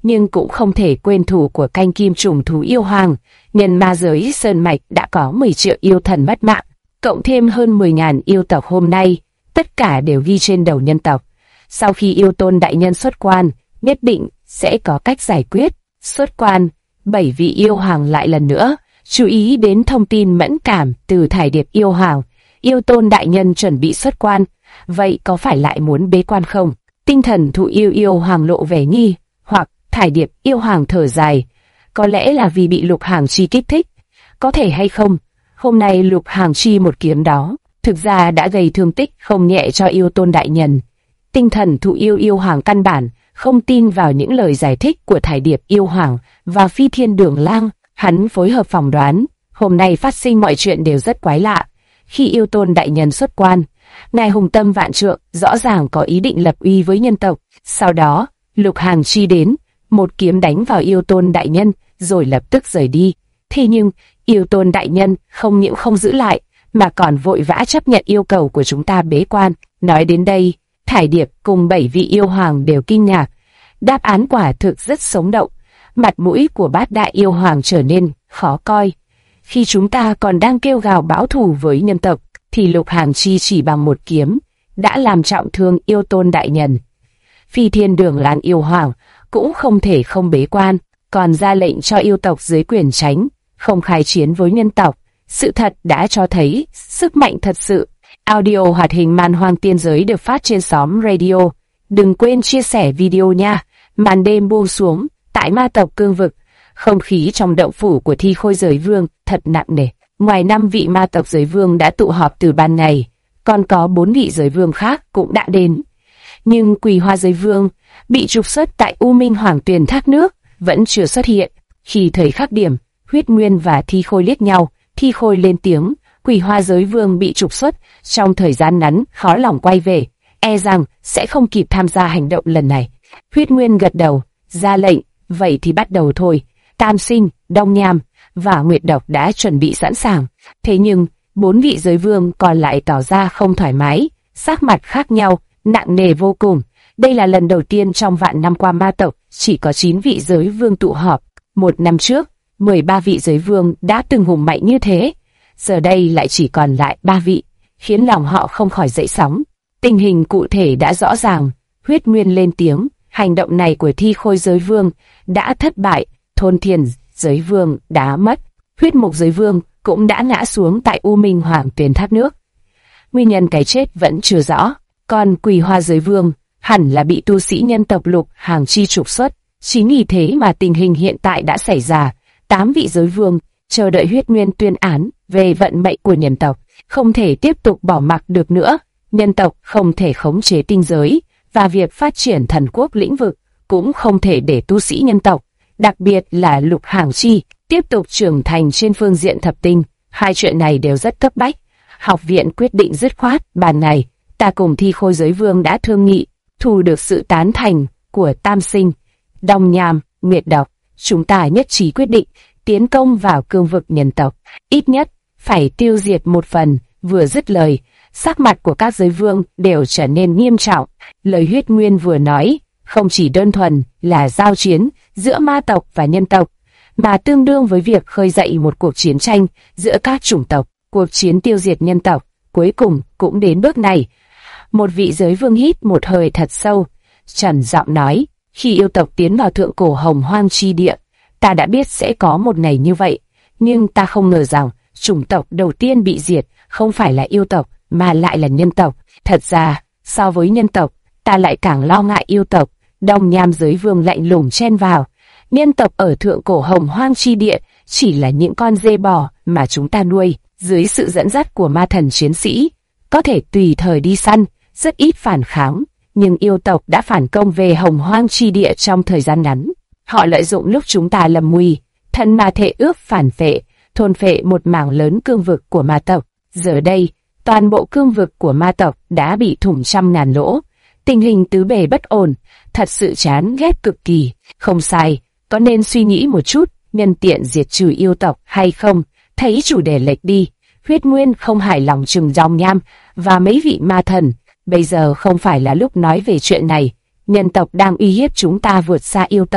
nhưng cũng không thể quên thủ của canh kim trùng thú yêu hoàng. Nhân ma giới sơn mạch đã có 10 triệu yêu thần mất mạng, cộng thêm hơn 10.000 yêu tộc hôm nay, tất cả đều ghi trên đầu nhân tộc. Sau khi yêu tôn đại nhân xuất quan, nhất định sẽ có cách giải quyết. Xuất quan, 7 vị yêu hoàng lại lần nữa chú ý đến thông tin mẫn cảm từ Thải Điệp yêu hoàng. Yêu tôn đại nhân chuẩn bị xuất quan, vậy có phải lại muốn bế quan không? Tinh thần thụ yêu hoàng lộ vẻ nghi, hoặc Thải Điệp yêu hoàng thở dài. Có lẽ là vì bị Lục Hàng Chi kích thích. Có thể hay không, hôm nay Lục Hàng Chi một kiếm đó, thực ra đã gây thương tích không nhẹ cho yêu tôn đại nhân. Tinh thần thụ yêu hoàng căn bản không tin vào những lời giải thích của Thải Điệp yêu hoàng và Phi Thiên Đường Lang. Hắn phối hợp phỏng đoán, hôm nay phát sinh mọi chuyện đều rất quái lạ. Khi yêu tôn đại nhân xuất quan, ngài hùng tâm vạn trượng, rõ ràng có ý định lập uy với nhân tộc. Sau đó, Lục Hàng Chi đến, một kiếm đánh vào yêu tôn đại nhân, rồi lập tức rời đi. Thế nhưng, yêu tôn đại nhân không những không giữ lại, mà còn vội vã chấp nhận yêu cầu của chúng ta bế quan. Nói đến đây, Thải Điệp cùng 7 vị yêu hoàng đều kinh ngạc. Đáp án quả thực rất sống động. Mặt mũi của bát đại yêu hoàng trở nên khó coi. Khi chúng ta còn đang kêu gào báo thù với nhân tộc, thì Lục Hàng Chi chỉ bằng một kiếm đã làm trọng thương yêu tôn đại nhân. Phi Thiên Đường Lang yêu hoàng cũng không thể không bế quan, còn ra lệnh cho yêu tộc dưới quyền tránh, không khai chiến với nhân tộc. Sự thật đã cho thấy sức mạnh thật sự. Audio hoạt hình Man Hoang Tiên Giới được phát trên xóm radio. Đừng quên chia sẻ video nha. Màn đêm buông xuống tại ma tộc Cương Vực, không khí trong động phủ của Thi Khôi Giới Vương thật nặng nề. Ngoài 5 vị ma tộc giới vương đã tụ họp từ ban ngày, còn có 4 vị giới vương khác cũng đã đến. Nhưng Quỳ Hoa Giới Vương bị trục xuất tại U Minh Hoàng Tuyền Thác Nước vẫn chưa xuất hiện. Khi thời khắc điểm, Huyết Nguyên và Thi Khôi liếc nhau, Thi Khôi lên tiếng, Quỳ Hoa Giới Vương bị trục xuất, trong thời gian ngắn khó lòng quay về, e rằng sẽ không kịp tham gia hành động lần này. Huyết Nguyên gật đầu, ra lệnh, vậy thì bắt đầu thôi. Tam Sinh, Đông Nham và Nguyệt Độc đã chuẩn bị sẵn sàng. Thế nhưng, 4 vị giới vương còn lại tỏ ra không thoải mái, sắc mặt khác nhau, nặng nề vô cùng. Đây là lần đầu tiên trong vạn năm qua ma tộc chỉ có 9 vị giới vương tụ họp. Một năm trước, 13 vị giới vương đã từng hùng mạnh như thế. Giờ đây lại chỉ còn lại 3 vị, khiến lòng họ không khỏi dậy sóng. Tình hình cụ thể đã rõ ràng. Huyết Nguyên lên tiếng, hành động này của Thi Khôi Giới Vương đã thất bại. Thôn Thiền Giới Vương đã mất, Huyết Mục Giới Vương cũng đã ngã xuống tại U Minh Hoàng Tuyền Thác Nước. Nguyên nhân cái chết vẫn chưa rõ, còn Quỳ Hoa Giới Vương hẳn là bị tu sĩ nhân tộc Lục Hàng Chi trục xuất. Chính vì thế mà tình hình hiện tại đã xảy ra. 8 vị giới vương chờ đợi Huyết Nguyên tuyên án về vận mệnh của nhân tộc, không thể tiếp tục bỏ mặc được nữa. Nhân tộc không thể khống chế tinh giới, và việc phát triển thần quốc lĩnh vực cũng không thể để tu sĩ nhân tộc, đặc biệt là Lục Hàng Chi, tiếp tục trưởng thành trên phương diện thập tinh. Hai chuyện này đều rất cấp bách. Học viện quyết định dứt khoát. Bàn này, ta cùng Thi Khôi Giới Vương đã thương nghị, thu được sự tán thành của Tam Sinh, Đông Nham, Nguyệt Độc. Chúng ta nhất trí quyết định tiến công vào cương vực nhân tộc, ít nhất phải tiêu diệt một phần. Vừa dứt lời, sắc mặt của các giới vương đều trở nên nghiêm trọng. Lời Huyết Nguyên vừa nói không chỉ đơn thuần là giao chiến giữa ma tộc và nhân tộc, mà tương đương với việc khơi dậy một cuộc chiến tranh giữa các chủng tộc. Cuộc chiến tiêu diệt nhân tộc cuối cùng cũng đến bước này. Một vị giới vương hít một hơi thật sâu, trầm giọng nói, khi yêu tộc tiến vào thượng cổ hồng hoang chi địa, ta đã biết sẽ có một ngày như vậy, nhưng ta không ngờ rằng chủng tộc đầu tiên bị diệt không phải là yêu tộc, mà lại là nhân tộc. Thật ra, so với nhân tộc, ta lại càng lo ngại yêu tộc. Đông Nham Giới Vương lạnh lùng chen vào, nhân tộc ở thượng cổ hồng hoang chi địa chỉ là những con dê bò mà chúng ta nuôi, dưới sự dẫn dắt của ma thần chiến sĩ, có thể tùy thời đi săn, rất ít phản kháng. Nhưng yêu tộc đã phản công về hồng hoang chi địa trong thời gian ngắn. Họ lợi dụng lúc chúng ta lầm nguy, thần ma thể ước phản phệ, thôn phệ một mảng lớn cương vực của ma tộc. Giờ đây, toàn bộ cương vực của ma tộc đã bị thủng trăm ngàn lỗ. Tình hình tứ bề bất ổn, thật sự chán ghét cực kỳ. Không sai, có nên suy nghĩ một chút, nhân tiện diệt trừ yêu tộc hay không? Thấy chủ đề lệch đi, Huyết Nguyên không hài lòng trừng Đông Nham và mấy vị ma thần. Bây giờ không phải là lúc nói về chuyện này. Nhân tộc đang uy hiếp chúng ta vượt xa yêu tộc.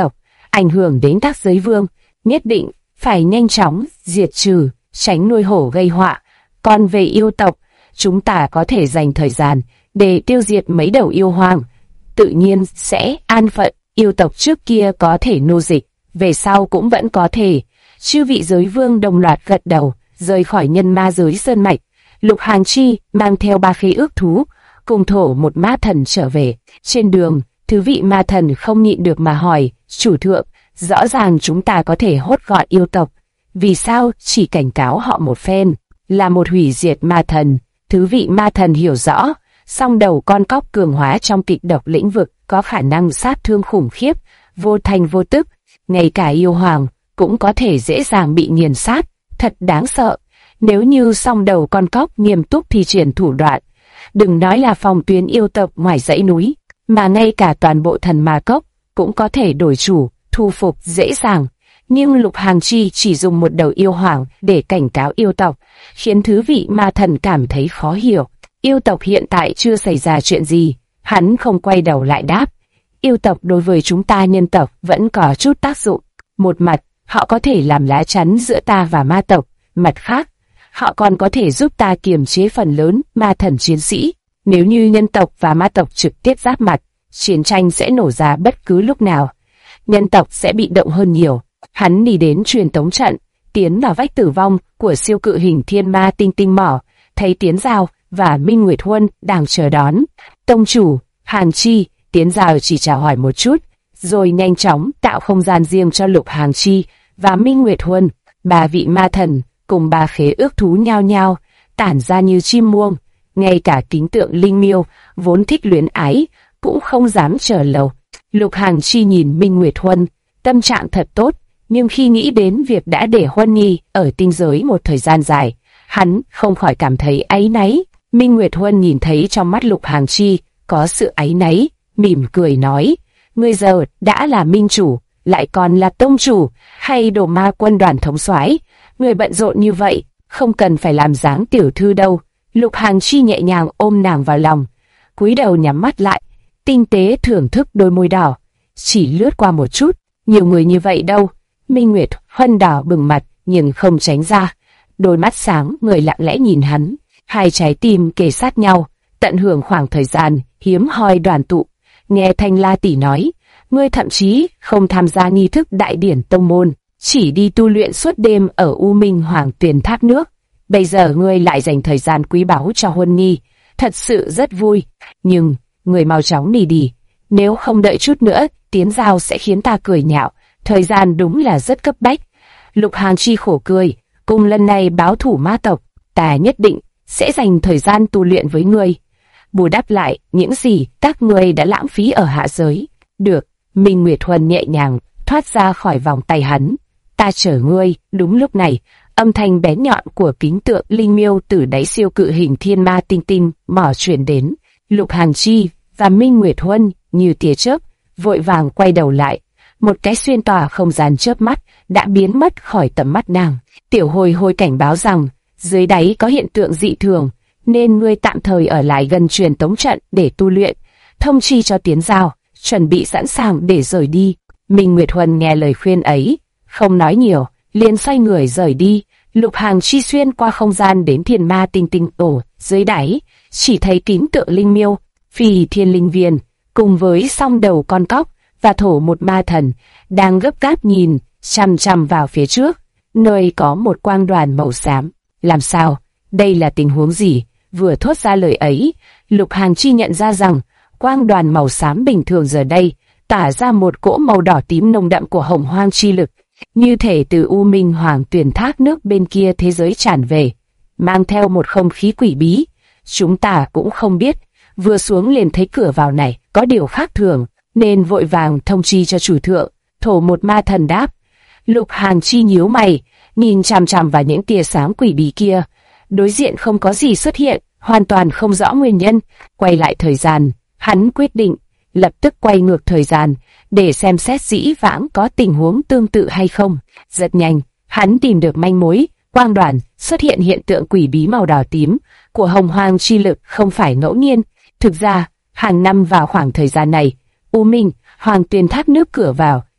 ảnh hưởng đến các giới vương, nhất định phải nhanh chóng diệt trừ, tránh nuôi hổ gây họa. Còn về yêu tộc, chúng ta có thể dành thời gian để tiêu diệt mấy đầu yêu hoàng, tự nhiên sẽ an phận. Yêu tộc trước kia có thể nô dịch, về sau cũng vẫn có thể. Chư vị giới vương đồng loạt gật đầu, rời khỏi nhân ma giới sơn mạch. Lục Hàng Chi mang theo 3 khế ước thú, cùng thổ một ma thần trở về. Trên đường, thứ vị ma thần không nhịn được mà hỏi, chủ thượng, rõ ràng chúng ta có thể hốt gọn yêu tộc, vì sao chỉ cảnh cáo họ một phen, là một hủy diệt ma thần. Thứ vị ma thần hiểu rõ, song đầu con cóc cường hóa trong kịch độc lĩnh vực có khả năng sát thương khủng khiếp, vô thành vô tức, ngay cả yêu hoàng cũng có thể dễ dàng bị nghiền sát, thật đáng sợ. Nếu như song đầu con cóc nghiêm túc thi triển thủ đoạn, đừng nói là phòng tuyến yêu tộc ngoài dãy núi, mà ngay cả toàn bộ thần ma cốc cũng có thể đổi chủ, thu phục dễ dàng. Nhưng Lục Hàng Chi chỉ dùng một đầu yêu hoàng để cảnh cáo yêu tộc, khiến thứ vị ma thần cảm thấy khó hiểu. Yêu tộc hiện tại chưa xảy ra chuyện gì, hắn không quay đầu lại đáp. Yêu tộc đối với chúng ta nhân tộc vẫn có chút tác dụng. Một mặt, họ có thể làm lá chắn giữa ta và ma tộc, mặt khác, họ còn có thể giúp ta kiềm chế phần lớn ma thần chiến sĩ. Nếu như nhân tộc và ma tộc trực tiếp giáp mặt, chiến tranh sẽ nổ ra bất cứ lúc nào. Nhân tộc sẽ bị động hơn nhiều. Hắn đi đến truyền tống trận, tiến vào vách tử vong của siêu cự hình thiên ma tinh tinh mỏ, thấy Tiến Giao và Minh Nguyệt Huân đang chờ đón. Tông chủ, Hàng Chi, Tiến Giao chỉ chào hỏi một chút, rồi nhanh chóng tạo không gian riêng cho Lục Hàng Chi và Minh Nguyệt Huân. 3 vị ma thần cùng 3 khế ước thú nhao nhao tản ra như chim muông, ngay cả kính tượng linh miêu vốn thích luyến ái cũng không dám chờ lâu. Lục Hàng Chi nhìn Minh Nguyệt Huân, tâm trạng thật tốt, nhưng khi nghĩ đến việc đã để Huân Nhi ở tinh giới một thời gian dài, hắn không khỏi cảm thấy áy náy. Minh Nguyệt Huân nhìn thấy trong mắt Lục Hàng Chi có sự áy náy, mỉm cười nói, ngươi giờ đã là minh chủ, lại còn là tông chủ, hay đồ ma quân đoàn thống soái, người bận rộn như vậy, không cần phải làm dáng tiểu thư đâu. Lục Hàng Chi nhẹ nhàng ôm nàng vào lòng, cúi đầu nhắm mắt lại, tinh tế thưởng thức đôi môi đỏ, chỉ lướt qua một chút, nhiều người như vậy đâu. Minh Nguyệt Huân đỏ bừng mặt nhưng không tránh ra, đôi mắt sáng người lặng lẽ nhìn hắn, hai trái tim kề sát nhau, tận hưởng khoảng thời gian hiếm hoi đoàn tụ. Nghe Thanh La tỷ nói, ngươi thậm chí không tham gia nghi thức đại điển tông môn, chỉ đi tu luyện suốt đêm ở U Minh Hoàng Tuyền thác nước. Bây giờ ngươi lại dành thời gian quý báu cho Huân Nhi, thật sự rất vui. Nhưng người mau chóng đi, nếu không đợi chút nữa, Tiến Giao sẽ khiến ta cười nhạo. Thời gian đúng là rất cấp bách. Lục Hàng Chi khổ cười, cùng lần này báo thủ ma tộc, ta nhất định sẽ dành thời gian tu luyện với ngươi, bù đắp lại những gì các ngươi đã lãng phí ở hạ giới. Được. Minh Nguyệt Huân nhẹ nhàng thoát ra khỏi vòng tay hắn. Ta chở ngươi. Đúng lúc này, âm thanh bén nhọn của kính tượng linh miêu từ đáy siêu cự hình thiên ma tinh tinh mỏ truyền đến. Lục Hàng Chi và Minh Nguyệt Huân như tia chớp vội vàng quay đầu lại. Một cái xuyên tỏa không gian chớp mắt đã biến mất khỏi tầm mắt nàng. Tiểu Hồi Hồi cảnh báo rằng dưới đáy có hiện tượng dị thường, nên ngươi tạm thời ở lại gần truyền tống trận để tu luyện. Thông chi cho Tiến Giao, chuẩn bị sẵn sàng để rời đi. Minh Nguyệt Huân nghe lời khuyên ấy, không nói nhiều, liền xoay người rời đi. Lục Hàng Chi xuyên qua không gian đến thiên ma tinh tinh tổ dưới đáy, chỉ thấy kính tượng linh miêu, Phi Thiên Linh Viên, cùng với song đầu con cóc và thổ một ma thần đang gấp gáp nhìn chằm chằm vào phía trước, nơi có một quang đoàn màu xám. Làm sao? Đây là tình huống gì? Vừa thốt ra lời ấy, Lục Hàng Chi nhận ra rằng quang đoàn màu xám bình thường giờ đây tỏa ra một cỗ màu đỏ tím nồng đậm của hồng hoang chi lực, như thể từ U Minh Hoàng Tuyền thác nước bên kia thế giới tràn về, mang theo một không khí quỷ bí. Chúng ta cũng không biết, vừa xuống liền thấy cửa vào này có điều khác thường, nên vội vàng thông chi cho chủ thượng. Thổ một ma thần đáp. Lục Hàng Chi nhíu mày, nhìn chằm chằm vào những tia sáng quỷ bí kia. Đối diện không có gì xuất hiện, hoàn toàn không rõ nguyên nhân. Quay lại thời gian, hắn quyết định lập tức quay ngược thời gian để xem xét dĩ vãng có tình huống tương tự hay không. Rất nhanh, hắn tìm được manh mối. Quang đoàn xuất hiện hiện tượng quỷ bí màu đỏ tím của hồng hoang chi lực không phải ngẫu nhiên. Thực ra, hàng năm vào khoảng thời gian này, U Minh Hoàng Tuyền thác nước cửa vào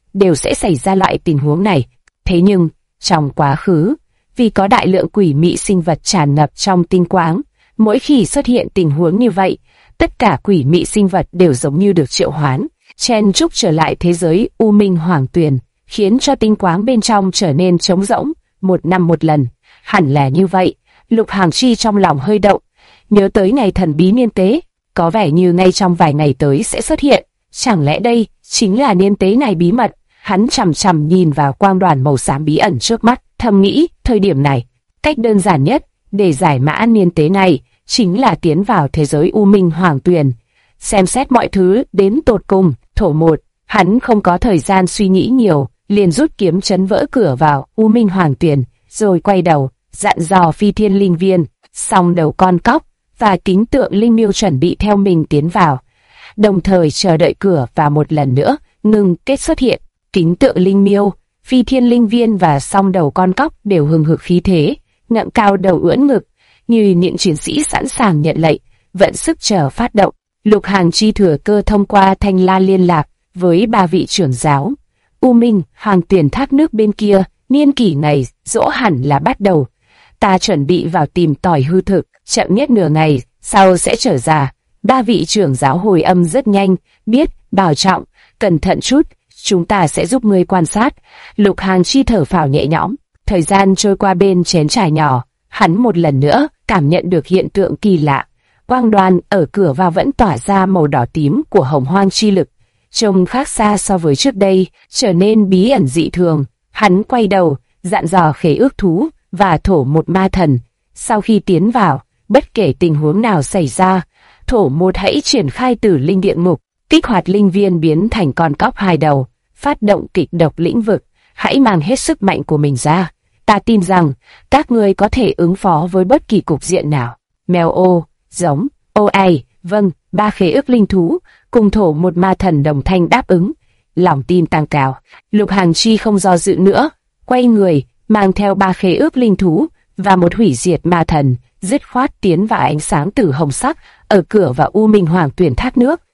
đều sẽ xảy ra loại tình huống này. Thế nhưng, trong quá khứ, vì có đại lượng quỷ mị sinh vật tràn ngập trong tinh quáng, mỗi khi xuất hiện tình huống như vậy, tất cả quỷ mị sinh vật đều giống như được triệu hoán, chen chúc trở lại thế giới U Minh Hoàng Tuyền, khiến cho tinh quáng bên trong trở nên trống rỗng, một năm một lần. Hẳn là như vậy, Lục Hàng Chi trong lòng hơi động, nhớ tới ngày thần bí niên tế, có vẻ như ngay trong vài ngày tới sẽ xuất hiện, chẳng lẽ đây chính là niên tế này bí mật? Hắn chằm chằm nhìn vào quang đoàn màu xám bí ẩn trước mắt, thầm nghĩ, thời điểm này, cách đơn giản nhất để giải mã niên tế này chính là tiến vào thế giới U Minh Hoàng Tuyền, xem xét mọi thứ đến tột cùng. Thổ một, hắn không có thời gian suy nghĩ nhiều, liền rút kiếm chấn vỡ cửa vào U Minh Hoàng Tuyền, rồi quay đầu, dặn dò Phi Thiên Linh Viên, Song Đầu Con Cóc và Kính Tượng Linh Miêu chuẩn bị theo mình tiến vào, đồng thời chờ đợi cửa và một lần nữa ngừng kết xuất hiện. Kính Tượng Linh Miêu, Phi Thiên Linh Viên và Song Đầu Con Cóc đều hừng hực khí thế, ngẩng cao đầu ưỡn ngực, như những chiến sĩ sẵn sàng nhận lệnh, vận sức chờ phát động. Lục Hàng Chi thừa cơ thông qua thanh la liên lạc với ba vị trưởng giáo. U Minh Hoàng Tuyền thác nước bên kia, niên kỷ này dỗ hẳn là bắt đầu. Ta chuẩn bị vào tìm tòi hư thực, chậm nhất nửa ngày sau sẽ trở ra. Ba vị trưởng giáo hồi âm rất nhanh, biết, bảo trọng, cẩn thận chút, chúng ta sẽ giúp ngươi quan sát. Lục Hàng Chi thở phào nhẹ nhõm. Thời gian trôi qua bên chén trà nhỏ, hắn một lần nữa cảm nhận được hiện tượng kỳ lạ. Quang đoàn ở cửa vào vẫn tỏa ra màu đỏ tím của hồng hoang chi lực, trông khác xa so với trước đây, trở nên bí ẩn dị thường. Hắn quay đầu, dặn dò Khế Ước Thú và Thổ Một Ma Thần, sau khi tiến vào, bất kể tình huống nào xảy ra, Thổ Một hãy triển khai Tử Linh Địa Ngục, kích hoạt linh viên biến thành con cóc hai đầu, phát động kịch độc lĩnh vực, hãy mang hết sức mạnh của mình ra. Ta tin rằng các ngươi có thể ứng phó với bất kỳ cục diện nào. Mèo ô, giống, ô ai, vâng, ba khế ước linh thú, cùng Thổ Một Ma Thần đồng thanh đáp ứng. Lòng tin tăng cao, Lục Hàng Chi không do dự nữa, quay người, mang theo ba khế ước linh thú và một hủy diệt ma thần, dứt khoát tiến vào ánh sáng tử hồng sắc ở cửa vào U Minh Hoàng Tuyền thác nước.